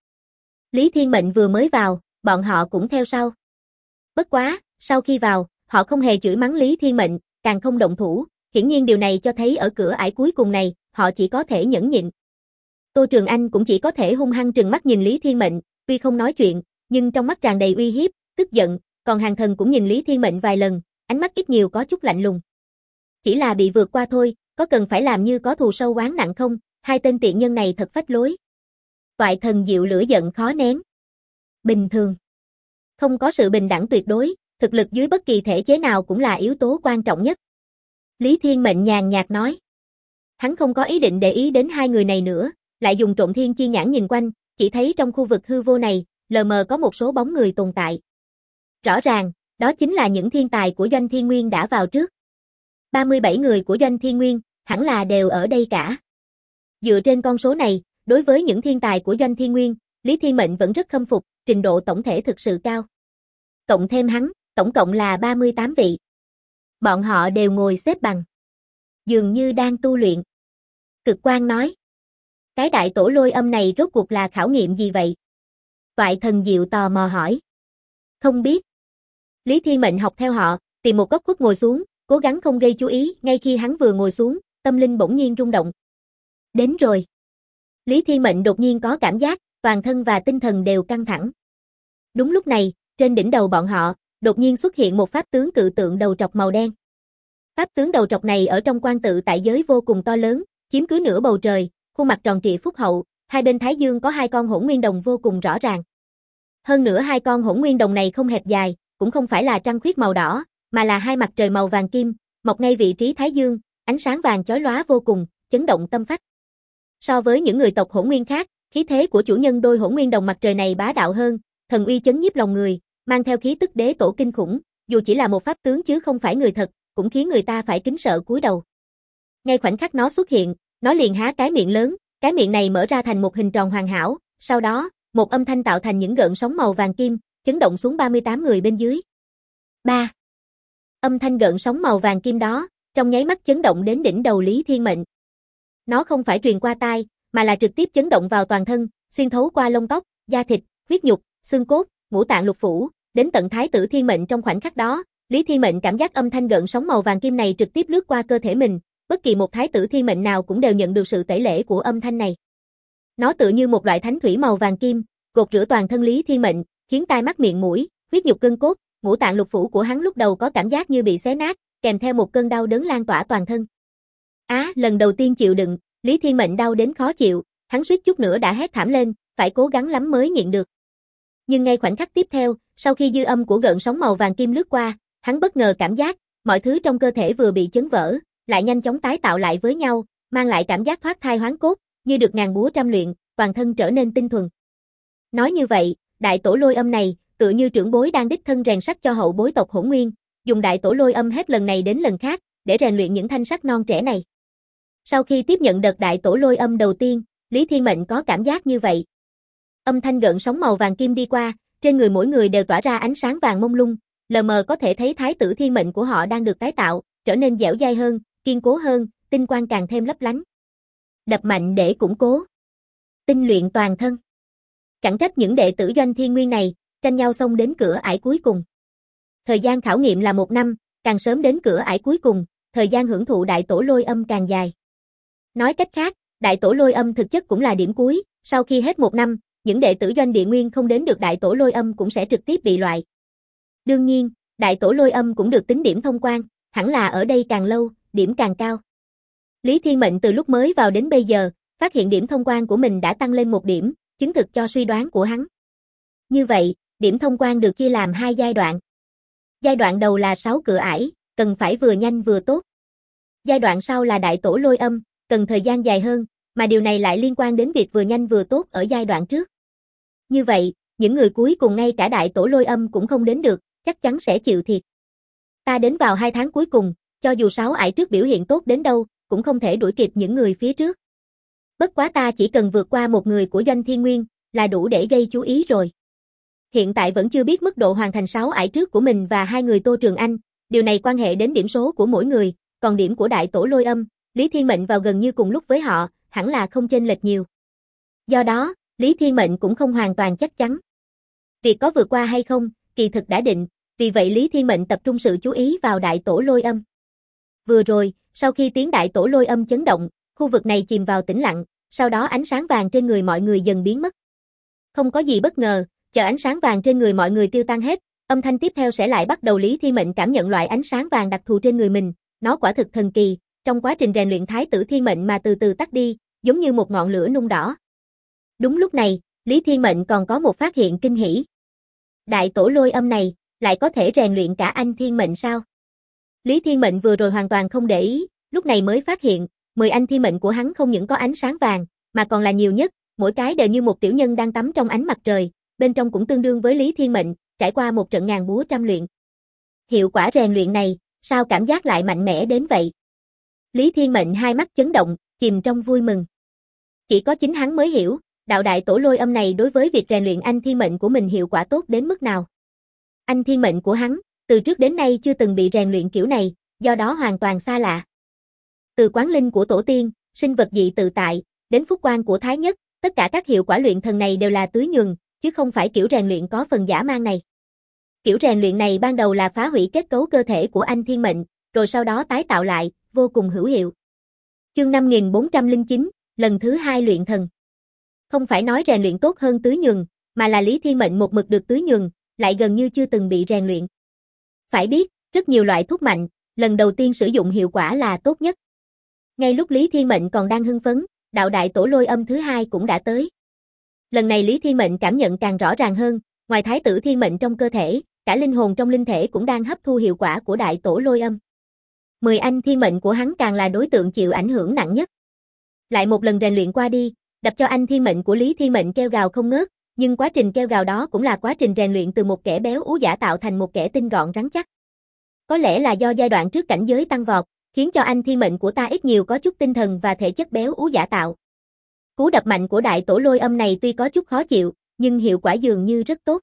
Lý Thiên Mệnh vừa mới vào, bọn họ cũng theo sau. Bất quá, sau khi vào, họ không hề chửi mắng Lý Thiên Mệnh, càng không động thủ, hiển nhiên điều này cho thấy ở cửa ải cuối cùng này, họ chỉ có thể nhẫn nhịn. Tô Trường Anh cũng chỉ có thể hung hăng trừng mắt nhìn Lý Thiên Mệnh, tuy không nói chuyện, nhưng trong mắt tràn đầy uy hiếp, tức giận, còn hàng thần cũng nhìn Lý Thiên Mệnh vài lần, ánh mắt ít nhiều có chút lạnh lùng. Chỉ là bị vượt qua thôi, có cần phải làm như có thù sâu oán nặng không, hai tên tiện nhân này thật phách lối. Toại Thần Diệu lửa giận khó nén. Bình thường. Không có sự bình đẳng tuyệt đối, thực lực dưới bất kỳ thể chế nào cũng là yếu tố quan trọng nhất. Lý Thiên Mệnh nhàn nhạt nói. Hắn không có ý định để ý đến hai người này nữa, lại dùng trộm thiên chi nhãn nhìn quanh, chỉ thấy trong khu vực hư vô này, lờ mờ có một số bóng người tồn tại. Rõ ràng, đó chính là những thiên tài của Doanh Thiên Nguyên đã vào trước. 37 người của Doanh Thiên Nguyên, hẳn là đều ở đây cả. Dựa trên con số này, đối với những thiên tài của Doanh Thiên Nguyên, Lý Thiên Mệnh vẫn rất khâm phục, trình độ tổng thể thực sự cao. Cộng thêm hắn, tổng cộng là 38 vị. Bọn họ đều ngồi xếp bằng. Dường như đang tu luyện. Cực Quang nói. Cái đại tổ lôi âm này rốt cuộc là khảo nghiệm gì vậy? Toại Thần Diệu tò mò hỏi. Không biết. Lý Thiên Mệnh học theo họ, tìm một góc khuất ngồi xuống, cố gắng không gây chú ý, ngay khi hắn vừa ngồi xuống, tâm linh bỗng nhiên rung động. Đến rồi. Lý Thiên Mệnh đột nhiên có cảm giác, toàn thân và tinh thần đều căng thẳng. Đúng lúc này, trên đỉnh đầu bọn họ, đột nhiên xuất hiện một pháp tướng cự tượng đầu trọc màu đen. Pháp tướng đầu trọc này ở trong quan tự tại giới vô cùng to lớn, chiếm cứ nửa bầu trời, khuôn mặt tròn trịa phúc hậu, hai bên thái dương có hai con hỗn nguyên đồng vô cùng rõ ràng. Hơn nữa hai con hỗn nguyên đồng này không hẹp dài, cũng không phải là trăng khuyết màu đỏ, mà là hai mặt trời màu vàng kim, mọc ngay vị trí thái dương, ánh sáng vàng chói lóa vô cùng, chấn động tâm phách. So với những người tộc hỗn nguyên khác, khí thế của chủ nhân đôi hỗn nguyên đồng mặt trời này bá đạo hơn, thần uy chấn nhiếp lòng người, mang theo khí tức đế tổ kinh khủng, dù chỉ là một pháp tướng chứ không phải người thật, cũng khiến người ta phải kính sợ cúi đầu. Ngay khoảnh khắc nó xuất hiện, nó liền há cái miệng lớn, cái miệng này mở ra thành một hình tròn hoàn hảo, sau đó, một âm thanh tạo thành những gợn sóng màu vàng kim, chấn động xuống 38 người bên dưới. 3. Âm thanh gợn sóng màu vàng kim đó, trong nháy mắt chấn động đến đỉnh đầu Lý Thiên Mệnh. Nó không phải truyền qua tai, mà là trực tiếp chấn động vào toàn thân, xuyên thấu qua lông tóc, da thịt, huyết nhục, xương cốt, ngũ tạng lục phủ, đến tận Thái tử Thiên Mệnh trong khoảnh khắc đó, Lý Thiên Mệnh cảm giác âm thanh gợn sóng màu vàng kim này trực tiếp lướt qua cơ thể mình, bất kỳ một Thái tử Thiên Mệnh nào cũng đều nhận được sự tẩy lễ của âm thanh này. Nó tựa như một loại thánh thủy màu vàng kim, gột rửa toàn thân Lý Thiên Mệnh, khiến tai mắt miệng mũi, huyết nhục gân cốt, ngũ tạng lục phủ của hắn lúc đầu có cảm giác như bị xé nát, kèm theo một cơn đau đớn lan tỏa toàn thân. Lần đầu tiên chịu đựng, Lý Thiên Mệnh đau đến khó chịu, hắn suýt chút nữa đã hét thảm lên, phải cố gắng lắm mới nhịn được. Nhưng ngay khoảnh khắc tiếp theo, sau khi dư âm của gợn sóng màu vàng kim lướt qua, hắn bất ngờ cảm giác, mọi thứ trong cơ thể vừa bị chấn vỡ, lại nhanh chóng tái tạo lại với nhau, mang lại cảm giác thoát thai hoán cốt, như được ngàn búa trăm luyện, toàn thân trở nên tinh thuần. Nói như vậy, đại tổ lôi âm này, tựa như trưởng bối đang đích thân rèn sắt cho hậu bối tộc Hỗn Nguyên, dùng đại tổ lôi âm hết lần này đến lần khác, để rèn luyện những thanh sắt non trẻ này. Sau khi tiếp nhận đợt đại tổ lôi âm đầu tiên, Lý Thiên Mệnh có cảm giác như vậy. Âm thanh gợn sóng màu vàng kim đi qua, trên người mỗi người đều tỏa ra ánh sáng vàng mông lung, lờ mờ có thể thấy Thái tử Thiên Mệnh của họ đang được tái tạo, trở nên dẻo dai hơn, kiên cố hơn, tinh quang càng thêm lấp lánh. Đập mạnh để củng cố, tinh luyện toàn thân. Chẳng trách những đệ tử Doanh Thiên Nguyên này, tranh nhau xông đến cửa ải cuối cùng. Thời gian khảo nghiệm là 1 năm, càng sớm đến cửa ải cuối cùng, thời gian hưởng thụ đại tổ lôi âm càng dài. Nói cách khác, đại tổ lôi âm thực chất cũng là điểm cuối, sau khi hết 1 năm, những đệ tử Doanh Địa Nguyên không đến được đại tổ lôi âm cũng sẽ trực tiếp bị loại. Đương nhiên, đại tổ lôi âm cũng được tính điểm thông quan, hẳn là ở đây càng lâu, điểm càng cao. Lý Thiên Mệnh từ lúc mới vào đến bây giờ, phát hiện điểm thông quan của mình đã tăng lên 1 điểm, chứng thực cho suy đoán của hắn. Như vậy, điểm thông quan được chia làm 2 giai đoạn. Giai đoạn đầu là 6 cửa ải, cần phải vừa nhanh vừa tốt. Giai đoạn sau là đại tổ lôi âm, cần thời gian dài hơn, mà điều này lại liên quan đến việc vừa nhanh vừa tốt ở giai đoạn trước. Như vậy, những người cuối cùng ngay cả đại tổ lôi âm cũng không đến được, chắc chắn sẽ chịu thiệt. Ta đến vào 2 tháng cuối cùng, cho dù 6 ải trước biểu hiện tốt đến đâu, cũng không thể đuổi kịp những người phía trước. Bất quá ta chỉ cần vượt qua một người của Doanh Thiên Nguyên, là đủ để gây chú ý rồi. Hiện tại vẫn chưa biết mức độ hoàn thành 6 ải trước của mình và 2 người Tô Trường Anh, điều này quan hệ đến điểm số của mỗi người, còn điểm của đại tổ lôi âm, Lý Thiên Mệnh vào gần như cùng lúc với họ, hẳn là không chênh lệch nhiều. Do đó, Lý Thiên Mệnh cũng không hoàn toàn chắc chắn. Việc có vượt qua hay không, kỳ thực đã định, vì vậy Lý Thiên Mệnh tập trung sự chú ý vào đại tổ lôi âm. Vừa rồi, sau khi tiếng đại tổ lôi âm chấn động, khu vực này chìm vào tĩnh lặng, sau đó ánh sáng vàng trên người mọi người dần biến mất. Không có gì bất ngờ, chờ ánh sáng vàng trên người mọi người tiêu tan hết, Âm thanh tiếp theo sẽ lại bắt đầu. Lý Thiên Mệnh cảm nhận loại ánh sáng vàng đặc thù trên người mình, nó quả thực thần kỳ, trong quá trình rèn luyện Thái tử Thiên Mệnh mà từ từ tắt đi, giống như một ngọn lửa nung đỏ. Đúng lúc này, Lý Thiên Mệnh còn có một phát hiện kinh hỉ. Đại tổ lôi âm này, lại có thể rèn luyện cả anh Thiên Mệnh sao? Lý Thiên Mệnh vừa rồi hoàn toàn không để ý, lúc này mới phát hiện, 10 anh Thiên Mệnh của hắn không những có ánh sáng vàng, mà còn là nhiều nhất, mỗi cái đều như một tiểu nhân đang tắm trong ánh mặt trời, bên trong cũng tương đương với Lý Thiên Mệnh, trải qua một trận ngàn búa trăm luyện. Hiệu quả rèn luyện này, sao cảm giác lại mạnh mẽ đến vậy? Lý Thiên Mệnh hai mắt chấn động, chìm trong vui mừng. Chỉ có chính hắn mới hiểu, đạo đại tổ lôi âm này đối với việc rèn luyện anh Thiên Mệnh của mình hiệu quả tốt đến mức nào. Anh Thiên Mệnh của hắn, từ trước đến nay chưa từng bị rèn luyện kiểu này, do đó hoàn toàn xa lạ. Từ quán linh của tổ tiên, sinh vật dị tự tại, đến phúc quan của Thái Nhất, tất cả các hiệu quả luyện thần này đều là tưới nhuần, chứ không phải kiểu rèn luyện có phần giả mang này. Kiểu rèn luyện này ban đầu là phá hủy kết cấu cơ thể của anh Thiên Mệnh, rồi sau đó tái tạo lại, vô cùng hữu hiệu. Chương 5409, lần thứ 2 luyện thần. Không phải nói rèn luyện tốt hơn tưới nhuần, mà là Lý Thiên Mệnh một mực được tưới nhuần, lại gần như chưa từng bị rèn luyện. Phải biết, rất nhiều loại thuốc mạnh, lần đầu tiên sử dụng hiệu quả là tốt nhất. Ngay lúc Lý Thiên Mệnh còn đang hưng phấn, đạo đại tổ lôi âm thứ 2 cũng đã tới. Lần này Lý Thiên Mệnh cảm nhận càng rõ ràng hơn, ngoài Thái tử Thiên Mệnh trong cơ thể, cả linh hồn trong linh thể cũng đang hấp thu hiệu quả của đại tổ lôi âm. 10 anh Thiên Mệnh của hắn càng là đối tượng chịu ảnh hưởng nặng nhất. Lại một lần rèn luyện qua đi, đập cho anh Thiên Mệnh của Lý Thiên Mệnh kêu gào không ngớt, nhưng quá trình kêu gào đó cũng là quá trình rèn luyện từ một kẻ béo ú giả tạo thành một kẻ tinh gọn rắn chắc. Có lẽ là do giai đoạn trước cảnh giới tăng vọt, khiến cho anh Thiên Mệnh của ta ít nhiều có chút tinh thần và thể chất béo ú giả tạo. Cú đập mạnh của đại tổ lôi âm này tuy có chút khó chịu, nhưng hiệu quả dường như rất tốt.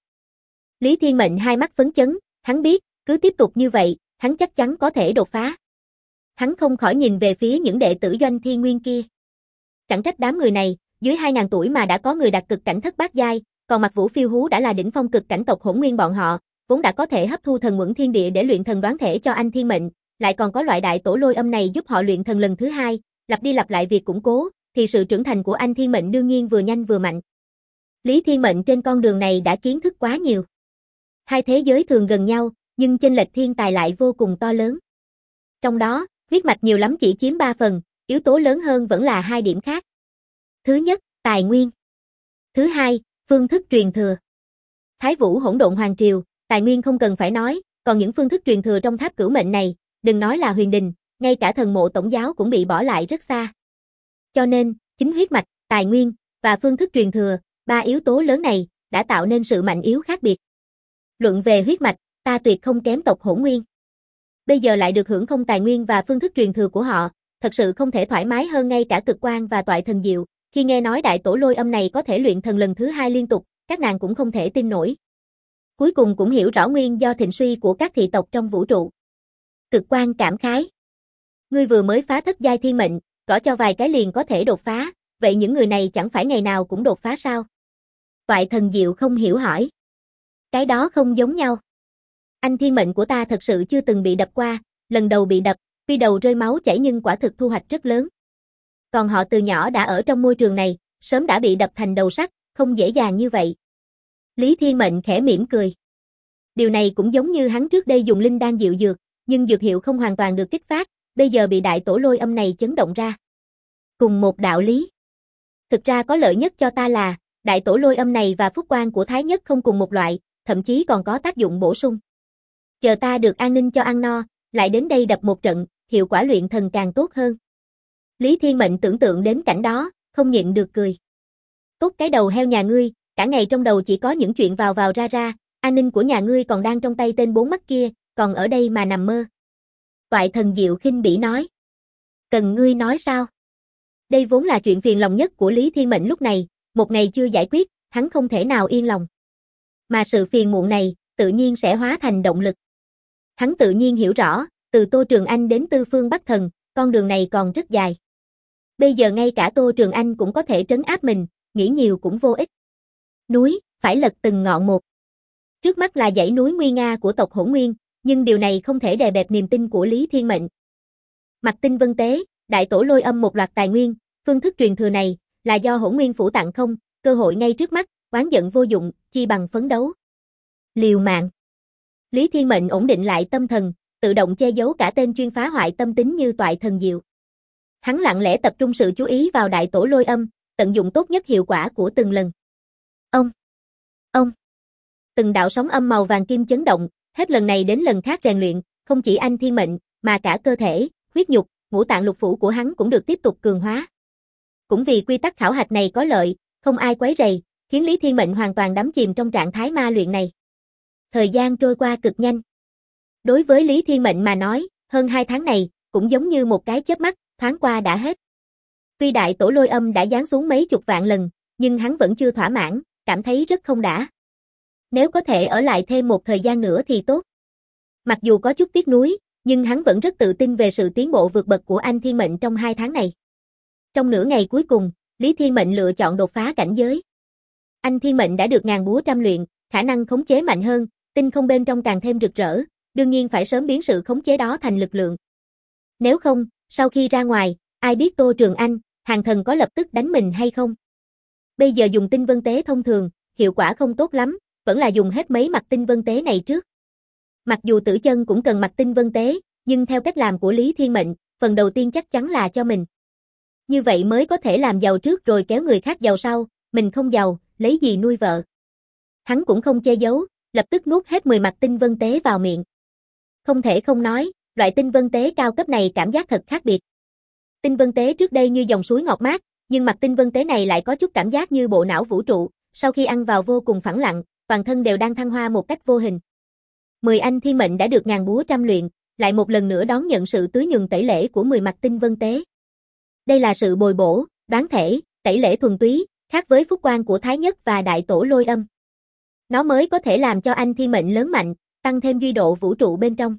Lý Thiên Mệnh hai mắt phấn chấn, hắn biết, cứ tiếp tục như vậy, hắn chắc chắn có thể đột phá. Hắn không khỏi nhìn về phía những đệ tử Doanh Thiên Nguyên kia. Chẳng trách đám người này, dưới 2000 tuổi mà đã có người đạt cực cảnh thất bát giai, còn Mặc Vũ Phiêu Hú đã là đỉnh phong cực cảnh tộc Hỗn Nguyên bọn họ, vốn đã có thể hấp thu thần Mẫn Thiên Địa để luyện thần đoán thể cho anh Thiên Mệnh, lại còn có loại đại tổ lôi âm này giúp họ luyện thần lần thứ 2, lặp đi lặp lại việc củng cố, thì sự trưởng thành của anh Thiên Mệnh đương nhiên vừa nhanh vừa mạnh. Lý Thiên Mệnh trên con đường này đã kiến thức quá nhiều. Hai thế giới thường gần nhau, nhưng chênh lệch thiên tài lại vô cùng to lớn. Trong đó, huyết mạch nhiều lắm chỉ chiếm 3 phần, yếu tố lớn hơn vẫn là 2 điểm khác. Thứ nhất, tài nguyên. Thứ hai, phương thức truyền thừa. Thái Vũ Hỗn Độn Hoàng Triều, tài nguyên không cần phải nói, còn những phương thức truyền thừa trong tháp cửu mệnh này, đừng nói là huyền đình, ngay cả thần mộ tổng giáo cũng bị bỏ lại rất xa. Cho nên, chính huyết mạch, tài nguyên, và phương thức truyền thừa, 3 yếu tố lớn này, đã tạo nên sự mạnh yếu khác biệt. Luận về huyết mạch, ta tuyệt không kém tộc Hỗn Nguyên. Bây giờ lại được hưởng không tài nguyên và phương thức truyền thừa của họ, thật sự không thể thoải mái hơn. Ngay cả Cực Quang và Toại Thần Diệu, khi nghe nói đại tổ lôi âm này có thể luyện thần lần thứ 2 liên tục, các nàng cũng không thể tin nổi. Cuối cùng cũng hiểu rõ nguyên do thịnh suy của các thị tộc trong vũ trụ. Cực Quang cảm khái. Ngươi vừa mới phá thất giai thiên mệnh, gõ cho vài cái liền có thể đột phá, vậy những người này chẳng phải ngày nào cũng đột phá sao? Toại Thần Diệu không hiểu hỏi. Cái đó không giống nhau. Anh thiên mệnh của ta thật sự chưa từng bị đập qua, lần đầu bị đập, tuy đầu rơi máu chảy nhưng quả thực thu hoạch rất lớn. Còn họ từ nhỏ đã ở trong môi trường này, sớm đã bị đập thành đầu sắt, không dễ dàng như vậy. Lý Thiên Mệnh khẽ mỉm cười. Điều này cũng giống như hắn trước đây dùng linh đan diệu dược, nhưng dược hiệu không hoàn toàn được kích phát, bây giờ bị đại tổ lôi âm này chấn động ra. Cùng một đạo lý. Thực ra có lợi nhất cho ta là, đại tổ lôi âm này và phúc quan của Thái Nhất không cùng một loại, thậm chí còn có tác dụng bổ sung. Chờ ta được an ninh cho ăn no, lại đến đây đập một trận, hiệu quả luyện thần càng tốt hơn. Lý Thiên Mệnh tưởng tượng đến cảnh đó, không nhịn được cười. Tốt cái đầu heo nhà ngươi, cả ngày trong đầu chỉ có những chuyện vào vào ra ra, an ninh của nhà ngươi còn đang trong tay tên 4 mắt kia, còn ở đây mà nằm mơ. Toại Thần Diệu khinh bỉ nói. Cần ngươi nói sao? Đây vốn là chuyện phiền lòng nhất của Lý Thiên Mệnh lúc này, một ngày chưa giải quyết, hắn không thể nào yên lòng. Mà sự phiền muộn này, tự nhiên sẽ hóa thành động lực. Hắn tự nhiên hiểu rõ, từ Tô Trường Anh đến Tư Phương Bắc Thần, con đường này còn rất dài. Bây giờ ngay cả Tô Trường Anh cũng có thể trấn áp mình, nghĩ nhiều cũng vô ích. Núi, phải lật từng ngọn một. Trước mắt là dãy núi nguy nga của tộc Hỗn Nguyên, nhưng điều này không thể đè bẹp niềm tin của Lý Thiên Mệnh. Mặc Tinh Vân Tế, đại tổ lôi âm một loạt tài nguyên, phương thức truyền thừa này, là do Hỗn Nguyên phủ tặng không, cơ hội ngay trước mắt, oán giận vô dụng, chi bằng phấn đấu. Liều mạng. Lý Thiên Mệnh ổn định lại tâm thần, tự động che giấu cả tên chuyên phá hoại tâm tính như Toại Thần Diệu. Hắn lặng lẽ tập trung sự chú ý vào đại tổ lôi âm, tận dụng tốt nhất hiệu quả của từng lần. Ông. Từng đạo sóng âm màu vàng kim chấn động, hết lần này đến lần khác rèn luyện, không chỉ anh Thiên Mệnh, mà cả cơ thể, huyết nhục, ngũ tạng lục phủ của hắn cũng được tiếp tục cường hóa. Cũng vì quy tắc khảo hạch này có lợi, không ai quấy rầy, khiến Lý Thiên Mệnh hoàn toàn đắm chìm trong trạng thái ma luyện này. Thời gian trôi qua cực nhanh. Đối với Lý Thiên Mệnh mà nói, hơn 2 tháng này, cũng giống như một cái chớp mắt, thoáng qua đã hết. Tuy đại tổ lôi âm đã giáng xuống mấy chục vạn lần, nhưng hắn vẫn chưa thỏa mãn, cảm thấy rất không đã. Nếu có thể ở lại thêm một thời gian nữa thì tốt. Mặc dù có chút tiếc nuối, nhưng hắn vẫn rất tự tin về sự tiến bộ vượt bậc của anh Thiên Mệnh trong 2 tháng này. Trong nửa ngày cuối cùng, Lý Thiên Mệnh lựa chọn đột phá cảnh giới. Anh Thiên Mệnh đã được ngàn búa trăm luyện, khả năng khống chế mạnh hơn, tinh không bên trong càng thêm rực rỡ, đương nhiên phải sớm biến sự khống chế đó thành lực lượng. Nếu không, sau khi ra ngoài, ai biết Tô Trường Anh, Hàng Thần có lập tức đánh mình hay không? Bây giờ dùng tinh vân tế thông thường, hiệu quả không tốt lắm, vẫn là dùng hết mấy mặt tinh vân tế này trước. Mặc dù Tử Chân cũng cần mặt tinh vân tế, nhưng theo cách làm của Lý Thiên Mệnh, phần đầu tiên chắc chắn là cho mình. Như vậy mới có thể làm giàu trước rồi kéo người khác giàu sau, mình không giàu, lấy gì nuôi vợ. Hắn cũng không che giấu, lập tức nuốt hết 10 mặt tinh vân tế vào miệng. Không thể không nói, loại tinh vân tế cao cấp này cảm giác thật khác biệt. Tinh vân tế trước đây như dòng suối ngọt mát, nhưng mặt tinh vân tế này lại có chút cảm giác như bộ não vũ trụ, sau khi ăn vào vô cùng phẳng lặng, toàn thân đều đang thăng hoa một cách vô hình. 10 anh Thiên Mệnh đã được ngàn búa trăm luyện, lại một lần nữa đón nhận sự tưới nhuần tẩy lễ của 10 mặt tinh vân tế. Đây là sự bồi bổ, đoán thể, tẩy lễ thuần túy, khác với phúc quan của Thái Nhất và đại tổ lôi âm. Nó mới có thể làm cho anh Thiên Mệnh lớn mạnh, tăng thêm duy độ vũ trụ bên trong.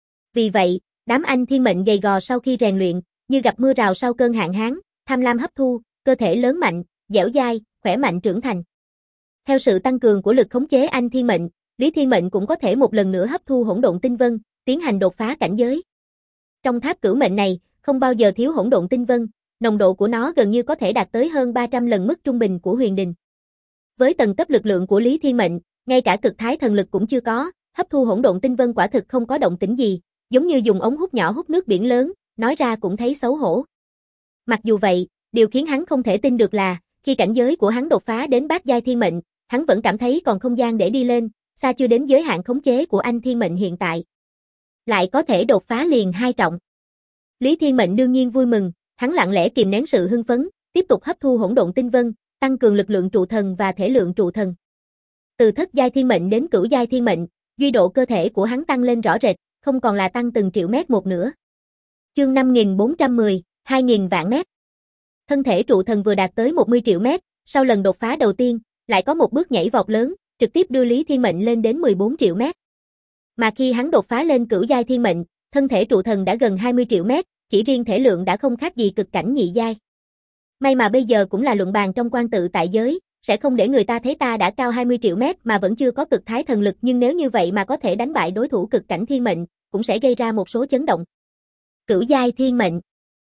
Vì vậy, đám anh Thiên Mệnh gầy gò sau khi rèn luyện, như gặp mưa rào sau cơn hạn hán, tham lam hấp thu, cơ thể lớn mạnh, dẻo dai, khỏe mạnh trưởng thành. Theo sự tăng cường của lực khống chế anh Thiên Mệnh, Lý Thiên Mệnh cũng có thể một lần nữa hấp thu hỗn độn tinh vân, tiến hành đột phá cảnh giới. Trong tháp cửu mệnh này, không bao giờ thiếu hỗn độn tinh vân, nồng độ của nó gần như có thể đạt tới hơn 300 lần mức trung bình của huyền đình. Với tầng cấp lực lượng của Lý Thiên Mệnh, ngay cả cực thái thần lực cũng chưa có, hấp thu hỗn độn tinh vân quả thực không có động tĩnh gì, giống như dùng ống hút nhỏ hút nước biển lớn, nói ra cũng thấy xấu hổ. Mặc dù vậy, điều khiến hắn không thể tin được là, khi cảnh giới của hắn đột phá đến bát giai thiên mệnh, hắn vẫn cảm thấy còn không gian để đi lên, xa chưa đến giới hạn khống chế của anh Thiên Mệnh hiện tại. Lại có thể đột phá liền 2 trọng. Lý Thiên Mệnh đương nhiên vui mừng, hắn lặng lẽ kìm nén sự hưng phấn, tiếp tục hấp thu hỗn độn tinh vân, tăng cường lực lượng trụ thần và thể lượng trụ thần. Từ thất giai thiên mệnh đến cửu giai thiên mệnh, duy độ cơ thể của hắn tăng lên rõ rệt, không còn là tăng từng triệu mét một nữa. Chương 5410, 2000 vạn mét. Thân thể trụ thần vừa đạt tới 10 triệu mét, sau lần đột phá đầu tiên, lại có một bước nhảy vọt lớn, trực tiếp đưa Lý Thiên Mệnh lên đến 14 triệu mét. Mà khi hắn đột phá lên cửu giai thiên mệnh, thân thể trụ thần đã gần 20 triệu mét, chỉ riêng thể lượng đã không khác gì cực cảnh nhị giai. May mà bây giờ cũng là luận bàn trong quan tự tại giới, sẽ không để người ta thấy ta đã cao 20 triệu mét mà vẫn chưa có cực thái thần lực, nhưng nếu như vậy mà có thể đánh bại đối thủ cực cảnh thiên mệnh, cũng sẽ gây ra một số chấn động. Cửu giai thiên mệnh,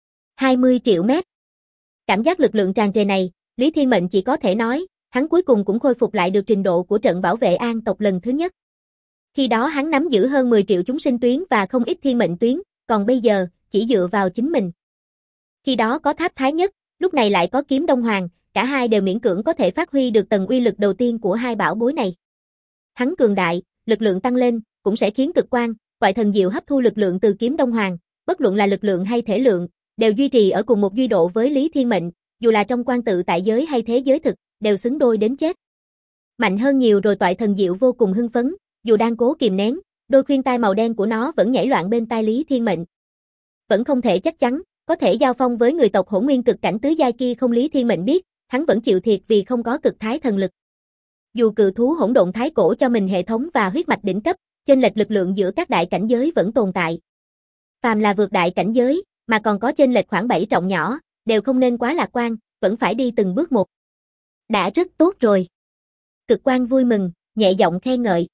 20 triệu mét. Cảm giác lực lượng tràn trề này, Lý Thiên Mệnh chỉ có thể nói, hắn cuối cùng cũng khôi phục lại được trình độ của trận bảo vệ An tộc lần thứ nhất. Khi đó hắn nắm giữ hơn 10 triệu chúng sinh tuyến và không ít thiên mệnh tuyến, còn bây giờ, chỉ dựa vào chính mình. Khi đó có tháp Thái Nhất, lúc này lại có kiếm Đông Hoàng, cả hai đều miễn cưỡng có thể phát huy được tầng uy lực đầu tiên của hai bảo bối này. Hắn cường đại, lực lượng tăng lên, cũng sẽ khiến cực quan, Toại Thần Diệu hấp thu lực lượng từ kiếm Đông Hoàng, bất luận là lực lượng hay thể lượng, đều duy trì ở cùng một duy độ với Lý Thiên Mệnh, dù là trong quan tự tại giới hay thế giới thực, đều xứng đôi đến chết. Mạnh hơn nhiều rồi. Toại Thần Diệu vô cùng hưng phấn, dù đang cố kìm nén, đôi khuyên tai màu đen của nó vẫn nhảy loạn bên tai Lý Thiên Mệnh. Vẫn không thể chắc chắn, có thể giao phong với người tộc Hỗn Nguyên cực cảnh tứ giai kia không. Lý Thiên Mệnh biết, hắn vẫn chịu thiệt vì không có cực thái thần lực. Dù cự thú hỗn độn thái cổ cho mình hệ thống và huyết mạch đỉnh cấp, chênh lệch lực lượng giữa các đại cảnh giới vẫn tồn tại. Phàm là vượt đại cảnh giới, mà còn có chênh lệch khoảng 7 trọng nhỏ, đều không nên quá lạc quan, vẫn phải đi từng bước một. Đã rất tốt rồi. Cực quan vui mừng, nhẹ giọng khen ngợi.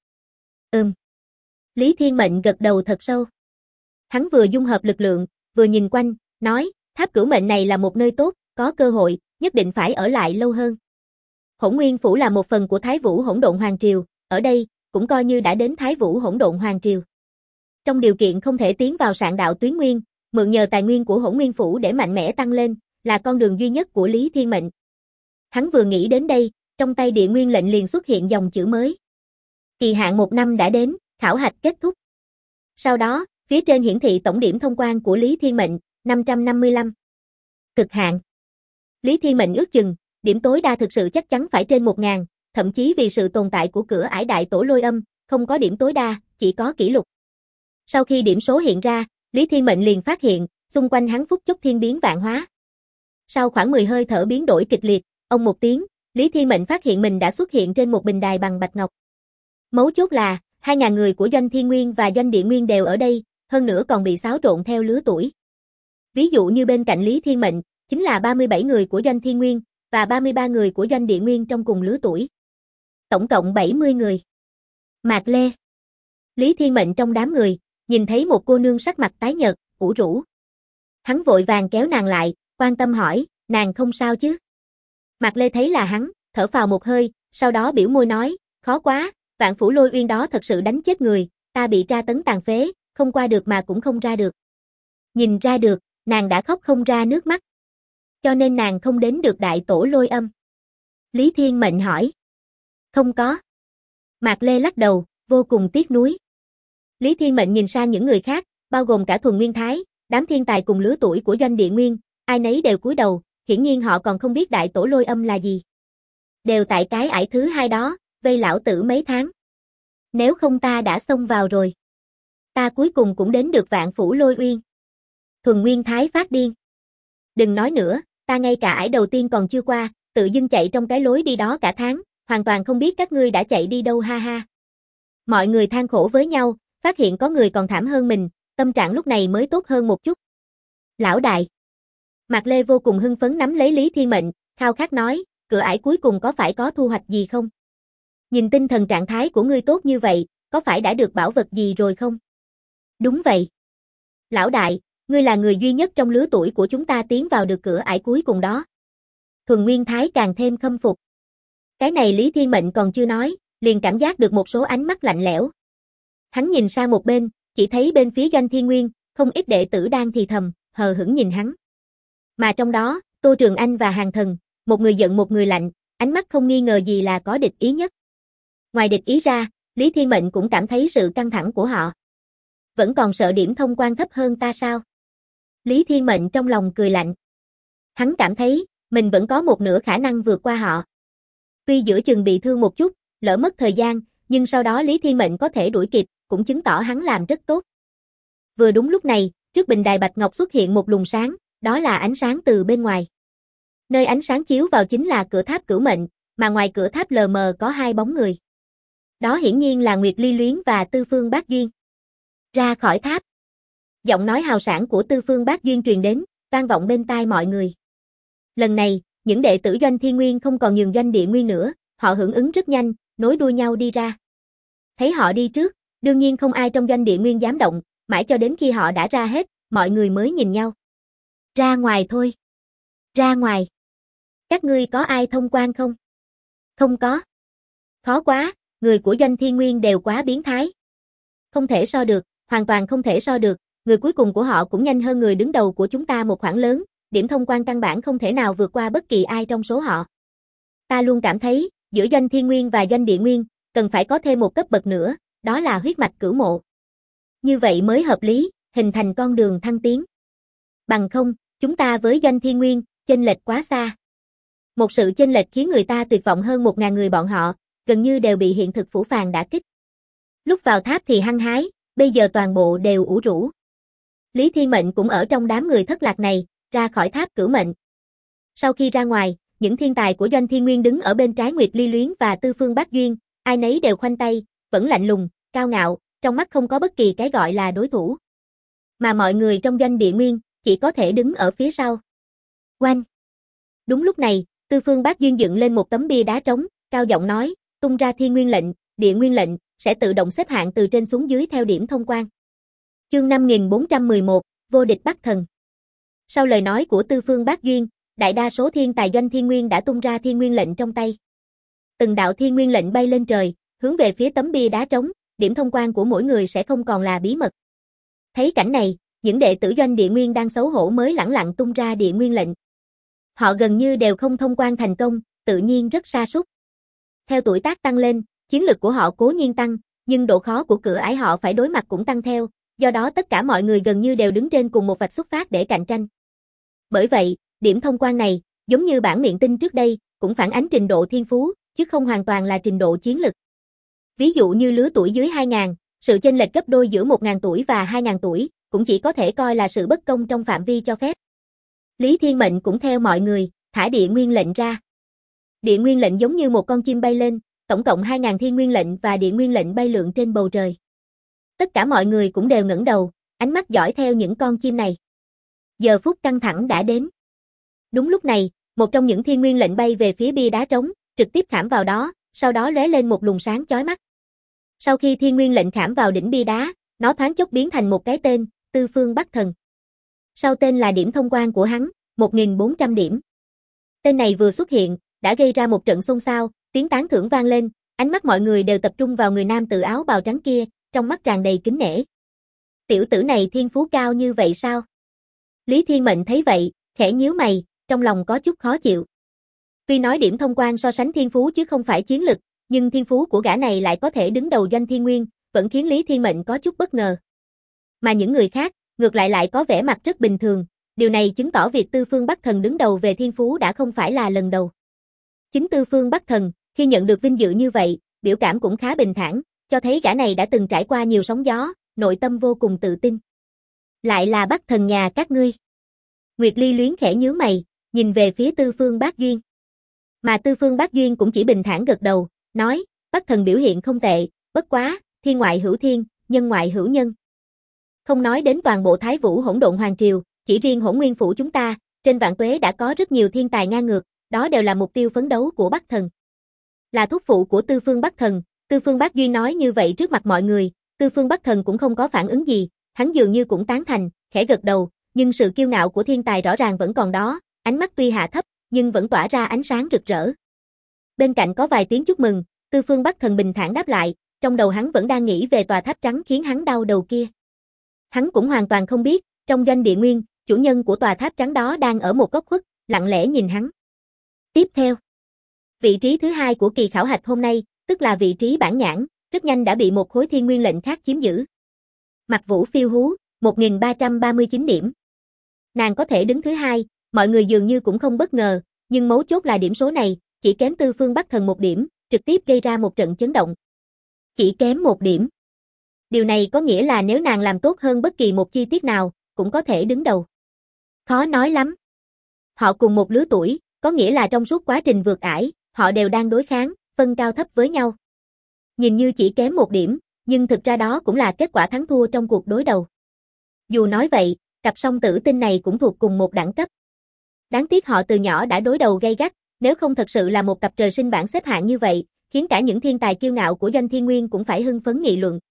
Lý Thiên Mệnh gật đầu thật sâu. Hắn vừa dung hợp lực lượng, vừa nhìn quanh, nói, tháp cửu mệnh này là một nơi tốt, có cơ hội, nhất định phải ở lại lâu hơn. Hỗn Nguyên Phủ là một phần của Thái Vũ Hỗn Độn Hoàng Triều, ở đây, cũng coi như đã đến Thái Vũ Hỗn Độn Hoàng Triều. Trong điều kiện không thể tiến vào Sạn Đạo Tuyến Nguyên, mượn nhờ tài nguyên của Hỗn Nguyên Phủ để mạnh mẽ tăng lên, là con đường duy nhất của Lý Thiên Mệnh. Hắn vừa nghĩ đến đây, trong tay Địa Nguyên lệnh liền xuất hiện dòng chữ mới. Kỳ hạn 1 năm đã đến, khảo hạch kết thúc. Sau đó, phía trên hiển thị tổng điểm thông quan của Lý Thiên Mệnh, 555. Cực hạn. Lý Thiên Mệnh ước chừng, điểm tối đa thực sự chắc chắn phải trên 1000, thậm chí vì sự tồn tại của cửa ải đại tổ lôi âm, không có điểm tối đa, chỉ có kỷ lục. Sau khi điểm số hiện ra, Lý Thiên Mệnh liền phát hiện, xung quanh hắn phút chốc thiên biến vạn hóa. Sau khoảng 10 hơi thở biến đổi kịch liệt, ông một tiếng, Lý Thiên Mệnh phát hiện mình đã xuất hiện trên một bình đài bằng bạch ngọc. Mấu chốt là, 2000 người của Doanh Thiên Nguyên và Doanh Địa Nguyên đều ở đây, hơn nữa còn bị xáo trộn theo lứa tuổi. Ví dụ như bên cạnh Lý Thiên Mệnh, chính là 37 người của Doanh Thiên Nguyên, và 33 người của Doanh Địa Nguyên trong cùng lứa tuổi. Tổng cộng 70 người. Mạc Lê. Lý Thiên Mệnh trong đám người, nhìn thấy một cô nương sắc mặt tái nhợt, ủ rũ. Hắn vội vàng kéo nàng lại, quan tâm hỏi, nàng không sao chứ? Mạc Lê thấy là hắn, thở phào một hơi, sau đó biểu môi nói, khó quá, Vạn Phủ Lôi Uyên đó thật sự đánh chết người, ta bị tra tấn tàn phế, không qua được mà cũng không ra được. Nhìn ra được, nàng đã khóc không ra nước mắt. Cho nên nàng không đến được đại tổ lôi âm. Lý Thiên Mệnh hỏi. Không có. Mạc Lê lắc đầu, vô cùng tiếc nuối. Lý Thiên Mệnh nhìn sang những người khác, bao gồm cả Thuần Nguyên Thái, đám thiên tài cùng lứa tuổi của Doanh Địa Nguyên, ai nấy đều cúi đầu, hiển nhiên họ còn không biết đại tổ lôi âm là gì. Đều tại cái ải thứ hai đó, vây lão tử mấy tháng. Nếu không ta đã xông vào rồi. Ta cuối cùng cũng đến được Vạn Phủ Lôi Uyên. Thuần Nguyên Thái phát điên. Đừng nói nữa, ta ngay cả ải đầu tiên còn chưa qua, tự dưng chạy trong cái lối đi đó cả tháng, hoàn toàn không biết các ngươi đã chạy đi đâu ha ha. Mọi người than khổ với nhau, phát hiện có người còn thảm hơn mình, tâm trạng lúc này mới tốt hơn một chút. Lão đại. Mạc Lê vô cùng hưng phấn nắm lấy Lý Thiên Mệnh, khao khát nói, cửa ải cuối cùng có phải có thu hoạch gì không? Nhìn tinh thần trạng thái của ngươi tốt như vậy, có phải đã được bảo vật gì rồi không? Đúng vậy. Lão đại, ngươi là người duy nhất trong lứa tuổi của chúng ta tiến vào được cửa ải cuối cùng đó. Thuần Nguyên Thái càng thêm khâm phục. Cái này Lý Thiên Mệnh còn chưa nói, liền cảm giác được một số ánh mắt lạnh lẽo. Hắn nhìn sang một bên, chỉ thấy bên phía Doanh Thiên Nguyên, không ít đệ tử đang thì thầm, hờ hững nhìn hắn. Mà trong đó, Tô Trường Anh và Hàn Thần, một người giận một người lạnh, ánh mắt không nghi ngờ gì là có địch ý nhất. Ngoài địch ý ra, Lý Thiên Mệnh cũng cảm thấy sự căng thẳng của họ. Vẫn còn sợ điểm thông quan thấp hơn ta sao? Lý Thiên Mệnh trong lòng cười lạnh. Hắn cảm thấy, mình vẫn có một nửa khả năng vượt qua họ. Tuy giữa chừng bị thương một chút, lỡ mất thời gian, nhưng sau đó Lý Thiên Mệnh có thể đuổi kịp, cũng chứng tỏ hắn làm rất tốt. Vừa đúng lúc này, trước bình đài bạch ngọc xuất hiện một luồng sáng, đó là ánh sáng từ bên ngoài. Nơi ánh sáng chiếu vào chính là cửa tháp Cửu Mệnh, mà ngoài cửa tháp lờ mờ có hai bóng người. Đó hiển nhiên là Nguyệt Ly Luyến và Tư Phương Bác Duyên. Ra khỏi tháp. Giọng nói hào sảng của Tư Phương Bác Duyên truyền đến, vang vọng bên tai mọi người. Lần này, những đệ tử Doanh Thiên Nguyên không còn nhường Doanh Địa Nguyên nữa, họ hưởng ứng rất nhanh, nối đuôi nhau đi ra. Thấy họ đi trước, đương nhiên không ai trong Doanh Địa Nguyên dám động, mãi cho đến khi họ đã ra hết, mọi người mới nhìn nhau. Ra ngoài thôi. Ra ngoài. Các ngươi có ai thông quan không? Không có. Khó quá, người của Doanh Thiên Nguyên đều quá biến thái. Không thể so được, hoàn toàn không thể so được, người cuối cùng của họ cũng nhanh hơn người đứng đầu của chúng ta một khoảng lớn, điểm thông quan căn bản không thể nào vượt qua bất kỳ ai trong số họ. Ta luôn cảm thấy, giữa Doanh Thiên Nguyên và Doanh Địa Nguyên, cần phải có thêm một cấp bậc nữa, đó là huyết mạch cửu mộ. Như vậy mới hợp lý, hình thành con đường thăng tiến. Bằng không, chúng ta với Doanh Thiên Nguyên, chênh lệch quá xa. Một sự chênh lệch khiến người ta tuyệt vọng hơn 1000 người bọn họ, gần như đều bị hiện thực phủ phàng đả kích. Lúc vào tháp thì hăng hái, bây giờ toàn bộ đều ủ rũ. Lý Thiên Mệnh cũng ở trong đám người thất lạc này, ra khỏi tháp Cửu Mệnh. Sau khi ra ngoài, những thiên tài của Doanh Thiên Nguyên đứng ở bên trái Nguyệt Ly Luyến và Tư Phương Bác Duyên, ai nấy đều khoanh tay, vẫn lạnh lùng, cao ngạo, trong mắt không có bất kỳ cái gọi là đối thủ. Mà mọi người trong Doanh Địa Nguyên, chỉ có thể đứng ở phía sau. Oanh! Đúng lúc này, Tư Phương Bác Duyên dựng lên một tấm bia đá trống, cao giọng nói, tung ra Thiên Nguyên lệnh, Địa Nguyên lệnh, sẽ tự động xếp hạng từ trên xuống dưới theo điểm thông quan. Chương 5411, vô địch Bắc Thần. Sau lời nói của Tư Phương Bác Duyên, đại đa số thiên tài Doanh Thiên Nguyên đã tung ra Thiên Nguyên lệnh trong tay. Từng đạo Thiên Nguyên lệnh bay lên trời, hướng về phía tấm bia đá trống, điểm thông quan của mỗi người sẽ không còn là bí mật. Thấy cảnh này, những đệ tử doanh địa nguyên đang xấu hổ mới lẳng lặng tung ra địa nguyên lệnh. Họ gần như đều không thông quan thành công, tự nhiên rất sa sút. Theo tuổi tác tăng lên, chiến lực của họ cố nhiên tăng, nhưng độ khó của cửa ải họ phải đối mặt cũng tăng theo, do đó tất cả mọi người gần như đều đứng trên cùng một vạch xuất phát để cạnh tranh. Bởi vậy, điểm thông quan này, giống như bản miệng tin trước đây, cũng phản ánh trình độ thiên phú, chứ không hoàn toàn là trình độ chiến lực. Ví dụ như lứa tuổi dưới 2000, sự chênh lệch gấp đôi giữa 1000 tuổi và 2000 tuổi, cũng chỉ có thể coi là sự bất công trong phạm vi cho phép. Lý Thiên Mệnh cũng theo mọi người, thả địa nguyên lệnh ra. Địa nguyên lệnh giống như một con chim bay lên, tổng cộng 2000 thiên nguyên lệnh và địa nguyên lệnh bay lượn trên bầu trời. Tất cả mọi người cũng đều ngẩng đầu, ánh mắt dõi theo những con chim này. Giờ phút căng thẳng đã đến. Đúng lúc này, một trong những thiên nguyên lệnh bay về phía bia đá trống, trực tiếp khảm vào đó, sau đó lóe lên một luồng sáng chói mắt. Sau khi thiên nguyên lệnh khảm vào đỉnh bia đá, nó thoáng chốc biến thành một cái tên, Tư Phương Bắc Thần. Sau tên là điểm thông quan của hắn, 1400 điểm. Tên này vừa xuất hiện, đã gây ra một trận xôn xao, tiếng tán thưởng vang lên, ánh mắt mọi người đều tập trung vào người nam tự áo bào trắng kia, trong mắt tràn đầy kính nể. Tiểu tử này thiên phú cao như vậy sao? Lý Thiên Mệnh thấy vậy, khẽ nhíu mày, trong lòng có chút khó chịu. Tuy nói điểm thông quan so sánh thiên phú chứ không phải chiến lực, nhưng thiên phú của gã này lại có thể đứng đầu doanh thiên nguyên, vẫn khiến Lý Thiên Mệnh có chút bất ngờ. Mà những người khác, ngược lại có vẻ mặt rất bình thường, điều này chứng tỏ việc Tư Phương Bắc Thần đứng đầu về thiên phú đã không phải là lần đầu. Chính Tư Phương Bắc Thần, khi nhận được vinh dự như vậy, biểu cảm cũng khá bình thản, cho thấy gã này đã từng trải qua nhiều sóng gió, nội tâm vô cùng tự tin. Lại là Bắc Thần nhà các ngươi. Nguyệt Ly luyến khẽ nhướng mày, nhìn về phía Tư Phương Bác Duyên. Mà Tư Phương Bác Duyên cũng chỉ bình thản gật đầu, nói, Bắc Thần biểu hiện không tệ, bất quá, thiên ngoại hữu thiên, nhân ngoại hữu nhân. Không nói đến toàn bộ Thái Vũ Hỗn Độn Hoàng Triều, chỉ riêng Hỗn Nguyên Phủ chúng ta, trên vạn tuế đã có rất nhiều thiên tài ngang ngược, đó đều là mục tiêu phấn đấu của Bắc Thần. Là thúc phụ của Tư Phương Bắc Thần, Tư Phương Bác Duyên nói như vậy trước mặt mọi người, Tư Phương Bắc Thần cũng không có phản ứng gì, hắn dường như cũng tán thành, khẽ gật đầu, nhưng sự kiêu ngạo của thiên tài rõ ràng vẫn còn đó, ánh mắt tuy hạ thấp, nhưng vẫn tỏa ra ánh sáng rực rỡ. Bên cạnh có vài tiếng chúc mừng, Tư Phương Bắc Thần bình thản đáp lại, trong đầu hắn vẫn đang nghĩ về tòa tháp trắng khiến hắn đau đầu kia. Hắn cũng hoàn toàn không biết, trong doanh địa nguyên, chủ nhân của tòa tháp trắng đó đang ở một góc khuất, lặng lẽ nhìn hắn. Tiếp theo, vị trí thứ hai của kỳ khảo hạch hôm nay, tức là vị trí bản nhãn, rất nhanh đã bị một khối thiên nguyên lệnh khác chiếm giữ. Mạc Vũ phiêu hú, 1339 điểm. Nàng có thể đứng thứ hai, mọi người dường như cũng không bất ngờ, nhưng mấu chốt là điểm số này, chỉ kém Tư Phương Bắc Thần một điểm, trực tiếp gây ra một trận chấn động. Chỉ kém một điểm. Điều này có nghĩa là nếu nàng làm tốt hơn bất kỳ một chi tiết nào, cũng có thể đứng đầu. Khó nói lắm. Họ cùng một lứa tuổi, có nghĩa là trong suốt quá trình vượt ải, họ đều đang đối kháng, phân cao thấp với nhau. Nhìn như chỉ kém một điểm, nhưng thực ra đó cũng là kết quả thắng thua trong cuộc đối đầu. Dù nói vậy, cặp song tử tinh này cũng thuộc cùng một đẳng cấp. Đáng tiếc họ từ nhỏ đã đối đầu gay gắt, nếu không thật sự là một cặp trời sinh bảng xếp hạng như vậy, khiến cả những thiên tài kiêu ngạo của doanh thiên nguyên cũng phải hưng phấn nghị luận.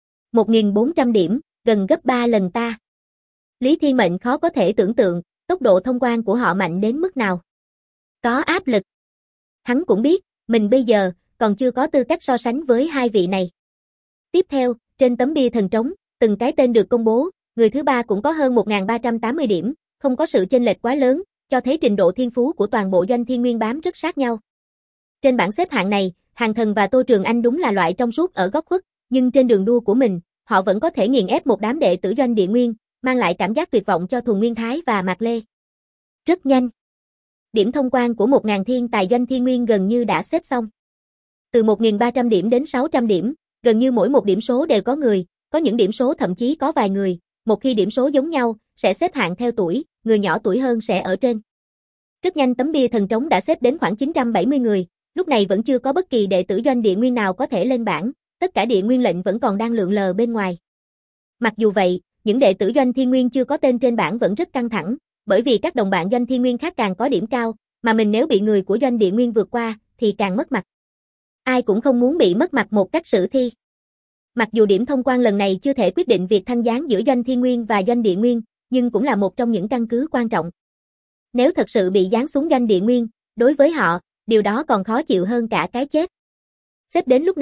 1400 điểm, gần gấp 3 lần ta. Lý Thiên Mệnh khó có thể tưởng tượng, tốc độ thông quan của họ mạnh đến mức nào. Có áp lực. Hắn cũng biết, mình bây giờ, còn chưa có tư cách so sánh với hai vị này. Tiếp theo, trên tấm bia thần trống, từng cái tên được công bố, người thứ ba cũng có hơn 1380 điểm, không có sự chênh lệch quá lớn, cho thấy trình độ thiên phú của toàn bộ doanh thiên nguyên bám rất sát nhau. Trên bảng xếp hạng này, Hàn Thần và Tô Trường Anh đúng là loại trong suốt ở góc khuất, nhưng trên đường đua của mình, họ vẫn có thể nghiền ép một đám đệ tử doanh địa nguyên, mang lại cảm giác tuyệt vọng cho Thuần Nguyên Thái và Mạc Lê. Rất nhanh. Điểm thông quan của 1000 thiên tài doanh thiên nguyên gần như đã xếp xong. Từ 1300 điểm đến 600 điểm, gần như mỗi một điểm số đều có người, có những điểm số thậm chí có vài người, một khi điểm số giống nhau, sẽ xếp hạng theo tuổi, người nhỏ tuổi hơn sẽ ở trên. Rất nhanh tấm bia thần trống đã xếp đến khoảng 970 người, lúc này vẫn chưa có bất kỳ đệ tử doanh địa nguyên nào có thể lên bảng, tất cả địa nguyên lệnh vẫn còn đang lượn lờ bên ngoài. Mặc dù vậy, những đệ tử doanh thiên nguyên chưa có tên trên bảng vẫn rất căng thẳng, bởi vì các đồng bạn doanh thiên nguyên khác càng có điểm cao, mà mình nếu bị người của doanh địa nguyên vượt qua, thì càng mất mặt. Ai cũng không muốn bị mất mặt một cách sử thi. Mặc dù điểm thông quan lần này chưa thể quyết định việc thăng giáng giữa doanh thiên nguyên và doanh địa nguyên, nhưng cũng là một trong những căn cứ quan trọng. Nếu thật sự bị giáng xuống doanh địa nguyên, đối với họ, điều đó còn khó chịu hơn cả cái chết. Xếp đến lúc này,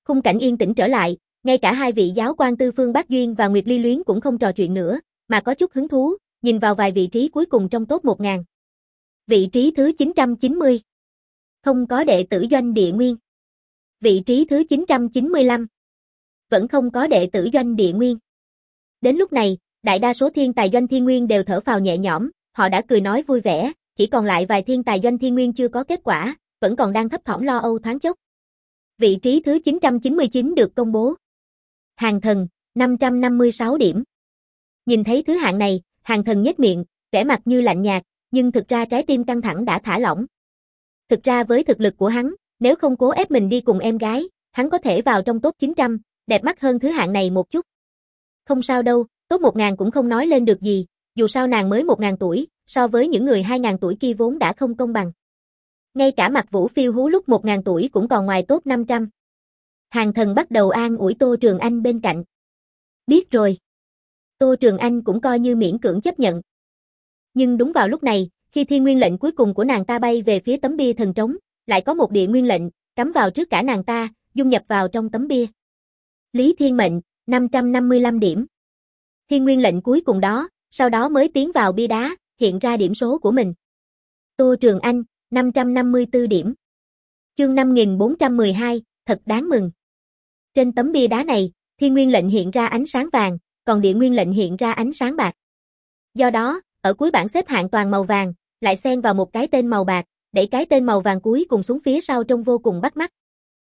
Khung cảnh yên tĩnh trở lại, ngay cả hai vị giáo quan Tư Phương Bác Duyên và Nguyệt Ly Luyến cũng không trò chuyện nữa, mà có chút hứng thú, nhìn vào vài vị trí cuối cùng trong top 1000. Vị trí thứ 990. Không có đệ tử Doanh Địa Nguyên. Vị trí thứ 995. Vẫn không có đệ tử Doanh Địa Nguyên. Đến lúc này, đại đa số thiên tài Doanh Thiên Nguyên đều thở phào nhẹ nhõm, họ đã cười nói vui vẻ, chỉ còn lại vài thiên tài Doanh Thiên Nguyên chưa có kết quả, vẫn còn đang thấp thỏm lo âu thoáng chốc. Vị trí thứ 999 được công bố. Hàng Thần, 556 điểm. Nhìn thấy thứ hạng này, Hàng Thần nhếch miệng, vẻ mặt như lạnh nhạt, nhưng thực ra trái tim căng thẳng đã thả lỏng. Thực ra với thực lực của hắn, nếu không cố ép mình đi cùng em gái, hắn có thể vào trong top 900, đẹp mắt hơn thứ hạng này một chút. Không sao đâu, top 1000 cũng không nói lên được gì, dù sao nàng mới 1000 tuổi, so với những người 2000 tuổi kia vốn đã không công bằng. Ngay cả Mạc Vũ phiêu hú lúc 1000 tuổi cũng còn ngoài top 500. Hàng Thần bắt đầu an ủi Tô Trường Anh bên cạnh. Biết rồi. Tô Trường Anh cũng coi như miễn cưỡng chấp nhận. Nhưng đúng vào lúc này, khi thiên nguyên lệnh cuối cùng của nàng ta bay về phía tấm bia thần trống, lại có một địa nguyên lệnh, cắm vào trước cả nàng ta, dung nhập vào trong tấm bia. Lý Thiên Mệnh, 555 điểm. Thiên nguyên lệnh cuối cùng đó, sau đó mới tiến vào bia đá, hiện ra điểm số của mình. Tô Trường Anh, 554 điểm. Chương 5412, thật đáng mừng. Trên tấm bia đá này, thiên nguyên lệnh hiện ra ánh sáng vàng, còn địa nguyên lệnh hiện ra ánh sáng bạc. Do đó, ở cuối bảng xếp hạng toàn màu vàng, lại xen vào một cái tên màu bạc, đẩy cái tên màu vàng cuối cùng xuống phía sau trông vô cùng bắt mắt.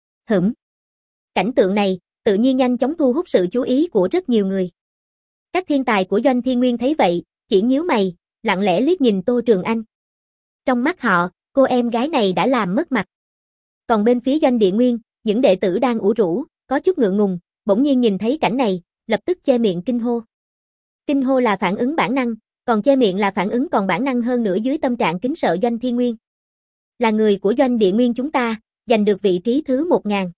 Cảnh tượng này, tự nhiên nhanh chóng thu hút sự chú ý của rất nhiều người. Các thiên tài của Doanh Thiên Nguyên thấy vậy, chỉ nhíu mày, lặng lẽ liếc nhìn Tô Trường Anh. Trong mắt họ, cô em gái này đã làm mất mặt. Còn bên phía Doanh Địa Nguyên, những đệ tử đang ủ rũ, có chút ngượng ngùng, bỗng nhiên nhìn thấy cảnh này, lập tức che miệng kinh hô. Kinh hô là phản ứng bản năng, còn che miệng là phản ứng còn bản năng hơn nữa dưới tâm trạng kính sợ Doanh Thiên Nguyên. Là người của Doanh Địa Nguyên chúng ta, giành được vị trí thứ 1000.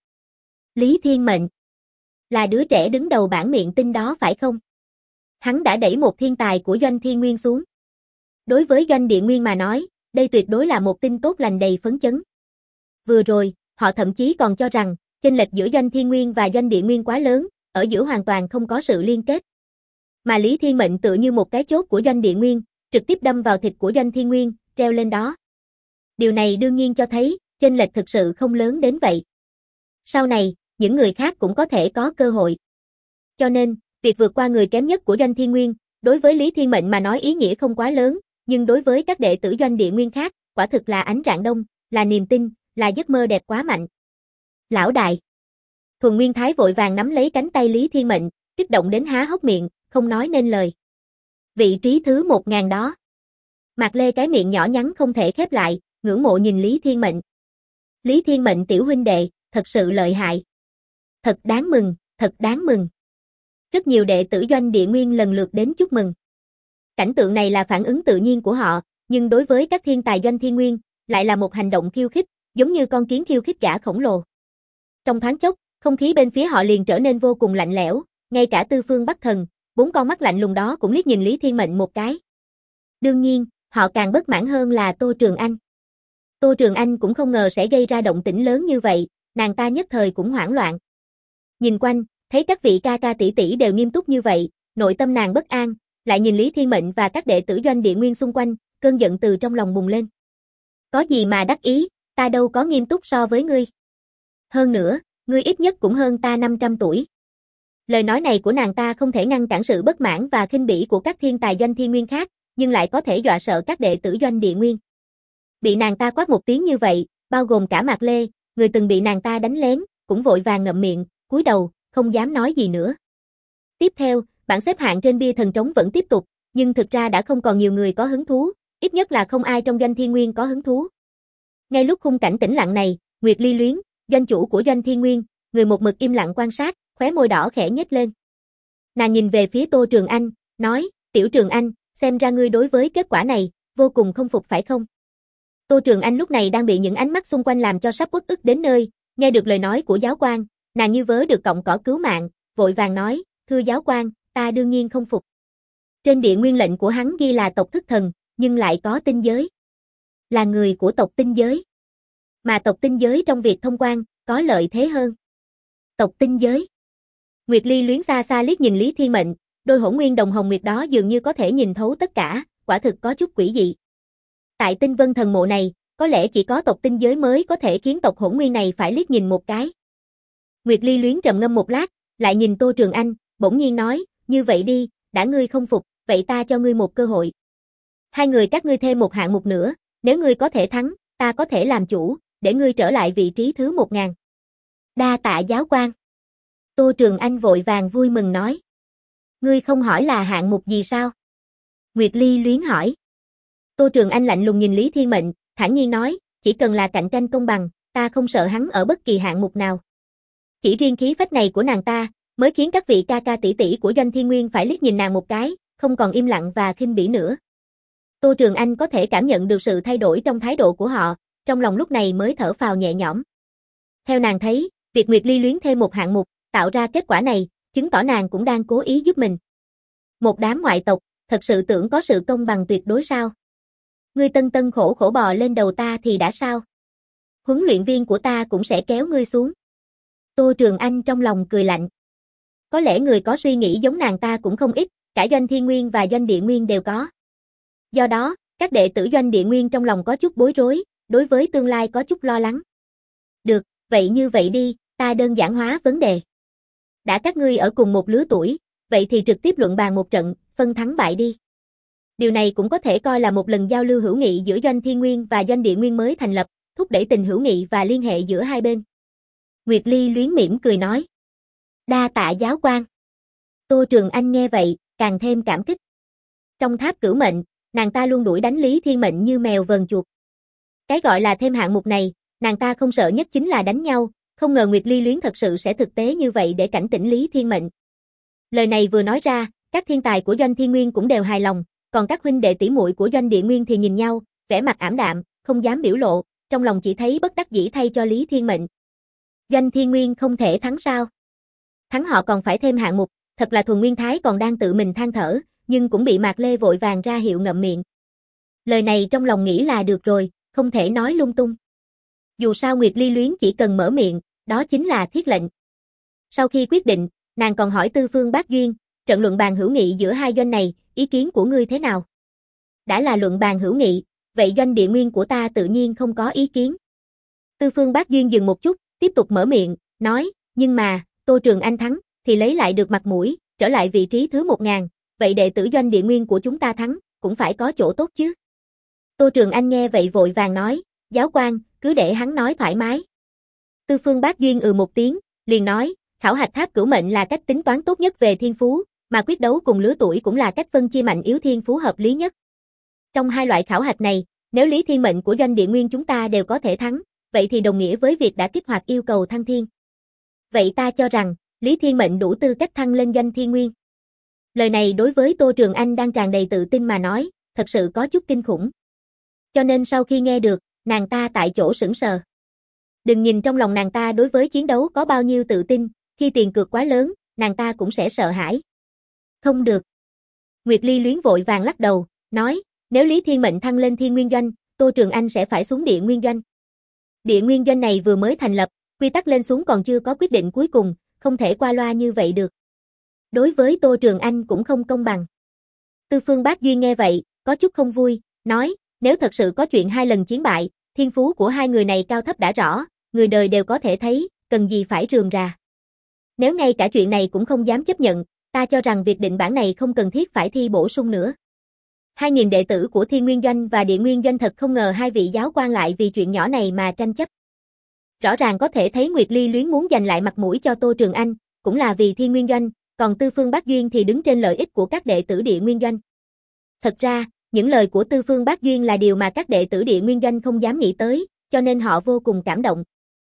Lý Thiên Mệnh. Là đứa trẻ đứng đầu bảng miệng tin đó phải không? Hắn đã đẩy một thiên tài của Doanh Thiên Nguyên xuống. Đối với Doanh Địa Nguyên mà nói, đây tuyệt đối là một tin tốt lành đầy phấn chấn. Vừa rồi, họ thậm chí còn cho rằng, chênh lệch giữa Doanh Thiên Nguyên và Doanh Địa Nguyên quá lớn, ở giữa hoàn toàn không có sự liên kết. Mà Lý Thiên Mệnh tựa như một cái chốt của Doanh Địa Nguyên, trực tiếp đâm vào thịt của Doanh Thiên Nguyên, treo lên đó. Điều này đương nhiên cho thấy, chênh lệch thực sự không lớn đến vậy. Sau này, những người khác cũng có thể có cơ hội. Cho nên, việc vượt qua người kém nhất của Doanh Thiên Nguyên, đối với Lý Thiên Mệnh mà nói ý nghĩa không quá lớn, nhưng đối với các đệ tử Doanh Địa Nguyên khác, quả thực là ánh rạng đông, là niềm tin, là giấc mơ đẹp quá mạnh. Lão đại. Thuần Nguyên Thái vội vàng nắm lấy cánh tay Lý Thiên Mệnh, kích động đến há hốc miệng, không nói nên lời. Vị trí thứ 1000 đó. Mạc Lê cái miệng nhỏ nhắn không thể khép lại, ngưỡng mộ nhìn Lý Thiên Mệnh. Lý Thiên Mệnh tiểu huynh đệ, thật sự lợi hại. Thật đáng mừng, thật đáng mừng. Rất nhiều đệ tử Doanh Địa Nguyên lần lượt đến chúc mừng. Cảnh tượng này là phản ứng tự nhiên của họ, nhưng đối với các thiên tài Doanh Thiên Nguyên, lại là một hành động khiêu khích, giống như con kiến khiêu khích gã khổng lồ. Trong thoáng chốc, không khí bên phía họ liền trở nên vô cùng lạnh lẽo, ngay cả Tư Phương Bắc Thần, 4 con mắt lạnh lùng đó cũng liếc nhìn Lý Thiên Mệnh một cái. Đương nhiên, họ càng bất mãn hơn là Tô Trường Anh. Tô Trường Anh cũng không ngờ sẽ gây ra động tĩnh lớn như vậy, nàng ta nhất thời cũng hoảng loạn. Nhìn quanh, thấy các vị ca ca tỷ tỷ đều nghiêm túc như vậy, nội tâm nàng bất an, lại nhìn Lý Thiên Mệnh và các đệ tử Doanh Địa Nguyên xung quanh, cơn giận từ trong lòng bùng lên. Có gì mà đắc ý, ta đâu có nghiêm túc so với ngươi. Hơn nữa, ngươi ít nhất cũng hơn ta 500 tuổi. Lời nói này của nàng ta không thể ngăn cản sự bất mãn và khinh bỉ của các thiên tài Doanh Thiên Nguyên khác, nhưng lại có thể dọa sợ các đệ tử Doanh Địa Nguyên. Bị nàng ta quát một tiếng như vậy, bao gồm cả Mạc Lê, người từng bị nàng ta đánh lén, cũng vội vàng ngậm miệng, cúi đầu, không dám nói gì nữa. Tiếp theo, bảng xếp hạng trên bia thần trống vẫn tiếp tục, nhưng thực ra đã không còn nhiều người có hứng thú, ít nhất là không ai trong Doanh Thiên Nguyên có hứng thú. Ngay lúc khung cảnh tĩnh lặng này, Nguyệt Ly Luyến, doanh chủ của Doanh Thiên Nguyên, người một mực im lặng quan sát, khóe môi đỏ khẽ nhếch lên. Nàng nhìn về phía Tô Trường Anh, nói, Tiểu Trường Anh, xem ra ngươi đối với kết quả này, vô cùng không phục phải không? Tô Trường Anh lúc này đang bị những ánh mắt xung quanh làm cho sắp uất ức đến nơi, nghe được lời nói của giáo quan, nàng như vớ được cọng cỏ cứu mạng, vội vàng nói, thưa giáo quan, ta đương nhiên không phục. Trên địa nguyên lệnh của hắn ghi là tộc thức thần, nhưng lại có tinh giới. Là người của tộc tinh giới. Mà tộc tinh giới trong việc thông quan, có lợi thế hơn. Tộc tinh giới. Nguyệt Ly luyến xa xa liếc nhìn Lý Thiên Mệnh, đôi hỗn nguyên đồng hồng nguyệt đó dường như có thể nhìn thấu tất cả, quả thực có chút quỷ dị. Tại Tinh Vân thần mộ này, có lẽ chỉ có tộc tinh giới mới có thể khiến tộc hỗn nguyên này phải liếc nhìn một cái. Nguyệt Ly luyến trầm ngâm một lát, lại nhìn Tô Trường Anh, bỗng nhiên nói, như vậy đi, đã ngươi không phục, vậy ta cho ngươi một cơ hội. Hai người các ngươi thêm một hạng mục nữa, nếu ngươi có thể thắng, ta có thể làm chủ, để ngươi trở lại vị trí thứ 1000. Đa tạ giáo quan. Tô Trường Anh vội vàng vui mừng nói. Ngươi không hỏi là hạng mục gì sao? Nguyệt Ly luyến hỏi. Tô Trường Anh lạnh lùng nhìn Lý Thiên Mệnh, thản nhiên nói, chỉ cần là cạnh tranh công bằng, ta không sợ hắn ở bất kỳ hạng mục nào. Chỉ riêng khí phách này của nàng ta, mới khiến các vị ca ca tỷ tỷ của Doanh Thiên Nguyên phải liếc nhìn nàng một cái, không còn im lặng và khinh bỉ nữa. Tô Trường Anh có thể cảm nhận được sự thay đổi trong thái độ của họ, trong lòng lúc này mới thở phào nhẹ nhõm. Theo nàng thấy, việc Nguyệt Ly luyến thêm một hạng mục, tạo ra kết quả này, chứng tỏ nàng cũng đang cố ý giúp mình. Một đám ngoại tộc, thật sự tưởng có sự công bằng tuyệt đối sao? Ngươi tân tân khổ khổ bò lên đầu ta thì đã sao? Huấn luyện viên của ta cũng sẽ kéo ngươi xuống. Tô Trường Anh trong lòng cười lạnh. Có lẽ người có suy nghĩ giống nàng ta cũng không ít, cả Doanh Thiên Nguyên và Doanh Địa Nguyên đều có. Do đó, các đệ tử Doanh Địa Nguyên trong lòng có chút bối rối, đối với tương lai có chút lo lắng. Được, vậy như vậy đi, ta đơn giản hóa vấn đề. Đã các ngươi ở cùng một lứa tuổi, vậy thì trực tiếp luận bàn một trận, phân thắng bại đi. Điều này cũng có thể coi là một lần giao lưu hữu nghị giữa Doanh Thiên Nguyên và Doanh Địa Nguyên mới thành lập, thúc đẩy tình hữu nghị và liên hệ giữa hai bên. Nguyệt Ly luyến mỉm cười nói. Đa tạ giáo quan. Tô Trường Anh nghe vậy, càng thêm cảm kích. Trong tháp cửu mệnh, nàng ta luôn đuổi đánh Lý Thiên Mệnh như mèo vờn chuột. Cái gọi là thêm hạng mục này, nàng ta không sợ nhất chính là đánh nhau, không ngờ Nguyệt Ly luyến thật sự sẽ thực tế như vậy để cảnh tỉnh Lý Thiên Mệnh. Lời này vừa nói ra, các thiên tài của Doanh Thiên Nguyên cũng đều hài lòng, còn các huynh đệ tỷ muội của Doanh Địa Nguyên thì nhìn nhau, vẻ mặt ảm đạm, không dám biểu lộ, trong lòng chỉ thấy bất đắc dĩ thay cho Lý Thiên Mệnh. Doanh Thiên Nguyên không thể thắng sao? Thắng họ còn phải thêm hạng mục, thật là Thuần Nguyên Thái còn đang tự mình than thở, nhưng cũng bị Mạc Lê vội vàng ra hiệu ngậm miệng. Lời này trong lòng nghĩ là được rồi, không thể nói lung tung. Dù sao Nguyệt Ly luyến chỉ cần mở miệng, đó chính là thiết lệnh. Sau khi quyết định, nàng còn hỏi Tư Phương Bác Duyên, trận luận bàn hữu nghị giữa hai doanh này, ý kiến của ngươi thế nào? Đã là luận bàn hữu nghị, vậy Doanh Địa Nguyên của ta tự nhiên không có ý kiến. Tư Phương Bác Duyên dừng một chút, tiếp tục mở miệng, nói, nhưng mà, Tô Trường Anh thắng, thì lấy lại được mặt mũi, trở lại vị trí thứ 1000, vậy đệ tử Doanh Địa Nguyên của chúng ta thắng, cũng phải có chỗ tốt chứ. Tô Trường Anh nghe vậy vội vàng nói, giáo quan, cứ để hắn nói thoải mái. Tư Phương Bác Duyên một tiếng, liền nói, khảo hạch tháp cửu mệnh là cách tính toán tốt nhất về thiên phú, mà quyết đấu cùng lứa tuổi cũng là cách phân chia mạnh yếu thiên phú hợp lý nhất. Trong hai loại khảo hạch này, nếu Lý Thiên Mệnh của Doanh Địa Nguyên chúng ta đều có thể thắng, vậy thì đồng nghĩa với việc đã kích hoạt yêu cầu thăng thiên. Vậy ta cho rằng, Lý Thiên Mệnh đủ tư cách thăng lên Doanh Thiên Nguyên. Lời này đối với Tô Trường Anh đang tràn đầy tự tin mà nói, thật sự có chút kinh khủng. Cho nên sau khi nghe được, nàng ta tại chỗ sững sờ. Đừng nhìn trong lòng nàng ta đối với chiến đấu có bao nhiêu tự tin, khi tiền cược quá lớn, nàng ta cũng sẽ sợ hãi. Không được. Nguyệt Ly luyến vội vàng lắc đầu, nói, nếu Lý Thiên Mệnh thăng lên Thiên Nguyên Doanh, Tô Trường Anh sẽ phải xuống Địa Nguyên Doanh. Địa Nguyên Doanh này vừa mới thành lập, quy tắc lên xuống còn chưa có quyết định cuối cùng, không thể qua loa như vậy được. Đối với Tô Trường Anh cũng không công bằng. Tư Phương Bác Duyên nghe vậy, có chút không vui, nói, nếu thật sự có chuyện hai lần chiến bại, thiên phú của hai người này cao thấp đã rõ, người đời đều có thể thấy, cần gì phải rườm rà. Nếu ngay cả chuyện này cũng không dám chấp nhận, ta cho rằng việc định bảng này không cần thiết phải thi bổ sung nữa. 2000 đệ tử của Thiên Nguyên Doanh và Địa Nguyên Doanh thật không ngờ hai vị giáo quan lại vì chuyện nhỏ này mà tranh chấp. Rõ ràng có thể thấy Nguyệt Ly luyến muốn giành lại mặt mũi cho Tô Trường Anh, cũng là vì Thiên Nguyên Doanh, còn Tư Phương Bác Duyên thì đứng trên lợi ích của các đệ tử Địa Nguyên Doanh. Thật ra, những lời của Tư Phương Bác Duyên là điều mà các đệ tử Địa Nguyên Doanh không dám nghĩ tới, cho nên họ vô cùng cảm động.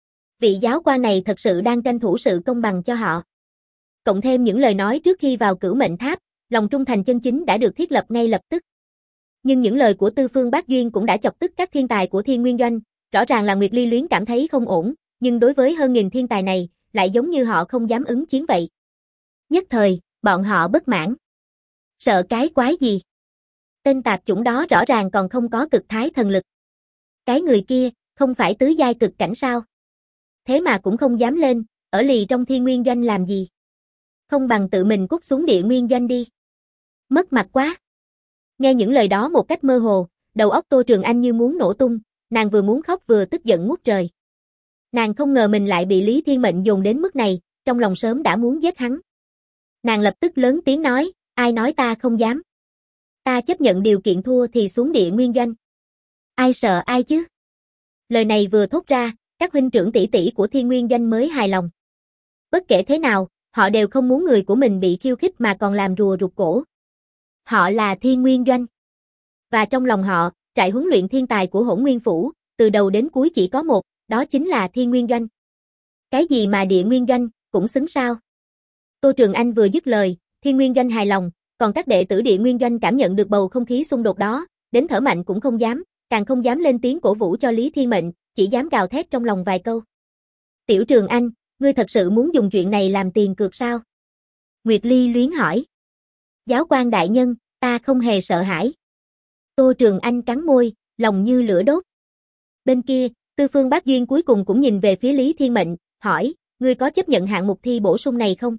Vị giáo quan này thật sự đang tranh thủ sự công bằng cho họ. Cộng thêm những lời nói trước khi vào Cửu Mệnh Tháp, lòng trung thành chân chính đã được thiết lập ngay lập tức. Nhưng những lời của Tư Phương Bác Duyên cũng đã chọc tức các thiên tài của Thiên Nguyên Doanh, rõ ràng là Nguyệt Ly luyến cảm thấy không ổn, nhưng đối với hơn nghìn thiên tài này, lại giống như họ không dám ứng chiến vậy. Nhất thời, bọn họ bất mãn. Sợ cái quái gì? Tên tạp chủng đó rõ ràng còn không có cực thái thần lực. Cái người kia, không phải tứ giai cực cảnh sao? Thế mà cũng không dám lên, ở lì trong Thiên Nguyên Doanh làm gì? Không bằng tự mình cút xuống Địa Nguyên Doanh đi. Mất mặt quá. Nghe những lời đó một cách mơ hồ, đầu óc Tô Trường Anh như muốn nổ tung, nàng vừa muốn khóc vừa tức giận ngút trời. Nàng không ngờ mình lại bị Lý Thiên Mệnh dồn đến mức này, trong lòng sớm đã muốn giết hắn. Nàng lập tức lớn tiếng nói, ai nói ta không dám. Ta chấp nhận điều kiện thua thì xuống Địa Nguyên Doanh. Ai sợ ai chứ? Lời này vừa thốt ra, các huynh trưởng tỷ tỷ của Thiên Nguyên Doanh mới hài lòng. Bất kể thế nào, họ đều không muốn người của mình bị khiêu khích mà còn làm rùa rụt cổ. Họ là Thiên Nguyên Doanh. Và trong lòng họ, trại huấn luyện thiên tài của Hỗn Nguyên Phủ, từ đầu đến cuối chỉ có một, đó chính là Thiên Nguyên Doanh. Cái gì mà Địa Nguyên Doanh, cũng xứng sao? Tô Trường Anh vừa dứt lời, Thiên Nguyên Doanh hài lòng, còn các đệ tử Địa Nguyên Doanh cảm nhận được bầu không khí xung đột đó, đến thở mạnh cũng không dám, càng không dám lên tiếng cổ vũ cho Lý Thiên Mệnh, chỉ dám gào thét trong lòng vài câu. Tiểu Trường Anh, ngươi thật sự muốn dùng chuyện này làm tiền cược sao? Nguyệt Ly luyến hỏi. Giáo quan đại nhân, ta không hề sợ hãi. Tô Trường Anh cắn môi, lòng như lửa đốt. Bên kia, Tư Phương Bác Duyên cuối cùng cũng nhìn về phía Lý Thiên Mệnh, hỏi, ngươi có chấp nhận hạng mục thi bổ sung này không?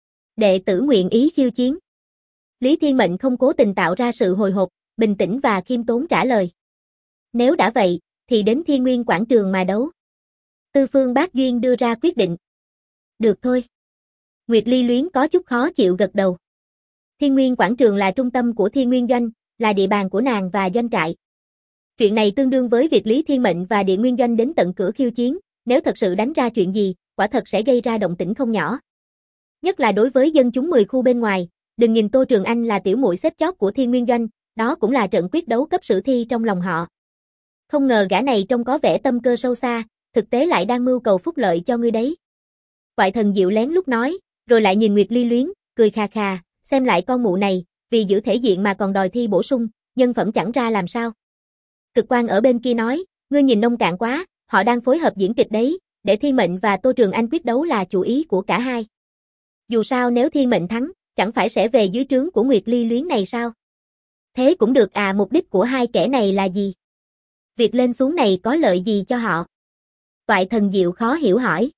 Đệ tử nguyện ý khiêu chiến. Lý Thiên Mệnh không cố tình tạo ra sự hồi hộp, bình tĩnh và khiêm tốn trả lời. Nếu đã vậy, thì đến Thiên Nguyên Quảng Trường mà đấu. Tư Phương Bác Duyên đưa ra quyết định. Được thôi. Nguyệt Ly luyến có chút khó chịu gật đầu. Thiên Nguyên Quảng Trường là trung tâm của Thiên Nguyên Doanh, là địa bàn của nàng và doanh trại. Chuyện này tương đương với việc Lý Thiên Mệnh và Địa Nguyên Doanh đến tận cửa khiêu chiến, nếu thật sự đánh ra chuyện gì, quả thật sẽ gây ra động tĩnh không nhỏ. Nhất là đối với dân chúng 10 khu bên ngoài, đừng nhìn Tô Trường Anh là tiểu muội xếp chót của Thiên Nguyên Doanh, đó cũng là trận quyết đấu cấp sử thi trong lòng họ. Không ngờ gã này trông có vẻ tâm cơ sâu xa, thực tế lại đang mưu cầu phúc lợi cho ngươi đấy. Quại Thần Diệu lén lúc nói, rồi lại nhìn Nguyệt Ly luyến, cười khà khà, xem lại con mụ này, vì giữ thể diện mà còn đòi thi bổ sung, nhân phẩm chẳng ra làm sao. Cực Quan ở bên kia nói, ngươi nhìn nông cạn quá, họ đang phối hợp diễn kịch đấy, để Thiên Mệnh và Tô Trường Anh quyết đấu là chủ ý của cả hai. Dù sao nếu Thiên Mệnh thắng, chẳng phải sẽ về dưới trướng của Nguyệt Ly luyến này sao? Thế cũng được à, mục đích của hai kẻ này là gì? Việc lên xuống này có lợi gì cho họ? Quại Thần Diệu khó hiểu hỏi.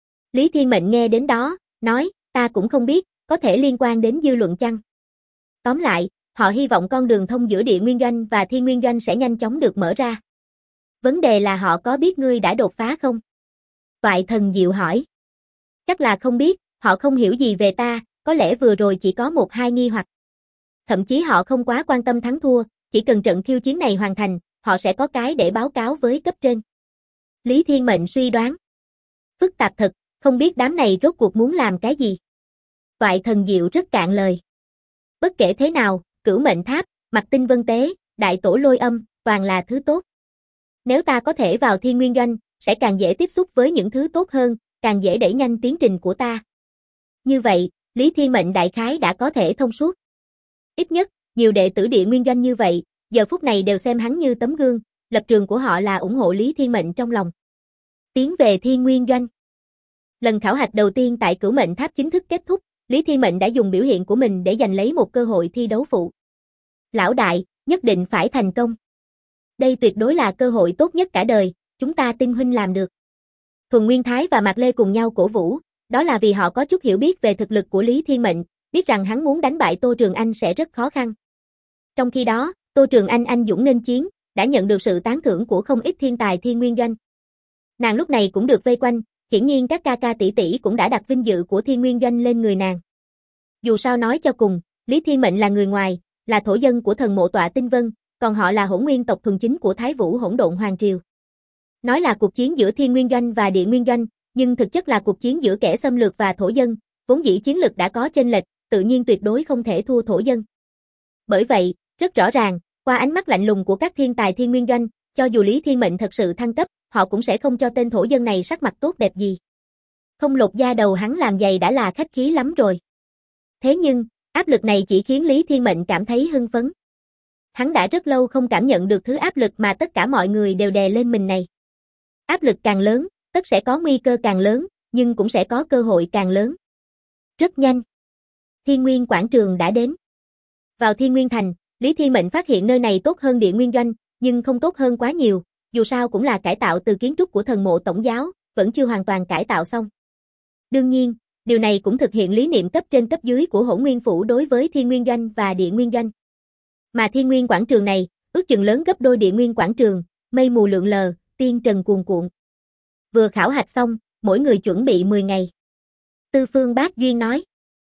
Lý Thiên Mệnh nghe đến đó, nói, ta cũng không biết, có thể liên quan đến dư luận chăng? Tóm lại, họ hy vọng con đường thông giữa Địa Nguyên Doanh và Thiên Nguyên Doanh sẽ nhanh chóng được mở ra. Vấn đề là họ có biết ngươi đã đột phá không? Quại Thần Diệu hỏi. Chắc là không biết, họ không hiểu gì về ta, có lẽ vừa rồi chỉ có một hai nghi hoặc. Thậm chí họ không quá quan tâm thắng thua, chỉ cần trận khiêu chiến này hoàn thành, họ sẽ có cái để báo cáo với cấp trên. Lý Thiên Mệnh suy đoán. Phức tạp thật, không biết đám này rốt cuộc muốn làm cái gì. Quại Thần Diệu rất cạn lời. Bất kể thế nào, Cửu Mệnh Tháp, Mạch Tinh Vân Tế, Đại Tổ Lôi Âm, toàn là thứ tốt. Nếu ta có thể vào Thiên Nguyên Doanh, sẽ càng dễ tiếp xúc với những thứ tốt hơn, càng dễ đẩy nhanh tiến trình của ta. Như vậy, Lý Thiên Mệnh đại khái đã có thể thông suốt. Ít nhất, nhiều đệ tử Địa Nguyên Doanh như vậy, giờ phút này đều xem hắn như tấm gương, lập trường của họ là ủng hộ Lý Thiên Mệnh trong lòng. Tiến về Thiên Nguyên Doanh. Lần khảo hạch đầu tiên tại Cửu Mệnh Tháp chính thức kết thúc, Lý Thiên Mệnh đã dùng biểu hiện của mình để giành lấy một cơ hội thi đấu phụ. Lão đại, nhất định phải thành công. Đây tuyệt đối là cơ hội tốt nhất cả đời, chúng ta tin huynh làm được. Thuần Nguyên Thái và Mạc Lê cùng nhau cổ vũ, đó là vì họ có chút hiểu biết về thực lực của Lý Thiên Mệnh, biết rằng hắn muốn đánh bại Tô Trường Anh sẽ rất khó khăn. Trong khi đó, Tô Trường Anh anh dũng nghênh chiến, đã nhận được sự tán thưởng của không ít thiên tài Thiên Nguyên Doanh. Nàng lúc này cũng được vây quanh, hiển nhiên các ca ca tỷ tỷ cũng đã đặt vinh dự của Thiên Nguyên Doanh lên người nàng. Dù sao nói cho cùng, Lý Thiên Mệnh là người ngoài, là thổ dân của thần mộ tọa Tinh Vân, còn họ là hỗn nguyên tộc thuần chính của Thái Vũ Hỗn Độn Hoàng Triều. Nói là cuộc chiến giữa Thiên Nguyên Doanh và Địa Nguyên Doanh, nhưng thực chất là cuộc chiến giữa kẻ xâm lược và thổ dân, vốn dĩ chiến lực đã có chênh lệch, tự nhiên tuyệt đối không thể thua thổ dân. Bởi vậy, rất rõ ràng, qua ánh mắt lạnh lùng của các thiên tài Thiên Nguyên Doanh, cho dù Lý Thiên Mệnh thật sự thăng cấp, họ cũng sẽ không cho tên thổ dân này sắc mặt tốt đẹp gì. Không lột da đầu hắn làm giày đã là khách khí lắm rồi. Thế nhưng, áp lực này chỉ khiến Lý Thiên Mệnh cảm thấy hưng phấn. Hắn đã rất lâu không cảm nhận được thứ áp lực mà tất cả mọi người đều đè lên mình này. Áp lực càng lớn, tất sẽ có nguy cơ càng lớn, nhưng cũng sẽ có cơ hội càng lớn. Rất nhanh. Thiên Nguyên Quảng Trường đã đến. Vào Thiên Nguyên Thành, Lý Thiên Mệnh phát hiện nơi này tốt hơn Địa Nguyên Doanh, nhưng không tốt hơn quá nhiều, dù sao cũng là cải tạo từ kiến trúc của thần mộ tổng giáo, vẫn chưa hoàn toàn cải tạo xong. Đương nhiên, điều này cũng thực hiện lý niệm cấp trên cấp dưới của Hỗn Nguyên Phủ đối với Thiên Nguyên Doanh và Địa Nguyên Doanh. Mà Thiên Nguyên quảng trường này, ước chừng lớn gấp đôi Địa Nguyên quảng trường, mây mù lượn lờ, tiên trần cuồn cuộn. Vừa khảo hạch xong, mỗi người chuẩn bị 10 ngày. Tư Phương Bác Duyên nói.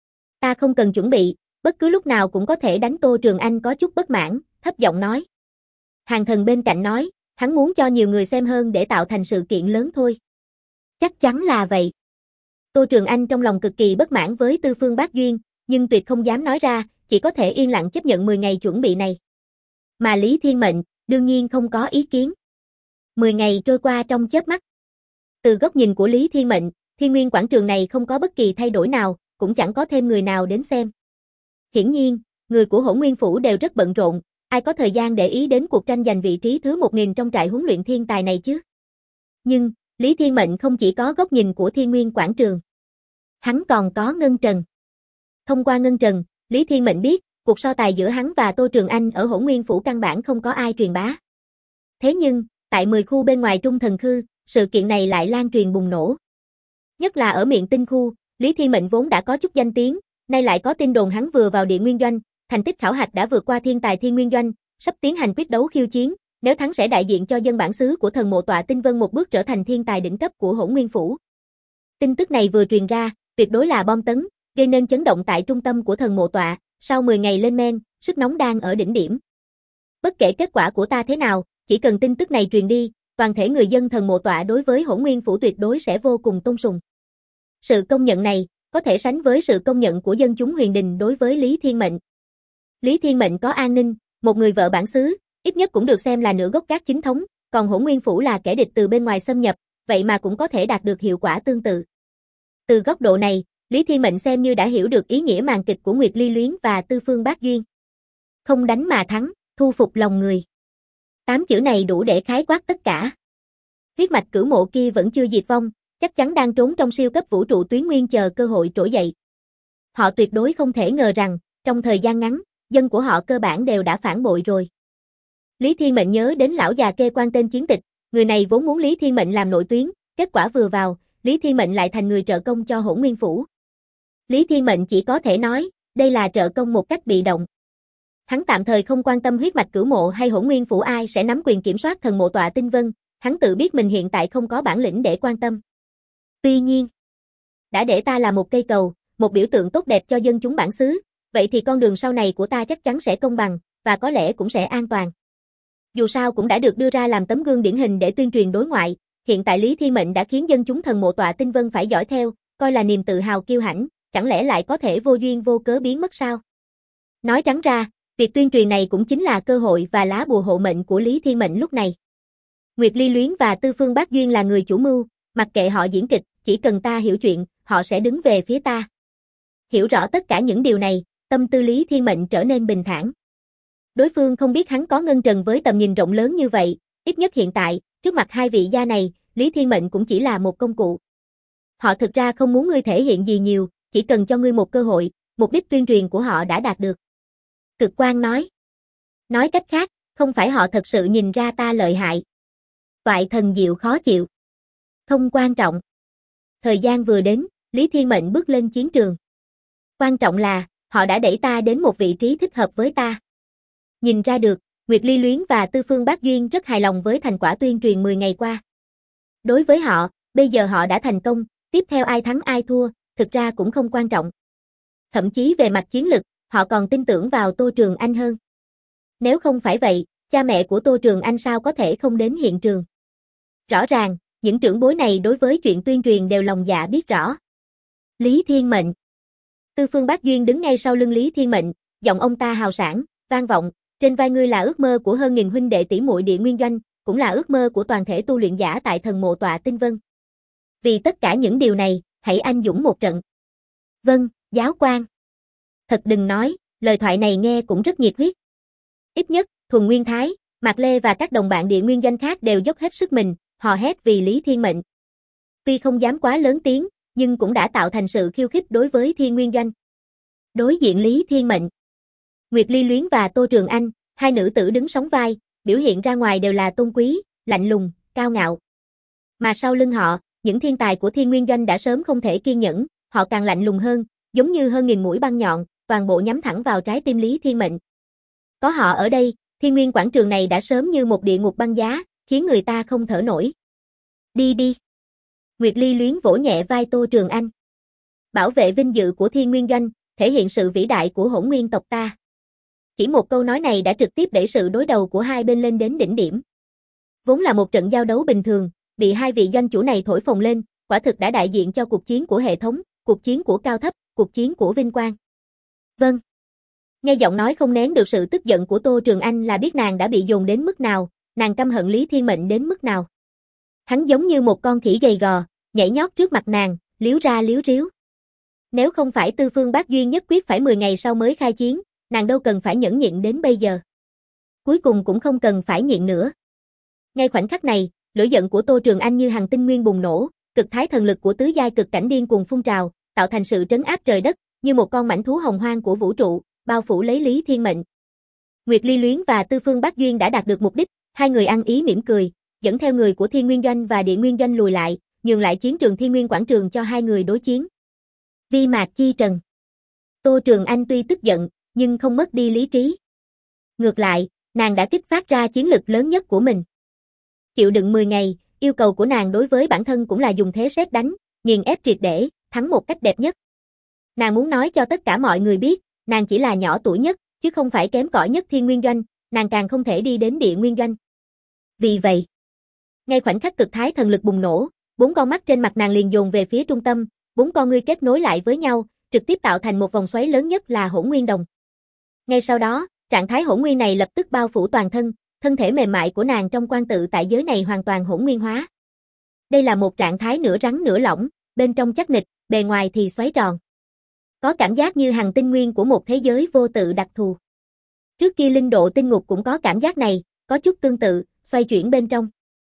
Ta không cần chuẩn bị, bất cứ lúc nào cũng có thể đánh. Tô Trường Anh có chút bất mãn, thấp giọng nói. Hàng Thần bên cạnh nói, hắn muốn cho nhiều người xem hơn để tạo thành sự kiện lớn thôi. Chắc chắn là vậy. Tô Trường Anh trong lòng cực kỳ bất mãn với Tư Phương Bác Duyên, nhưng tuyệt không dám nói ra, chỉ có thể yên lặng chấp nhận 10 ngày chuẩn bị này. Mà Lý Thiên Mệnh, đương nhiên không có ý kiến. 10 ngày trôi qua trong chớp mắt. Từ góc nhìn của Lý Thiên Mệnh, Thiên Nguyên quảng trường này không có bất kỳ thay đổi nào, cũng chẳng có thêm người nào đến xem. Hiển nhiên, người của Hỗn Nguyên Phủ đều rất bận rộn, ai có thời gian để ý đến cuộc tranh giành vị trí thứ 1000 trong trại huấn luyện thiên tài này chứ. Nhưng, Lý Thiên Mệnh không chỉ có góc nhìn của Thiên Nguyên quảng trường. Hắn còn có Ngân Trần. Thông qua Ngân Trần, Lý Thiên Mệnh biết, cuộc so tài giữa hắn và Tô Trường Anh ở Hỗn Nguyên Phủ căn bản không có ai truyền bá. Thế nhưng, tại 10 khu bên ngoài Trung Thần Khư, sự kiện này lại lan truyền bùng nổ. Nhất là ở Miện Tinh khu, Lý Thiên Mệnh vốn đã có chút danh tiếng, nay lại có tin đồn hắn vừa vào Địa Nguyên Doanh, thành tích khảo hạch đã vượt qua thiên tài Thiên Nguyên Doanh, sắp tiến hành quyết đấu khiêu chiến, nếu thắng sẽ đại diện cho dân bản xứ của thần mộ tọa Tinh Vân một bước trở thành thiên tài đỉnh cấp của Hỗn Nguyên Phủ. Tin tức này vừa truyền ra, tuyệt đối là bom tấn, gây nên chấn động tại trung tâm của thần mộ tọa, sau 10 ngày lên men, sức nóng đang ở đỉnh điểm. Bất kể kết quả của ta thế nào, chỉ cần tin tức này truyền đi, toàn thể người dân thần mộ tọa đối với Hỗn Nguyên Phủ tuyệt đối sẽ vô cùng tôn sùng. Sự công nhận này, có thể sánh với sự công nhận của dân chúng Huyền Đình đối với Lý Thiên Mệnh. Lý Thiên Mệnh có an ninh, một người vợ bản xứ, ít nhất cũng được xem là nửa gốc gác chính thống, còn Hỗn Nguyên Phủ là kẻ địch từ bên ngoài xâm nhập, vậy mà cũng có thể đạt được hiệu quả tương tự. Từ góc độ này, Lý Thiên Mệnh xem như đã hiểu được ý nghĩa màn kịch của Nguyệt Ly Luyến và Tư Phương Bác Duyên. Không đánh mà thắng, thu phục lòng người. 8 chữ này đủ để khái quát tất cả. Huyết mạch cửu mộ kia vẫn chưa diệt vong, chắc chắn đang trốn trong siêu cấp vũ trụ tuyến nguyên chờ cơ hội trỗi dậy. Họ tuyệt đối không thể ngờ rằng, trong thời gian ngắn, dân của họ cơ bản đều đã phản bội rồi. Lý Thiên Mệnh nhớ đến lão già kê quan tên Chiến Tịch, người này vốn muốn Lý Thiên Mệnh làm nội tuyến, kết quả vừa vào, Lý Thiên Mệnh lại thành người trợ công cho Hỗn Nguyên Phủ. Lý Thiên Mệnh chỉ có thể nói, đây là trợ công một cách bị động. Hắn tạm thời không quan tâm huyết mạch cửu mộ hay Hỗn Nguyên Phủ ai sẽ nắm quyền kiểm soát thần mộ tọa Tinh Vân, hắn tự biết mình hiện tại không có bản lĩnh để quan tâm. Tuy nhiên, đã để ta là một cây cầu, một biểu tượng tốt đẹp cho dân chúng bản xứ, vậy thì con đường sau này của ta chắc chắn sẽ công bằng, và có lẽ cũng sẽ an toàn. Dù sao cũng đã được đưa ra làm tấm gương điển hình để tuyên truyền đối ngoại, hiện tại Lý Thiên Mệnh đã khiến dân chúng thần mộ tọa Tinh Vân phải dõi theo, coi là niềm tự hào kiêu hãnh, chẳng lẽ lại có thể vô duyên vô cớ biến mất sao? Nói trắng ra, việc tuyên truyền này cũng chính là cơ hội và lá bùa hộ mệnh của Lý Thiên Mệnh lúc này. Nguyệt Ly Luyến và Tư Phương Bác Duyên là người chủ mưu, mặc kệ họ diễn kịch, chỉ cần ta hiểu chuyện, họ sẽ đứng về phía ta. Hiểu rõ tất cả những điều này, tâm tư Lý Thiên Mệnh trở nên bình thản. Đối phương không biết hắn có Ngân Trần với tầm nhìn rộng lớn như vậy, ít nhất hiện tại, trước mặt hai vị gia này, Lý Thiên Mệnh cũng chỉ là một công cụ. Họ thực ra không muốn ngươi thể hiện gì nhiều, chỉ cần cho ngươi một cơ hội, mục đích tuyên truyền của họ đã đạt được. Cực Quang nói. Nói cách khác, không phải họ thật sự nhìn ra ta lợi hại. Toại thần diệu khó chịu. Không quan trọng. Thời gian vừa đến, Lý Thiên Mệnh bước lên chiến trường. Quan trọng là, họ đã đẩy ta đến một vị trí thích hợp với ta. Nhìn ra được, Nguyệt Ly Luyến và Tư Phương Bác Duyên rất hài lòng với thành quả tuyên truyền 10 ngày qua. Đối với họ, bây giờ họ đã thành công, tiếp theo ai thắng ai thua, thực ra cũng không quan trọng. Thậm chí về mặt chiến lực, họ còn tin tưởng vào Tô Trường Anh hơn. Nếu không phải vậy, cha mẹ của Tô Trường Anh sao có thể không đến hiện trường. Rõ ràng, những trưởng bối này đối với chuyện tuyên truyền đều lòng dạ biết rõ. Lý Thiên Mệnh. Tư Phương Bác Duyên đứng ngay sau lưng Lý Thiên Mệnh, giọng ông ta hào sảng, vang vọng, trên vai ngươi là ước mơ của hơn nghìn huynh đệ tỷ muội Địa Nguyên Doanh, cũng là ước mơ của toàn thể tu luyện giả tại thần mộ tọa Tinh Vân. Vì tất cả những điều này, hãy anh dũng một trận. Vâng, giáo quan. Thật đừng nói, lời thoại này nghe cũng rất nhiệt huyết. Ít nhất, Thuần Nguyên Thái, Mạc Lê và các đồng bạn Địa Nguyên Doanh khác đều dốc hết sức mình, hò hét vì Lý Thiên Mệnh. Tuy không dám quá lớn tiếng, nhưng cũng đã tạo thành sự khiêu khích đối với Thiên Nguyên Doanh. Đối diện Lý Thiên Mệnh, Nguyệt Ly Luyến và Tô Trường Anh, hai nữ tử đứng sóng vai, biểu hiện ra ngoài đều là tôn quý, lạnh lùng, cao ngạo. Mà sau lưng họ, những thiên tài của Thiên Nguyên Doanh đã sớm không thể kiên nhẫn, họ càng lạnh lùng hơn, giống như hơn nghìn mũi băng nhọn, toàn bộ nhắm thẳng vào trái tim Lý Thiên Mệnh. Có họ ở đây, Thiên Nguyên quảng trường này đã sớm như một địa ngục băng giá, khiến người ta không thở nổi. Đi đi. Nguyệt Ly luyến vỗ nhẹ vai Tô Trường Anh. Bảo vệ vinh dự của Thiên Nguyên Doanh, thể hiện sự vĩ đại của Hỗn Nguyên tộc ta. Chỉ một câu nói này đã trực tiếp đẩy sự đối đầu của hai bên lên đến đỉnh điểm. Vốn là một trận giao đấu bình thường, bị hai vị doanh chủ này thổi phồng lên, quả thực đã đại diện cho cuộc chiến của hệ thống, cuộc chiến của cao thấp, cuộc chiến của vinh quang. Vâng. Nghe giọng nói không nén được sự tức giận của Tô Trường Anh là biết nàng đã bị dồn đến mức nào, nàng căm hận Lý Thiên Mệnh đến mức nào. Hắn giống như một con khỉ gầy gò, nhảy nhót trước mặt nàng, liếu ra liếu riếu. Nếu không phải Tư Phương Bác Duyên nhất quyết phải 10 ngày sau mới khai chiến, nàng đâu cần phải nhẫn nhịn đến bây giờ. Cuối cùng cũng không cần phải nhịn nữa. Ngay khoảnh khắc này, lửa giận của Tô Trường Anh như hằng tinh nguyên bùng nổ, cực thái thần lực của tứ giai cực cảnh điên cuồng phun trào, tạo thành sự trấn áp trời đất, như một con mãnh thú hồng hoang của vũ trụ, bao phủ lấy Lý Thiên Mệnh. Nguyệt Ly Luyến và Tư Phương Bác Duyên đã đạt được mục đích, hai người ăn ý mỉm cười, dẫn theo người của Thiên Nguyên Doanh và Địa Nguyên Doanh lùi lại, nhường lại chiến trường Thiên Nguyên quảng trường cho hai người đối chiến. Vi mạc chi trần. Tô Trường Anh tuy tức giận, nhưng không mất đi lý trí. Ngược lại, nàng đã kích phát ra chiến lực lớn nhất của mình. Chịu đựng 10 ngày, yêu cầu của nàng đối với bản thân cũng là dùng thế sét đánh, nghiền ép triệt để, thắng một cách đẹp nhất. Nàng muốn nói cho tất cả mọi người biết, nàng chỉ là nhỏ tuổi nhất, chứ không phải kém cỏi nhất Thiên Nguyên Doanh, nàng càng không thể đi đến Địa Nguyên Doanh. Vì vậy, ngay khoảnh khắc cực thái thần lực bùng nổ, 4 con mắt trên mặt nàng liền dồn về phía trung tâm, 4 con ngươi kết nối lại với nhau, trực tiếp tạo thành một vòng xoáy lớn nhất là Hỗn Nguyên Đồng. Ngay sau đó, trạng thái hỗn nguyên này lập tức bao phủ toàn thân, thân thể mềm mại của nàng trong quan tự tại giới này hoàn toàn hỗn nguyên hóa. Đây là một trạng thái nửa rắn nửa lỏng, bên trong chắc nịch, bề ngoài thì xoáy tròn. Có cảm giác như hằng tinh nguyên của một thế giới vô tự đặc thù. Trước kia linh độ tinh ngục cũng có cảm giác này, có chút tương tự, xoay chuyển bên trong.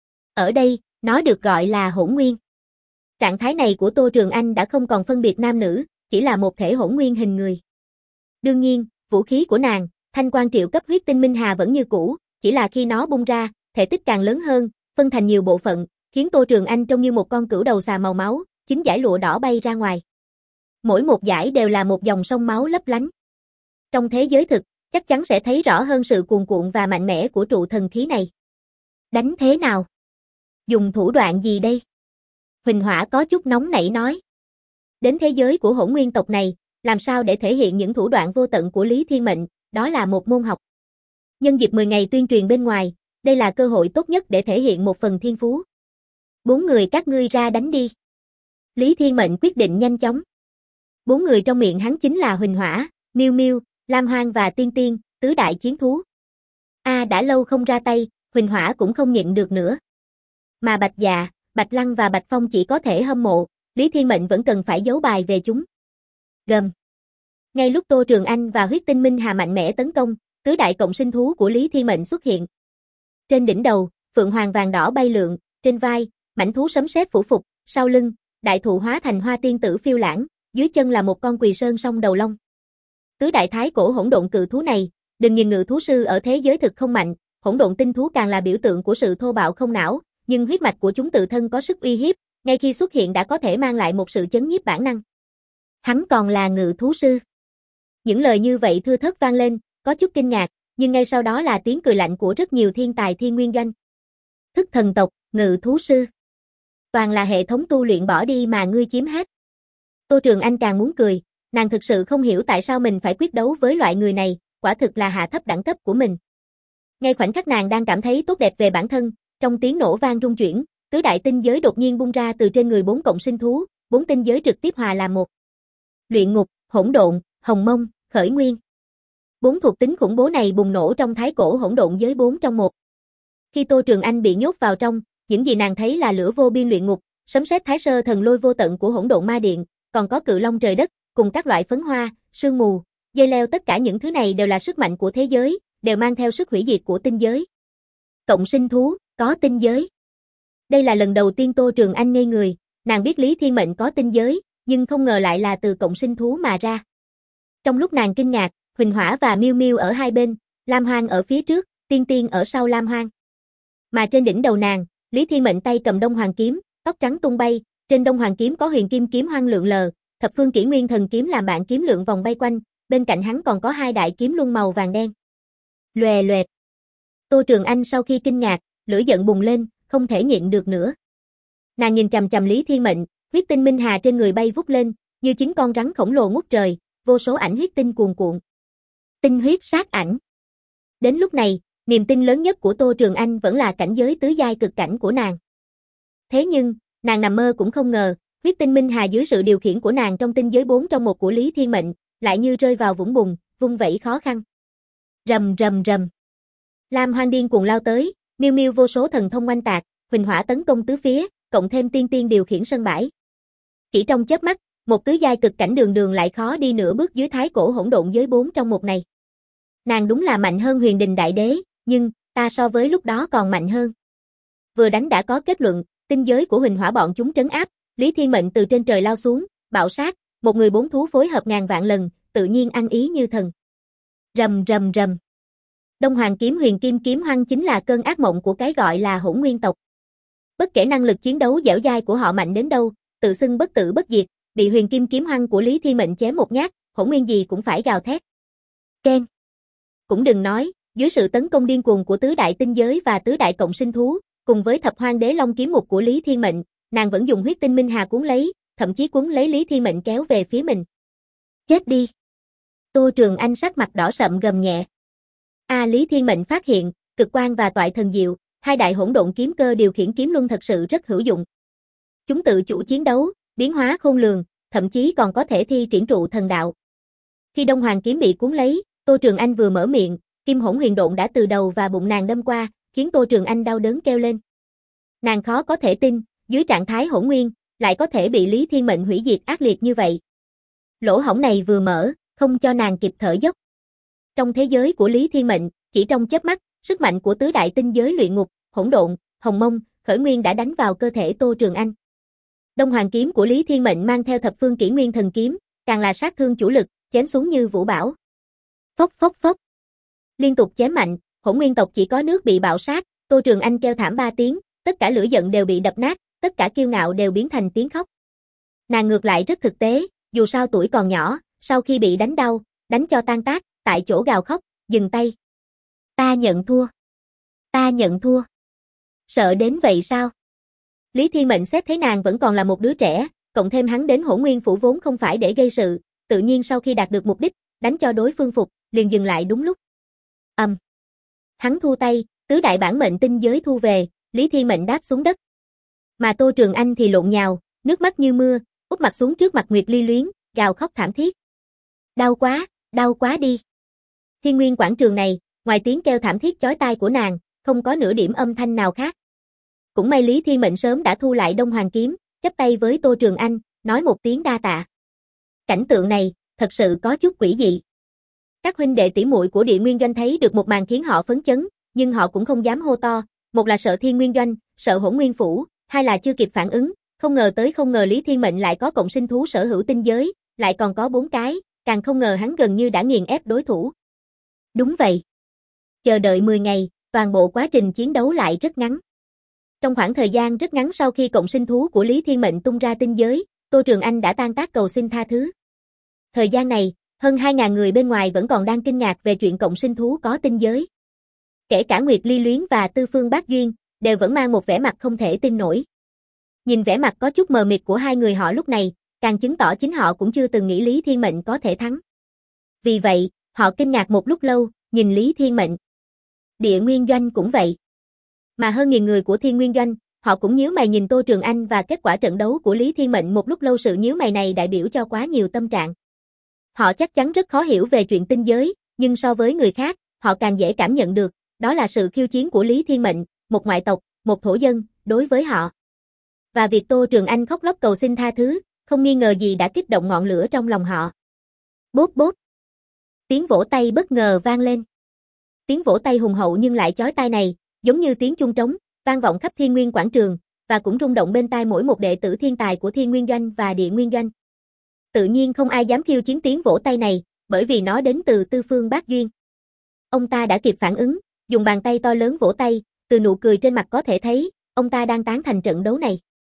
Ở đây, nó được gọi là hỗn nguyên. Trạng thái này của Tô Trường Anh đã không còn phân biệt nam nữ, chỉ là một thể hỗn nguyên hình người. Đương nhiên, vũ khí của nàng, thanh quan triệu cấp huyết tinh minh hà vẫn như cũ, chỉ là khi nó bung ra, thể tích càng lớn hơn, phân thành nhiều bộ phận, khiến Tô Trường Anh trông như một con cửu đầu xà màu máu, 9 dải lụa đỏ bay ra ngoài. Mỗi một dải đều là một dòng sông máu lấp lánh. Trong thế giới thực, chắc chắn sẽ thấy rõ hơn sự cuồn cuộn và mạnh mẽ của trụ thần khí này. Đánh thế nào? Dùng thủ đoạn gì đây? Huỳnh Hỏa có chút nóng nảy nói. Đến thế giới của hỗn nguyên tộc này, làm sao để thể hiện những thủ đoạn vô tận của Lý Thiên Mệnh, đó là một môn học. Nhân dịp 10 ngày tuyên truyền bên ngoài, đây là cơ hội tốt nhất để thể hiện một phần thiên phú. 4 người các ngươi ra đánh đi. Lý Thiên Mệnh quyết định nhanh chóng. 4 người trong miệng hắn chính là Huỳnh Hỏa, Miêu Miêu, Lam Hoang và Tiên Tiên, tứ đại chiến thú. Đã lâu không ra tay, Huỳnh Hỏa cũng không nhịn được nữa. Mà Bạch Dạ, Bạch Lăng và Bạch Phong chỉ có thể hâm mộ, Lý Thiên Mệnh vẫn cần phải giấu bài về chúng. Gầm. Ngay lúc Tô Trường Anh và huyết tinh minh hà mạnh mẽ tấn công, tứ đại cộng sinh thú của Lý Thiên Mệnh xuất hiện. Trên đỉnh đầu, phượng hoàng vàng đỏ bay lượn, trên vai, mãnh thú sấm sét phủ phục, sau lưng, đại thụ hóa thành hoa tiên tử phiêu lãng, dưới chân là một con quỳ sơn song đầu long. Tứ đại thái cổ hỗn độn cự thú này, đừng nhìn ngự thú sư ở thế giới thực không mạnh, hỗn độn tinh thú càng là biểu tượng của sự thô bạo không não, nhưng huyết mạch của chúng tự thân có sức uy hiếp, ngay khi xuất hiện đã có thể mang lại một sự chấn nhiếp bản năng. Hắn còn là ngự thú sư. Những lời như vậy thưa thớt vang lên, có chút kinh ngạc, nhưng ngay sau đó là tiếng cười lạnh của rất nhiều thiên tài Thiên Nguyên Doanh. Thức thần tộc, ngự thú sư. Toàn là hệ thống tu luyện bỏ đi mà ngươi chiếm hết. Tô Trường Anh càng muốn cười, nàng thực sự không hiểu tại sao mình phải quyết đấu với loại người này, quả thực là hạ thấp đẳng cấp của mình. Ngay khoảnh khắc nàng đang cảm thấy tốt đẹp về bản thân, trong tiếng nổ vang rung chuyển, tứ đại tinh giới đột nhiên bung ra từ trên người 4 cộng sinh thú, 4 tinh giới trực tiếp hòa làm một. Luyện ngục, hỗn độn, hồng mông, khởi nguyên. 4 thuộc tính khủng bố này bùng nổ trong thái cổ hỗn độn giới 4 trong 1. Khi Tô Trường Anh bị nhốt vào trong, những gì nàng thấy là lửa vô biên luyện ngục, sấm sét thái sơ thần lôi vô tận của hỗn độn ma điện, còn có cự long trời đất, cùng các loại phấn hoa, sương mù, dây leo, tất cả những thứ này đều là sức mạnh của thế giới, đều mang theo sức hủy diệt của tinh giới. Cộng sinh thú, có tinh giới. Đây là lần đầu tiên Tô Trường Anh ngây người, nàng biết Lý Thiên Mệnh có tinh giới, nhưng không ngờ lại là từ cộng sinh thú mà ra. Trong lúc nàng kinh ngạc, Huỳnh Hỏa và Miêu Miêu ở hai bên, Lam Hoang ở phía trước, Tiên Tiên ở sau Lam Hoang. Mà trên đỉnh đầu nàng, Lý Thiên Mệnh tay cầm Đông Hoàng kiếm, tóc trắng tung bay, trên Đông Hoàng kiếm có huyền kim kiếm hoang lượn lờ, thập phương kỷ nguyên thần kiếm làm bạn kiếm lượn vòng bay quanh, bên cạnh hắn còn có hai đại kiếm luân màu vàng đen. Loè loẹt. Tô Trường Anh sau khi kinh ngạc, lửa giận bùng lên, không thể nhịn được nữa. Nàng nhìn chằm chằm Lý Thiên Mệnh, huyết tinh minh hà trên người bay vút lên, như chính con rắn khổng lồ ngút trời, vô số ảnh huyết tinh cuồn cuộn. Tinh huyết sát ảnh. Đến lúc này, niềm tin lớn nhất của Tô Trường Anh vẫn là cảnh giới tứ giai cực cảnh của nàng. Thế nhưng, nàng nằm mơ cũng không ngờ, huyết tinh minh hà dưới sự điều khiển của nàng trong tinh giới 4 trong 1 của Lý Thiên Mệnh, lại như rơi vào vũng bùn, vung vẩy khó khăn. Rầm rầm rầm. Lam Hoang điên cuồng lao tới, miêu miêu vô số thần thông oanh tạc, huỳnh hỏa tấn công tứ phía, cộng thêm tiên tiên điều khiển sân bãi. Chỉ trong chớp mắt, một tứ giai cực cảnh đường đường lại khó đi nửa bước dưới thái cổ hỗn độn giới 4 trong 1 này. Nàng đúng là mạnh hơn Huyền Đình Đại Đế, nhưng ta so với lúc đó còn mạnh hơn. Vừa đánh đã có kết luận, tinh giới của huỳnh hỏa bọn chúng trấn áp, Lý Thiên Mệnh từ trên trời lao xuống, bạo sát, một người 4 thú phối hợp ngàn vạn lần, tự nhiên ăn ý như thần. Rầm rầm rầm. Đông Hoàng kiếm huyền kim kiếm hoang chính là cơn ác mộng của cái gọi là hỗn nguyên tộc. Bất kể năng lực chiến đấu dẻo dai của họ mạnh đến đâu, tự xưng bất tử bất diệt, bị huyền kim kiếm hoang của Lý Thiên Mệnh chém một nhát, hỗn nguyên gì cũng phải gào thét. Ken. Cũng đừng nói, dưới sự tấn công điên cuồng của tứ đại tinh giới và tứ đại cộng sinh thú, cùng với thập hoang đế long kiếm mục của Lý Thiên Mệnh, nàng vẫn dùng huyết tinh minh hà cuốn lấy, thậm chí cuốn lấy Lý Thiên Mệnh kéo về phía mình. Chết đi. Tô Trường Anh sắc mặt đỏ sậm gầm nhẹ. Lý Thiên Mệnh phát hiện, cực quang và toại thần diệu, hai đại hỗn độn kiếm cơ điều khiển kiếm luân thật sự rất hữu dụng. Chúng tự chủ chiến đấu, biến hóa khôn lường, thậm chí còn có thể thi triển trụ thần đạo. Khi Đông Hoàng kiếm bị cuốn lấy, Tô Trường Anh vừa mở miệng, kim hỗn huyền độn đã từ đầu và bụng nàng đâm qua, khiến Tô Trường Anh đau đớn kêu lên. Nàng khó có thể tin, dưới trạng thái hỗn nguyên, lại có thể bị Lý Thiên Mệnh hủy diệt ác liệt như vậy. Lỗ hổng này vừa mở, không cho nàng kịp thở dốc. Trong thế giới của Lý Thiên Mệnh, chỉ trong chớp mắt, sức mạnh của tứ đại tinh giới luyện ngục, hỗn độn, hồng mông, khởi nguyên đã đánh vào cơ thể Tô Trường Anh. Đông Hoàng kiếm của Lý Thiên Mệnh mang theo thập phương kỷ nguyên thần kiếm, càng là sát thương chủ lực, chém xuống như vũ bão. Phốc phốc phốc. Liên tục chém mạnh, hỗn nguyên tộc chỉ có nước bị bạo sát, Tô Trường Anh kêu thảm 3 tiếng, tất cả lửa giận đều bị đập nát, tất cả kiêu ngạo đều biến thành tiếng khóc. Nàng ngược lại rất thực tế, dù sao tuổi còn nhỏ, sau khi bị đánh đau, đánh cho tan tác, tại chỗ gào khóc, dừng tay. Ta nhận thua. Ta nhận thua. Sợ đến vậy sao? Lý Thiên Mệnh xét thấy nàng vẫn còn là một đứa trẻ, cộng thêm hắn đến Hỗn Nguyên phủ vốn không phải để gây sự, tự nhiên sau khi đạt được mục đích, đánh cho đối phương phục, liền dừng lại đúng lúc. Hắn thu tay, tứ đại bản mệnh tinh giới thu về, Lý Thiên Mệnh đáp xuống đất. Mà Tô Trường Anh thì lộn nhào, nước mắt như mưa, úp mặt xuống trước mặt Nguyệt Ly Luyến, gào khóc thảm thiết. Đau quá đi. Thiên Nguyên quảng trường này, ngoài tiếng kêu thảm thiết chói tai của nàng, không có nửa điểm âm thanh nào khác. Cũng may Lý Thiên Mệnh sớm đã thu lại Đông Hoàng kiếm, chắp tay với Tô Trường Anh, nói một tiếng đa tạ. Cảnh tượng này, thật sự có chút quỷ dị. Các huynh đệ tỷ muội của Địa Nguyên Doanh thấy được một màn khiến họ phấn chấn, nhưng họ cũng không dám hô to, một là sợ Thiên Nguyên Doanh, sợ Hỗn Nguyên phủ, hai là chưa kịp phản ứng, không ngờ Lý Thiên Mệnh lại có cộng sinh thú sở hữu tinh giới, lại còn có 4 cái, càng không ngờ hắn gần như đã nghiền ép đối thủ. Đúng vậy. Chờ đợi 10 ngày, toàn bộ quá trình chiến đấu lại rất ngắn. Trong khoảng thời gian rất ngắn sau khi cộng sinh thú của Lý Thiên Mệnh tung ra tinh giới, Tô Trường Anh đã tan tác cầu xin tha thứ. Thời gian này, hơn 2.000 người bên ngoài vẫn còn đang kinh ngạc về chuyện cộng sinh thú có tinh giới. Kể cả Nguyệt Ly Luyến và Tư Phương Bác Duyên, đều vẫn mang một vẻ mặt không thể tin nổi. Nhìn vẻ mặt có chút mờ mịt của hai người họ lúc này, càng chứng tỏ chính họ cũng chưa từng nghĩ Lý Thiên Mệnh có thể thắng. Vì vậy, họ kinh ngạc một lúc lâu, nhìn Lý Thiên Mệnh. Địa Nguyên Doanh cũng vậy. Mà hơn 1.000 người của Thiên Nguyên Doanh, họ cũng nhíu mày nhìn Tô Trường Anh và kết quả trận đấu của Lý Thiên Mệnh một lúc lâu, sự nhíu mày này đại biểu cho quá nhiều tâm trạng. Họ chắc chắn rất khó hiểu về chuyện tinh giới, nhưng so với người khác, họ càng dễ cảm nhận được, đó là sự khiêu chiến của Lý Thiên Mệnh, một ngoại tộc, một thổ dân, đối với họ. Và việc Tô Trường Anh khóc lóc cầu xin tha thứ, không nghi ngờ gì đã kích động ngọn lửa trong lòng họ. Bốp bốp. Tiếng vỗ tay bất ngờ vang lên. Tiếng vỗ tay hùng hậu nhưng lại chói tai này, giống như tiếng chuông trống, vang vọng khắp Thiên Nguyên quảng trường, và cũng rung động bên tai mỗi một đệ tử thiên tài của Thiên Nguyên Doanh và Địa Nguyên Doanh. Tự nhiên không ai dám khiêu chiến tiếng vỗ tay này, bởi vì nó đến từ Tư Phương Bác Duyên. Ông ta đã kịp phản ứng, dùng bàn tay to lớn vỗ tay, từ nụ cười trên mặt có thể thấy, ông ta đang tán thành trận đấu này.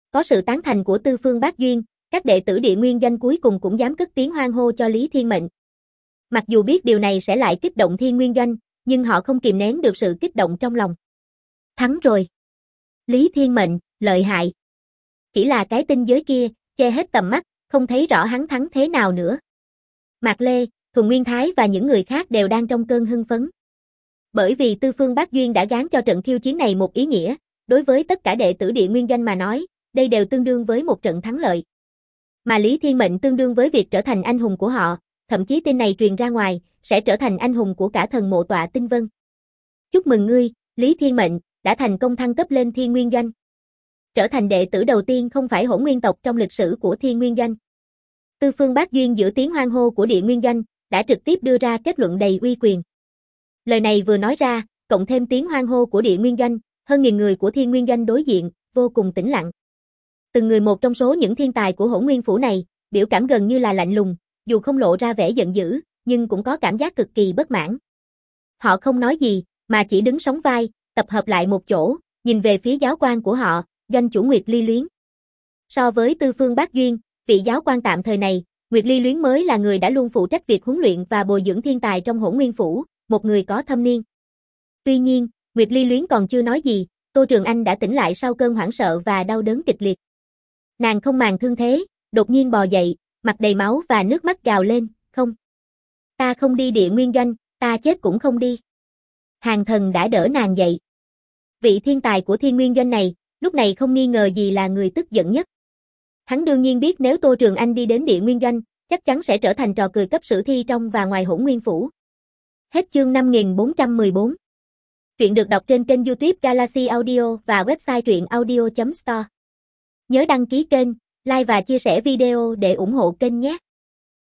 Có sự tán thành của Tư Phương Bác Duyên, các đệ tử Địa Nguyên Doanh cuối cùng cũng dám cất tiếng hoan hô cho Lý Thiên Mệnh. Mặc dù biết điều này sẽ lại kích động Thiên Nguyên Doanh, nhưng họ không kìm nén được sự kích động trong lòng. Thắng rồi. Lý Thiên Mệnh, lợi hại. Chỉ là cái tinh giới kia, che hết tầm mắt, không thấy rõ hắn thắng thế nào nữa. Mạc Lê, Thuần Nguyên Thái và những người khác đều đang trong cơn hưng phấn. Bởi vì Tư Phương Bác Duyên đã gán cho trận khiêu chiến này một ý nghĩa, đối với tất cả đệ tử Địa Nguyên Doanh mà nói, đây đều tương đương với một trận thắng lợi. Mà Lý Thiên Mệnh tương đương với việc trở thành anh hùng của họ, thậm chí tin này truyền ra ngoài, sẽ trở thành anh hùng của cả thần mộ tọa tinh vân. Chúc mừng ngươi, Lý Thiên Mệnh, đã thành công thăng cấp lên Thiên Nguyên Doanh. Trở thành đệ tử đầu tiên không phải hỗn nguyên tộc trong lịch sử của Thiên Nguyên Doanh. Tư Phương Bác Duyên giữa tiếng hoan hô của Địa Nguyên Doanh, đã trực tiếp đưa ra kết luận đầy uy quyền. Lời này vừa nói ra, cộng thêm tiếng hoan hô của Địa Nguyên Doanh, hơn nghìn người của Thiên Nguyên Doanh đối diện, vô cùng tĩnh lặng. Từng người một trong số những thiên tài của Hỗn Nguyên Phủ này, biểu cảm gần như là lạnh lùng, dù không lộ ra vẻ giận dữ, nhưng cũng có cảm giác cực kỳ bất mãn. Họ không nói gì, mà chỉ đứng sóng vai, tập hợp lại một chỗ, nhìn về phía giáo quan của họ, Doanh chủ Nguyệt Ly Luyến. So với Tư Phương Bác Duyên, vị giáo quan tạm thời này, Nguyệt Ly Luyến mới là người đã luôn phụ trách việc huấn luyện và bồi dưỡng thiên tài trong Hỗn Nguyên Phủ, một người có thâm niên. Tuy nhiên, Nguyệt Ly Luyến còn chưa nói gì, Tô Trường Anh đã tỉnh lại sau cơn hoảng sợ và đau đớn kịch liệt. Nàng không màng thương thế, đột nhiên bò dậy, mặt đầy máu và nước mắt gào lên, không. Ta không đi Địa Nguyên Doanh, ta chết cũng không đi. Hàng Thần đã đỡ nàng dậy. Vị thiên tài của Thiên Nguyên Doanh này, lúc này không nghi ngờ gì là người tức giận nhất. Hắn đương nhiên biết nếu Tô Trường Anh đi đến Địa Nguyên Doanh, chắc chắn sẽ trở thành trò cười cấp sử thi trong và ngoài Hỗn Nguyên Phủ. Hết chương 5414. Truyện được đọc trên kênh YouTube Galaxy Audio và website truyệnaudio.store. Nhớ đăng ký kênh, like và chia sẻ video để ủng hộ kênh nhé.